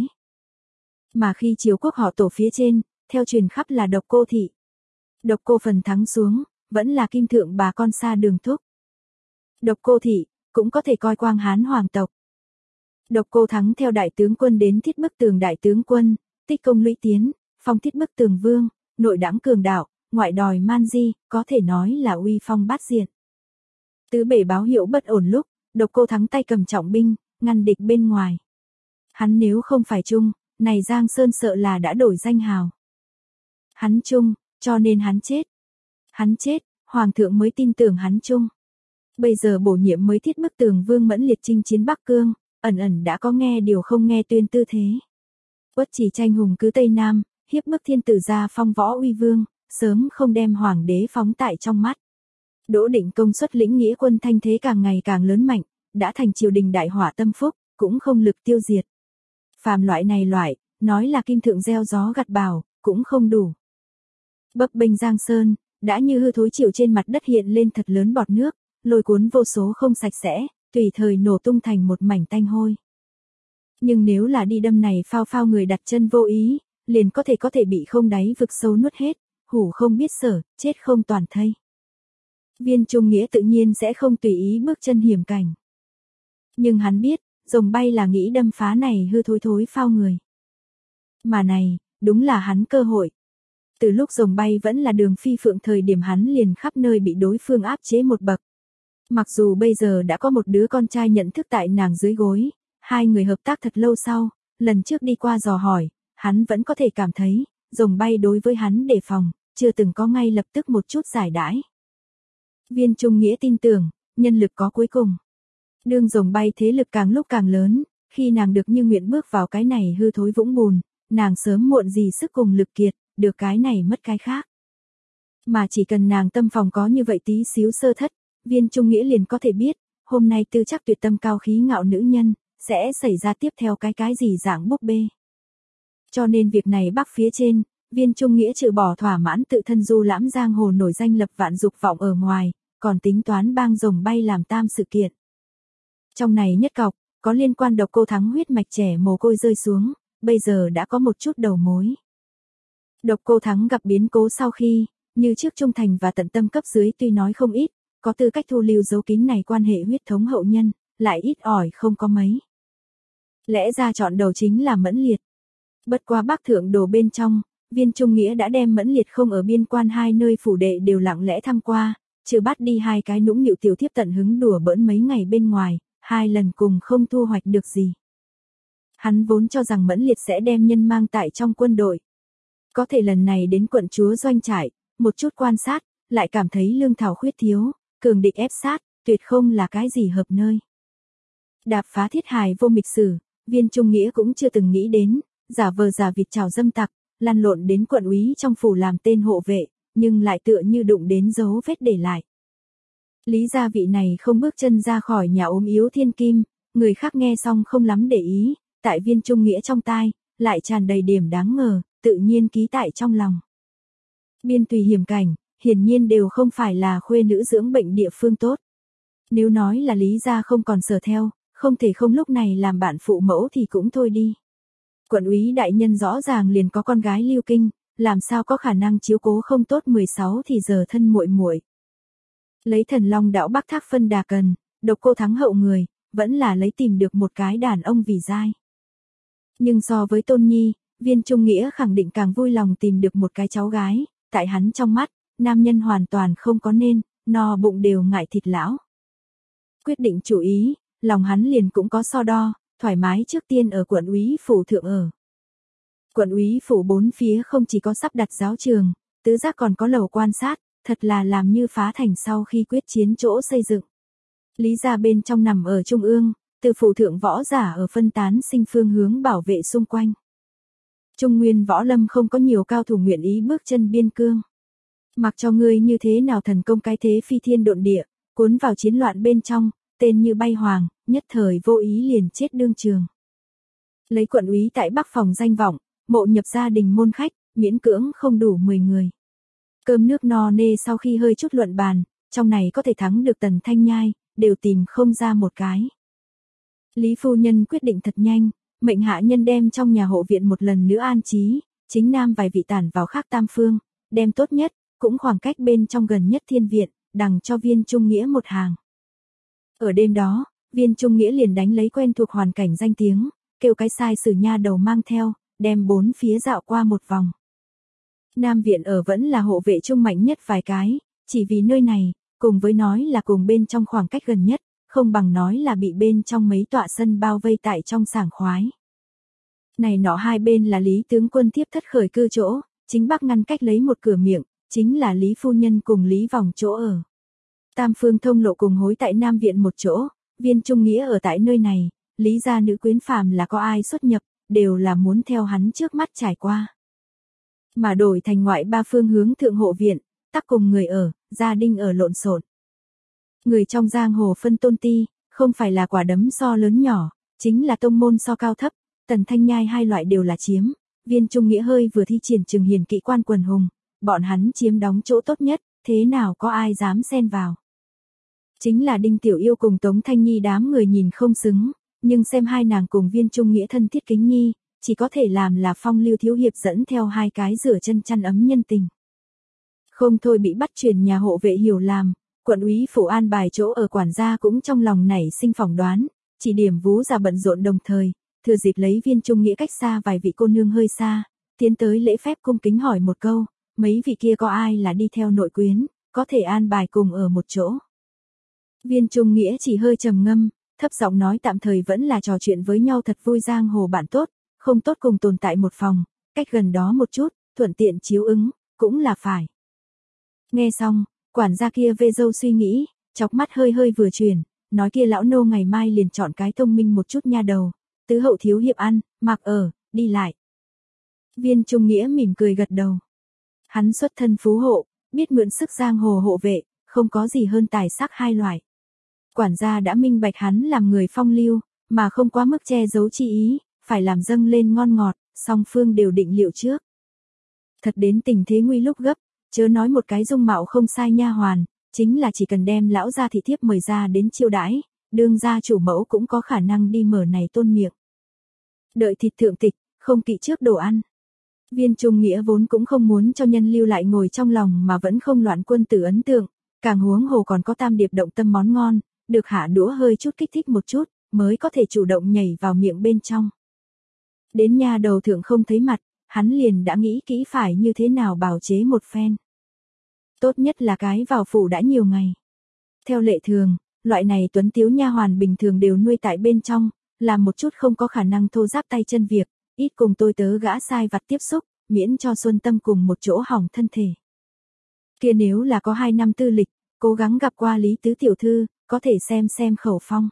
Mà khi triều quốc họ tổ phía trên, theo truyền khắp là Độc Cô thị. Độc Cô phần thắng xuống, vẫn là kim thượng bà con xa đường thúc. Độc Cô thị, cũng có thể coi Quang Hán hoàng tộc. Độc Cô thắng theo đại tướng quân đến Thiết Bức Tường đại tướng quân, tích công lũy tiến, phong Thiết Bức Tường vương, nội đãng cường đạo, ngoại đòi man di, có thể nói là uy phong bát diện. Tứ bể báo hiệu bất ổn lúc, Độc Cô thắng tay cầm trọng binh, ngăn địch bên ngoài. Hắn nếu không phải chung, này Giang Sơn sợ là đã đổi danh hào. Hắn chung, cho nên hắn chết. Hắn chết, hoàng thượng mới tin tưởng hắn chung. Bây giờ bổ nhiệm mới Thiết Bức Tường vương mẫn liệt chinh chiến Bắc Cương, ẩn ẩn đã có nghe điều không nghe tuyên tư thế. Uất Chỉ tranh hùng cứ Tây Nam, hiếp bức thiên tử ra phong võ uy vương, sớm không đem hoàng đế phóng tại trong mắt. Đỗ Định Công xuất lĩnh nghĩa quân thanh thế càng ngày càng lớn mạnh, đã thành triều đình đại hỏa tâm phúc, cũng không lực tiêu diệt. Phàm loại này loại, nói là kim thượng gieo gió gặt bão, cũng không đủ. Bấp bênh giang sơn, đã như hư thối chịu trên mặt đất hiện lên thật lớn bọt nước, lôi cuốn vô số không sạch sẽ, tùy thời nổ tung thành một mảnh tanh hôi. Nhưng nếu là đi đâm này phao phao người đặt chân vô ý, liền có thể có thể bị không đáy vực sâu nuốt hết, hủ không biết sở, chết không toàn thây. Viên Trung Nghĩa tự nhiên sẽ không tùy ý bước chân hiểm cảnh. Nhưng hắn biết, rồng bay là nghĩ đâm phá này hư thối thối phao người. Mà này, đúng là hắn cơ hội. Từ lúc rồng bay vẫn là Đường Phi Phượng thời điểm hắn liền khắp nơi bị đối phương áp chế một bậc. Mặc dù bây giờ đã có một đứa con trai nhận thức tại nàng dưới gối, hai người hợp tác thật lâu sau, lần trước đi qua dò hỏi, hắn vẫn có thể cảm thấy, rồng bay đối với hắn đề phòng, chưa từng có ngay lập tức một chút giải đãi. Viên Trung Nghĩa tin tưởng, nhân lực có cuối cùng. Đương rồng bay thế lực càng lúc càng lớn, khi nàng được như nguyện bước vào cái này hư thối vũng bùn, nàng sớm muộn gì sức cùng lực kiệt, được cái này mất cái khác. Mà chỉ cần nàng tâm phòng có như vậy tí xíu sơ thất, Viên Trung Nghĩa liền có thể biết, hôm nay tư chắc tuyệt tâm cao khí ngạo nữ nhân, sẽ xảy ra tiếp theo cái cái gì dạng búp bê. Cho nên việc này bắc phía trên, Viên Trung Nghĩa trừ bỏ thỏa mãn tự thân du lãm giang hồ nổi danh lập vạn dục vọng ở ngoài, còn tính toán bang rồng bay làm tam sự kiện. Trong này nhất cọc, có liên quan Độc Cô Thắng huyết mạch trẻ mồ côi rơi xuống, bây giờ đã có một chút đầu mối. Độc Cô Thắng gặp biến cố sau khi, như trước trung thành và tận tâm cấp dưới tuy nói không ít, có tư cách thu lưu dấu kín này quan hệ huyết thống hậu nhân, lại ít ỏi không có mấy. Lẽ ra chọn đầu chính là Mẫn Liệt. Bất qua Bắc Thượng Đồ bên trong, Viên Trung Nghĩa đã đem Mẫn Liệt không ở biên quan hai nơi phủ đệ đều lặng lẽ thăm qua, trừ bắt đi hai cái nũng nịu tiểu thiếp tận hứng đùa bỡn mấy ngày bên ngoài, hai lần cùng không thu hoạch được gì. Hắn vốn cho rằng Mẫn Liệt sẽ đem nhân mang tại trong quân đội. Có thể lần này đến quận chúa doanh trại, một chút quan sát, lại cảm thấy lương thảo khuyết thiếu, cường địch ép sát, tuyệt không là cái gì hợp nơi. Đạp phá thiết hài vô mịch sử, Viên Trung Nghĩa cũng chưa từng nghĩ đến, giả vờ giả vịt trào dâm tặc, lăn lộn đến quận úy trong phủ làm tên hộ vệ, nhưng lại tựa như đụng đến dấu vết để lại. Lý gia vị này không bước chân ra khỏi nhà ốm yếu thiên kim, người khác nghe xong không lắm để ý, tại Viên Trung Nghĩa trong tai, lại tràn đầy điểm đáng ngờ, tự nhiên ký tại trong lòng. Biên tùy hiểm cảnh, hiển nhiên đều không phải là khuê nữ dưỡng bệnh địa phương tốt. Nếu nói là Lý gia không còn sở theo, không thể không lúc này làm bạn phụ mẫu thì cũng thôi đi. Quận úy đại nhân rõ ràng liền có con gái Lưu Kinh, làm sao có khả năng chiếu cố không tốt mười sáu thì giờ thân muội muội. Lấy Thần Long đạo Bắc Thác phân đà cần, Độc Cô Thắng hậu người, vẫn là lấy tìm được một cái đàn ông vì giai. Nhưng so với Tôn Nhi, Viên Trung Nghĩa khẳng định càng vui lòng tìm được một cái cháu gái, tại hắn trong mắt, nam nhân hoàn toàn không có nên, no bụng đều ngại thịt lão. Quyết định chủ ý, lòng hắn liền cũng có so đo, thoải mái trước tiên ở quận úy phủ thượng ở. Quận úy phủ bốn phía không chỉ có sắp đặt giáo trường, tứ giác còn có lầu quan sát, thật là làm như phá thành sau khi quyết chiến chỗ xây dựng. Lý gia bên trong nằm ở trung ương, từ phủ thượng võ giả ở phân tán sinh phương hướng bảo vệ xung quanh. Trung nguyên võ lâm không có nhiều cao thủ nguyện ý bước chân biên cương. Mặc cho ngươi như thế nào thần công cái thế phi thiên độn địa, cuốn vào chiến loạn bên trong, tên như bay hoàng, nhất thời vô ý liền chết đương trường. Lấy quận úy tại Bắc phòng danh vọng, mộ nhập gia đình môn khách, miễn cưỡng không đủ mười người. Cơm nước no nê sau khi hơi chút luận bàn, trong này có thể thắng được Tần Thanh Nhai, đều tìm không ra một cái. Lý phu nhân quyết định thật nhanh, mệnh hạ nhân đem trong nhà hộ viện một lần nữa an trí, chính nam vài vị tản vào khác tam phương, đem tốt nhất, cũng khoảng cách bên trong gần nhất thiên viện, đằng cho Viên Trung Nghĩa một hàng. Ở đêm đó, Viên Trung Nghĩa liền đánh lấy quen thuộc hoàn cảnh danh tiếng, kêu cái sai sử nha đầu mang theo, đem bốn phía dạo qua một vòng. Nam viện ở vẫn là hộ vệ trung mạnh nhất vài cái, chỉ vì nơi này, cùng với nói là cùng bên trong khoảng cách gần nhất, không bằng nói là bị bên trong mấy tọa sân bao vây tại trong sảng khoái. Này nọ hai bên là Lý tướng quân tiếp thất khởi cư chỗ, chính bắc ngăn cách lấy một cửa miệng, chính là Lý phu nhân cùng Lý vòng chỗ ở. Tam phương thông lộ cùng hối tại Nam viện một chỗ, Viên Trung Nghĩa ở tại nơi này, Lý gia nữ quyến phàm là có ai xuất nhập, đều là muốn theo hắn trước mắt trải qua. Mà đổi thành ngoại ba phương hướng thượng hộ viện, tắc cùng người ở, gia đình ở lộn xộn. Người trong giang hồ phân tôn ti, không phải là quả đấm so lớn nhỏ, chính là tông môn so cao thấp, Tần Thanh Nhai hai loại đều là chiếm, Viên Trung Nghĩa hơi vừa thi triển Trừng Hiền kỵ quan quần hùng, bọn hắn chiếm đóng chỗ tốt nhất, thế nào có ai dám xen vào. Chính là Đinh Tiểu Yêu cùng Tống Thanh Nhi đám người nhìn không xứng, nhưng xem hai nàng cùng Viên Trung Nghĩa thân thiết kính nhi, chỉ có thể làm là phong lưu thiếu hiệp dẫn theo hai cái rửa chân chăn ấm nhân tình. Không thôi bị bắt chuyển nhà hộ vệ hiểu làm, quận úy phủ an bài chỗ ở quản gia cũng trong lòng nảy sinh phỏng đoán, chỉ điểm vú già bận rộn đồng thời, thừa dịp lấy Viên Trung Nghĩa cách xa vài vị cô nương hơi xa, tiến tới lễ phép cung kính hỏi một câu, mấy vị kia có ai là đi theo nội quyến, có thể an bài cùng ở một chỗ. Viên Trung Nghĩa chỉ hơi trầm ngâm, thấp giọng nói tạm thời vẫn là trò chuyện với nhau thật vui giang hồ bạn tốt, không tốt cùng tồn tại một phòng, cách gần đó một chút, thuận tiện chiếu ứng, cũng là phải. Nghe xong, quản gia kia vê dâu suy nghĩ, chọc mắt hơi hơi vừa chuyển, nói kia lão nô ngày mai liền chọn cái thông minh một chút nha đầu, tứ hậu thiếu hiệp ăn, mặc ở, đi lại. Viên Trung Nghĩa mỉm cười gật đầu. Hắn xuất thân phú hộ, biết mượn sức giang hồ hộ vệ, không có gì hơn tài sắc hai loại. Quản gia đã minh bạch hắn làm người phong lưu, mà không quá mức che giấu chi ý, phải làm dâng lên ngon ngọt, song phương đều định liệu trước. Thật đến tình thế nguy lúc gấp, chớ nói một cái dung mạo không sai nha hoàn, chính là chỉ cần đem lão gia thị thiếp mời ra đến chiêu đãi, đương gia chủ mẫu cũng có khả năng đi mở này tôn miệng. Đợi thịt thượng tịch, không kỵ trước đồ ăn. Viên Trung Nghĩa vốn cũng không muốn cho nhân lưu lại ngồi trong lòng mà vẫn không loạn quân tử ấn tượng, càng huống hồ còn có tam điệp động tâm món ngon, được hạ đũa hơi chút kích thích một chút, mới có thể chủ động nhảy vào miệng bên trong. Đến nhà đầu thượng không thấy mặt, hắn liền đã nghĩ kỹ phải như thế nào bào chế một phen. Tốt nhất là cái vào phủ đã nhiều ngày. Theo lệ thường, loại này tuấn tiếu nha hoàn bình thường đều nuôi tại bên trong, làm một chút không có khả năng thô giáp tay chân việc, ít cùng tôi tớ gã sai vặt tiếp xúc, miễn cho Xuân Tâm cùng một chỗ hỏng thân thể. Kia nếu là có hai năm tư lịch, cố gắng gặp qua Lý Tứ tiểu thư, có thể xem xem khẩu phong.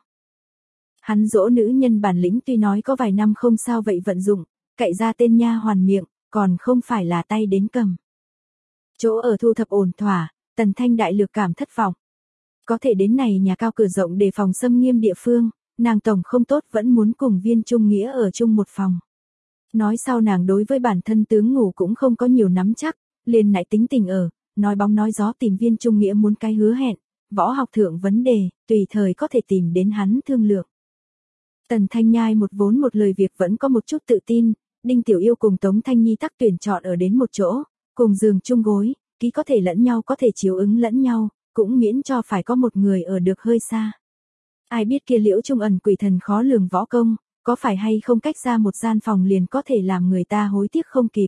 Hắn dỗ nữ nhân bản lĩnh tuy nói có vài năm không sao vậy vận dụng, cậy ra tên nha hoàn miệng, còn không phải là tay đến cầm. Chỗ ở thu thập ổn thỏa, Tần Thanh đại lược cảm thất vọng. Có thể đến này nhà cao cửa rộng để phòng xâm nghiêm địa phương, nàng tổng không tốt vẫn muốn cùng Viên Trung Nghĩa ở chung một phòng. Nói sau nàng đối với bản thân tướng ngủ cũng không có nhiều nắm chắc, liền nại tính tình ở, nói bóng nói gió tìm Viên Trung Nghĩa muốn cái hứa hẹn, võ học thượng vấn đề, tùy thời có thể tìm đến hắn thương lượng. Tần Thanh Nhai một vốn một lời việc vẫn có một chút tự tin, Đinh Tiểu Yêu cùng Tống Thanh Nhi tắc tuyển chọn ở đến một chỗ, cùng giường chung gối, ký có thể lẫn nhau có thể chiếu ứng lẫn nhau, cũng miễn cho phải có một người ở được hơi xa. Ai biết kia Liễu Trung ẩn quỷ thần khó lường võ công, có phải hay không cách ra một gian phòng liền có thể làm người ta hối tiếc không kịp.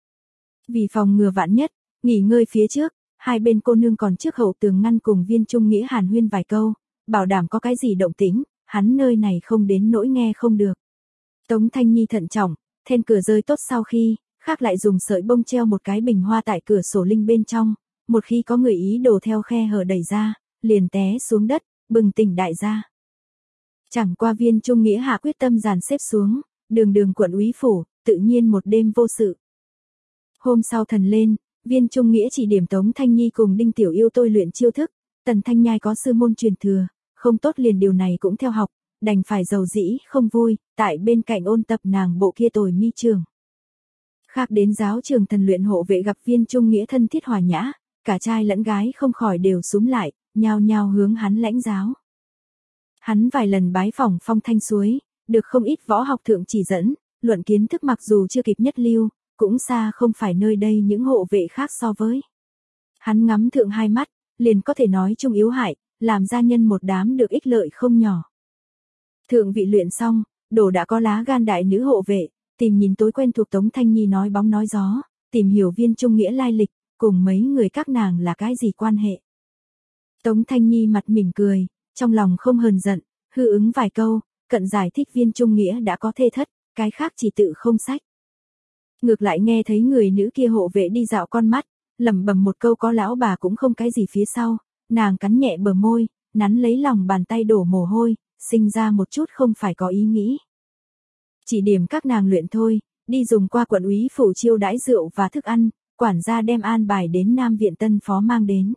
Vì phòng ngừa vạn nhất, nghỉ ngơi phía trước, hai bên cô nương còn trước hậu tường ngăn cùng Viên Trung Nghĩa hàn huyên vài câu, bảo đảm có cái gì động tĩnh, hắn nơi này không đến nỗi nghe không được. Tống Thanh Nhi thận trọng, then cửa rơi tốt sau khi, khác lại dùng sợi bông treo một cái bình hoa tại cửa sổ linh bên trong, một khi có người ý đồ theo khe hở đẩy ra, liền té xuống đất, bừng tỉnh đại gia. Chẳng qua Viên Trung Nghĩa hạ quyết tâm dàn xếp xuống, đường đường quận úy phủ, tự nhiên một đêm vô sự. Hôm sau thần lên, Viên Trung Nghĩa chỉ điểm Tống Thanh Nhi cùng Đinh Tiểu Yêu tôi luyện chiêu thức, Tần Thanh Nhai có sư môn truyền thừa, không tốt liền điều này cũng theo học, đành phải giàu dĩ không vui, tại bên cạnh ôn tập nàng bộ kia tồi mi trường. Khác đến giáo trường thần luyện hộ vệ gặp Viên Trung Nghĩa thân thiết hòa nhã, cả trai lẫn gái không khỏi đều súm lại, nhao nhao hướng hắn lãnh giáo. Hắn vài lần bái phỏng phong thanh suối, được không ít võ học thượng chỉ dẫn, luận kiến thức mặc dù chưa kịp nhất lưu, cũng xa không phải nơi đây những hộ vệ khác so với. Hắn ngắm thượng hai mắt, liền có thể nói trung yếu hại, làm gia nhân một đám được ích lợi không nhỏ. Thượng vị luyện xong, đổ đã có lá gan đại nữ hộ vệ, tìm nhìn tối quen thuộc Tống Thanh Nhi nói bóng nói gió, tìm hiểu Viên Trung Nghĩa lai lịch, cùng mấy người các nàng là cái gì quan hệ. Tống Thanh Nhi mặt mỉm cười, trong lòng không hờn giận, hư ứng vài câu, cận giải thích Viên Trung Nghĩa đã có thê thất, cái khác chỉ tự không sách. Ngược lại nghe thấy người nữ kia hộ vệ đi dạo con mắt, lẩm bẩm một câu có lão bà cũng không cái gì phía sau, nàng cắn nhẹ bờ môi, nắn lấy lòng bàn tay đổ mồ hôi, sinh ra một chút không phải có ý nghĩ. Chỉ điểm các nàng luyện thôi, đi dùng qua quận úy phủ chiêu đãi rượu và thức ăn, quản gia đem an bài đến Nam Viện Tân Phó mang đến.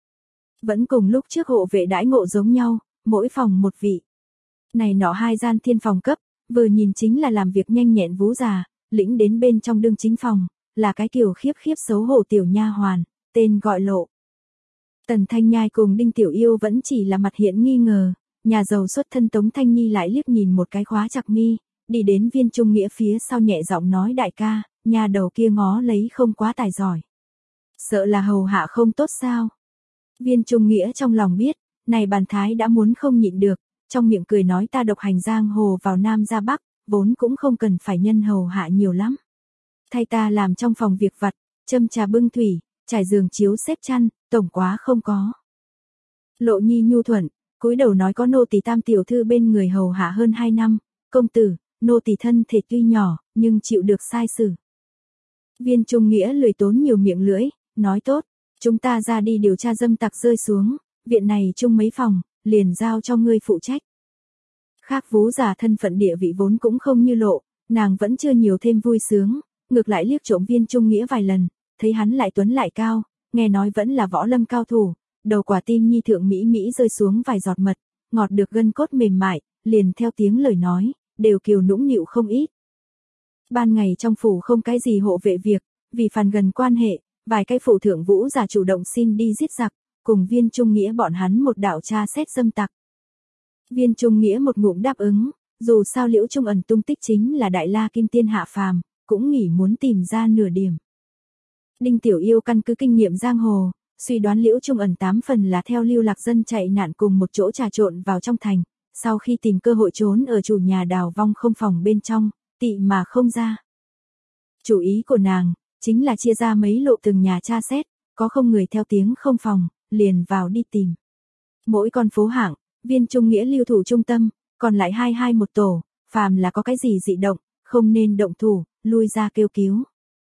Vẫn cùng lúc trước hộ vệ đãi ngộ giống nhau, mỗi phòng một vị. Này nọ hai gian thiên phòng cấp, vừa nhìn chính là làm việc nhanh nhẹn vú già, lĩnh đến bên trong đương chính phòng, là cái kiểu khiếp khiếp xấu hổ tiểu nha hoàn, tên gọi Lộ. Tần Thanh Nhai cùng Đinh Tiểu Yêu vẫn chỉ là mặt hiện nghi ngờ, nhà giàu xuất thân Tống Thanh Nhi lại liếc nhìn một cái khóa chặt mi, đi đến Viên Trung Nghĩa phía sau nhẹ giọng nói đại ca, nhà đầu kia ngó lấy không quá tài giỏi. Sợ là hầu hạ không tốt sao? Viên Trung Nghĩa trong lòng biết, này bàn thái đã muốn không nhịn được, trong miệng cười nói ta độc hành giang hồ vào Nam ra Bắc, vốn cũng không cần phải nhân hầu hạ nhiều lắm. Thay ta làm trong phòng việc vặt, châm trà bưng thủy, trải giường chiếu xếp chăn, tổng quá không có. Lộ Nhi nhu thuận, cúi đầu nói có nô tỳ tam tiểu thư bên người hầu hạ hơn hai năm, công tử, nô tỳ thân thể tuy nhỏ, nhưng chịu được sai xử. Viên Trung Nghĩa lười tốn nhiều miệng lưỡi, nói tốt, chúng ta ra đi điều tra dâm tặc rơi xuống, viện này chung mấy phòng, liền giao cho ngươi phụ trách. Khác vú già thân phận địa vị vốn cũng không như Lộ, nàng vẫn chưa nhiều thêm vui sướng, ngược lại liếc trộm Viên Trung Nghĩa vài lần, thấy hắn lại tuấn lại cao, nghe nói vẫn là võ lâm cao thủ, đầu quả tim nhi thượng mỹ mỹ rơi xuống vài giọt mật, ngọt được gân cốt mềm mại, liền theo tiếng lời nói, đều kiều nũng nịu không ít. Ban ngày trong phủ không cái gì hộ vệ việc, vì phàn gần quan hệ, vài cái phủ thượng vũ giả chủ động xin đi giết giặc, cùng Viên Trung Nghĩa bọn hắn một đạo tra xét dâm tặc. Viên Trung Nghĩa một ngụm đáp ứng, dù sao Liễu Trung ẩn tung tích chính là đại la kim tiên hạ phàm, cũng nghĩ muốn tìm ra nửa điểm. Đinh Tiểu Yêu căn cứ kinh nghiệm giang hồ, suy đoán Liễu Trung ẩn tám phần là theo lưu lạc dân chạy nạn cùng một chỗ trà trộn vào trong thành, sau khi tìm cơ hội trốn ở chủ nhà đào vong không phòng bên trong, tị mà không ra. Chủ ý của nàng, chính là chia ra mấy lộ từng nhà tra xét, có không người theo tiếng không phòng, liền vào đi tìm. Mỗi con phố hạng, Viên Trung Nghĩa lưu thủ trung tâm, còn lại hai hai một tổ, phàm là có cái gì dị động, không nên động thủ, lui ra kêu cứu.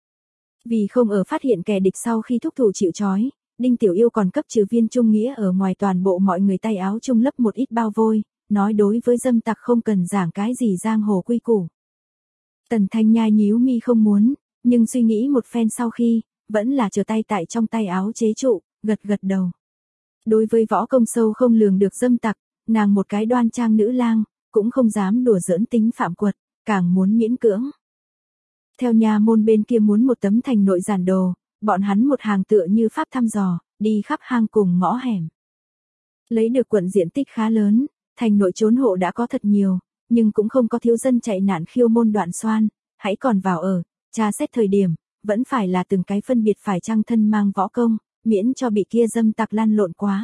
Vì không ở phát hiện kẻ địch sau khi thúc thủ chịu trói, Đinh Tiểu Yêu còn cấp trừ Viên Trung Nghĩa ở ngoài toàn bộ mọi người tay áo chung lấp một ít bao vôi, nói đối với dâm tặc không cần giảng cái gì giang hồ quy củ. Tần Thanh Nhai nhíu mi không muốn, nhưng suy nghĩ một phen sau khi, vẫn là chờ tay tại trong tay áo chế trụ, gật gật đầu. Đối với võ công sâu không lường được dâm tặc, nàng một cái đoan trang nữ lang, cũng không dám đùa giỡn tính phạm quật, càng muốn miễn cưỡng. Theo nhà môn bên kia muốn một tấm thành nội giản đồ, bọn hắn một hàng tựa như pháp thăm dò, đi khắp hang cùng ngõ hẻm. Lấy được quận diện tích khá lớn, thành nội trốn hộ đã có thật nhiều, nhưng cũng không có thiếu dân chạy nạn khiêu môn đoạn xoan, hãy còn vào ở, tra xét thời điểm, vẫn phải là từng cái phân biệt phải chăng thân mang võ công, miễn cho bị kia dâm tặc lan lộn quá.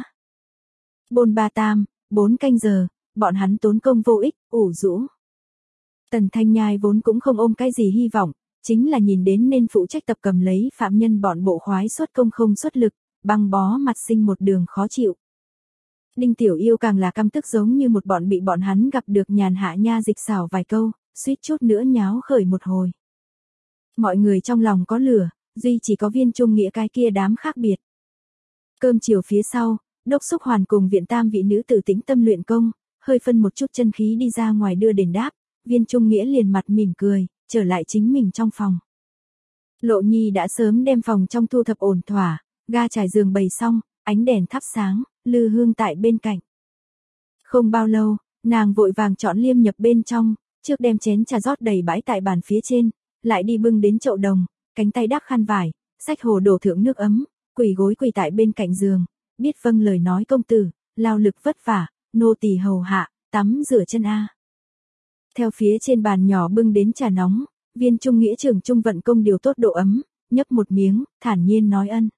Bôn ba tam, bốn canh giờ, bọn hắn tốn công vô ích, ủ rũ. Tần Thanh Nhai vốn cũng không ôm cái gì hy vọng, chính là nhìn đến nên phụ trách tập cầm lấy phạm nhân bọn bộ khoái xuất công không xuất lực, băng bó mặt sinh một đường khó chịu. Đinh Tiểu Yêu càng là căm tức giống như một bọn bị bọn hắn gặp được nhàn hạ nha dịch xảo vài câu, suýt chút nữa nháo khởi một hồi. Mọi người trong lòng có lửa, duy chỉ có Viên Trung Nghĩa cái kia đám khác biệt. Cơm chiều phía sau, Đốc Xúc Hoàn cùng viện tam vị nữ tử tĩnh tâm luyện công, hơi phân một chút chân khí đi ra ngoài đưa đền đáp, Viên Trung Nghĩa liền mặt mỉm cười, trở lại chính mình trong phòng. Lộ Nhi đã sớm đem phòng trong thu thập ổn thỏa, ga trải giường bày xong, ánh đèn thắp sáng, lư hương tại bên cạnh. Không bao lâu, nàng vội vàng chọn liêm nhập bên trong, trước đem chén trà rót đầy bãi tại bàn phía trên, lại đi bưng đến chậu đồng, cánh tay đắp khăn vải, xách hồ đổ thượng nước ấm, quỳ gối quỳ tại bên cạnh giường, biết vâng lời nói công tử, lao lực vất vả, nô tỳ hầu hạ, tắm rửa chân a. Theo phía trên bàn nhỏ bưng đến trà nóng, Viên Trung Nghĩa trưởng trung vận công điều tốt độ ấm, nhấp một miếng, thản nhiên nói ân.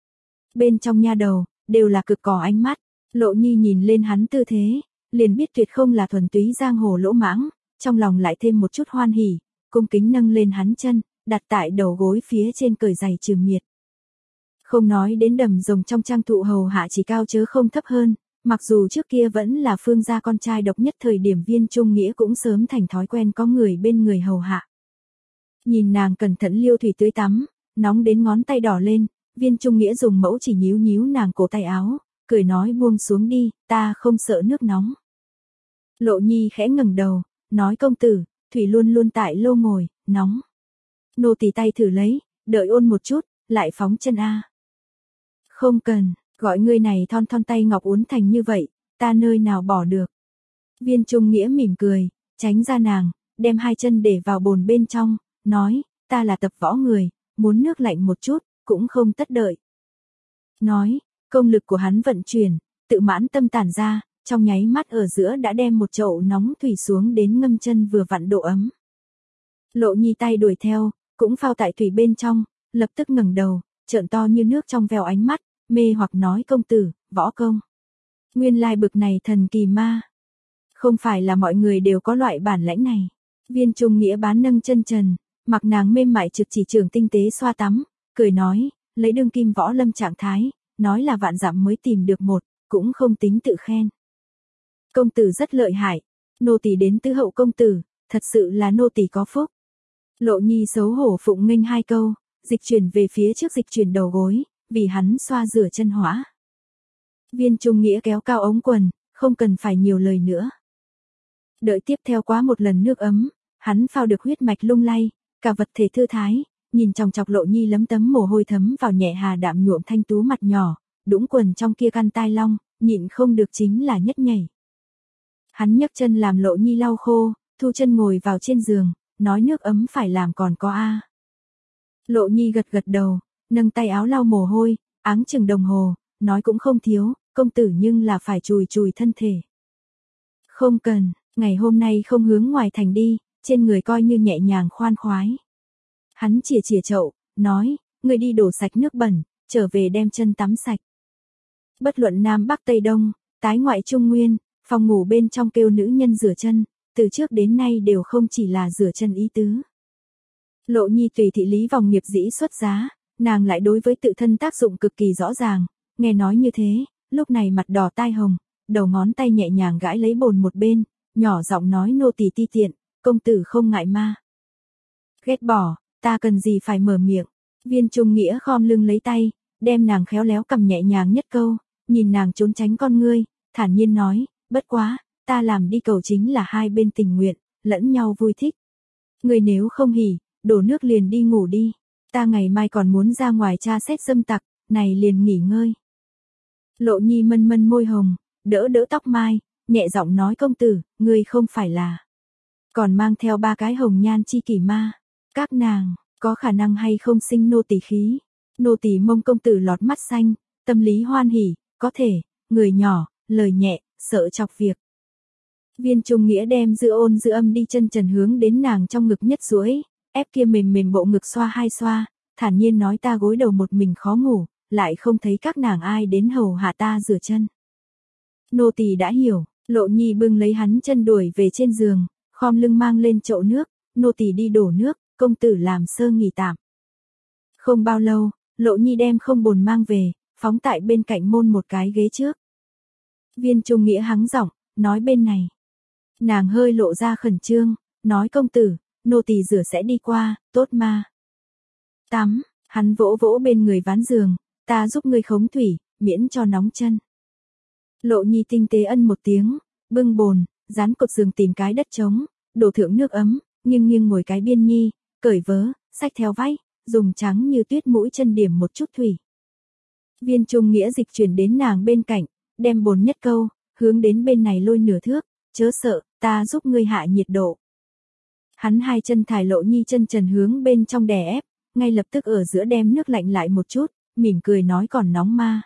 Bên trong nha đầu, đều là cực cò ánh mắt, Lộ Nhi nhìn lên hắn tư thế, liền biết tuyệt không là thuần túy giang hồ lỗ mãng, trong lòng lại thêm một chút hoan hỉ, cung kính nâng lên hắn chân, đặt tại đầu gối phía trên cởi giày trừ miệt. Không nói đến đầm rồng trong trang thụ hầu hạ chỉ cao chớ không thấp hơn, mặc dù trước kia vẫn là phương gia con trai độc nhất thời điểm Viên Trung Nghĩa cũng sớm thành thói quen có người bên người hầu hạ. Nhìn nàng cẩn thận liêu thủy tưới tắm, nóng đến ngón tay đỏ lên, Viên Trung Nghĩa dùng mẫu chỉ nhíu nhíu nàng cổ tay áo, cười nói buông xuống đi, ta không sợ nước nóng. Lộ Nhi khẽ ngẩng đầu, nói công tử, thủy luôn luôn tại lô ngồi, nóng. Nô tỳ tay thử lấy, đợi ôn một chút, lại phóng chân a. Không cần, gọi ngươi này thon thon tay ngọc uốn thành như vậy, ta nơi nào bỏ được. Viên Trung Nghĩa mỉm cười, tránh ra nàng, đem hai chân để vào bồn bên trong, nói, ta là tập võ người, muốn nước lạnh một chút, cũng không tất đợi. Nói, công lực của hắn vận chuyển, tự mãn tâm tản ra, trong nháy mắt ở giữa đã đem một chậu nóng thủy xuống đến ngâm chân vừa vặn độ ấm. Lộ Nhi tay đuổi theo, cũng phao tại thủy bên trong, lập tức ngẩng đầu, trợn to như nước trong veo ánh mắt, mê hoặc nói công tử, võ công. Nguyên lai bực này thần kỳ ma. Không phải là mọi người đều có loại bản lãnh này. Viên Trung Nghĩa bán nâng chân trần, mặc nàng mềm mại trực chỉ trường tinh tế xoa tắm, cười nói, lấy đương kim võ lâm trạng thái, nói là vạn dặm mới tìm được một, cũng không tính tự khen. Công tử rất lợi hại, nô tỳ đến tứ hậu công tử, thật sự là nô tỳ có phúc. Lộ Nhi xấu hổ phụng nghênh hai câu, dịch chuyển về phía trước dịch chuyển đầu gối, vì hắn xoa rửa chân hỏa. Viên Trung Nghĩa kéo cao ống quần, không cần phải nhiều lời nữa. Đợi tiếp theo quá một lần nước ấm, hắn phao được huyết mạch lung lay, cả vật thể thư thái, nhìn chòng chọc Lộ Nhi lấm tấm mồ hôi thấm vào nhẹ hà đạm nhuộm thanh tú mặt nhỏ, đũng quần trong kia căn tai long, nhịn không được chính là nhất nhảy. Hắn nhấc chân làm Lộ Nhi lau khô, thu chân ngồi vào trên giường, nói nước ấm phải làm còn có a. Lộ Nhi gật gật đầu, nâng tay áo lau mồ hôi, áng chừng đồng hồ, nói cũng không thiếu, công tử nhưng là phải chùi chùi thân thể. Không cần, ngày hôm nay không hướng ngoài thành đi, trên người coi như nhẹ nhàng khoan khoái. Hắn chìa chìa chậu, nói, người đi đổ sạch nước bẩn, trở về đem chân tắm sạch. Bất luận Nam Bắc Tây Đông, tái ngoại Trung Nguyên, phòng ngủ bên trong kêu nữ nhân rửa chân, từ trước đến nay đều không chỉ là rửa chân ý tứ. Lộ Nhi tùy thị lý vòng nghiệp dĩ xuất giá, nàng lại đối với tự thân tác dụng cực kỳ rõ ràng, nghe nói như thế, lúc này mặt đỏ tai hồng, đầu ngón tay nhẹ nhàng gãi lấy bồn một bên, nhỏ giọng nói nô tỳ ti tiện, công tử không ngại ma. Ghét bỏ, ta cần gì phải mở miệng. Viên Trung Nghĩa khom lưng lấy tay, đem nàng khéo léo cầm nhẹ nhàng nhất câu, nhìn nàng trốn tránh con ngươi, thản nhiên nói, bất quá, ta làm đi cầu chính là hai bên tình nguyện, lẫn nhau vui thích. Người nếu không hỉ, đổ nước liền đi ngủ đi, ta ngày mai còn muốn ra ngoài tra xét dâm tặc, này liền nghỉ ngơi. Lộ Nhi mân mân môi hồng, đỡ đỡ tóc mai, nhẹ giọng nói công tử, ngươi không phải là còn mang theo ba cái hồng nhan chi kỷ ma, các nàng có khả năng hay không sinh nô tỳ khí. Nô tỳ mong công tử lọt mắt xanh, tâm lý hoan hỉ, có thể, người nhỏ, lời nhẹ, sợ chọc việc. Viên Trung Nghĩa đem dư ôn dư âm đi chân trần hướng đến nàng trong ngực nhất duỗi, ép kia mềm mềm bộ ngực xoa hai xoa, thản nhiên nói ta gối đầu một mình khó ngủ, lại không thấy các nàng ai đến hầu hạ ta rửa chân. Nô tỳ đã hiểu, Lộ Nhi bưng lấy hắn chân đuổi về trên giường, khom lưng mang lên chậu nước, nô tỳ đi đổ nước, công tử làm sơ nghỉ tạm. Không bao lâu, Lộ Nhi đem không bồn mang về, phóng tại bên cạnh môn một cái ghế trước. Viên Trung Nghĩa hắng giọng, nói bên này. Nàng hơi lộ ra khẩn trương, nói công tử, nô tỳ rửa sẽ đi qua, tốt ma. Tắm, hắn vỗ vỗ bên người ván giường, ta giúp ngươi khống thủy, miễn cho nóng chân. Lộ Nhi tinh tế ân một tiếng, bưng bồn, dán cột giường tìm cái đất trống, đổ thượng nước ấm, nghiêng nghiêng ngồi cái biên nhi, cởi vớ, xách theo váy, dùng trắng như tuyết mũi chân điểm một chút thủy. Viên Trung Nghĩa dịch chuyển đến nàng bên cạnh, đem bồn nhất câu, hướng đến bên này lôi nửa thước, chớ sợ, ta giúp ngươi hạ nhiệt độ. Hắn hai chân thải Lộ Nhi chân trần hướng bên trong đè ép, ngay lập tức ở giữa đem nước lạnh lại một chút, mỉm cười nói còn nóng ma.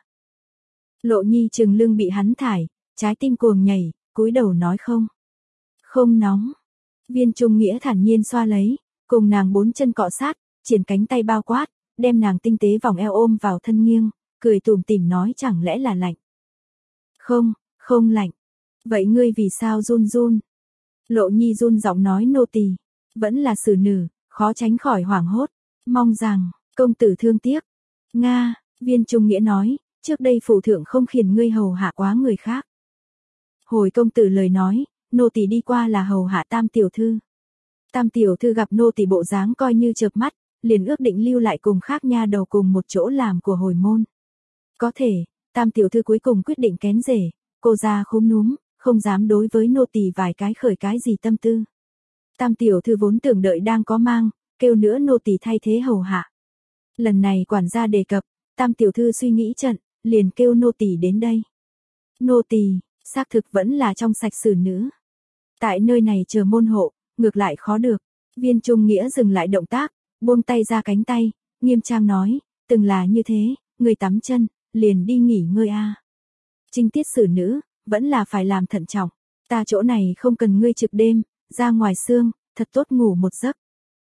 Lộ Nhi trừng lưng bị hắn thải, trái tim cuồng nhảy, cúi đầu nói không. Không nóng. Viên Trung Nghĩa thản nhiên xoa lấy, cùng nàng bốn chân cọ sát, triển cánh tay bao quát, đem nàng tinh tế vòng eo ôm vào thân nghiêng, cười tủm tỉm nói chẳng lẽ là lạnh. Không, không lạnh. Vậy ngươi vì sao run run? Lộ Nhi run giọng nói nô tỳ, vẫn là xử nữ, khó tránh khỏi hoảng hốt, mong rằng, công tử thương tiếc. Nga, Viên Trung Nghĩa nói, trước đây phủ thượng không khiển ngươi hầu hạ quá người khác. Hồi công tử lời nói, nô tỳ đi qua là hầu hạ Tam tiểu thư. Tam tiểu thư gặp nô tỳ bộ dáng coi như chợp mắt, liền ước định lưu lại cùng khác nha đầu cùng một chỗ làm của hồi môn. Có thể, Tam tiểu thư cuối cùng quyết định kén rể, cô già khúm núm, không dám đối với nô tỳ vài cái khởi cái gì tâm tư. Tam tiểu thư vốn tưởng đợi đang có mang, kêu nữa nô tỳ thay thế hầu hạ. Lần này quản gia đề cập, Tam tiểu thư suy nghĩ trận, liền kêu nô tỳ đến đây. Nô tỳ, xác thực vẫn là trong sạch xử nữ. Tại nơi này chờ môn hộ, ngược lại khó được. Viên Trung Nghĩa dừng lại động tác, buông tay ra cánh tay, nghiêm trang nói, từng là như thế, người tắm chân, liền đi nghỉ ngơi a. Trinh tiết xử nữ, vẫn là phải làm thận trọng, ta chỗ này không cần ngươi trực đêm, ra ngoài sương, thật tốt ngủ một giấc.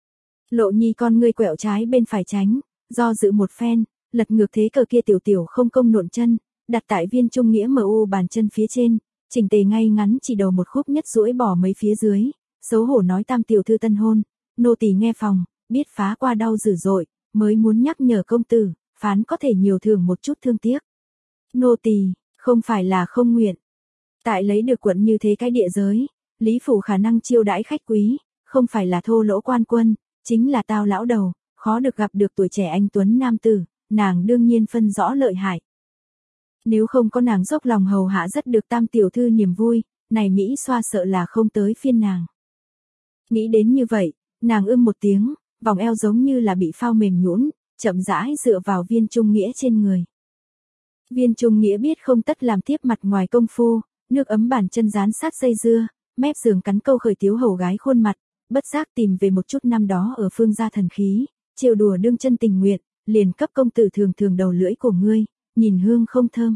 Lộ Nhi con ngươi quẹo trái bên phải tránh, do dự một phen, lật ngược thế cờ kia tiểu tiểu không công nộn chân, đặt tại Viên Trung Nghĩa mờ u bàn chân phía trên, chỉnh tề ngay ngắn chỉ đầu một khúc nhất duỗi bỏ mấy phía dưới, xấu hổ nói tam tiểu thư tân hôn, nô tỳ nghe phòng, biết phá qua đau dữ dội, mới muốn nhắc nhở công tử, phán có thể nhiều thưởng một chút thương tiếc. Nô tỳ, không phải là không nguyện. Tại lấy được quận như thế cái địa giới, Lý phủ khả năng chiêu đãi khách quý, không phải là thô lỗ quan quân, chính là tao lão đầu, khó được gặp được tuổi trẻ anh tuấn nam tử, nàng đương nhiên phân rõ lợi hại. Nếu không có nàng dốc lòng hầu hạ rất được tam tiểu thư niềm vui, này Mỹ xoa sợ là không tới phiên nàng. Nghĩ đến như vậy, nàng ưm một tiếng, vòng eo giống như là bị phao mềm nhũn, chậm rãi dựa vào Viên Trung Nghĩa trên người. Viên Trung Nghĩa biết không tất làm tiếp mặt ngoài công phu, nước ấm bàn chân dán sát dây dưa, mép giường cắn câu khởi tiếu hầu gái khuôn mặt, bất giác tìm về một chút năm đó ở phương gia thần khí, trêu đùa đương chân tình nguyện, liền cấp công tử thường thường đầu lưỡi của ngươi, nhìn hương không thơm.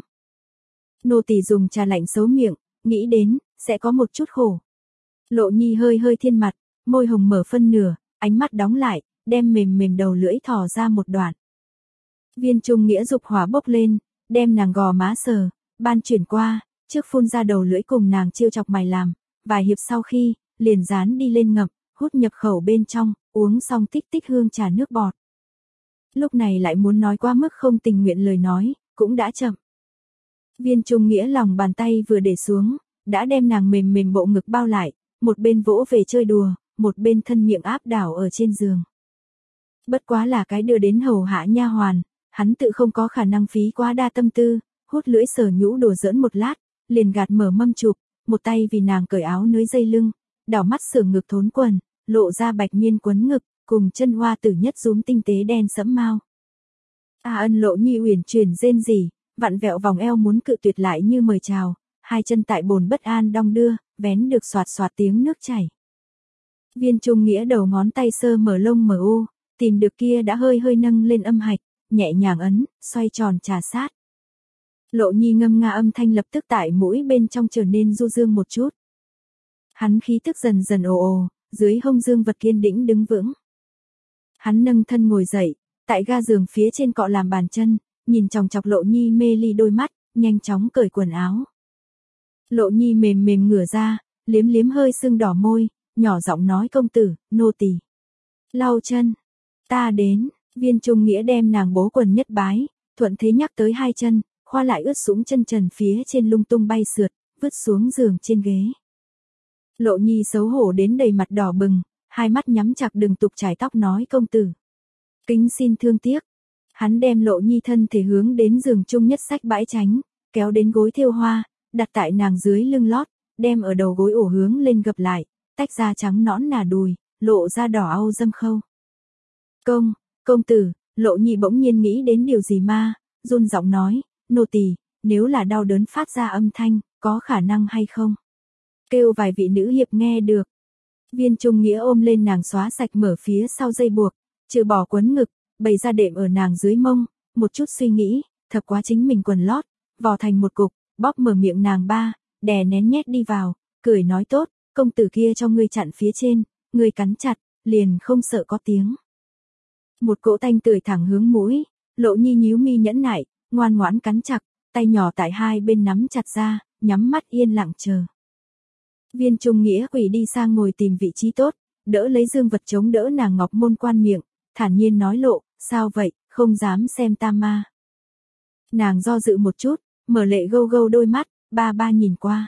Nô tỳ dùng trà lạnh xấu miệng, nghĩ đến, sẽ có một chút khổ. Lộ Nhi hơi hơi thiên mặt, môi hồng mở phân nửa, ánh mắt đóng lại, đem mềm mềm đầu lưỡi thò ra một đoạn. Viên Trung Nghĩa dục hỏa bốc lên, đem nàng gò má sờ, ban chuyển qua, trước phun ra đầu lưỡi cùng nàng chiêu chọc mày làm, vài hiệp sau khi, liền dán đi lên ngậm, hút nhập khẩu bên trong, uống xong tích tích hương trà nước bọt. Lúc này lại muốn nói quá mức không tình nguyện lời nói, cũng đã chậm. Viên Trung Nghĩa lòng bàn tay vừa để xuống, đã đem nàng mềm mềm bộ ngực bao lại, một bên vỗ về chơi đùa, một bên thân miệng áp đảo ở trên giường. Bất quá là cái đưa đến hầu hạ nha hoàn, hắn tự không có khả năng phí quá đa tâm tư, hút lưỡi sờ nhũ đùa giỡn một lát, liền gạt mở mâm chụp, một tay vì nàng cởi áo nới dây lưng, đảo mắt sửa ngực thốn quần, lộ ra bạch miên quấn ngực, cùng chân hoa tử nhất rúm tinh tế đen sẫm mao. A Ân Lộ Nhi uyển chuyển rên rỉ, vặn vẹo vòng eo muốn cự tuyệt lại như mời chào, hai chân tại bồn bất an đong đưa, vén được xoạt xoạt tiếng nước chảy. Viên Trung Nghĩa đầu ngón tay sơ mở lông mở u, tìm được kia đã hơi hơi nâng lên âm hạch, nhẹ nhàng ấn, xoay tròn trà sát. Lộ Nhi ngâm nga âm thanh lập tức tại mũi bên trong trở nên du dương một chút. Hắn khí tức dần dần ồ ồ, dưới hông dương vật kiên đĩnh đứng vững. Hắn nâng thân ngồi dậy, tại ga giường phía trên cọ làm bàn chân, nhìn chòng chọc Lộ Nhi mê ly đôi mắt, nhanh chóng cởi quần áo. Lộ Nhi mềm mềm ngửa ra, liếm liếm hơi sưng đỏ môi, nhỏ giọng nói công tử, nô tỳ. Lau chân, ta đến. Viên Trung Nghĩa đem nàng bố quần nhất bái, thuận thế nhắc tới hai chân, khoa lại ướt sũng chân trần phía trên lung tung bay sượt, vứt xuống giường trên ghế. Lộ Nhi xấu hổ đến đầy mặt đỏ bừng, hai mắt nhắm chặt đừng tục chải tóc nói công tử. Kính xin thương tiếc. Hắn đem Lộ Nhi thân thể hướng đến giường chung nhất sách bãi tránh, kéo đến gối thêu hoa, đặt tại nàng dưới lưng lót, đem ở đầu gối ổ hướng lên gập lại, tách ra trắng nõn nà đùi, lộ ra đỏ au dâm khâu. Công, công tử, Lộ Nhi bỗng nhiên nghĩ đến điều gì ma, run giọng nói, nô tỳ, nếu là đau đớn phát ra âm thanh, có khả năng hay không? Kêu vài vị nữ hiệp nghe được. Viên Trung Nghĩa ôm lên nàng xóa sạch mở phía sau dây buộc, trừ bỏ quấn ngực, bày ra đệm ở nàng dưới mông, một chút suy nghĩ, thập quá chính mình quần lót, vò thành một cục, bóp mở miệng nàng ba, đè nén nhét đi vào, cười nói tốt, công tử kia cho ngươi chặn phía trên, ngươi cắn chặt, liền không sợ có tiếng. Một cỗ tanh tưởi thẳng hướng mũi, Lộ Nhi nhíu mi nhẫn nại, ngoan ngoãn cắn chặt, tay nhỏ tại hai bên nắm chặt ra, nhắm mắt yên lặng chờ. Viên Trung Nghĩa quỳ đi sang ngồi tìm vị trí tốt, đỡ lấy dương vật chống đỡ nàng ngọc môn quan miệng, thản nhiên nói Lộ, sao vậy, không dám xem tam ma. Nàng do dự một chút, mở lệ gâu gâu đôi mắt, ba ba nhìn qua.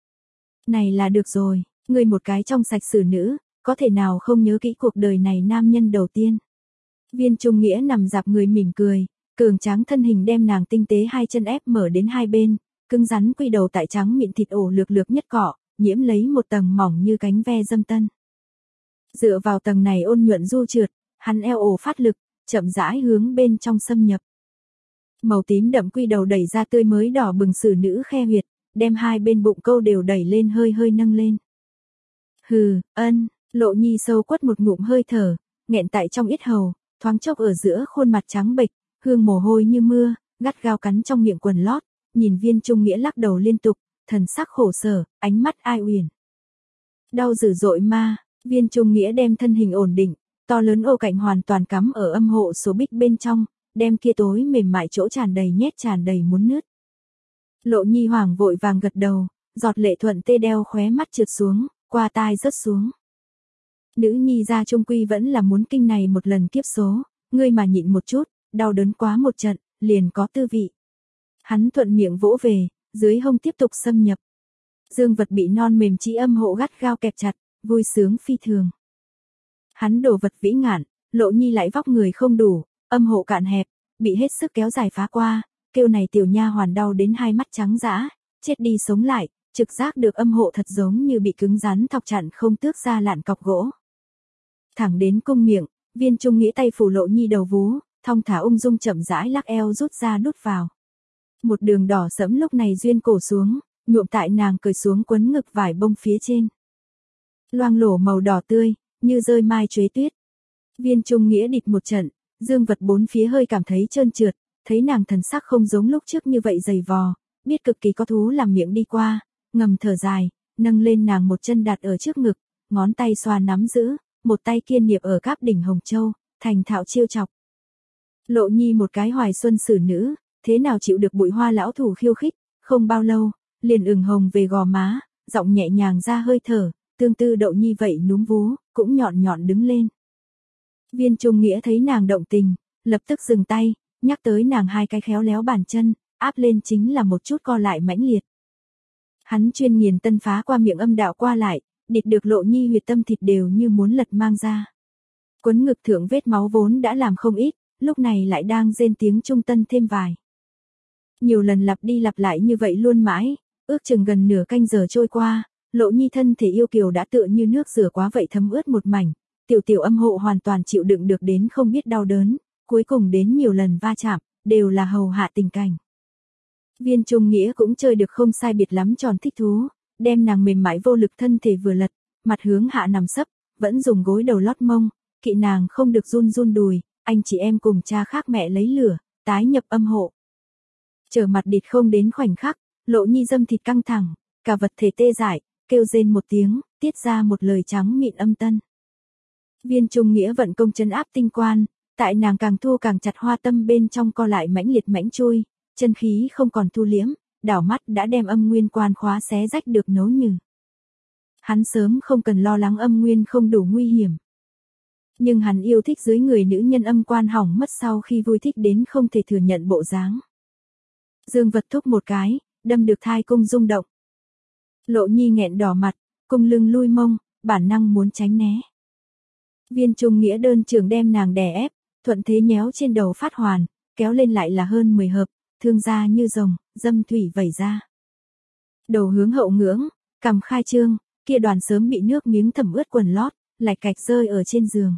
Này là được rồi, ngươi một cái trong sạch xử nữ, có thể nào không nhớ kỹ cuộc đời này nam nhân đầu tiên. Viên Trung Nghĩa nằm dạp người mỉm cười, cường tráng thân hình đem nàng tinh tế hai chân ép mở đến hai bên, cứng rắn quy đầu tại trắng mịn thịt ổ lược lược nhất cọ, nhiễm lấy một tầng mỏng như cánh ve dâm tân. Dựa vào tầng này ôn nhuận du trượt, hắn eo ổ phát lực, chậm rãi hướng bên trong xâm nhập. Màu tím đậm quy đầu đẩy ra tươi mới đỏ bừng xử nữ khe huyệt, đem hai bên bụng câu đều đẩy lên hơi hơi nâng lên. Hừ, ân, Lộ Nhi sâu quất một ngụm hơi thở, nghẹn tại trong yết hầu, thoáng chốc ở giữa khuôn mặt trắng bệch, hương mồ hôi như mưa, gắt gao cắn trong miệng quần lót, nhìn Viên Trung Nghĩa lắc đầu liên tục, thần sắc khổ sở, ánh mắt ai uyen. Đau dữ dội ma, Viên Trung Nghĩa đem thân hình ổn định, to lớn ô cạnh hoàn toàn cắm ở âm hộ số bích bên trong, đem kia tối mềm mại chỗ tràn đầy nhét tràn đầy muốn nứt. Lộ Nhi hoảng vội vàng gật đầu, giọt lệ thuận tê đeo khóe mắt trượt xuống, qua tai rớt xuống. Nữ nhi ra trung quy vẫn là muốn kinh này một lần kiếp số, ngươi mà nhịn một chút, đau đớn quá một trận, liền có tư vị. Hắn thuận miệng vỗ về, dưới hông tiếp tục xâm nhập. Dương vật bị non mềm chỉ âm hộ gắt gao kẹp chặt, vui sướng phi thường. Hắn đồ vật vĩ ngạn, Lộ Nhi lại vóc người không đủ, âm hộ cạn hẹp, bị hết sức kéo dài phá qua, kêu này tiểu nha hoàn đau đến hai mắt trắng dã, chết đi sống lại, trực giác được âm hộ thật giống như bị cứng rắn thọc chặn không tước ra lạn cọc gỗ. Thẳng đến cung miệng, Viên Trung Nghĩa tay phủ Lộ Nhi đầu vú, thong thả ung dung chậm rãi lắc eo rút ra đút vào. Một đường đỏ sẫm lúc này duyên cổ xuống, nhuộm tại nàng cởi xuống quấn ngực vải bông phía trên. Loang lổ màu đỏ tươi, như rơi mai chuế tuyết. Viên Trung Nghĩa địt một trận, dương vật bốn phía hơi cảm thấy trơn trượt, thấy nàng thần sắc không giống lúc trước như vậy dày vò, biết cực kỳ có thú làm miệng đi qua, ngầm thở dài, nâng lên nàng một chân đặt ở trước ngực, ngón tay xoa nắm giữ, một tay kiên niệm ở cáp đỉnh hồng châu, thành thạo chiêu chọc. Lộ Nhi một cái hoài xuân xử nữ, thế nào chịu được bụi hoa lão thủ khiêu khích, không bao lâu, liền ửng hồng về gò má, giọng nhẹ nhàng ra hơi thở, tương tư Đậu Nhi vậy núm vú, cũng nhọn nhọn đứng lên. Viên Trung Nghĩa thấy nàng động tình, lập tức dừng tay, nhắc tới nàng hai cái khéo léo bàn chân, áp lên chính là một chút co lại mãnh liệt. Hắn chuyên nghiền tân phá qua miệng âm đạo qua lại, địt được Lộ Nhi huyệt tâm thịt đều như muốn lật mang ra. Quấn ngực thượng vết máu vốn đã làm không ít, lúc này lại đang rên tiếng trung tân thêm vài. Nhiều lần lặp đi lặp lại như vậy luôn mãi, ước chừng gần nửa canh giờ trôi qua, Lộ Nhi thân thể yêu kiều đã tựa như nước rửa quá vậy thấm ướt một mảnh, tiểu tiểu âm hộ hoàn toàn chịu đựng được đến không biết đau đớn, cuối cùng đến nhiều lần va chạm, đều là hầu hạ tình cảnh. Viên Trung Nghĩa cũng chơi được không sai biệt lắm tròn thích thú, đem nàng mềm mại vô lực thân thể vừa lật, mặt hướng hạ nằm sấp, vẫn dùng gối đầu lót mông, kỵ nàng không được run run đùi, anh chị em cùng cha khác mẹ lấy lửa, tái nhập âm hộ. Trở mặt địt không đến khoảnh khắc, Lộ Nhi dâm thịt căng thẳng, cả vật thể tê dại, kêu rên một tiếng, tiết ra một lời trắng mịn âm tân. Viên Trung Nghĩa vận công chân áp tinh quan, tại nàng càng thu càng chặt hoa tâm bên trong co lại mãnh liệt mãnh chui, chân khí không còn thu liễm, đảo mắt đã đem âm nguyên quan khóa xé rách được nấu nhừ. Hắn sớm không cần lo lắng âm nguyên không đủ nguy hiểm. Nhưng hắn yêu thích dưới người nữ nhân âm quan hỏng mất sau khi vui thích đến không thể thừa nhận bộ dáng. Dương vật thúc một cái, đâm được thai cung rung động. Lộ Nhi nghẹn đỏ mặt, cung lưng lui mông, bản năng muốn tránh né. Viên Trung Nghĩa đơn trường đem nàng đè ép, thuận thế nhéo trên đầu phát hoàn, kéo lên lại là hơn mười hợp, thương ra như rồng, dâm thủy vẩy ra. Đầu hướng hậu ngưỡng, cằm khai trương, kia đoàn sớm bị nước miếng thẩm ướt quần lót, lạch cạch rơi ở trên giường.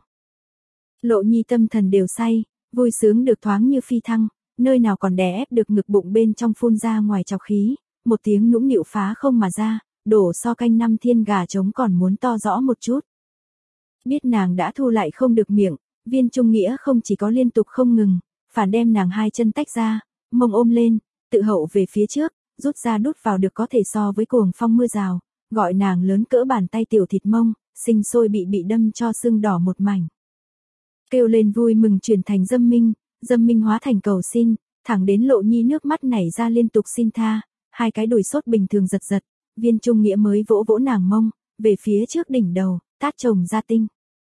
Lộ Nhi tâm thần đều say, vui sướng được thoáng như phi thăng, nơi nào còn đè ép được ngực bụng bên trong phun ra ngoài trọc khí, một tiếng nũng nịu phá không mà ra, đổ so canh năm thiên gà trống còn muốn to rõ một chút. Biết nàng đã thu lại không được miệng, Viên Trung Nghĩa không chỉ có liên tục không ngừng, phản đem nàng hai chân tách ra, mông ôm lên, tự hậu về phía trước, rút ra đút vào được có thể so với cuồng phong mưa rào, gọi nàng lớn cỡ bàn tay tiểu thịt mông, sinh sôi bị bị đâm cho sưng đỏ một mảnh. Kêu lên vui mừng chuyển thành dâm minh, dâm minh hóa thành cầu xin, thẳng đến Lộ Nhi nước mắt nảy ra liên tục xin tha, hai cái đùi sốt bình thường giật giật, Viên Trung Nghĩa mới vỗ vỗ nàng mông, về phía trước đỉnh đầu, tát chồng ra tinh.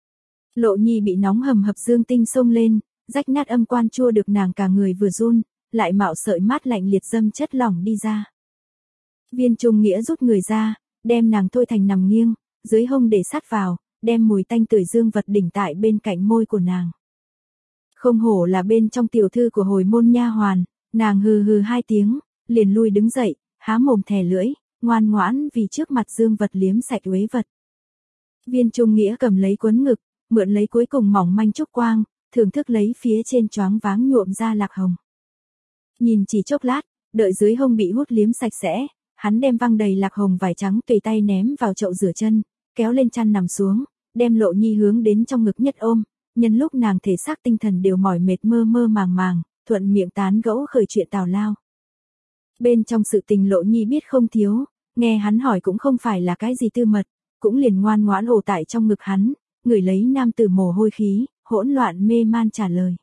Lộ Nhi bị nóng hầm hập dương tinh xông lên, rách nát âm quan chua được nàng cả người vừa run, lại mạo sợi mát lạnh liệt dâm chất lỏng đi ra. Viên Trung Nghĩa rút người ra, đem nàng thôi thành nằm nghiêng, dưới hông để sát vào, đem mùi tanh tưởi dương vật đỉnh tại bên cạnh môi của nàng. Không hổ là bên trong tiểu thư của hồi môn nha hoàn, nàng hừ hừ hai tiếng, liền lui đứng dậy, há mồm thè lưỡi, ngoan ngoãn vì trước mặt dương vật liếm sạch uế vật. Viên Trung Nghĩa cầm lấy quấn ngực, mượn lấy cuối cùng mỏng manh trúc quang, thưởng thức lấy phía trên choáng váng nhuộm ra lạc hồng. Nhìn chỉ chốc lát, đợi dưới hông bị hút liếm sạch sẽ, hắn đem văng đầy lạc hồng vải trắng tùy tay ném vào chậu rửa chân, kéo lên chăn nằm xuống, đem Lộ Nhi hướng đến trong ngực nhất ôm, nhân lúc nàng thể xác tinh thần đều mỏi mệt mơ mơ màng màng, thuận miệng tán gẫu khởi chuyện tào lao. Bên trong sự tình Lộ Nhi biết không thiếu, nghe hắn hỏi cũng không phải là cái gì tư mật, cũng liền ngoan ngoãn ổ tại trong ngực hắn, người lấy nam tử mồ hôi khí, hỗn loạn mê man trả lời.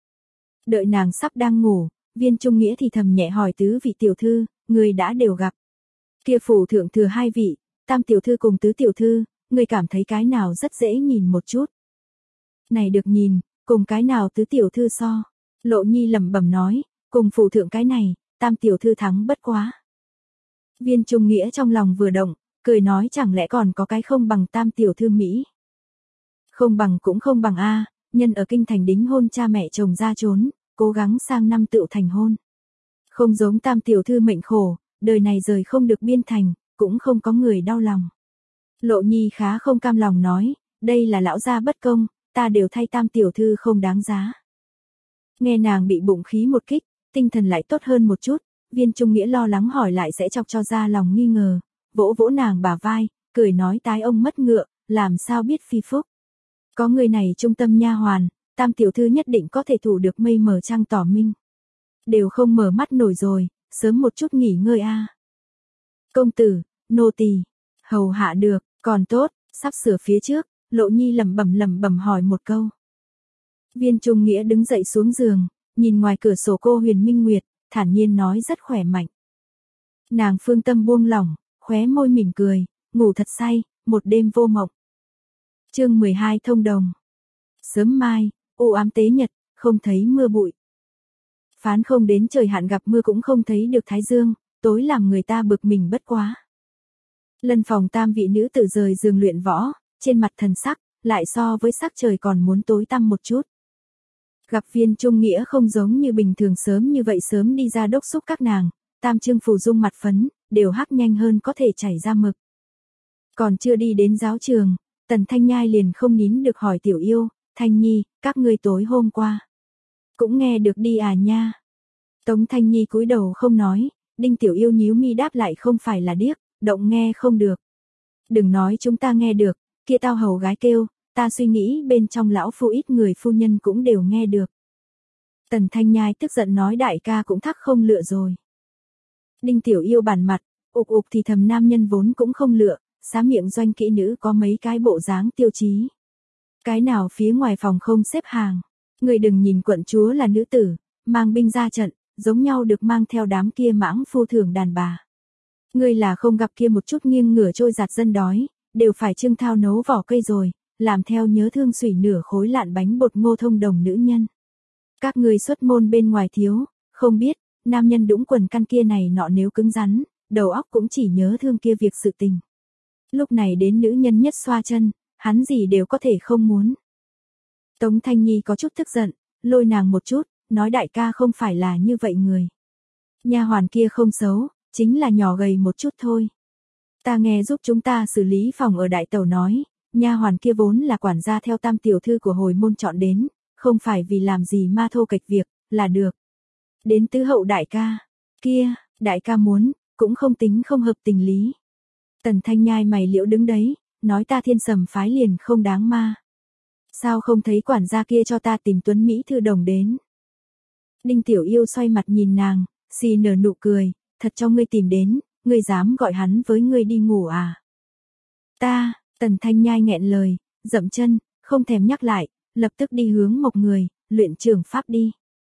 Đợi nàng sắp đang ngủ, Viên Trung Nghĩa thì thầm nhẹ hỏi tứ vị tiểu thư, người đã đều gặp. Kia phủ thượng thừa hai vị, tam tiểu thư cùng tứ tiểu thư, người cảm thấy cái nào rất dễ nhìn một chút. Này được nhìn, cùng cái nào tứ tiểu thư so. Lộ Nhi lẩm bẩm nói, cùng phủ thượng cái này, tam tiểu thư thắng bất quá. Viên Trung Nghĩa trong lòng vừa động, cười nói chẳng lẽ còn có cái không bằng tam tiểu thư Mỹ. Không bằng cũng không bằng a, nhân ở kinh thành đính hôn cha mẹ chồng ra trốn, cố gắng sang năm tựu thành hôn. Không giống tam tiểu thư mệnh khổ, đời này rời không được biên thành, cũng không có người đau lòng. Lộ Nhi khá không cam lòng nói, đây là lão gia bất công, ta đều thay tam tiểu thư không đáng giá. Nghe nàng bị bụng khí một kích, tinh thần lại tốt hơn một chút, Viên Trung Nghĩa lo lắng hỏi lại sẽ chọc cho ra lòng nghi ngờ, vỗ vỗ nàng bả vai, cười nói tái ông mất ngựa, làm sao biết phi phúc. Có người này trung tâm nha hoàn, tam tiểu thư nhất định có thể thủ được mây mờ trăng tỏ minh. Đều không mở mắt nổi rồi, sớm một chút nghỉ ngơi a. Công tử, nô tỳ, hầu hạ được, còn tốt, sắp sửa phía trước, Lộ Nhi lẩm bẩm lẩm bẩm hỏi một câu. Viên Trung Nghĩa đứng dậy xuống giường, nhìn ngoài cửa sổ cô Huyền Minh Nguyệt, thản nhiên nói rất khỏe mạnh. Nàng phương tâm buông lỏng, khóe môi mỉm cười, ngủ thật say, một đêm vô mộng. Chương mười hai thông đồng. Sớm mai, u ám tế nhật, không thấy mưa bụi. Phán không đến trời hạn gặp mưa cũng không thấy được thái dương, tối làm người ta bực mình bất quá. Lân phòng tam vị nữ tử rời giường luyện võ, trên mặt thần sắc, lại so với sắc trời còn muốn tối tăm một chút. Gặp Viên Trung Nghĩa không giống như bình thường sớm như vậy sớm đi ra đốc xúc các nàng, tam trương phù dung mặt phấn, đều hắc nhanh hơn có thể chảy ra mực. Còn chưa đi đến giáo trường, Tần Thanh Nhai liền không nín được hỏi Tiểu Yêu, Thanh Nhi, các ngươi tối hôm qua. Cũng nghe được đi à nha. Tống Thanh Nhi cúi đầu không nói, Đinh Tiểu Yêu nhíu mi đáp lại không phải là điếc, động nghe không được. Đừng nói chúng ta nghe được, kia tao hầu gái kêu, ta suy nghĩ bên trong lão phu ít người phu nhân cũng đều nghe được. Tần Thanh Nhai tức giận nói đại ca cũng thắc không lựa rồi. Đinh Tiểu Yêu bản mặt, ục ục thì thầm nam nhân vốn cũng không lựa, xá miệng doanh kỹ nữ có mấy cái bộ dáng tiêu chí. Cái nào phía ngoài phòng không xếp hàng, người đừng nhìn quận chúa là nữ tử, mang binh ra trận, giống nhau được mang theo đám kia mãng phu thường đàn bà. Người là không gặp kia một chút nghiêng ngửa trôi giạt dân đói, đều phải trưng thao nấu vỏ cây rồi, làm theo nhớ thương sủy nửa khối lạn bánh bột ngô thông đồng nữ nhân. Các người xuất môn bên ngoài thiếu, không biết, nam nhân đũng quần căn kia này nọ nếu cứng rắn, đầu óc cũng chỉ nhớ thương kia việc sự tình. Lúc này đến nữ nhân nhất xoa chân, hắn gì đều có thể không muốn. Tống Thanh Nhi có chút tức giận, lôi nàng một chút, nói đại ca không phải là như vậy người. Nha hoàn kia không xấu, chính là nhỏ gầy một chút thôi. Ta nghe giúp chúng ta xử lý phòng ở đại tàu nói, nha hoàn kia vốn là quản gia theo tam tiểu thư của hồi môn chọn đến, không phải vì làm gì ma thô kịch việc, là được. Đến tứ hậu đại ca, kia, đại ca muốn, cũng không tính không hợp tình lý. Tần Thanh Nhai mày liễu đứng đấy, nói ta Thiên Sầm phái liền không đáng ma. Sao không thấy quản gia kia cho ta tìm Tuấn Mỹ thư đồng đến. Đinh Tiểu Yêu xoay mặt nhìn nàng, xì nở nụ cười, thật cho ngươi tìm đến, ngươi dám gọi hắn với ngươi đi ngủ à. Ta, Tần Thanh Nhai nghẹn lời, dậm chân, không thèm nhắc lại, lập tức đi hướng một người, luyện trường pháp đi.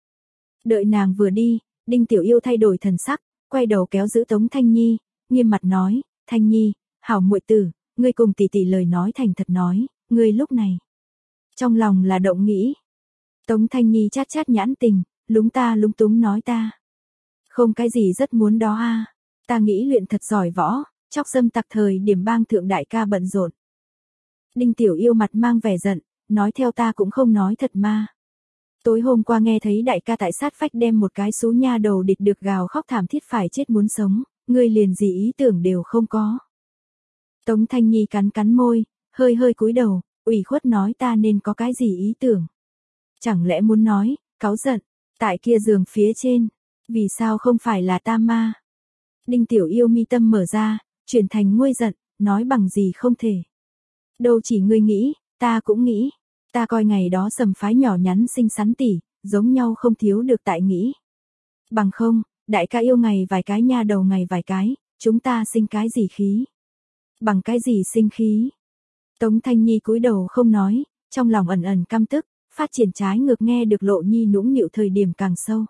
Đợi nàng vừa đi, Đinh Tiểu Yêu thay đổi thần sắc, quay đầu kéo giữ Tống Thanh Nhi, nghiêm mặt nói, Thanh Nhi, hảo muội tử, ngươi cùng tỷ tỷ lời nói thành thật nói, ngươi lúc này. Trong lòng là động nghĩ. Tống Thanh Nhi chát chát nhãn tình, lúng ta lúng túng nói ta. Không cái gì rất muốn đó a, ta nghĩ luyện thật giỏi võ, chóc dâm tặc thời điểm bang thượng đại ca bận rộn. Đinh Tiểu Yêu mặt mang vẻ giận, nói theo ta cũng không nói thật ma. Tối hôm qua nghe thấy đại ca tại sát phách đem một cái xú nha đầu địch được gào khóc thảm thiết phải chết muốn sống, ngươi liền gì ý tưởng đều không có. Tống Thanh Nhi cắn cắn môi, hơi hơi cúi đầu, ủy khuất nói ta nên có cái gì ý tưởng. Chẳng lẽ muốn nói, cáu giận, tại kia giường phía trên, vì sao không phải là ta ma. Đinh Tiểu Yêu mi tâm mở ra, chuyển thành nguôi giận, nói bằng gì không thể. Đâu chỉ ngươi nghĩ, ta cũng nghĩ. Ta coi ngày đó Sầm phái nhỏ nhắn xinh xắn tỉ, giống nhau không thiếu được tại nghĩ. Bằng không, đại ca yêu ngày vài cái nha đầu ngày vài cái, chúng ta sinh cái gì khí? Bằng cái gì sinh khí? Tống Thanh Nhi cúi đầu không nói, trong lòng ẩn ẩn căm tức, phát triển trái ngược nghe được Lộ Nhi nũng nịu thời điểm càng sâu.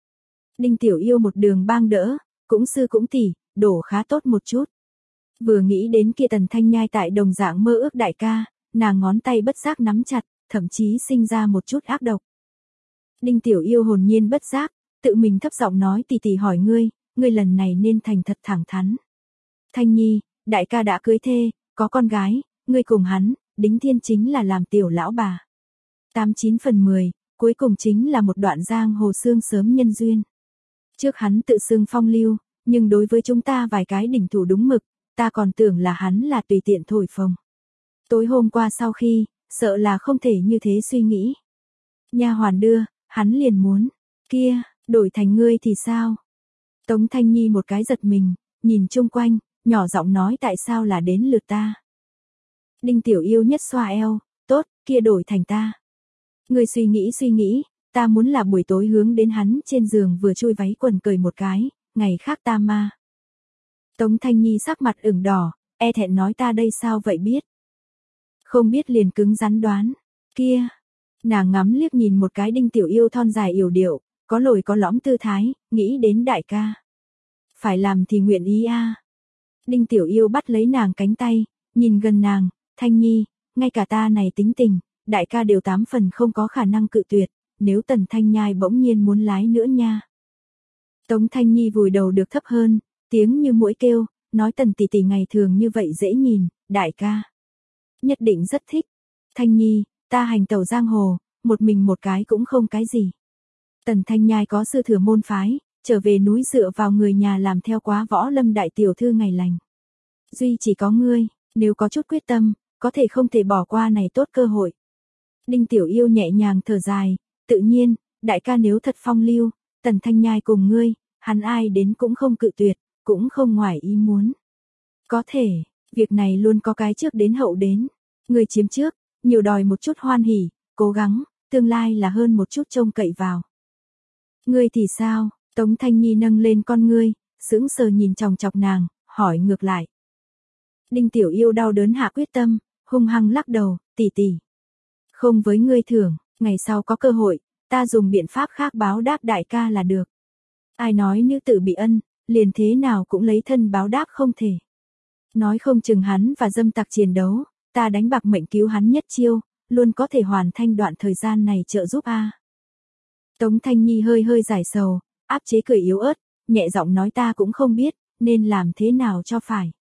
Đinh Tiểu Yêu một đường bang đỡ, cũng sư cũng tỉ, đổ khá tốt một chút. Vừa nghĩ đến kia Tần Thanh Nhai tại đồng dạng mơ ước đại ca, nàng ngón tay bất giác nắm chặt, thậm chí sinh ra một chút ác độc. Đinh Tiểu Yêu hồn nhiên bất giác, tự mình thấp giọng nói tỉ tỉ hỏi ngươi, ngươi lần này nên thành thật thẳng thắn. Thanh Nhi, đại ca đã cưới thê, có con gái, ngươi cùng hắn, đính thiên chính là làm tiểu lão bà. Tám chín phần mười, cuối cùng chính là một đoạn giang hồ xương sớm nhân duyên. Trước hắn tự xưng phong lưu, nhưng đối với chúng ta vài cái đỉnh thủ đúng mực, ta còn tưởng là hắn là tùy tiện thổi phồng. Tối hôm qua sau khi, sợ là không thể như thế suy nghĩ. Nha hoàn đưa, hắn liền muốn, kia, đổi thành ngươi thì sao? Tống Thanh Nhi một cái giật mình, nhìn chung quanh, nhỏ giọng nói tại sao là đến lượt ta. Đinh Tiểu Yêu nhất xoa eo, tốt, kia đổi thành ta. Ngươi suy nghĩ suy nghĩ, ta muốn là buổi tối hướng đến hắn trên giường vừa chui váy quần cười một cái, ngày khác ta ma. Tống Thanh Nhi sắc mặt ửng đỏ, e thẹn nói ta đây sao vậy biết. Không biết liền cứng rắn đoán, kia. Nàng ngắm liếc nhìn một cái Đinh Tiểu Yêu thon dài yểu điệu, có lồi có lõm tư thái, nghĩ đến đại ca. Phải làm thì nguyện ý a. Đinh Tiểu Yêu bắt lấy nàng cánh tay, nhìn gần nàng, Thanh Nhi, ngay cả ta này tính tình, đại ca đều tám phần không có khả năng cự tuyệt, nếu Tần Thanh Nhai bỗng nhiên muốn lái nữa nha. Tống Thanh Nhi vùi đầu được thấp hơn, tiếng như muỗi kêu, nói Tần tỷ tỷ ngày thường như vậy dễ nhìn, đại ca. Nhất định rất thích. Thanh Nhi, ta hành tẩu giang hồ, một mình một cái cũng không cái gì. Tần Thanh Nhai có sư thừa môn phái, trở về núi dựa vào người nhà làm theo quá võ lâm đại tiểu thư ngày lành. Duy chỉ có ngươi, nếu có chút quyết tâm, có thể không thể bỏ qua này tốt cơ hội. Đinh Tiểu Yêu nhẹ nhàng thở dài, tự nhiên, đại ca nếu thật phong lưu, Tần Thanh Nhai cùng ngươi, hắn ai đến cũng không cự tuyệt, cũng không ngoài ý muốn. Có thể, việc này luôn có cái trước đến hậu đến, ngươi chiếm trước, nhiều đòi một chút hoan hỉ, cố gắng, tương lai là hơn một chút trông cậy vào. Ngươi thì sao? Tống Thanh Nhi nâng lên con ngươi, sững sờ nhìn chòng chọc nàng, hỏi ngược lại. Đinh Tiểu Yêu đau đớn hạ quyết tâm, hung hăng lắc đầu, tỷ tỷ. Không với ngươi thưởng, ngày sau có cơ hội, ta dùng biện pháp khác báo đáp đại ca là được. Ai nói nữ tử bị ân, liền thế nào cũng lấy thân báo đáp không thể. Nói không chừng hắn và dâm tặc chiến đấu, ta đánh bạc mệnh cứu hắn nhất chiêu, luôn có thể hoàn thành đoạn thời gian này trợ giúp a. Tống Thanh Nhi hơi hơi giải sầu, áp chế cười yếu ớt, nhẹ giọng nói ta cũng không biết, nên làm thế nào cho phải.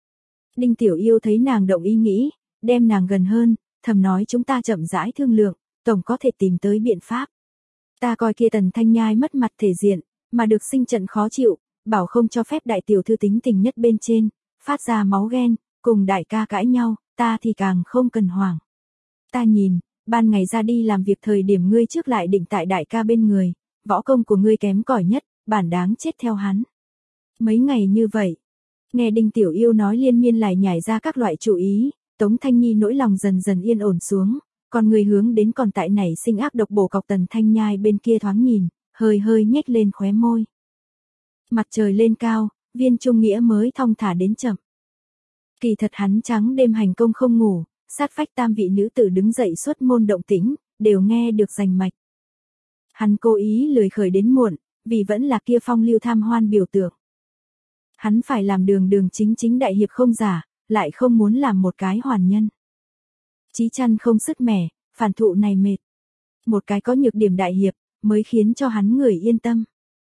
Đinh Tiểu Yêu thấy nàng động ý nghĩ, đem nàng gần hơn, thầm nói chúng ta chậm rãi thương lượng, tổng có thể tìm tới biện pháp. Ta coi kia Tần Thanh Nhai mất mặt thể diện, mà được sinh trận khó chịu, bảo không cho phép đại tiểu thư tính tình nhất bên trên, phát ra máu ghen, cùng đại ca cãi nhau, ta thì càng không cần hoảng. Ta nhìn, ban ngày ra đi làm việc thời điểm ngươi trước lại định tại đại ca bên người, võ công của ngươi kém cỏi nhất, bản đáng chết theo hắn. Mấy ngày như vậy, nghe Đinh Tiểu Yêu nói liên miên lại nhảy ra các loại chủ ý, Tống Thanh Nhi nỗi lòng dần dần yên ổn xuống, còn người hướng đến còn tại nảy sinh ác độc bổ cọc Tần Thanh Nhai bên kia thoáng nhìn, hơi hơi nhếch lên khóe môi. Mặt trời lên cao, Viên Trung Nghĩa mới thong thả đến chậm. Kỳ thật hắn trắng đêm hành công không ngủ, sát phách tam vị nữ tử đứng dậy xuất môn động tĩnh, đều nghe được rành mạch. Hắn cố ý lười khởi đến muộn, vì vẫn là kia phong lưu tham hoan biểu tượng. Hắn phải làm đường đường chính chính đại hiệp không giả, lại không muốn làm một cái hoàn nhân. Chí chăn không sức mẻ, phản thụ này mệt. Một cái có nhược điểm đại hiệp, mới khiến cho hắn người yên tâm.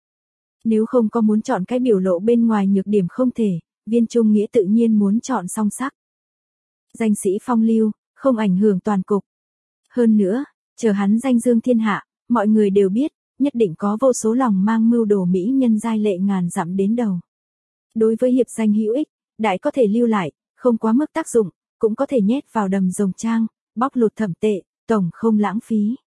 Nếu không có muốn chọn cái biểu lộ bên ngoài nhược điểm không thể, Viên Trung Nghĩa tự nhiên muốn chọn song sắc. Danh sĩ phong lưu, không ảnh hưởng toàn cục. Hơn nữa, chờ hắn danh dương thiên hạ, mọi người đều biết, nhất định có vô số lòng mang mưu đồ mỹ nhân giai lệ ngàn dặm đến đầu. Đối với hiệp danh hữu ích, đại có thể lưu lại, không quá mức tác dụng, cũng có thể nhét vào đầm rồng trang, bóc lột thẩm tệ, tổng không lãng phí.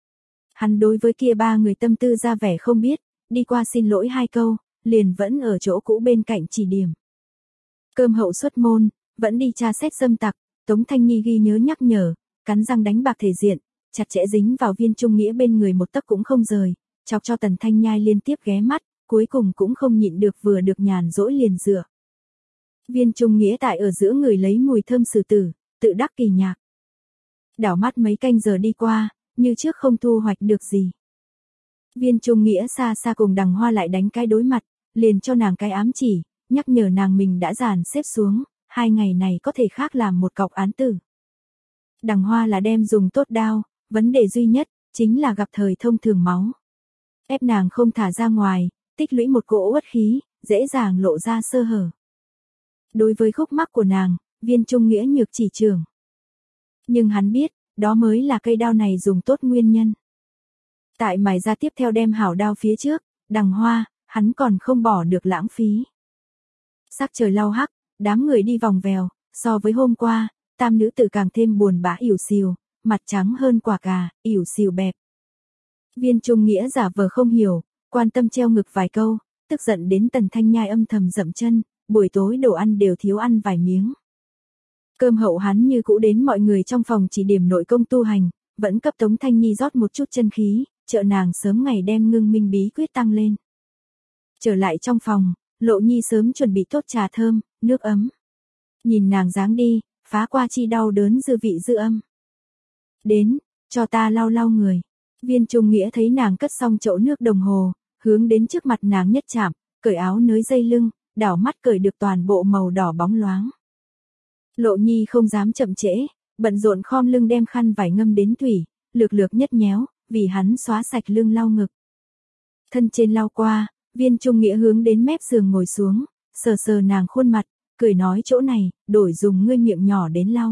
Hắn đối với kia ba người tâm tư ra vẻ không biết, đi qua xin lỗi hai câu, liền vẫn ở chỗ cũ bên cạnh chỉ điểm. Cơm hậu xuất môn, vẫn đi tra xét dâm tặc, Tống Thanh Nhi ghi nhớ nhắc nhở, cắn răng đánh bạc thể diện, chặt chẽ dính vào Viên Trung Nghĩa bên người một tấc cũng không rời, chọc cho Tần Thanh Nhai liên tiếp ghé mắt, cuối cùng cũng không nhịn được vừa được nhàn rỗi liền dựa. Viên Trung Nghĩa tại ở giữa người lấy mùi thơm sử tử, tự đắc kỳ nhạc. Đảo mắt mấy canh giờ đi qua, như trước không thu hoạch được gì. Viên Trung Nghĩa xa xa cùng Đằng Hoa lại đánh cái đối mặt, liền cho nàng cái ám chỉ, nhắc nhở nàng mình đã dàn xếp xuống, hai ngày này có thể khác làm một cọc án tử. Đằng Hoa là đem dùng tốt đao, vấn đề duy nhất, chính là gặp thời thông thường máu. Ép nàng không thả ra ngoài, tích lũy một cỗ uất khí, dễ dàng lộ ra sơ hở. Đối với khúc mắc của nàng, Viên Trung Nghĩa nhược chỉ trường. Nhưng hắn biết, đó mới là cây đao này dùng tốt nguyên nhân. Tại mài ra tiếp theo đem hảo đao phía trước, Đằng Hoa, hắn còn không bỏ được lãng phí. Sắc trời lau hắc, đám người đi vòng vèo, so với hôm qua, tam nữ tử càng thêm buồn bã ỉu xìu, mặt trắng hơn quả cà, ỉu xìu bẹp. Viên Trung Nghĩa giả vờ không hiểu, quan tâm treo ngực vài câu, tức giận đến Tần Thanh Nhai âm thầm dậm chân, buổi tối đồ ăn đều thiếu ăn vài miếng. Cơm hậu hắn như cũ đến mọi người trong phòng chỉ điểm nội công tu hành, vẫn cấp Tống Thanh Nhi rót một chút chân khí, trợ nàng sớm ngày đem ngưng minh bí quyết tăng lên. Trở lại trong phòng, Lộ Nhi sớm chuẩn bị tốt trà thơm, nước ấm. Nhìn nàng dáng đi, phá qua chi đau đớn dư vị dư âm. Đến, cho ta lau lau người. Viên Trung Nghĩa thấy nàng cất xong chậu nước đồng hồ, hướng đến trước mặt nàng nhất chạm, cởi áo nới dây lưng, đảo mắt cởi được toàn bộ màu đỏ bóng loáng. Lộ Nhi không dám chậm trễ, bận rộn khom lưng đem khăn vải ngâm đến thủy, lược lược nhất nhéo, vì hắn xóa sạch lưng lau ngực. Thân trên lau qua, Viên Trung Nghĩa hướng đến mép giường ngồi xuống, sờ sờ nàng khuôn mặt, cười nói chỗ này, đổi dùng ngươi miệng nhỏ đến lau.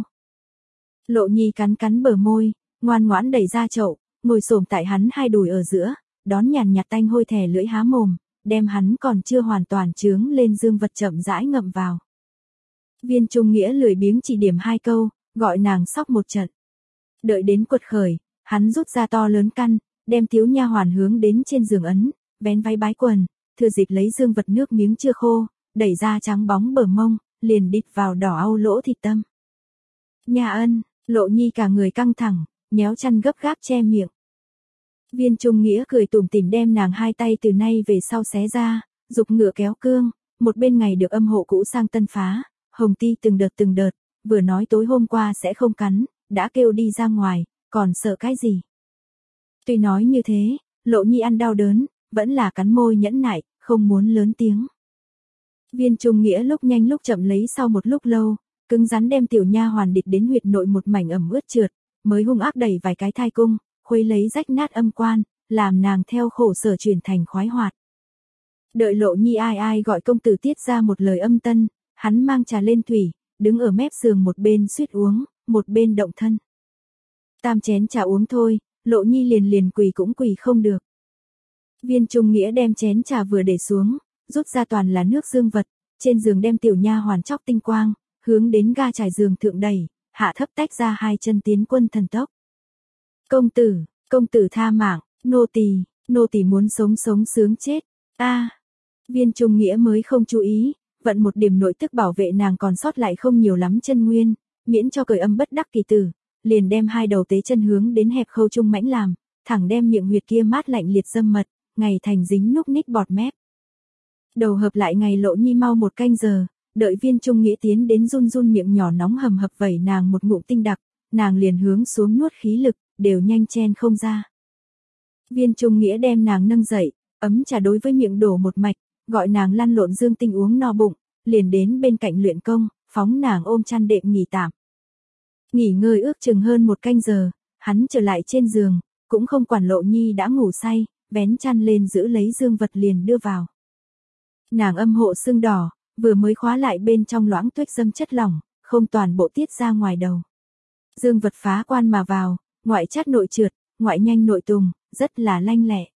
Lộ Nhi cắn cắn bờ môi, ngoan ngoãn đẩy ra chậu, ngồi xổm tại hắn hai đùi ở giữa, đón nhàn nhạt tanh hôi thè lưỡi há mồm, đem hắn còn chưa hoàn toàn chướng lên dương vật chậm rãi ngậm vào. Viên Trung Nghĩa lười biếng chỉ điểm hai câu, gọi nàng sóc một trận. Đợi đến quật khởi, hắn rút ra to lớn căn, đem thiếu nha hoàn hướng đến trên giường ấn, vén váy bái quần, thừa dịp lấy dương vật nước miếng chưa khô, đẩy ra trắng bóng bờ mông, liền đít vào đỏ au lỗ thịt tâm. Nha ân, Lộ Nhi cả người căng thẳng, nhéo chăn gấp gáp che miệng. Viên Trung Nghĩa cười tủm tỉm đem nàng hai tay từ nay về sau xé ra, dục ngựa kéo cương, một bên ngày được âm hộ cũ sang tân phá, Hồng Ti từng đợt từng đợt, vừa nói tối hôm qua sẽ không cắn, đã kêu đi ra ngoài, còn sợ cái gì. Tuy nói như thế, Lộ Nhi ăn đau đớn, vẫn là cắn môi nhẫn nại, không muốn lớn tiếng. Viên Trung Nghĩa lúc nhanh lúc chậm lấy sau một lúc lâu, cứng rắn đem tiểu nha hoàn địch đến huyệt nội một mảnh ẩm ướt trượt, mới hung ác đẩy vài cái thai cung, khuấy lấy rách nát âm quan, làm nàng theo khổ sở chuyển thành khoái hoạt. Đợi Lộ Nhi ai ai gọi công tử tiết ra một lời âm tân, hắn mang trà lên thủy, đứng ở mép giường một bên suýt uống, một bên động thân. Tam chén trà uống thôi, Lộ Nhi liền liền quỳ cũng quỳ không được. Viên Trung Nghĩa đem chén trà vừa để xuống, rút ra toàn là nước dương vật, trên giường đem tiểu nha hoàn chóc tinh quang, hướng đến ga trải giường thượng đẩy, hạ thấp tách ra hai chân tiến quân thần tốc. Công tử, công tử tha mạng, nô tỳ, nô tỳ muốn sống sống sướng chết. A, à, Viên Trung Nghĩa mới không chú ý, vận một điểm nội tức bảo vệ nàng còn sót lại không nhiều lắm chân nguyên, miễn cho cởi âm bất đắc kỳ tử, liền đem hai đầu tế chân hướng đến hẹp khâu trung mãnh làm, thẳng đem miệng huyệt kia mát lạnh liệt dâm mật, ngày thành dính núc ních bọt mép. Đầu hợp lại ngày Lộ Nhi mau một canh giờ, đợi Viên Trung Nghĩa tiến đến run run miệng nhỏ nóng hầm hập vẩy nàng một ngụm tinh đặc, nàng liền hướng xuống nuốt khí lực, đều nhanh chen không ra. Viên Trung Nghĩa đem nàng nâng dậy, ấm trà đối với miệng đổ một mạch, gọi nàng lăn lộn dương tinh uống no bụng, liền đến bên cạnh luyện công, phóng nàng ôm chăn đệm nghỉ tạm. Nghỉ ngơi ước chừng hơn một canh giờ, hắn trở lại trên giường, cũng không quản Lộ Nhi đã ngủ say, vén chăn lên giữ lấy dương vật liền đưa vào. Nàng âm hộ xương đỏ, vừa mới khóa lại bên trong loãng tuếch dâm chất lỏng, không toàn bộ tiết ra ngoài đầu. Dương vật phá quan mà vào, ngoại chát nội trượt, ngoại nhanh nội tùng, rất là lanh lẹ.